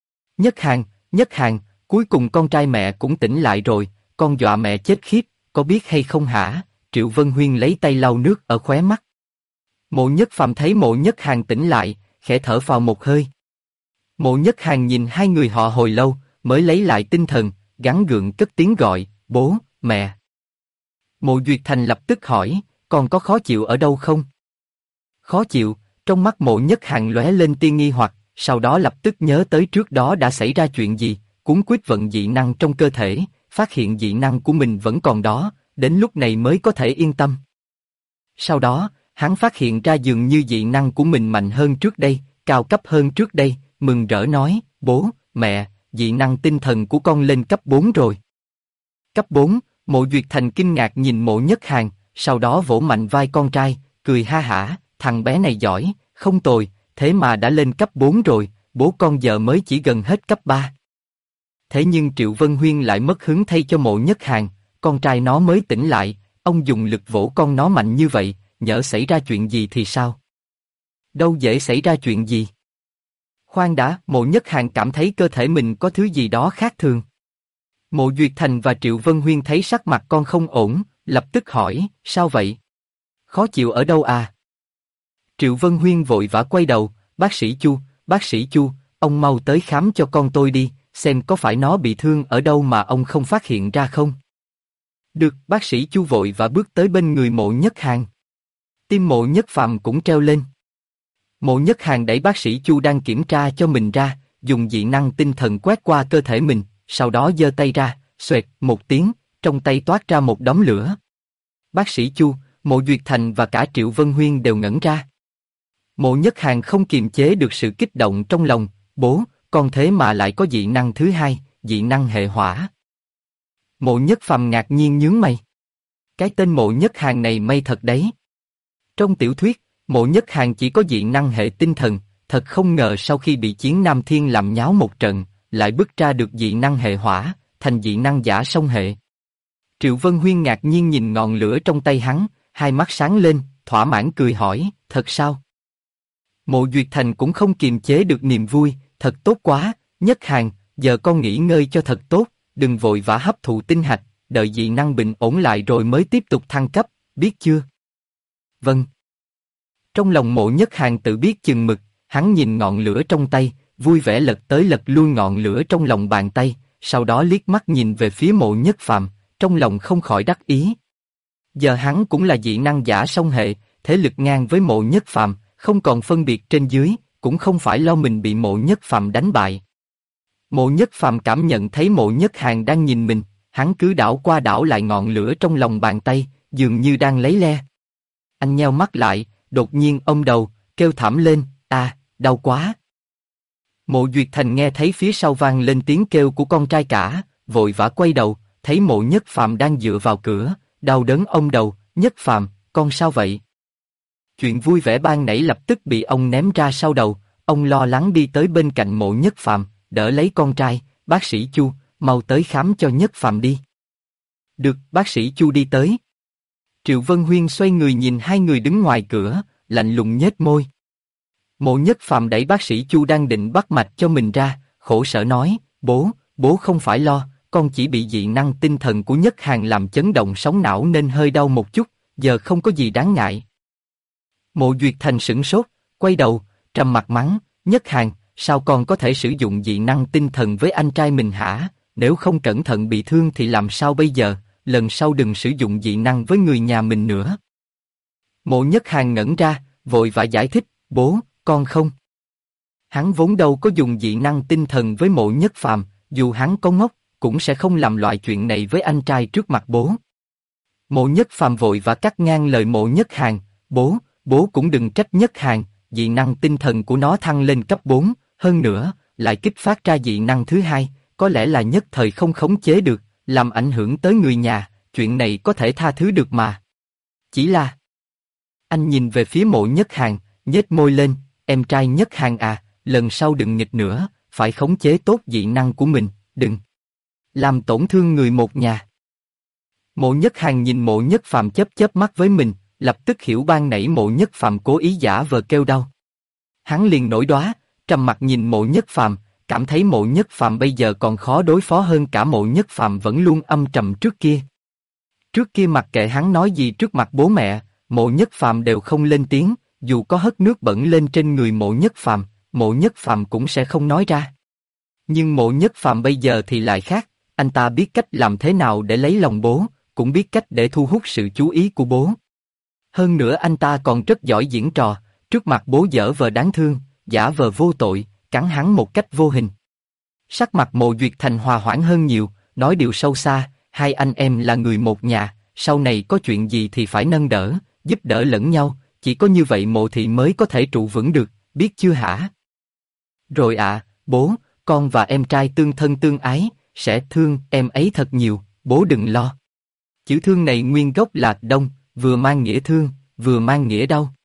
Nhất Hàn, cuối cùng con trai mẹ cũng tỉnh lại rồi, con dọa mẹ chết khiếp, có biết hay không hả? Triệu Vân Huyên lấy tay lau nước ở khóe mắt. Mộ Nhất Phàm thấy Mộ Nhất Hàn tỉnh lại, khẽ thở phào một hơi. Mộ Nhất Hàn nhìn hai người họ hồi lâu, mới lấy lại tinh thần, gắng gượng cất tiếng gọi, bố, mẹ. Mộ Duyệt Thành lập tức hỏi, còn có khó chịu ở đâu không? Khó chịu, trong mắt Mộ Nhất Hàn lóe lên tia nghi hoặc, sau đó lập tức nhớ tới trước đó đã xảy ra chuyện gì, cuốn quýt vận dị năng trong cơ thể, phát hiện dị năng của mình vẫn còn đó, đến lúc này mới có thể yên tâm. Sau đó, hắn phát hiện ra dường như dị năng của mình mạnh hơn trước đây, cao cấp hơn trước đây, mừng rỡ nói, bố, mẹ, dị năng tinh thần của con lên cấp 4 rồi. Cấp 4, Mộ Duyệt Thành kinh ngạc nhìn Mộ Nhất Hàn, sau đó vỗ mạnh vai con trai, cười ha hả, thằng bé này giỏi, không tồi, thế mà đã lên cấp 4 rồi, bố con giờ mới chỉ gần hết cấp 3. Thế nhưng Triệu Vân Huyên lại mất hứng thay cho Mộ Nhất Hàn, con trai nó mới tỉnh lại, ông dùng lực vỗ con nó mạnh như vậy, nhỡ xảy ra chuyện gì thì sao? Đâu dễ xảy ra chuyện gì. Khoan đã, Mộ Nhất Hàn cảm thấy cơ thể mình có thứ gì đó khác thường. Mộ Duyệt Thành và Triệu Vân Huyên thấy sắc mặt con không ổn, lập tức hỏi, sao vậy? Khó chịu ở đâu à? Triệu Vân Huyên vội vã quay đầu, bác sĩ Chu, ông mau tới khám cho con tôi đi, xem có phải nó bị thương ở đâu mà ông không phát hiện ra không? Được, bác sĩ Chu vội vã bước tới bên người Mộ Nhất Hàn. Tim Mộ Nhất Phàm cũng treo lên. Mộ Nhất Hàn đẩy bác sĩ Chu đang kiểm tra cho mình ra, dùng dị năng tinh thần quét qua cơ thể mình, sau đó giơ tay ra, xoẹt một tiếng, trong tay toát ra một đống lửa. Bác sĩ Chu, Mộ Duyệt Thành và cả Triệu Vân Huyên đều ngẩn ra. Mộ Nhất Hàn không kiềm chế được sự kích động trong lòng, bố, con thế mà lại có dị năng thứ hai, dị năng hệ hỏa. Mộ Nhất Phàm ngạc nhiên nhướng mày. Cái tên Mộ Nhất Hàn này may thật đấy. Trong tiểu thuyết, Mộ Nhất Hàn chỉ có dị năng hệ tinh thần, thật không ngờ sau khi bị Chiến Nam Thiên làm nháo một trận, lại bứt ra được dị năng hệ hỏa, thành dị năng giả song hệ. Triệu Vân Huyên ngạc nhiên nhìn ngọn lửa trong tay hắn, hai mắt sáng lên, thỏa mãn cười hỏi, thật sao? Mộ Duyệt Thành cũng không kiềm chế được niềm vui, thật tốt quá, Nhất Hàn, giờ con nghỉ ngơi cho thật tốt, đừng vội vã hấp thụ tinh hạch, đợi dị năng bình ổn lại rồi mới tiếp tục thăng cấp, biết chưa? Vâng. Trong lòng Mộ Nhất Hàn tự biết chừng mực, hắn nhìn ngọn lửa trong tay, vui vẻ lật tới lật lui ngọn lửa trong lòng bàn tay, sau đó liếc mắt nhìn về phía Mộ Nhất Phàm, trong lòng không khỏi đắc ý. Giờ hắn cũng là dị năng giả song hệ, thế lực ngang với Mộ Nhất Phàm, không còn phân biệt trên dưới, cũng không phải lo mình bị Mộ Nhất Phàm đánh bại. Mộ Nhất Phàm cảm nhận thấy Mộ Nhất Hàn đang nhìn mình, hắn cứ đảo qua đảo lại ngọn lửa trong lòng bàn tay, dường như đang lấy le. Anh nheo mắt lại, đột nhiên ôm đầu, kêu thảm lên, đau quá. Mộ Duyệt Thành nghe thấy phía sau vang lên tiếng kêu của con trai cả, vội vã quay đầu, thấy Mộ Nhất Phàm đang dựa vào cửa, đau đớn ôm đầu, Nhất Phàm, con sao vậy? Chuyện vui vẻ ban nãy lập tức bị ông ném ra sau đầu, ông lo lắng đi tới bên cạnh Mộ Nhất Phàm, đỡ lấy con trai, bác sĩ Chu, mau tới khám cho Nhất Phàm đi. Được, bác sĩ Chu đi tới. Triệu Vân Huyên xoay người nhìn hai người đứng ngoài cửa, lạnh lùng nhếch môi. Mộ Nhất Phàm đẩy bác sĩ Chu đang định bắt mạch cho mình ra, khổ sở nói, bố không phải lo, con chỉ bị dị năng tinh thần của Nhất Hàn làm chấn động sóng não nên hơi đau một chút, giờ không có gì đáng ngại. Mộ Duyệt Thành sửng sốt, quay đầu, trầm mặt mắng, Nhất Hàn, sao con có thể sử dụng dị năng tinh thần với anh trai mình hả? Nếu không cẩn thận bị thương thì làm sao bây giờ? Lần sau đừng sử dụng dị năng với người nhà mình nữa. Mộ Nhất Hàn ngẩn ra, vội vã giải thích, bố, con không. Hắn vốn đâu có dùng dị năng tinh thần với Mộ Nhất Phàm, dù hắn có ngốc, cũng sẽ không làm loại chuyện này với anh trai trước mặt bố. Mộ Nhất Phàm vội vã cắt ngang lời Mộ Nhất Hàn, bố cũng đừng trách Nhất Hàn, dị năng tinh thần của nó thăng lên cấp 4, hơn nữa, lại kích phát ra dị năng thứ hai, có lẽ là nhất thời không khống chế được, làm ảnh hưởng tới người nhà, chuyện này có thể tha thứ được mà. Chỉ là... Anh nhìn về phía Mộ Nhất Hàn, nhếch môi lên, em trai Nhất Hàn à, lần sau đừng nghịch nữa, phải khống chế tốt dị năng của mình, đừng làm tổn thương người một nhà. Mộ Nhất Hàn nhìn Mộ Nhất Phàm chớp mắt với mình, lập tức hiểu ban nãy Mộ Nhất Phàm cố ý giả vờ kêu đau. Hắn liền nổi đoá, trầm mặt nhìn Mộ Nhất Phàm, cảm thấy Mộ Nhất Phàm bây giờ còn khó đối phó hơn cả Mộ Nhất Phàm vẫn luôn âm trầm trước kia. Trước kia mặc kệ hắn nói gì trước mặt bố mẹ, Mộ Nhất Phàm đều không lên tiếng, dù có hất nước bẩn lên trên người Mộ Nhất Phàm, Mộ Nhất Phàm cũng sẽ không nói ra. Nhưng Mộ Nhất Phàm bây giờ thì lại khác, anh ta biết cách làm thế nào để lấy lòng bố, cũng biết cách để thu hút sự chú ý của bố. Hơn nữa anh ta còn rất giỏi diễn trò, trước mặt bố dở vờ đáng thương, giả vờ vô tội, cắn hắn một cách vô hình. Sắc mặt Mộ Duyệt Thành hòa hoãn hơn nhiều, nói điều sâu xa, hai anh em là người một nhà, sau này có chuyện gì thì phải nâng đỡ, giúp đỡ lẫn nhau, chỉ có như vậy Mộ thị mới có thể trụ vững được, biết chưa hả? Rồi bố, con và em trai tương thân tương ái, sẽ thương em ấy thật nhiều, bố đừng lo. Chữ thương này nguyên gốc là đông, vừa mang nghĩa thương, vừa mang nghĩa đau.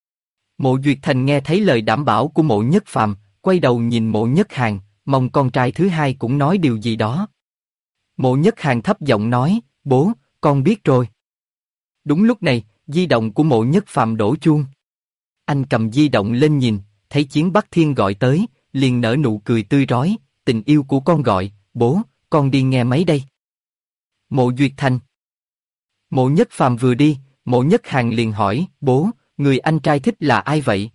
Mộ Duyệt Thành nghe thấy lời đảm bảo của Mộ Nhất Phàm, quay đầu nhìn Mộ Nhất Hàn, mong con trai thứ hai cũng nói điều gì đó. Mộ Nhất Hàn thấp giọng nói, bố, con biết rồi. Đúng lúc này, di động của Mộ Nhất Phàm đổ chuông. Anh cầm di động lên nhìn, thấy Chiến Bắc Thiên gọi tới, liền nở nụ cười tươi rói, tình yêu của con gọi, bố, con đi nghe máy đây. Mộ Duyệt Thành. Mộ Nhất Phàm vừa đi, Mộ Nhất Hàn liền hỏi, bố, người anh trai thích là ai vậy?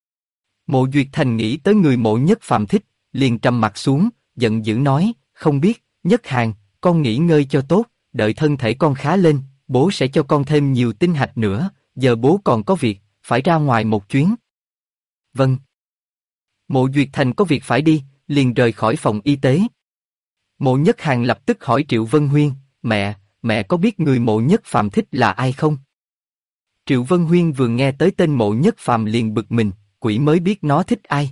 Mộ Duyệt Thành nghĩ tới người Mộ Nhất Phàm thích, liền trầm mặt xuống, giận dữ nói, không biết, Nhất Hàn, con nghỉ ngơi cho tốt, đợi thân thể con khá lên, bố sẽ cho con thêm nhiều tinh hạch nữa, giờ bố còn có việc, phải ra ngoài một chuyến. Vâng. Mộ Duyệt Thành có việc phải đi, liền rời khỏi phòng y tế. Mộ Nhất Hàn lập tức hỏi Triệu Vân Huyên, mẹ có biết người Mộ Nhất Phàm thích là ai không? Triệu Vân Huyên vừa nghe tới tên Mộ Nhất Phàm liền bực mình, quỷ mới biết nó thích ai.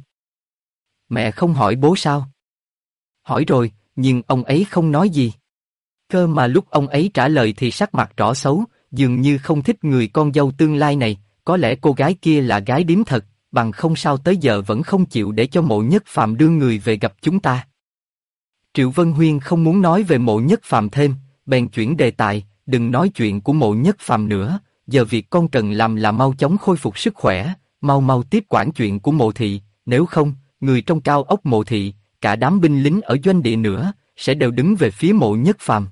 Mẹ không hỏi bố sao? Hỏi rồi, nhưng ông ấy không nói gì. Cơ mà lúc ông ấy trả lời thì sắc mặt rõ xấu, dường như không thích người con dâu tương lai này, có lẽ cô gái kia là gái điếm thật, bằng không sao tới giờ vẫn không chịu để cho Mộ Nhất Phàm đưa người về gặp chúng ta. Triệu Vân Huyên không muốn nói về Mộ Nhất Phàm thêm, bèn chuyển đề tài, đừng nói chuyện của Mộ Nhất Phàm nữa, giờ việc con cần làm là mau chóng khôi phục sức khỏe, mau tiếp quản chuyện của Mộ Thị, nếu không, người trong cao ốc Mộ Thị, cả đám binh lính ở doanh địa nữa, sẽ đều đứng về phía Mộ Nhất Phàm.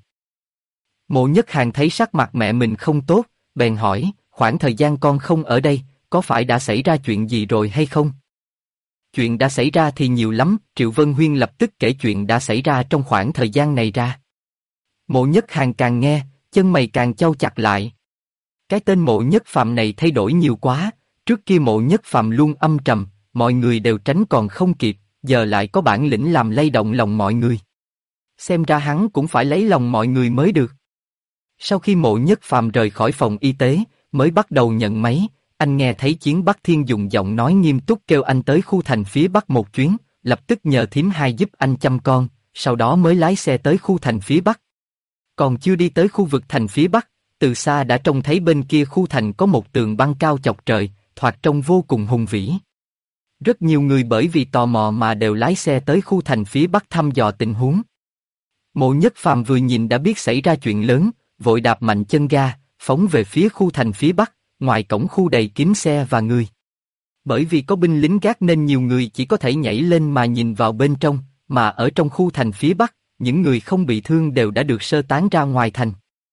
Mộ Nhất Hàn thấy sắc mặt mẹ mình không tốt, bèn hỏi, khoảng thời gian con không ở đây, có phải đã xảy ra chuyện gì rồi hay không? Chuyện đã xảy ra thì nhiều lắm, Triệu Vân Huyên lập tức kể chuyện đã xảy ra trong khoảng thời gian này ra. Mộ Nhất Hàn càng nghe, chân mày càng chau chặt lại. Cái tên Mộ Nhất Phàm này thay đổi nhiều quá, trước kia Mộ Nhất Phàm luôn âm trầm, mọi người đều tránh còn không kịp, giờ lại có bản lĩnh làm lay động lòng mọi người. Xem ra hắn cũng phải lấy lòng mọi người mới được. Sau khi Mộ Nhất Phàm rời khỏi phòng y tế, mới bắt đầu nhận máy, anh nghe thấy Chiến Bắc Thiên dùng giọng nói nghiêm túc kêu anh tới khu thành phía Bắc một chuyến, lập tức nhờ thím hai giúp anh chăm con, sau đó mới lái xe tới khu thành phía Bắc. Còn chưa đi tới khu vực thành phía Bắc, từ xa đã trông thấy bên kia khu thành có một tường băng cao chọc trời, thoạt trông vô cùng hùng vĩ. Rất nhiều người bởi vì tò mò mà đều lái xe tới khu thành phía Bắc thăm dò tình huống. Mộ Nhất Phàm vừa nhìn đã biết xảy ra chuyện lớn, vội đạp mạnh chân ga, phóng về phía khu thành phía Bắc, ngoài cổng khu đầy kín xe và người. Bởi vì có binh lính gác nên nhiều người chỉ có thể nhảy lên mà nhìn vào bên trong, mà ở trong khu thành phía Bắc, những người không bị thương đều đã được sơ tán ra ngoài thành.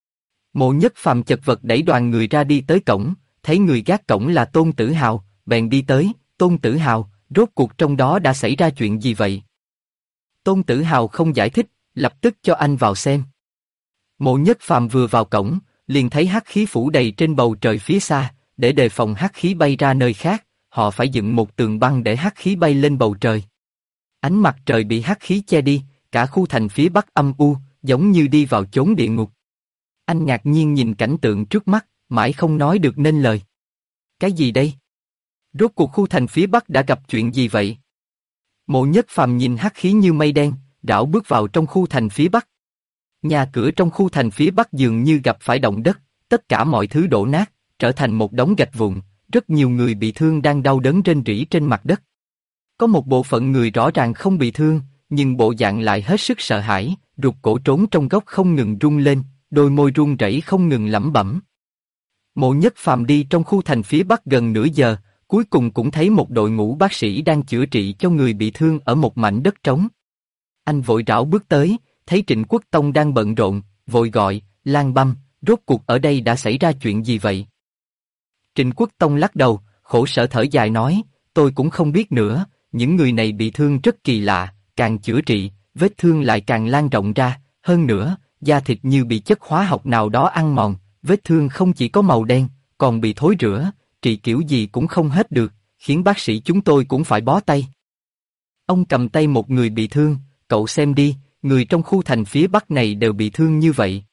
Mộ Nhất Phàm chật vật đẩy đoàn người ra đi tới cổng, thấy người gác cổng là Tôn Tử Hào, bèn đi tới, Tôn Tử Hào, rốt cuộc trong đó đã xảy ra chuyện gì vậy? Tôn Tử Hào không giải thích, lập tức cho anh vào xem. Mộ Nhất Phàm vừa vào cổng, liền thấy hắc khí phủ đầy trên bầu trời phía xa, để đề phòng hắc khí bay ra nơi khác, họ phải dựng một tường băng để hắc khí bay lên bầu trời. Ánh mặt trời bị hắc khí che đi, cả khu thành phía Bắc âm u, giống như đi vào chốn địa ngục. Anh ngạc nhiên nhìn cảnh tượng trước mắt, mãi không nói được nên lời. Cái gì đây? Rốt cuộc khu thành phía Bắc đã gặp chuyện gì vậy? Mộ Nhất Phàm nhìn hắc khí như mây đen, rảo bước vào trong khu thành phía Bắc. Nhà cửa trong khu thành phía Bắc dường như gặp phải động đất, tất cả mọi thứ đổ nát, trở thành một đống gạch vụn, rất nhiều người bị thương đang đau đớn rên rỉ trên mặt đất. Có một bộ phận người rõ ràng không bị thương, nhưng bộ dạng lại hết sức sợ hãi, rụt cổ trốn trong góc không ngừng rung lên, đôi môi run rẩy không ngừng lẩm bẩm. Mộ Nhất Phàm đi trong khu thành phía Bắc gần nửa giờ, cuối cùng cũng thấy một đội ngũ bác sĩ đang chữa trị cho người bị thương ở một mảnh đất trống. Anh vội rảo bước tới, thấy Trịnh Quốc Tông đang bận rộn, vội gọi, Lan Băm, rốt cuộc ở đây đã xảy ra chuyện gì vậy? Trịnh Quốc Tông lắc đầu, khổ sở thở dài nói, tôi cũng không biết nữa, những người này bị thương rất kỳ lạ, càng chữa trị, vết thương lại càng lan rộng ra, hơn nữa, da thịt như bị chất hóa học nào đó ăn mòn, vết thương không chỉ có màu đen, còn bị thối rữa, trị kiểu gì cũng không hết được, khiến bác sĩ chúng tôi cũng phải bó tay. Ông cầm tay một người bị thương, cậu xem đi, người trong khu thành phía Bắc này đều bị thương như vậy.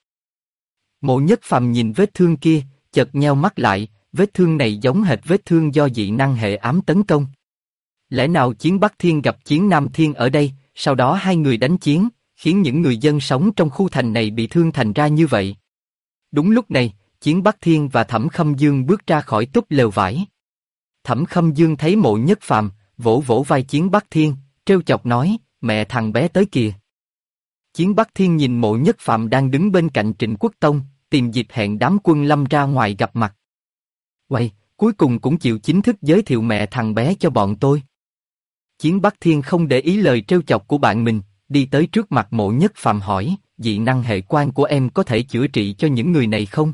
Mộ Nhất Phàm nhìn vết thương kia, chợt nheo mắt lại, vết thương này giống hệt vết thương do dị năng hệ ám tấn công. Lẽ nào Chiến Bắc Thiên gặp Chiến Nam Thiên ở đây, sau đó hai người đánh chiến, khiến những người dân sống trong khu thành này bị thương thành ra như vậy? Đúng lúc này, Chiến Bắc Thiên và Thẩm Khâm Dương bước ra khỏi túp lều vải. Thẩm Khâm Dương thấy Mộ Nhất Phàm, vỗ vỗ vai Chiến Bắc Thiên, trêu chọc nói, mẹ thằng bé tới kìa. Chiến Bắc Thiên nhìn Mộ Nhất Phàm đang đứng bên cạnh Trịnh Quốc Tông, tìm dịp hẹn đám quân lâm ra ngoài gặp mặt. Uầy, cuối cùng cũng chịu chính thức giới thiệu mẹ thằng bé cho bọn tôi. Chiến Bắc Thiên không để ý lời trêu chọc của bạn mình, đi tới trước mặt Mộ Nhất Phàm hỏi, dị năng hệ quan của em có thể chữa trị cho những người này không?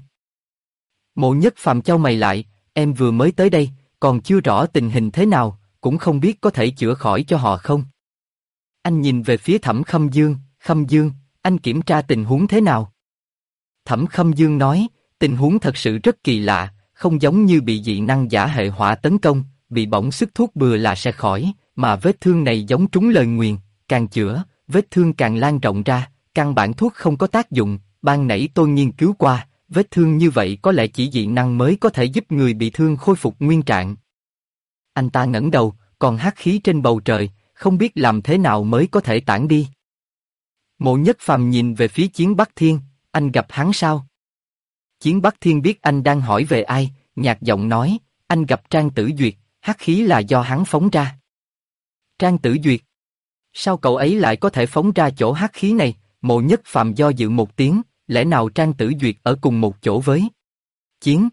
Mộ Nhất Phàm chau mày lại, em vừa mới tới đây, còn chưa rõ tình hình thế nào, cũng không biết có thể chữa khỏi cho họ không. Anh nhìn về phía Thẩm Khâm Dương, anh kiểm tra tình huống thế nào? Thẩm Khâm Dương nói, tình huống thật sự rất kỳ lạ, không giống như bị dị năng giả hệ hỏa tấn công, bị bỏng sức thuốc bừa là sẽ khỏi, mà vết thương này giống trúng lời nguyền, càng chữa, vết thương càng lan rộng ra, căn bản thuốc không có tác dụng, ban nãy tôi nghiên cứu qua, vết thương như vậy có lẽ chỉ dị năng mới có thể giúp người bị thương khôi phục nguyên trạng. Anh ta ngẩng đầu, còn hắc khí trên bầu trời, không biết làm thế nào mới có thể tản đi. Mộ Nhất Phàm nhìn về phía Chiến Bắc Thiên, anh gặp hắn sao? Chiến Bắc Thiên biết anh đang hỏi về ai, nhạt giọng nói, anh gặp Trang Tử Duyệt, hắc khí là do hắn phóng ra. Trang Tử Duyệt? Sao cậu ấy lại có thể phóng ra chỗ hắc khí này? Mộ Nhất Phàm do dự một tiếng, lẽ nào Trang Tử Duyệt ở cùng một chỗ với Chiến?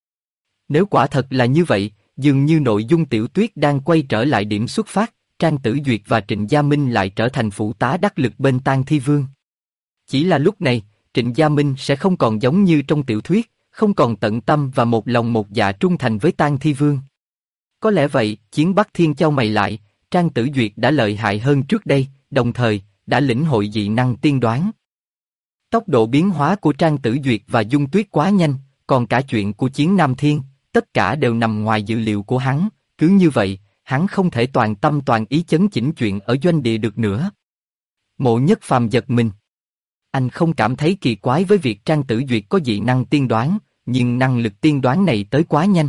Nếu quả thật là như vậy, dường như nội dung tiểu thuyết đang quay trở lại điểm xuất phát, Trang Tử Duyệt và Trịnh Gia Minh lại trở thành phụ tá đắc lực bên Tang Thi Vương. Chỉ là lúc này, Trịnh Gia Minh sẽ không còn giống như trong tiểu thuyết, không còn tận tâm và một lòng một dạ trung thành với Tang Thi Vương. Có lẽ vậy, Chiến Bắc Thiên chau mày lại, Trang Tử Duyệt đã lợi hại hơn trước đây, đồng thời, đã lĩnh hội dị năng tiên đoán. Tốc độ biến hóa của Trang Tử Duyệt và Dung Tuyết quá nhanh, còn cả chuyện của Chiến Nam Thiên, tất cả đều nằm ngoài dự liệu của hắn, cứ như vậy, hắn không thể toàn tâm toàn ý chấn chỉnh chuyện ở doanh địa được nữa. Mộ Nhất Phàm giật mình. Anh không cảm thấy kỳ quái với việc Trang Tử Duyệt có dị năng tiên đoán, nhưng năng lực tiên đoán này tới quá nhanh.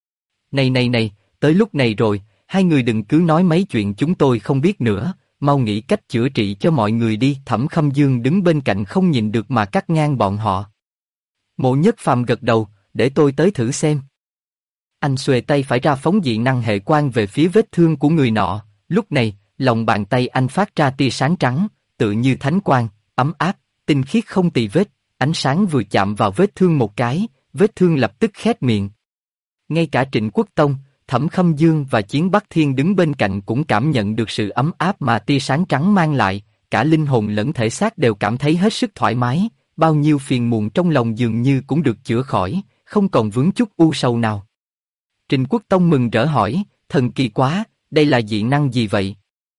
Này, tới lúc này rồi, hai người đừng cứ nói mấy chuyện chúng tôi không biết nữa, mau nghĩ cách chữa trị cho mọi người đi. Thẩm Khâm Dương đứng bên cạnh không nhìn được mà cắt ngang bọn họ. Mộ Nhất Phàm gật đầu, để tôi tới thử xem. Anh xuề tay phải ra phóng dị năng hệ quang về phía vết thương của người nọ, lúc này, lòng bàn tay anh phát ra tia sáng trắng, tựa như thánh quang, ấm áp, tinh khiết không tì vết, ánh sáng vừa chạm vào vết thương một cái, vết thương lập tức khép miệng. Ngay cả Trịnh Quốc Tông, Thẩm Khâm Dương và Chiến Bắc Thiên đứng bên cạnh cũng cảm nhận được sự ấm áp mà tia sáng trắng mang lại, cả linh hồn lẫn thể xác đều cảm thấy hết sức thoải mái, bao nhiêu phiền muộn trong lòng dường như cũng được chữa khỏi, không còn vướng chút u sầu nào. Trịnh Quốc Tông mừng rỡ hỏi, thần kỳ quá, đây là dị năng gì vậy?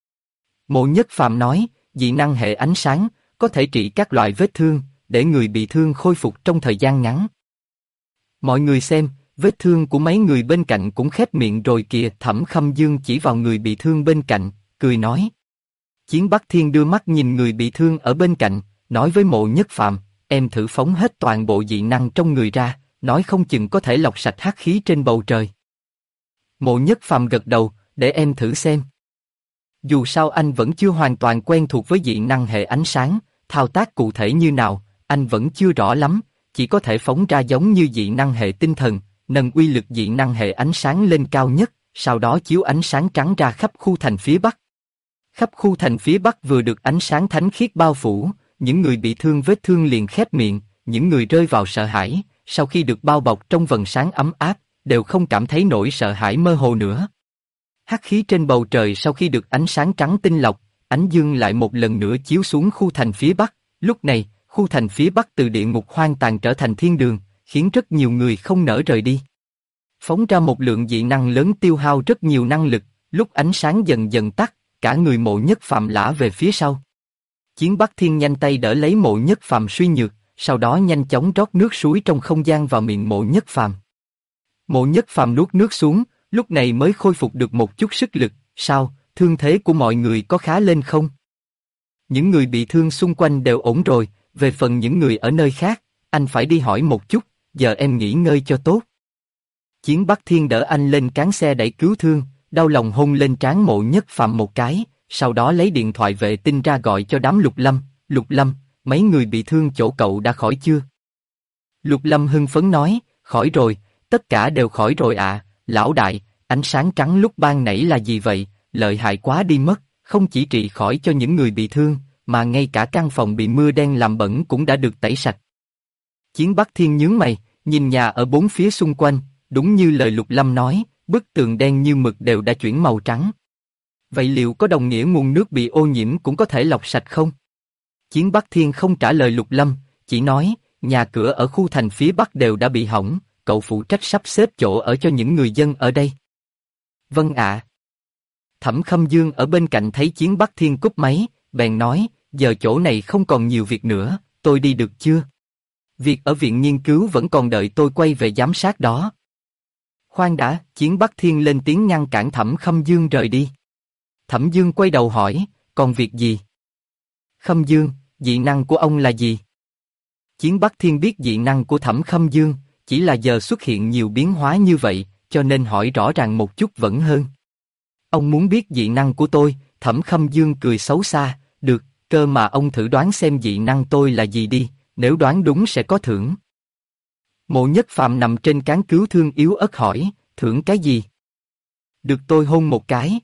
Mộ Nhất Phàm nói, dị năng hệ ánh sáng, có thể trị các loại vết thương, để người bị thương khôi phục trong thời gian ngắn. Mọi người xem, vết thương của mấy người bên cạnh cũng khép miệng rồi kìa. Thẩm Khâm Dương chỉ vào người bị thương bên cạnh, cười nói. Chiến Bắc Thiên đưa mắt nhìn người bị thương ở bên cạnh, nói với Mộ Nhất Phàm, em thử phóng hết toàn bộ dị năng trong người ra, nói không chừng có thể lọc sạch hắc khí trên bầu trời. Mộ Nhất Phàm gật đầu, để em thử xem. Dù sao anh vẫn chưa hoàn toàn quen thuộc với dị năng hệ ánh sáng, thao tác cụ thể như nào, anh vẫn chưa rõ lắm, chỉ có thể phóng ra giống như dị năng hệ tinh thần, nâng uy lực dị năng hệ ánh sáng lên cao nhất, sau đó chiếu ánh sáng trắng ra khắp khu thành phía Bắc. Khắp khu thành phía Bắc vừa được ánh sáng thánh khiết bao phủ, những người bị thương vết thương liền khép miệng, những người rơi vào sợ hãi, sau khi được bao bọc trong vầng sáng ấm áp, đều không cảm thấy nỗi sợ hãi mơ hồ nữa. Hắc khí trên bầu trời sau khi được ánh sáng trắng tinh lọc, ánh dương lại một lần nữa chiếu xuống khu thành phía Bắc, lúc này, khu thành phía Bắc từ địa ngục hoang tàn trở thành thiên đường, khiến rất nhiều người không nỡ rời đi. Phóng ra một lượng dị năng lớn tiêu hao rất nhiều năng lực, lúc ánh sáng dần dần tắt, cả người Mộ Nhất Phàm lả về phía sau. Chiến Bắc Thiên nhanh tay đỡ lấy Mộ Nhất Phàm suy nhược, sau đó nhanh chóng rót nước suối trong không gian vào miệng Mộ Nhất Phàm. Mộ Nhất Phàm nuốt nước xuống, lúc này mới khôi phục được một chút sức lực. Sao, thương thế của mọi người có khá lên không? Những người bị thương xung quanh đều ổn rồi, về phần những người ở nơi khác, anh phải đi hỏi một chút, giờ em nghỉ ngơi cho tốt. Chiến Bắc Thiên đỡ anh lên cán xe đẩy cứu thương, đau lòng hôn lên trán Mộ Nhất Phàm một cái, sau đó lấy điện thoại vệ tinh ra gọi cho đám Lục Lâm. Lục Lâm, mấy người bị thương chỗ cậu đã khỏi chưa? Lục Lâm hưng phấn nói, khỏi rồi, tất cả đều khỏi rồi ạ. Lão đại, ánh sáng trắng lúc ban nãy là gì vậy? Lợi hại quá đi mất, không chỉ trị khỏi cho những người bị thương, mà ngay cả căn phòng bị mưa đen làm bẩn cũng đã được tẩy sạch. Chiến Bắc Thiên nhướng mày, nhìn nhà ở bốn phía xung quanh, đúng như lời Lục Lâm nói, bức tường đen như mực đều đã chuyển màu trắng. Vậy liệu có đồng nghĩa nguồn nước bị ô nhiễm cũng có thể lọc sạch không? Chiến Bắc Thiên không trả lời Lục Lâm, chỉ nói, nhà cửa ở khu thành phía Bắc đều đã bị hỏng, cậu phụ trách sắp xếp chỗ ở cho những người dân ở đây. Vâng ạ. Thẩm Khâm Dương ở bên cạnh thấy Chiến Bắc Thiên cúp máy, bèn nói, giờ chỗ này không còn nhiều việc nữa, tôi đi được chưa? Việc ở viện nghiên cứu vẫn còn đợi tôi quay về giám sát đó. Khoan đã, Chiến Bắc Thiên lên tiếng ngăn cản Thẩm Khâm Dương rời đi. Thẩm Dương quay đầu hỏi, còn việc gì? Khâm Dương, dị năng của ông là gì? Chiến Bắc Thiên biết dị năng của Thẩm Khâm Dương, chỉ là giờ xuất hiện nhiều biến hóa như vậy, cho nên hỏi rõ ràng một chút vẫn hơn. Ông muốn biết dị năng của tôi? Thẩm Khâm Dương cười xấu xa, được, cơ mà ông thử đoán xem dị năng tôi là gì đi, nếu đoán đúng sẽ có thưởng. Mộ Nhất Phàm nằm trên cán cứu thương yếu ớt hỏi, thưởng cái gì? Được tôi hôn một cái.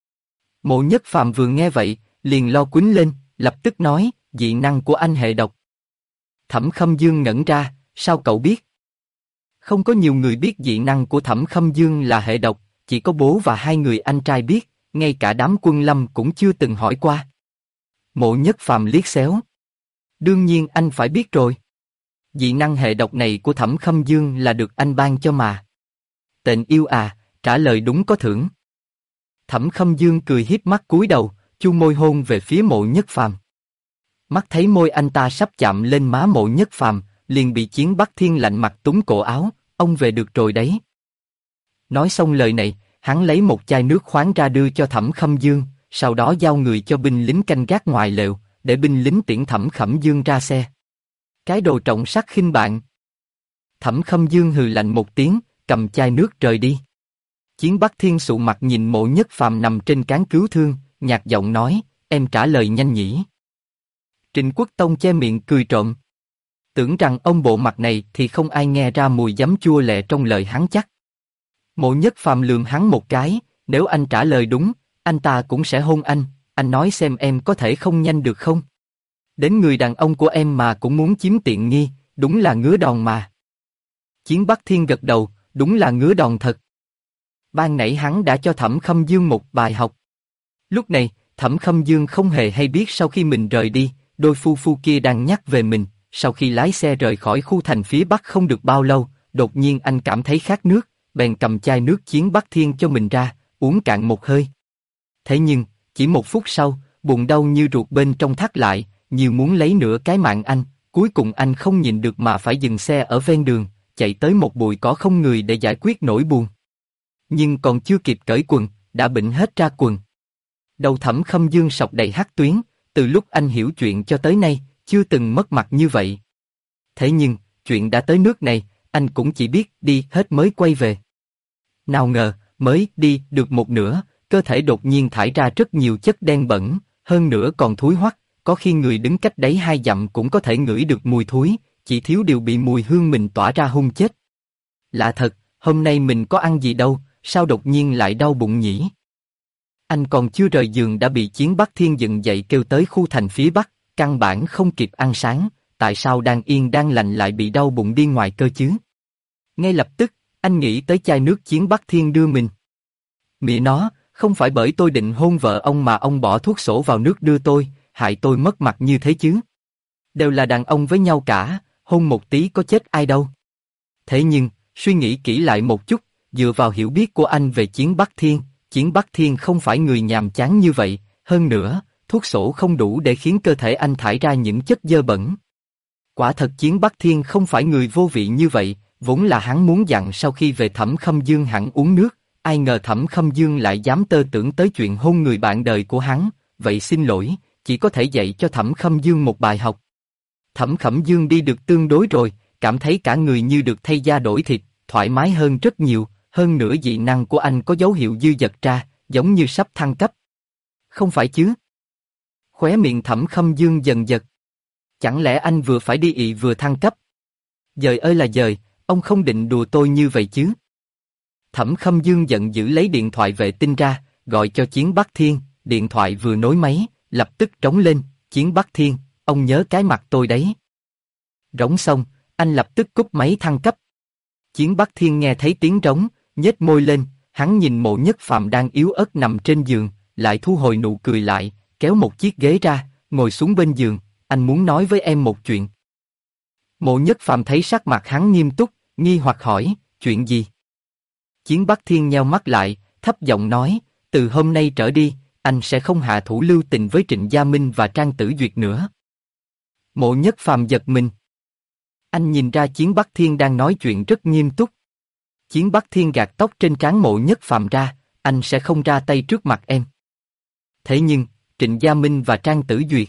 Mộ Nhất Phàm vừa nghe vậy, liền lo quýnh lên, lập tức nói, dị năng của anh hệ độc. Thẩm Khâm Dương ngẩn ra, sao cậu biết? Không có nhiều người biết dị năng của Thẩm Khâm Dương là hệ độc, chỉ có bố và hai người anh trai biết, ngay cả đám Quân Lâm cũng chưa từng hỏi qua. Mộ Nhất Phàm liếc xéo. Đương nhiên anh phải biết rồi. Dị năng hệ độc này của Thẩm Khâm Dương là được anh ban cho mà. Tện yêu à, trả lời đúng có thưởng. Thẩm Khâm Dương cười hiếp mắt cúi đầu, chu môi hôn về phía Mộ Nhất Phàm. Mắt thấy môi anh ta sắp chạm lên má Mộ Nhất Phàm, liền bị Chiến Bắc Thiên lạnh mặt túm cổ áo, ông về được rồi đấy. Nói xong lời này, hắn lấy một chai nước khoáng ra đưa cho Thẩm Khâm Dương, sau đó giao người cho binh lính canh gác ngoài lều, để binh lính tiễn Thẩm Khâm Dương ra xe. Cái đồ trọng sắc khinh bạn. Thẩm Khâm Dương hừ lạnh một tiếng, cầm chai nước rời đi. Chiến Bắc Thiên sụ mặt nhìn Mộ Nhất Phàm nằm trên cán cứu thương, nhạt giọng nói, em trả lời nhanh nhỉ. Trịnh Quốc Tông che miệng cười trộm. Tưởng rằng ông bộ mặt này thì không ai nghe ra mùi giấm chua lẹ trong lời hắn chắc. Mộ Nhất Phàm lườm hắn một cái, nếu anh trả lời đúng, anh ta cũng sẽ hôn anh nói xem em có thể không nhanh được không? Đến người đàn ông của em mà cũng muốn chiếm tiện nghi, đúng là ngứa đòn mà. Chiến Bắc Thiên gật đầu, đúng là ngứa đòn thật. Ban nãy hắn đã cho Thẩm Khâm Dương một bài học. Lúc này, Thẩm Khâm Dương không hề hay biết sau khi mình rời đi, đôi phu phu kia đang nhắc về mình. Sau khi lái xe rời khỏi khu thành phía Bắc không được bao lâu, đột nhiên anh cảm thấy khát nước, bèn cầm chai nước Chiến Bắc Thiên cho mình ra, uống cạn một hơi. Thế nhưng, chỉ một phút sau, bụng đau như ruột bên trong thắt lại, như muốn lấy nửa cái mạng anh, cuối cùng anh không nhịn được mà phải dừng xe ở ven đường, chạy tới một bụi cỏ không người để giải quyết nỗi buồn. Nhưng còn chưa kịp cởi quần, đã bịnh hết ra quần. Đầu Thẩm Khâm Dương sọc đầy hắc tuyến, từ lúc anh hiểu chuyện cho tới nay, chưa từng mất mặt như vậy. Thế nhưng, chuyện đã tới nước này, anh cũng chỉ biết đi hết mới quay về. Nào ngờ, mới đi được một nửa, cơ thể đột nhiên thải ra rất nhiều chất đen bẩn, hơn nữa còn thúi hoắc, có khi người đứng cách đấy 2 dặm cũng có thể ngửi được mùi thúi, chỉ thiếu điều bị mùi hương mình tỏa ra hung chết. Lạ thật, hôm nay mình có ăn gì đâu, sao đột nhiên lại đau bụng nhỉ? Anh còn chưa rời giường đã bị Chiến Bắc Thiên dựng dậy kêu tới khu thành phía Bắc, căn bản không kịp ăn sáng, tại sao đang yên đang lành lại bị đau bụng đi ngoài cơ chứ? Ngay lập tức, anh nghĩ tới chai nước Chiến Bắc Thiên đưa mình. Mẹ nó, không phải bởi tôi định hôn vợ ông mà ông bỏ thuốc sổ vào nước đưa tôi, hại tôi mất mặt như thế chứ? Đều là đàn ông với nhau cả, hôn một tí có chết ai đâu. Thế nhưng, suy nghĩ kỹ lại một chút, dựa vào hiểu biết của anh về Chiến Bắc Thiên không phải người nhàm chán như vậy, hơn nữa, thuốc sổ không đủ để khiến cơ thể anh thải ra những chất dơ bẩn. Quả thật Chiến Bắc Thiên không phải người vô vị như vậy, vốn là hắn muốn dặn sau khi về Thẩm Khâm Dương hẳn uống nước, ai ngờ Thẩm Khâm Dương lại dám tơ tưởng tới chuyện hôn người bạn đời của hắn, vậy xin lỗi, chỉ có thể dạy cho Thẩm Khâm Dương một bài học. Thẩm Khâm Dương đi được tương đối rồi, cảm thấy cả người như được thay da đổi thịt, thoải mái hơn rất nhiều, hơn nữa dị năng của anh có dấu hiệu dư dật ra, giống như sắp thăng cấp. Không phải chứ? Khóe miệng Thẩm Khâm Dương dần giật. Chẳng lẽ anh vừa phải đi ị vừa thăng cấp? Giời ơi là giời, ông không định đùa tôi như vậy chứ? Thẩm Khâm Dương giận dữ lấy điện thoại vệ tinh ra, gọi cho Chiến Bắc Thiên, điện thoại vừa nối máy, lập tức trống lên, Chiến Bắc Thiên, ông nhớ cái mặt tôi đấy. Rống xong, anh lập tức cúp máy thăng cấp. Chiến Bắc Thiên nghe thấy tiếng trống, nhếch môi lên, hắn nhìn Mộ Nhất Phàm đang yếu ớt nằm trên giường, lại thu hồi nụ cười lại, kéo một chiếc ghế ra, ngồi xuống bên giường, anh muốn nói với em một chuyện. Mộ Nhất Phàm thấy sắc mặt hắn nghiêm túc, nghi hoặc hỏi, chuyện gì? Chiến Bắc Thiên nheo mắt lại, thấp giọng nói, từ hôm nay trở đi, anh sẽ không hạ thủ lưu tình với Trịnh Gia Minh và Trang Tử Duyệt nữa. Mộ Nhất Phàm giật mình. Anh nhìn ra Chiến Bắc Thiên đang nói chuyện rất nghiêm túc. Chiến Bắc Thiên gạt tóc trên trán Mộ Nhất Phàm ra, anh sẽ không ra tay trước mặt em. Thế nhưng, Trịnh Gia Minh và Trang Tử Duyệt.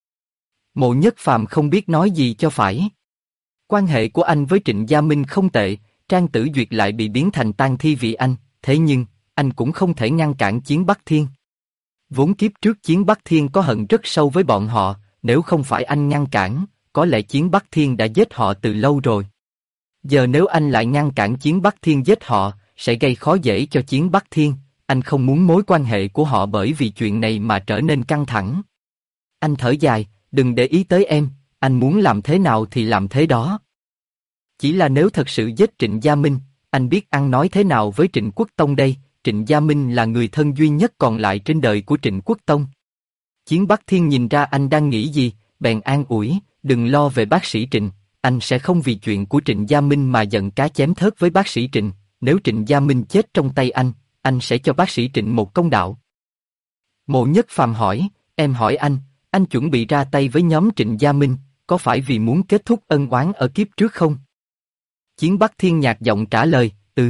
Mộ Nhất Phàm không biết nói gì cho phải. Quan hệ của anh với Trịnh Gia Minh không tệ, Trang Tử Duyệt lại bị biến thành tang thi vì anh, thế nhưng, anh cũng không thể ngăn cản Chiến Bắc Thiên. Vốn kiếp trước Chiến Bắc Thiên có hận rất sâu với bọn họ, nếu không phải anh ngăn cản, có lẽ Chiến Bắc Thiên đã giết họ từ lâu rồi. Giờ nếu anh lại ngăn cản Chiến Bắc Thiên giết họ, sẽ gây khó dễ cho Chiến Bắc Thiên, anh không muốn mối quan hệ của họ bởi vì chuyện này mà trở nên căng thẳng. Anh thở dài, đừng để ý tới em, anh muốn làm thế nào thì làm thế đó. Chỉ là nếu thật sự giết Trịnh Gia Minh, anh biết ăn nói thế nào với Trịnh Quốc Tông đây, Trịnh Gia Minh là người thân duy nhất còn lại trên đời của Trịnh Quốc Tông. Chiến Bắc Thiên nhìn ra anh đang nghĩ gì, bèn an ủi, đừng lo về bác sĩ Trịnh, anh sẽ không vì chuyện của Trịnh Gia Minh mà giận cá chém thớt với bác sĩ Trịnh, nếu Trịnh Gia Minh chết trong tay anh sẽ cho bác sĩ Trịnh một công đạo. Mộ Nhất Phàm hỏi, em hỏi anh chuẩn bị ra tay với nhóm Trịnh Gia Minh, có phải vì muốn kết thúc ân oán ở kiếp trước không? Chiến Bắc Thiên nhạt giọng trả lời, ừ.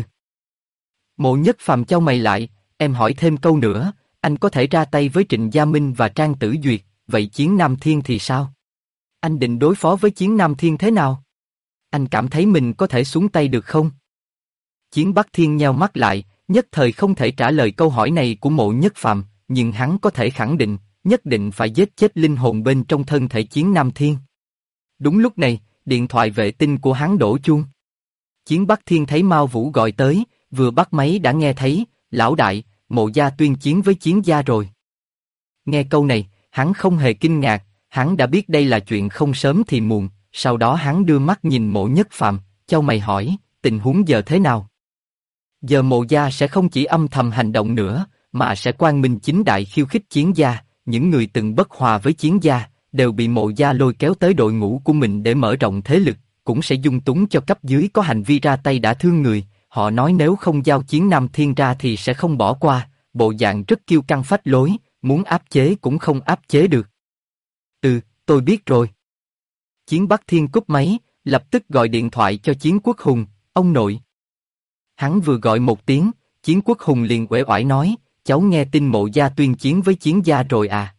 Mộ Nhất Phàm chau mày lại, em hỏi thêm câu nữa, anh có thể ra tay với Trịnh Gia Minh và Trang Tử Duyệt, vậy Chiến Nam Thiên thì sao? Anh định đối phó với Chiến Nam Thiên thế nào? Anh cảm thấy mình có thể xuống tay được không? Chiến Bắc Thiên nheo mắt lại, nhất thời không thể trả lời câu hỏi này của Mộ Nhất Phàm, nhưng hắn có thể khẳng định, nhất định phải giết chết linh hồn bên trong thân thể Chiến Nam Thiên. Đúng lúc này, điện thoại vệ tinh của hắn đổ chuông. Chiến Bắc Thiên thấy Mao Vũ gọi tới, vừa bắt máy đã nghe thấy, lão đại, Mộ gia tuyên chiến với Chiến gia rồi. Nghe câu này, hắn không hề kinh ngạc, hắn đã biết đây là chuyện không sớm thì muộn, sau đó hắn đưa mắt nhìn Mộ Nhất Phàm, chau mày hỏi, tình huống giờ thế nào? Giờ Mộ gia sẽ không chỉ âm thầm hành động nữa, mà sẽ quang minh chính đại khiêu khích Chiến gia, những người từng bất hòa với Chiến gia, đều bị Mộ gia lôi kéo tới đội ngũ của mình để mở rộng thế lực, cũng sẽ dung túng cho cấp dưới có hành vi ra tay đã thương người, họ nói nếu không giao Chiến Nam Thiên ra thì sẽ không bỏ qua, bộ dạng rất kiêu căng phách lối, muốn áp chế cũng không áp chế được. Ừ, tôi biết rồi. Chiến Bắc Thiên cúp máy, lập tức gọi điện thoại cho Chiến Quốc Hùng, ông nội. Hắn vừa gọi một tiếng, Chiến Quốc Hùng liền uể oải nói, cháu nghe tin Mộ gia tuyên chiến với Chiến gia rồi à?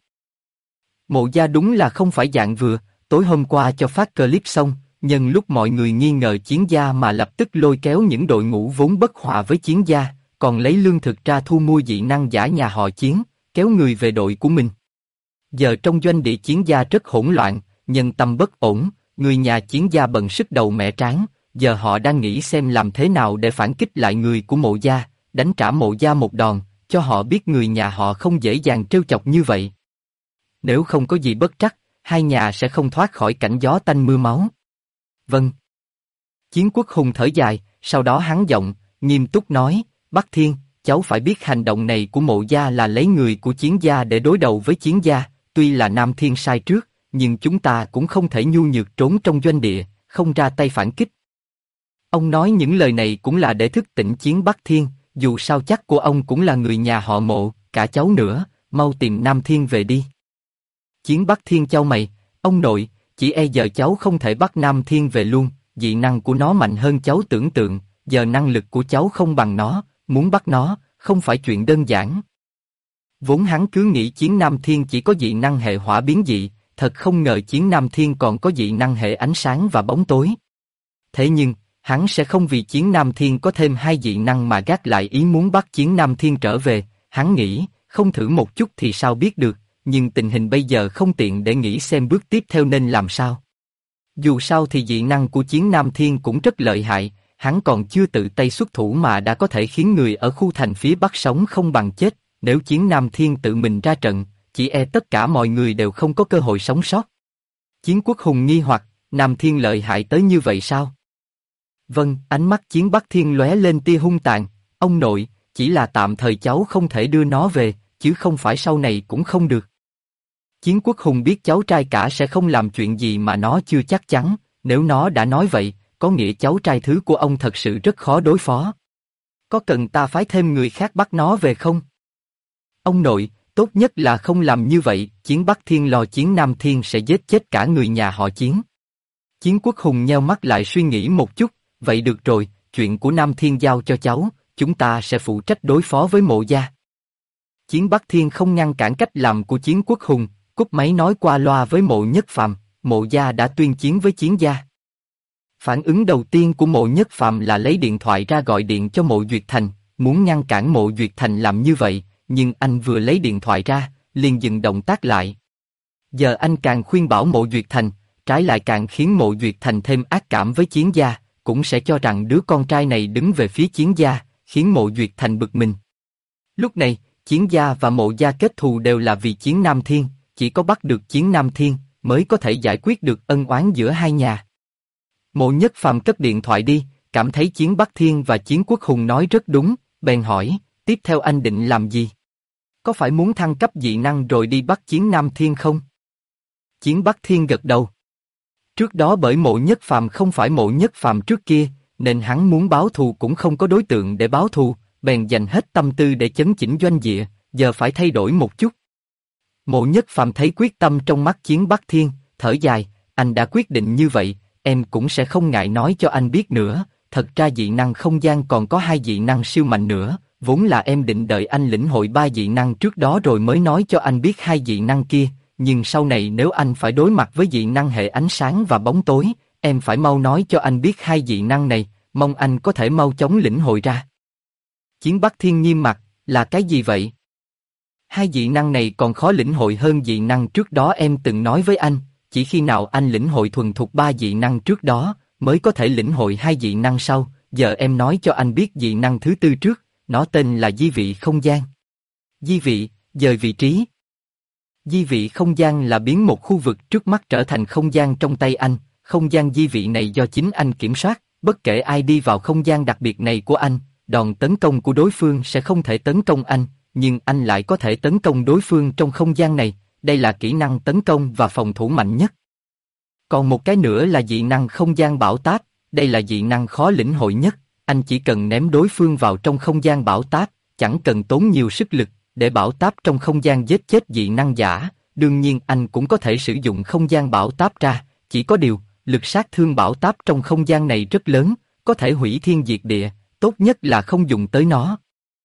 Mộ gia đúng là không phải dạng vừa, tối hôm qua cho phát clip xong, nhân lúc mọi người nghi ngờ Chiến gia mà lập tức lôi kéo những đội ngũ vốn bất hòa với Chiến gia, còn lấy lương thực ra thu mua dị năng giả nhà họ Chiến, kéo người về đội của mình. Giờ trong doanh địa Chiến gia rất hỗn loạn, nhân tâm bất ổn, người nhà Chiến gia bận sức đầu mẻ trán, giờ họ đang nghĩ xem làm thế nào để phản kích lại người của Mộ gia, đánh trả Mộ gia một đòn, cho họ biết người nhà họ không dễ dàng trêu chọc như vậy. Nếu không có gì bất trắc, hai nhà sẽ không thoát khỏi cảnh gió tanh mưa máu. Vâng. Chiến Quốc Hùng thở dài, sau đó hắn giọng, nghiêm túc nói, Bắc Thiên, cháu phải biết hành động này của Mộ gia là lấy người của Chiến gia để đối đầu với Chiến gia, tuy là Nam Thiên sai trước, nhưng chúng ta cũng không thể nhu nhược trốn trong doanh địa, không ra tay phản kích. Ông nói những lời này cũng là để thức tỉnh Chiến Bắc Thiên, dù sao chắc của ông cũng là người nhà họ Mộ, cả cháu nữa, mau tìm Nam Thiên về đi. Chiến Bắc Thiên chau mày, ông nội, chỉ e giờ cháu không thể bắt Nam Thiên về luôn, dị năng của nó mạnh hơn cháu tưởng tượng, giờ năng lực của cháu không bằng nó, muốn bắt nó, không phải chuyện đơn giản. Vốn hắn cứ nghĩ Chiến Nam Thiên chỉ có dị năng hệ hỏa biến dị, thật không ngờ Chiến Nam Thiên còn có dị năng hệ ánh sáng và bóng tối. Thế nhưng, hắn sẽ không vì Chiến Nam Thiên có thêm hai dị năng mà gác lại ý muốn bắt Chiến Nam Thiên trở về, hắn nghĩ, không thử một chút thì sao biết được, nhưng tình hình bây giờ không tiện để nghĩ xem bước tiếp theo nên làm sao. Dù sao thì dị năng của Chiến Nam Thiên cũng rất lợi hại, hắn còn chưa tự tay xuất thủ mà đã có thể khiến người ở khu thành phía Bắc sống không bằng chết, nếu Chiến Nam Thiên tự mình ra trận, chỉ e tất cả mọi người đều không có cơ hội sống sót. Chiến Quốc Hùng nghi hoặc, Nam Thiên lợi hại tới như vậy sao? Vâng, ánh mắt Chiến Bắc Thiên lóe lên tia hung tàn. Ông nội, chỉ là tạm thời cháu không thể đưa nó về, chứ không phải sau này cũng không được. Chiến Quốc Hùng biết cháu trai cả sẽ không làm chuyện gì mà nó chưa chắc chắn, nếu nó đã nói vậy, có nghĩa cháu trai thứ của ông thật sự rất khó đối phó. Có cần ta phái thêm người khác bắt nó về không? Ông nội, tốt nhất là không làm như vậy, Chiến Bắc Thiên lo Chiến Nam Thiên sẽ giết chết cả người nhà họ Chiến. Chiến Quốc Hùng nheo mắt lại suy nghĩ một chút, vậy được rồi, chuyện của Nam Thiên giao cho cháu, chúng ta sẽ phụ trách đối phó với Mộ gia. Chiến Bắc Thiên không ngăn cản cách làm của Chiến Quốc Hùng, cúp máy nói qua loa với Mộ Nhất Phàm, Mộ gia đã tuyên chiến với Chiến gia. Phản ứng đầu tiên của Mộ Nhất Phàm là lấy điện thoại ra gọi điện cho Mộ Duyệt Thành, muốn ngăn cản Mộ Duyệt Thành làm như vậy, nhưng anh vừa lấy điện thoại ra, liền dừng động tác lại. Giờ anh càng khuyên bảo Mộ Duyệt Thành, trái lại càng khiến Mộ Duyệt Thành thêm ác cảm với Chiến gia, cũng sẽ cho rằng đứa con trai này đứng về phía Chiến gia, khiến Mộ Duyệt Thành bực mình. Lúc này, Chiến gia và Mộ gia kết thù đều là vì Chiến Nam Thiên, chỉ có bắt được Chiến Nam Thiên mới có thể giải quyết được ân oán giữa hai nhà. Mộ Nhất Phàm cất điện thoại đi, cảm thấy Chiến Bắc Thiên và Chiến Quốc Hùng nói rất đúng, bèn hỏi, tiếp theo anh định làm gì? Có phải muốn thăng cấp dị năng rồi đi bắt Chiến Nam Thiên không? Chiến Bắc Thiên gật đầu. Trước đó bởi Mộ Nhất Phàm không phải Mộ Nhất Phàm trước kia, nên hắn muốn báo thù cũng không có đối tượng để báo thù, bèn dành hết tâm tư để chấn chỉnh doanh địa, giờ phải thay đổi một chút. Mộ Nhất Phàm thấy quyết tâm trong mắt Chiến Bắc Thiên, thở dài, anh đã quyết định như vậy, em cũng sẽ không ngại nói cho anh biết nữa, thật ra dị năng không gian còn có 2 dị năng siêu mạnh nữa, vốn là em định đợi anh lĩnh hội 3 dị năng trước đó rồi mới nói cho anh biết 2 dị năng kia, nhưng sau này nếu anh phải đối mặt với dị năng hệ ánh sáng và bóng tối, em phải mau nói cho anh biết 2 dị năng này, mong anh có thể mau chóng lĩnh hội ra. Chiến Bắc Thiên nghiêm mặt, là cái gì vậy? 2 dị năng này còn khó lĩnh hội hơn dị năng trước đó em từng nói với anh, chỉ khi nào anh lĩnh hội thuần thục 3 dị năng trước đó, mới có thể lĩnh hội 2 dị năng sau, giờ em nói cho anh biết dị năng thứ 4 trước, nó tên là di vị không gian. Di vị, dời vị trí. Di vị không gian là biến một khu vực trước mắt trở thành không gian trong tay anh, không gian di vị này do chính anh kiểm soát, bất kể ai đi vào không gian đặc biệt này của anh, đòn tấn công của đối phương sẽ không thể tấn công anh, nhưng anh lại có thể tấn công đối phương trong không gian này, đây là kỹ năng tấn công và phòng thủ mạnh nhất. Còn một cái nữa là dị năng không gian bão táp, đây là dị năng khó lĩnh hội nhất, anh chỉ cần ném đối phương vào trong không gian bão táp, chẳng cần tốn nhiều sức lực, để bão táp trong không gian giết chết dị năng giả, đương nhiên anh cũng có thể sử dụng không gian bão táp ra, chỉ có điều, lực sát thương bão táp trong không gian này rất lớn, có thể hủy thiên diệt địa, tốt nhất là không dùng tới nó.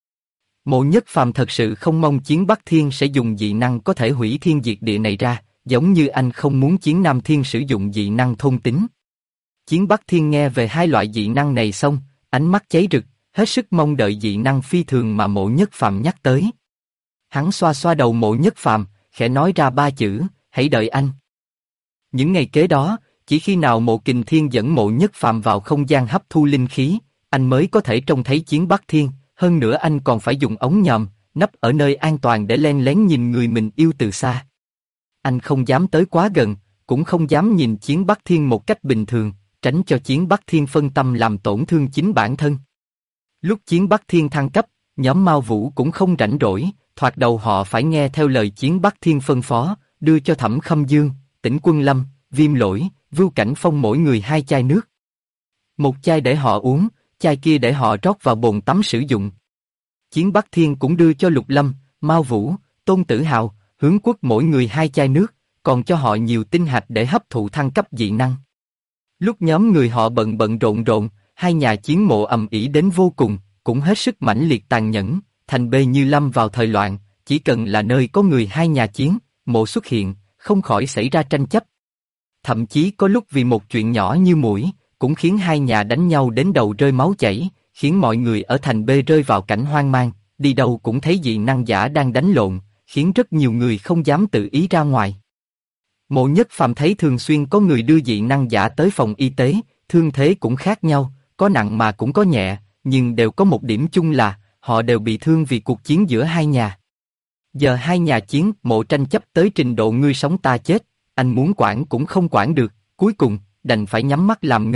Mộ Nhất Phàm thật sự không mong Chiến Bắc Thiên sẽ dùng dị năng có thể hủy thiên diệt địa này ra, giống như anh không muốn Chiến Nam Thiên sử dụng dị năng thôn tính. Chiến Bắc Thiên nghe về 2 loại dị năng này xong, ánh mắt cháy rực, hết sức mong đợi dị năng phi thường mà Mộ Nhất Phàm nhắc tới. Hắn xoa xoa đầu Mộ Nhất Phàm, khẽ nói ra 3 chữ, hãy đợi anh. Những ngày kế đó, chỉ khi nào Mộ Kình Thiên dẫn Mộ Nhất Phàm vào không gian hấp thu linh khí, anh mới có thể trông thấy Chiến Bắc Thiên, hơn nữa anh còn phải dùng ống nhòm, nấp ở nơi an toàn để len lén nhìn người mình yêu từ xa. Anh không dám tới quá gần, cũng không dám nhìn Chiến Bắc Thiên một cách bình thường, tránh cho Chiến Bắc Thiên phân tâm làm tổn thương chính bản thân. Lúc Chiến Bắc Thiên thăng cấp, nhóm Mao Vũ cũng không rảnh rỗi, thoạt đầu họ phải nghe theo lời Chiến Bắc Thiên phân phó, đưa cho Thẩm Khâm Dương, Tĩnh Quân Lâm, Viêm Lỗi, Vưu Cảnh Phong mỗi người 2 chai nước. Một chai để họ uống, chai kia để họ rót vào bồn tắm sử dụng. Chiến Bắc Thiên cũng đưa cho Lục Lâm, Mao Vũ, Tôn Tử Hào, Hướng Quốc mỗi người 2 chai nước, còn cho họ nhiều tinh hạch để hấp thụ thăng cấp dị năng. Lúc nhóm người họ bận bận rộn rộn, 2 nhà chiến mộ ầm ĩ đến vô cùng, cũng hết sức mãnh liệt tàn nhẫn, thành bê như lâm vào thời loạn, chỉ cần là nơi có người 2 nhà chiến, mộ xuất hiện, không khỏi xảy ra tranh chấp. Thậm chí có lúc vì một chuyện nhỏ như muỗi, cũng khiến 2 nhà đánh nhau đến đầu rơi máu chảy, khiến mọi người ở thành B rơi vào cảnh hoang mang, đi đâu cũng thấy dị năng giả đang đánh lộn, khiến rất nhiều người không dám tự ý ra ngoài. Mộ Nhất Phàm thấy thường xuyên có người đưa dị năng giả tới phòng y tế, thương thế cũng khác nhau, có nặng mà cũng có nhẹ, nhưng đều có một điểm chung là, họ đều bị thương vì cuộc chiến giữa 2 nhà. Giờ 2 nhà chiến, mộ tranh chấp tới trình độ ngươi sống ta chết, anh muốn quản cũng không quản được, cuối cùng, đành phải nhắm mắt làm ngơ,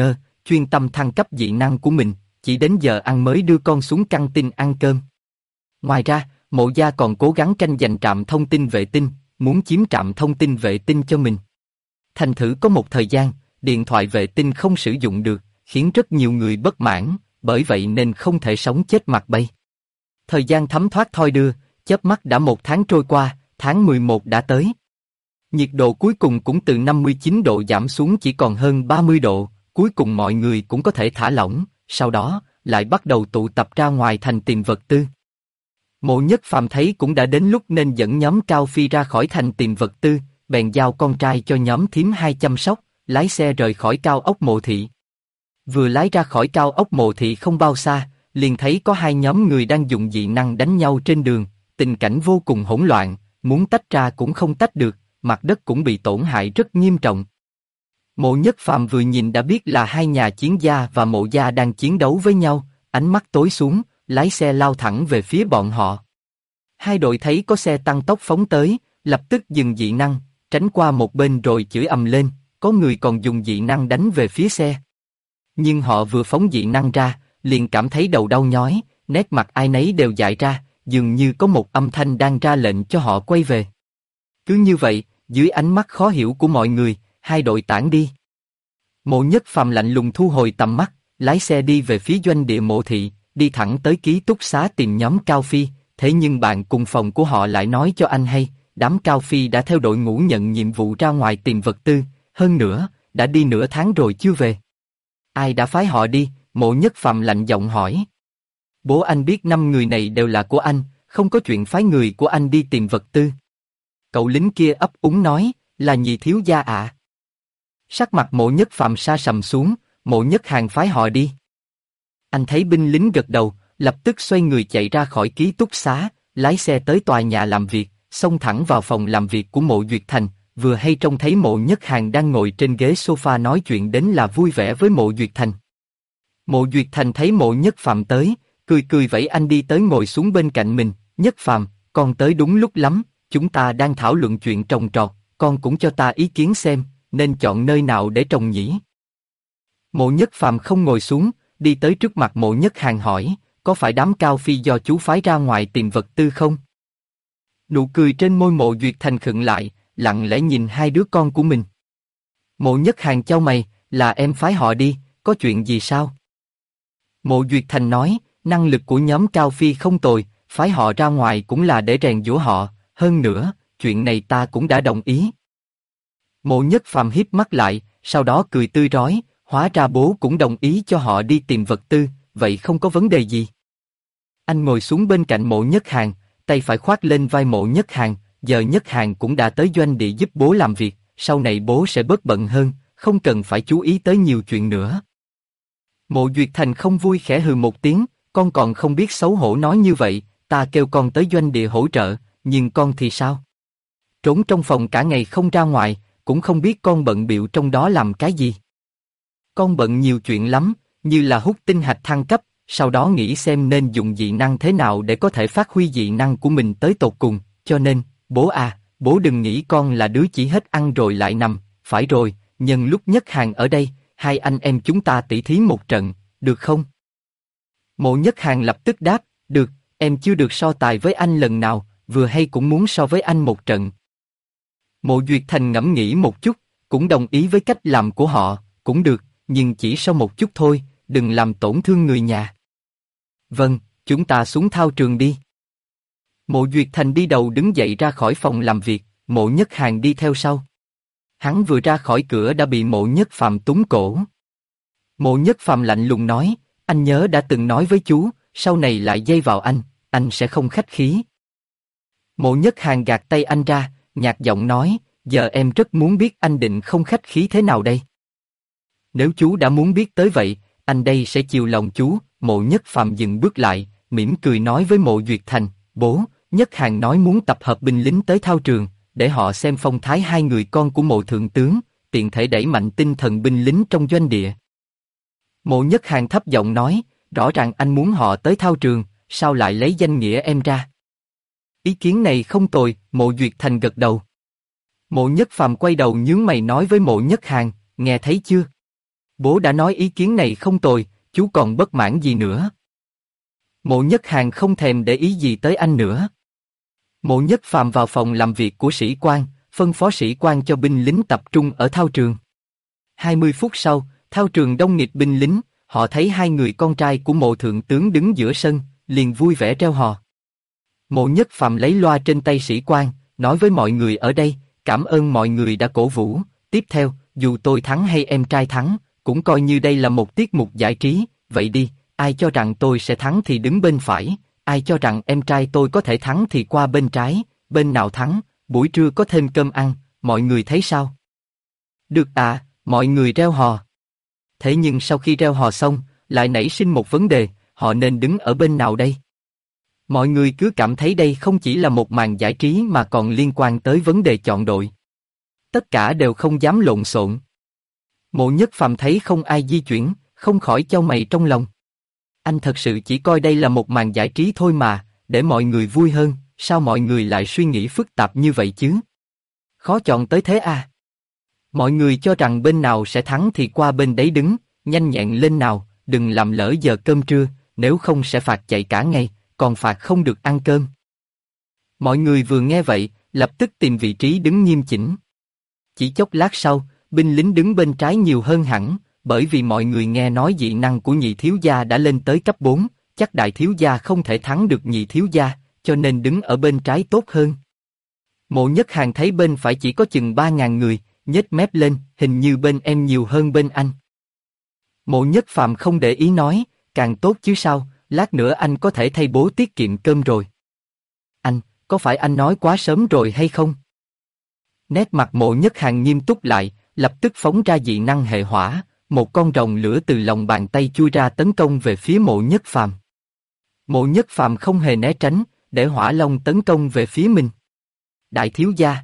chuyên tâm thăng cấp dị năng của mình, chỉ đến giờ ăn mới đưa con xuống căng tin ăn cơm. Ngoài ra, Mộ gia còn cố gắng tranh giành trạm thông tin vệ tinh, muốn chiếm trạm thông tin vệ tinh cho mình. Thành thử có một thời gian, điện thoại vệ tinh không sử dụng được, khiến rất nhiều người bất mãn, bởi vậy nên không thể sống chết mặt bay. Thời gian thấm thoát thoi đưa, chớp mắt đã 1 tháng trôi qua, tháng 11 đã tới. Nhiệt độ cuối cùng cũng từ 59 độ giảm xuống chỉ còn hơn 30 độ, cuối cùng mọi người cũng có thể thả lỏng, sau đó, lại bắt đầu tụ tập ra ngoài thành tìm vật tư. Mộ Nhất Phàm thấy cũng đã đến lúc nên dẫn nhóm Cao Phi ra khỏi thành tìm vật tư, bèn giao con trai cho nhóm thím 2 chăm sóc, lái xe rời khỏi cao ốc Mộ Thị. Vừa lái ra khỏi cao ốc Mộ Thị không bao xa, liền thấy có 2 nhóm người đang dùng dị năng đánh nhau trên đường, tình cảnh vô cùng hỗn loạn, muốn tách ra cũng không tách được, mặt đất cũng bị tổn hại rất nghiêm trọng. Mộ Nhất Phàm vừa nhìn đã biết là 2 nhà chiến gia và Mộ gia đang chiến đấu với nhau, ánh mắt tối xuống, lái xe lao thẳng về phía bọn họ. 2 đội thấy có xe tăng tốc phóng tới, lập tức dừng dị năng, tránh qua một bên rồi chửi ầm lên, có người còn dùng dị năng đánh về phía xe. Nhưng họ vừa phóng dị năng ra, liền cảm thấy đầu đau nhói, nét mặt ai nấy đều dại ra, dường như có một âm thanh đang ra lệnh cho họ quay về. Cứ như vậy, dưới ánh mắt khó hiểu của mọi người, 2 đội tản đi. Mộ Nhất Phàm lạnh lùng thu hồi tầm mắt, lái xe đi về phía doanh địa Mộ Thị, đi thẳng tới ký túc xá tìm nhóm Cao Phi, thế nhưng bạn cùng phòng của họ lại nói cho anh hay, đám Cao Phi đã theo đội ngũ nhận nhiệm vụ ra ngoài tìm vật tư, hơn nữa, đã đi nửa tháng rồi chưa về. Ai đã phái họ đi? Mộ Nhất Phàm lạnh giọng hỏi. Bố anh biết 5 người này đều là của anh, không có chuyện phái người của anh đi tìm vật tư. Cậu lính kia ấp úng nói, là Nhị thiếu gia ạ. Sắc mặt Mộ Nhất Phàm sa sầm xuống, Mộ Nhất Hàn phái họ đi. Anh thấy binh lính gật đầu, lập tức xoay người chạy ra khỏi ký túc xá, lái xe tới tòa nhà làm việc, xông thẳng vào phòng làm việc của Mộ Duyệt Thành, vừa hay trông thấy Mộ Nhất Hàn đang ngồi trên ghế sofa nói chuyện đến là vui vẻ với Mộ Duyệt Thành. Mộ Duyệt Thành thấy Mộ Nhất Phàm tới, cười cười vẫy anh đi tới ngồi xuống bên cạnh mình, Nhất Phàm, con tới đúng lúc lắm, chúng ta đang thảo luận chuyện trồng trọt, con cũng cho ta ý kiến xem, nên chọn nơi nào để trồng nhỉ? Mộ Nhất Phàm không ngồi xuống, đi tới trước mặt Mộ Nhất Hàn hỏi, có phải đám Cao Phi do chú phái ra ngoài tìm vật tư không? Nụ cười trên môi Mộ Duyệt Thành khựng lại, lặng lẽ nhìn 2 đứa con của mình. Mộ Nhất Hàn chau mày, là em phái họ đi, có chuyện gì sao? Mộ Duyệt Thành nói, năng lực của nhóm Cao Phi không tồi, phái họ ra ngoài cũng là để rèn giũa họ, hơn nữa, chuyện này ta cũng đã đồng ý. Mộ Nhất Phàm híp mắt lại, sau đó cười tươi rói, hóa ra bố cũng đồng ý cho họ đi tìm vật tư, vậy không có vấn đề gì. Anh ngồi xuống bên cạnh Mộ Nhất Hàn, tay phải khoác lên vai Mộ Nhất Hàn, giờ Nhất Hàn cũng đã tới doanh địa giúp bố làm việc, sau này bố sẽ bớt bận hơn, không cần phải chú ý tới nhiều chuyện nữa. Mộ Duyệt Thành không vui khẽ hừ một tiếng, con còn không biết xấu hổ nói như vậy, ta kêu con tới doanh địa hỗ trợ, nhưng con thì sao? Trốn trong phòng cả ngày không ra ngoài, cũng không biết con bận bịu trong đó làm cái gì. Con bận nhiều chuyện lắm, như là hút tinh hạch thăng cấp, sau đó nghĩ xem nên dùng dị năng thế nào để có thể phát huy dị năng của mình tới tột cùng, cho nên, bố à, bố đừng nghĩ con là đứa chỉ hết ăn rồi lại nằm, phải rồi, nhân lúc Nhất Hàn ở đây, 2 anh em chúng ta tỉ thí một trận, được không? Mộ Nhất Hàn lập tức đáp, được, em chưa được so tài với anh lần nào, vừa hay cũng muốn so với anh một trận. Mộ Duyệt Thành ngẫm nghĩ một chút, cũng đồng ý với cách làm của họ, cũng được, nhưng chỉ so một chút thôi, đừng làm tổn thương người nhà. Vâng, chúng ta xuống thao trường đi. Mộ Duyệt Thành đi đầu đứng dậy ra khỏi phòng làm việc, Mộ Nhất Hàn đi theo sau. Hắn vừa ra khỏi cửa đã bị Mộ Nhất Phàm túm cổ. Mộ Nhất Phàm lạnh lùng nói, anh nhớ đã từng nói với chú, sau này lại dây vào anh sẽ không khách khí. Mộ Nhất Hàn gạt tay anh ra, nhạt giọng nói, giờ em rất muốn biết anh định không khách khí thế nào đây. Nếu chú đã muốn biết tới vậy, anh đây sẽ chiều lòng chú. Mộ Nhất Phàm dừng bước lại, mỉm cười nói với Mộ Duyệt Thành, bố, Nhất Hàn nói muốn tập hợp binh lính tới thao trường, để họ xem phong thái 2 người con của Mộ thượng tướng, tiện thể đẩy mạnh tinh thần binh lính trong doanh địa. Mộ Nhất Hàn thấp giọng nói, rõ ràng anh muốn họ tới thao trường, sao lại lấy danh nghĩa em ra? Ý kiến này không tồi, Mộ Duyệt Thành gật đầu. Mộ Nhất Phàm quay đầu nhướng mày nói với Mộ Nhất Hàn, nghe thấy chưa? Bố đã nói ý kiến này không tồi, chú còn bất mãn gì nữa? Mộ Nhất Hàn không thèm để ý gì tới anh nữa. Mộ Nhất Phàm vào phòng làm việc của sĩ quan, phân phó sĩ quan cho binh lính tập trung ở thao trường. 20 phút sau, thao trường đông nghịt binh lính, họ thấy hai người con trai của mộ thượng tướng đứng giữa sân, liền vui vẻ reo hò. Mộ Nhất Phàm lấy loa trên tay sĩ quan, nói với mọi người ở đây, cảm ơn mọi người đã cổ vũ, tiếp theo, dù tôi thắng hay em trai thắng, cũng coi như đây là một tiết mục giải trí, vậy đi, ai cho rằng tôi sẽ thắng thì đứng bên phải, ai cho rằng em trai tôi có thể thắng thì qua bên trái, bên nào thắng, buổi trưa có thêm cơm ăn, mọi người thấy sao? Được à, mọi người reo hò. Thế nhưng sau khi reo hò xong, lại nảy sinh một vấn đề, họ nên đứng ở bên nào đây? Mọi người cứ cảm thấy đây không chỉ là một màn giải trí mà còn liên quan tới vấn đề chọn đội. Tất cả đều không dám lộn xộn. Mộ Nhất Phàm thấy không ai di chuyển, không khỏi chau mày trong lòng. Anh thật sự chỉ coi đây là một màn giải trí thôi mà, để mọi người vui hơn, sao mọi người lại suy nghĩ phức tạp như vậy chứ? Khó chọn tới thế à? Mọi người cho rằng bên nào sẽ thắng thì qua bên đấy đứng, nhanh nhẹn lên nào, đừng làm lỡ giờ cơm trưa, nếu không sẽ phạt chạy cả ngày, còn phạt không được ăn cơm. Mọi người vừa nghe vậy, lập tức tìm vị trí đứng nghiêm chỉnh. Chỉ chốc lát sau, binh lính đứng bên trái nhiều hơn hẳn, bởi vì mọi người nghe nói dị năng của nhị thiếu gia đã lên tới cấp 4, chắc đại thiếu gia không thể thắng được nhị thiếu gia, cho nên đứng ở bên trái tốt hơn. Mộ Nhất Hàn thấy bên phải chỉ có chừng 3.000 người, nhếch mép lên, hình như bên em nhiều hơn bên anh. Mộ Nhất Phàm không để ý nói, càng tốt chứ sao, lát nữa anh có thể thay bố tiết kiệm cơm rồi. Anh, có phải anh nói quá sớm rồi hay không? Nét mặt Mộ Nhất Hàn nghiêm túc lại, lập tức phóng ra dị năng hệ hỏa, một con rồng lửa từ lòng bàn tay chui ra tấn công về phía Mộ Nhất Phàm. Mộ Nhất Phàm không hề né tránh, để hỏa long tấn công về phía mình. Đại thiếu gia!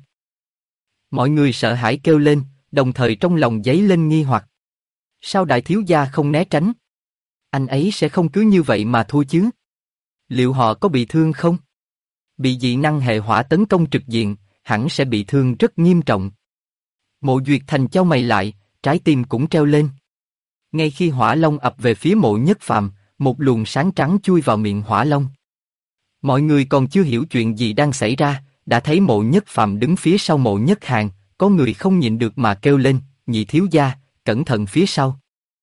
Mọi người sợ hãi kêu lên, đồng thời trong lòng dấy lên nghi hoặc. Sao đại thiếu gia không né tránh? Anh ấy sẽ không cứ như vậy mà thua chứ? Liệu họ có bị thương không? Bị dị năng hệ hỏa tấn công trực diện, hẳn sẽ bị thương rất nghiêm trọng. Mộ Duyệt Thành chau mày lại, trái tim cũng treo lên. Ngay khi hỏa long ập về phía Mộ Nhất Phàm, một luồng sáng trắng chui vào miệng hỏa long. Mọi người còn chưa hiểu chuyện gì đang xảy ra, đã thấy Mộ Nhất Phàm đứng phía sau Mộ Nhất Hàn, có người không nhịn được mà kêu lên, nhị thiếu gia, cẩn thận phía sau.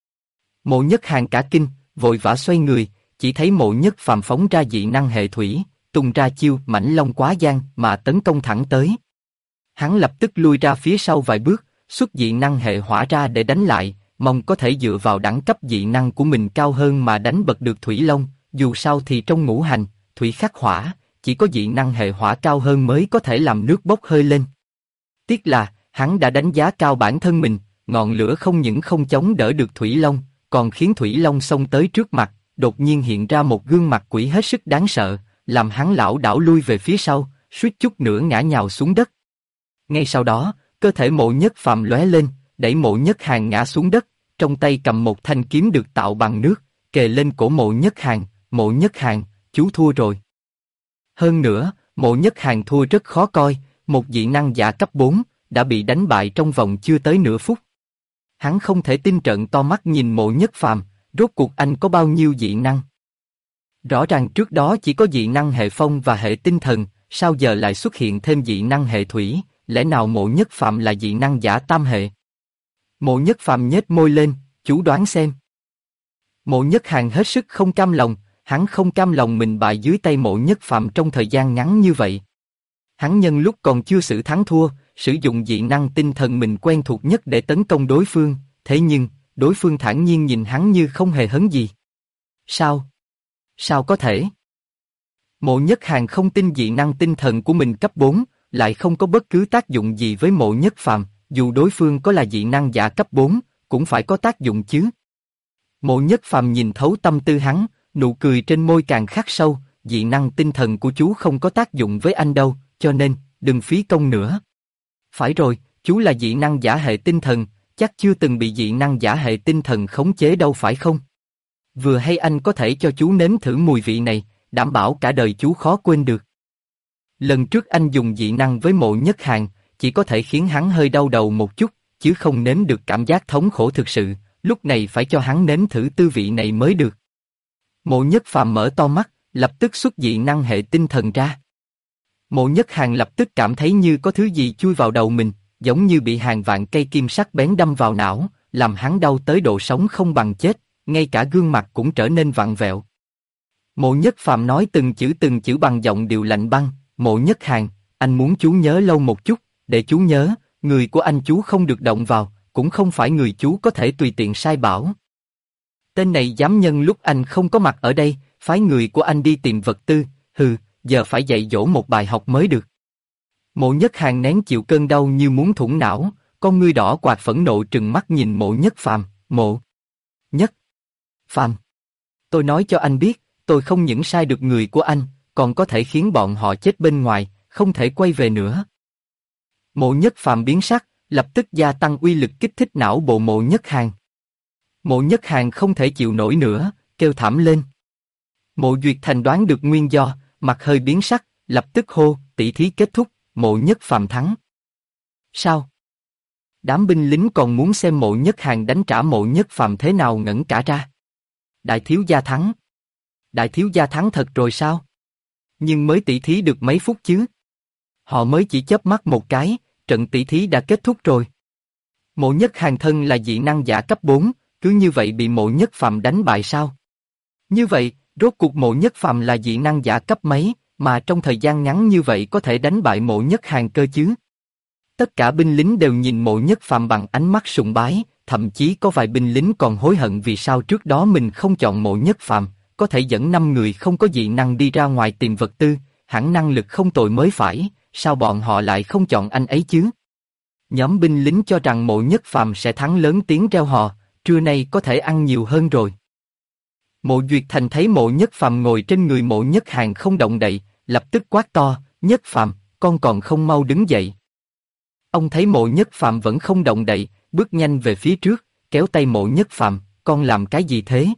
Mộ Nhất Hàn cả kinh, vội vã xoay người, chỉ thấy Mộ Nhất Phàm phóng ra dị năng hệ thủy, tung ra chiêu mãnh long quá giang mà tấn công thẳng tới. Hắn lập tức lui ra phía sau vài bước, xuất dị năng hệ hỏa ra để đánh lại, mong có thể dựa vào đẳng cấp dị năng của mình cao hơn mà đánh bật được Thủy Long, dù sao thì trong ngũ hành, thủy khắc hỏa, chỉ có dị năng hệ hỏa cao hơn mới có thể làm nước bốc hơi lên. Tiếc là, hắn đã đánh giá cao bản thân mình, ngọn lửa không những không chống đỡ được Thủy Long, còn khiến Thủy Long xông tới trước mặt, đột nhiên hiện ra một gương mặt quỷ hết sức đáng sợ, làm hắn lảo đảo lui về phía sau, suýt chút nữa ngã nhào xuống đất. Ngay sau đó, cơ thể Mộ Nhất Phàm lóe lên, đẩy Mộ Nhất Hàn ngã xuống đất, trong tay cầm một thanh kiếm được tạo bằng nước, kề lên cổ Mộ Nhất Hàn. Mộ Nhất Hàn, chú thua rồi. Hơn nữa, Mộ Nhất Hàn thua rất khó coi, một dị năng giả cấp 4, đã bị đánh bại trong vòng chưa tới nửa phút. Hắn không thể tin trợn to mắt nhìn Mộ Nhất Phàm, rốt cuộc anh có bao nhiêu dị năng? Rõ ràng trước đó chỉ có dị năng hệ phong và hệ tinh thần, sao giờ lại xuất hiện thêm dị năng hệ thủy, lẽ nào Mộ Nhất Phàm là dị năng giả tam hệ? Mộ Nhất Phàm nhếch môi lên, chú đoán xem. Mộ Nhất Hàn hết sức không cam lòng, hắn không cam lòng mình bại dưới tay Mộ Nhất Phàm trong thời gian ngắn như vậy. Hắn nhân lúc còn chưa xử thắng thua, sử dụng dị năng tinh thần mình quen thuộc nhất để tấn công đối phương, thế nhưng, đối phương thản nhiên nhìn hắn như không hề hấn gì. Sao? Sao có thể? Mộ Nhất Hàn không tin dị năng tinh thần của mình cấp 4, lại không có bất cứ tác dụng gì với Mộ Nhất Phàm, dù đối phương có là dị năng giả cấp 4, cũng phải có tác dụng chứ. Mộ Nhất Phàm nhìn thấu tâm tư hắn, nụ cười trên môi càng khắc sâu, dị năng tinh thần của chú không có tác dụng với anh đâu, cho nên, đừng phí công nữa. Phải rồi, chú là dị năng giả hệ tinh thần, chắc chưa từng bị dị năng giả hệ tinh thần khống chế đâu phải không? Vừa hay anh có thể cho chú nếm thử mùi vị này, đảm bảo cả đời chú khó quên được. Lần trước anh dùng dị năng với Mộ Nhất Hàn, chỉ có thể khiến hắn hơi đau đầu một chút, chứ không nếm được cảm giác thống khổ thực sự, lúc này phải cho hắn nếm thử tư vị này mới được. Mộ Nhất Phàm mở to mắt, lập tức xuất dị năng hệ tinh thần ra. Mộ Nhất Hàn lập tức cảm thấy như có thứ gì chui vào đầu mình, giống như bị hàng vạn cây kim sắc bén đâm vào não, làm hắn đau tới độ sống không bằng chết, ngay cả gương mặt cũng trở nên vặn vẹo. Mộ Nhất Phàm nói từng chữ bằng giọng điệu lạnh băng, Mộ Nhất Hàn, anh muốn chú nhớ lâu một chút, để chú nhớ, người của anh chú không được động vào, cũng không phải người chú có thể tùy tiện sai bảo. Tên này dám nhân lúc anh không có mặt ở đây, phái người của anh đi tìm vật tư, hừ, giờ phải dạy dỗ một bài học mới được. Mộ Nhất Hàn nén chịu cơn đau như muốn thủng não, con ngươi đỏ quạt phẫn nộ trừng mắt nhìn Mộ Nhất Phàm, Mộ Nhất Phàm, tôi nói cho anh biết, tôi không những sai được người của anh, còn có thể khiến bọn họ chết bên ngoài, không thể quay về nữa. Mộ Nhất Phàm biến sắc, lập tức gia tăng uy lực kích thích não bộ Mộ Nhất Hàn. Mộ Nhất Hàn không thể chịu nổi nữa, kêu thảm lên. Mộ Duyệt Thành đoán được nguyên do, mặt hơi biến sắc, lập tức hô, tỷ thí kết thúc, Mộ Nhất Phàm thắng. Sao? Đám binh lính còn muốn xem Mộ Nhất Hàn đánh trả Mộ Nhất Phàm thế nào ngẩn cả ra. Đại thiếu gia thắng. Đại thiếu gia thắng thật rồi sao? Nhưng mới tỷ thí được mấy phút chứ? Họ mới chỉ chớp mắt một cái, trận tỷ thí đã kết thúc rồi. Mộ Nhất Hàn thân là dị năng giả cấp 4, cứ như vậy bị Mộ Nhất Phàm đánh bại sao? Như vậy, rốt cuộc Mộ Nhất Phàm là dị năng giả cấp mấy, mà trong thời gian ngắn như vậy có thể đánh bại Mộ Nhất Hàn cơ chứ? Tất cả binh lính đều nhìn Mộ Nhất Phàm bằng ánh mắt sùng bái, thậm chí có vài binh lính còn hối hận vì sao trước đó mình không chọn Mộ Nhất Phàm, có thể dẫn 5 người không có dị năng đi ra ngoài tìm vật tư, hẳn năng lực không tồi mới phải, sao bọn họ lại không chọn anh ấy chứ? Nhóm binh lính cho rằng Mộ Nhất Phàm sẽ thắng lớn tiếng reo hò, trưa nay có thể ăn nhiều hơn rồi. Mộ Duyệt Thành thấy Mộ Nhất Phàm ngồi trên người Mộ Nhất Hàn không động đậy, lập tức quát to, Nhất Phàm, con còn không mau đứng dậy. Ông thấy Mộ Nhất Phàm vẫn không động đậy, bước nhanh về phía trước, kéo tay Mộ Nhất Phàm, con làm cái gì thế?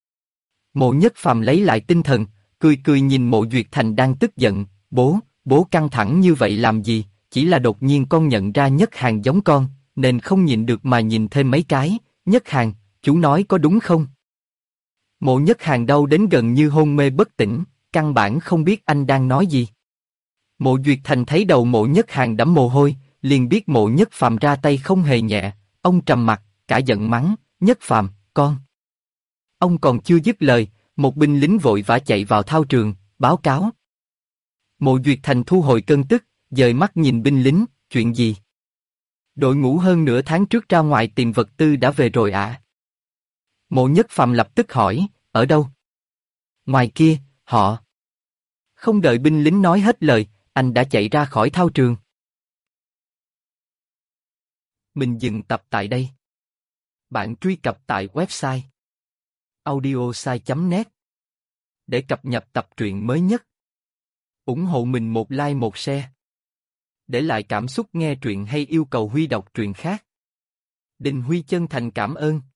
Mộ Nhất Phàm lấy lại tinh thần, cười cười nhìn Mộ Duyệt Thành đang tức giận, bố căng thẳng như vậy làm gì, chỉ là đột nhiên con nhận ra Nhất Hàn giống con, nên không nhịn được mà nhìn thêm mấy cái, Nhất Hàn, chú nói có đúng không? Mộ Nhất Hàn đau đến gần như hôn mê bất tỉnh, căn bản không biết anh đang nói gì. Mộ Duyệt Thành thấy đầu Mộ Nhất Hàn đẫm mồ hôi, liền biết Mộ Nhất Phàm ra tay không hề nhẹ, ông trầm mặt, cả giận mắng, Nhất Phàm, con. Ông còn chưa dứt lời, một binh lính vội vã chạy vào thao trường, báo cáo. Mộ Duyệt Thành thu hồi cơn tức, dời mắt nhìn binh lính, chuyện gì? Đội ngũ hơn nửa tháng trước ra ngoài tìm vật tư đã về rồi ạ. Mộ Nhất Phàm lập tức hỏi, ở đâu? Ngoài kia, họ. Không đợi binh lính nói hết lời, anh đã chạy ra khỏi thao trường. Mình dừng tập tại đây. Bạn truy cập tại website audiosai.net để cập nhật tập truyện mới nhất. Ủng hộ mình một like một share. Để lại cảm xúc nghe truyện hay yêu cầu Huy đọc truyện khác. Đình Huy chân thành cảm ơn.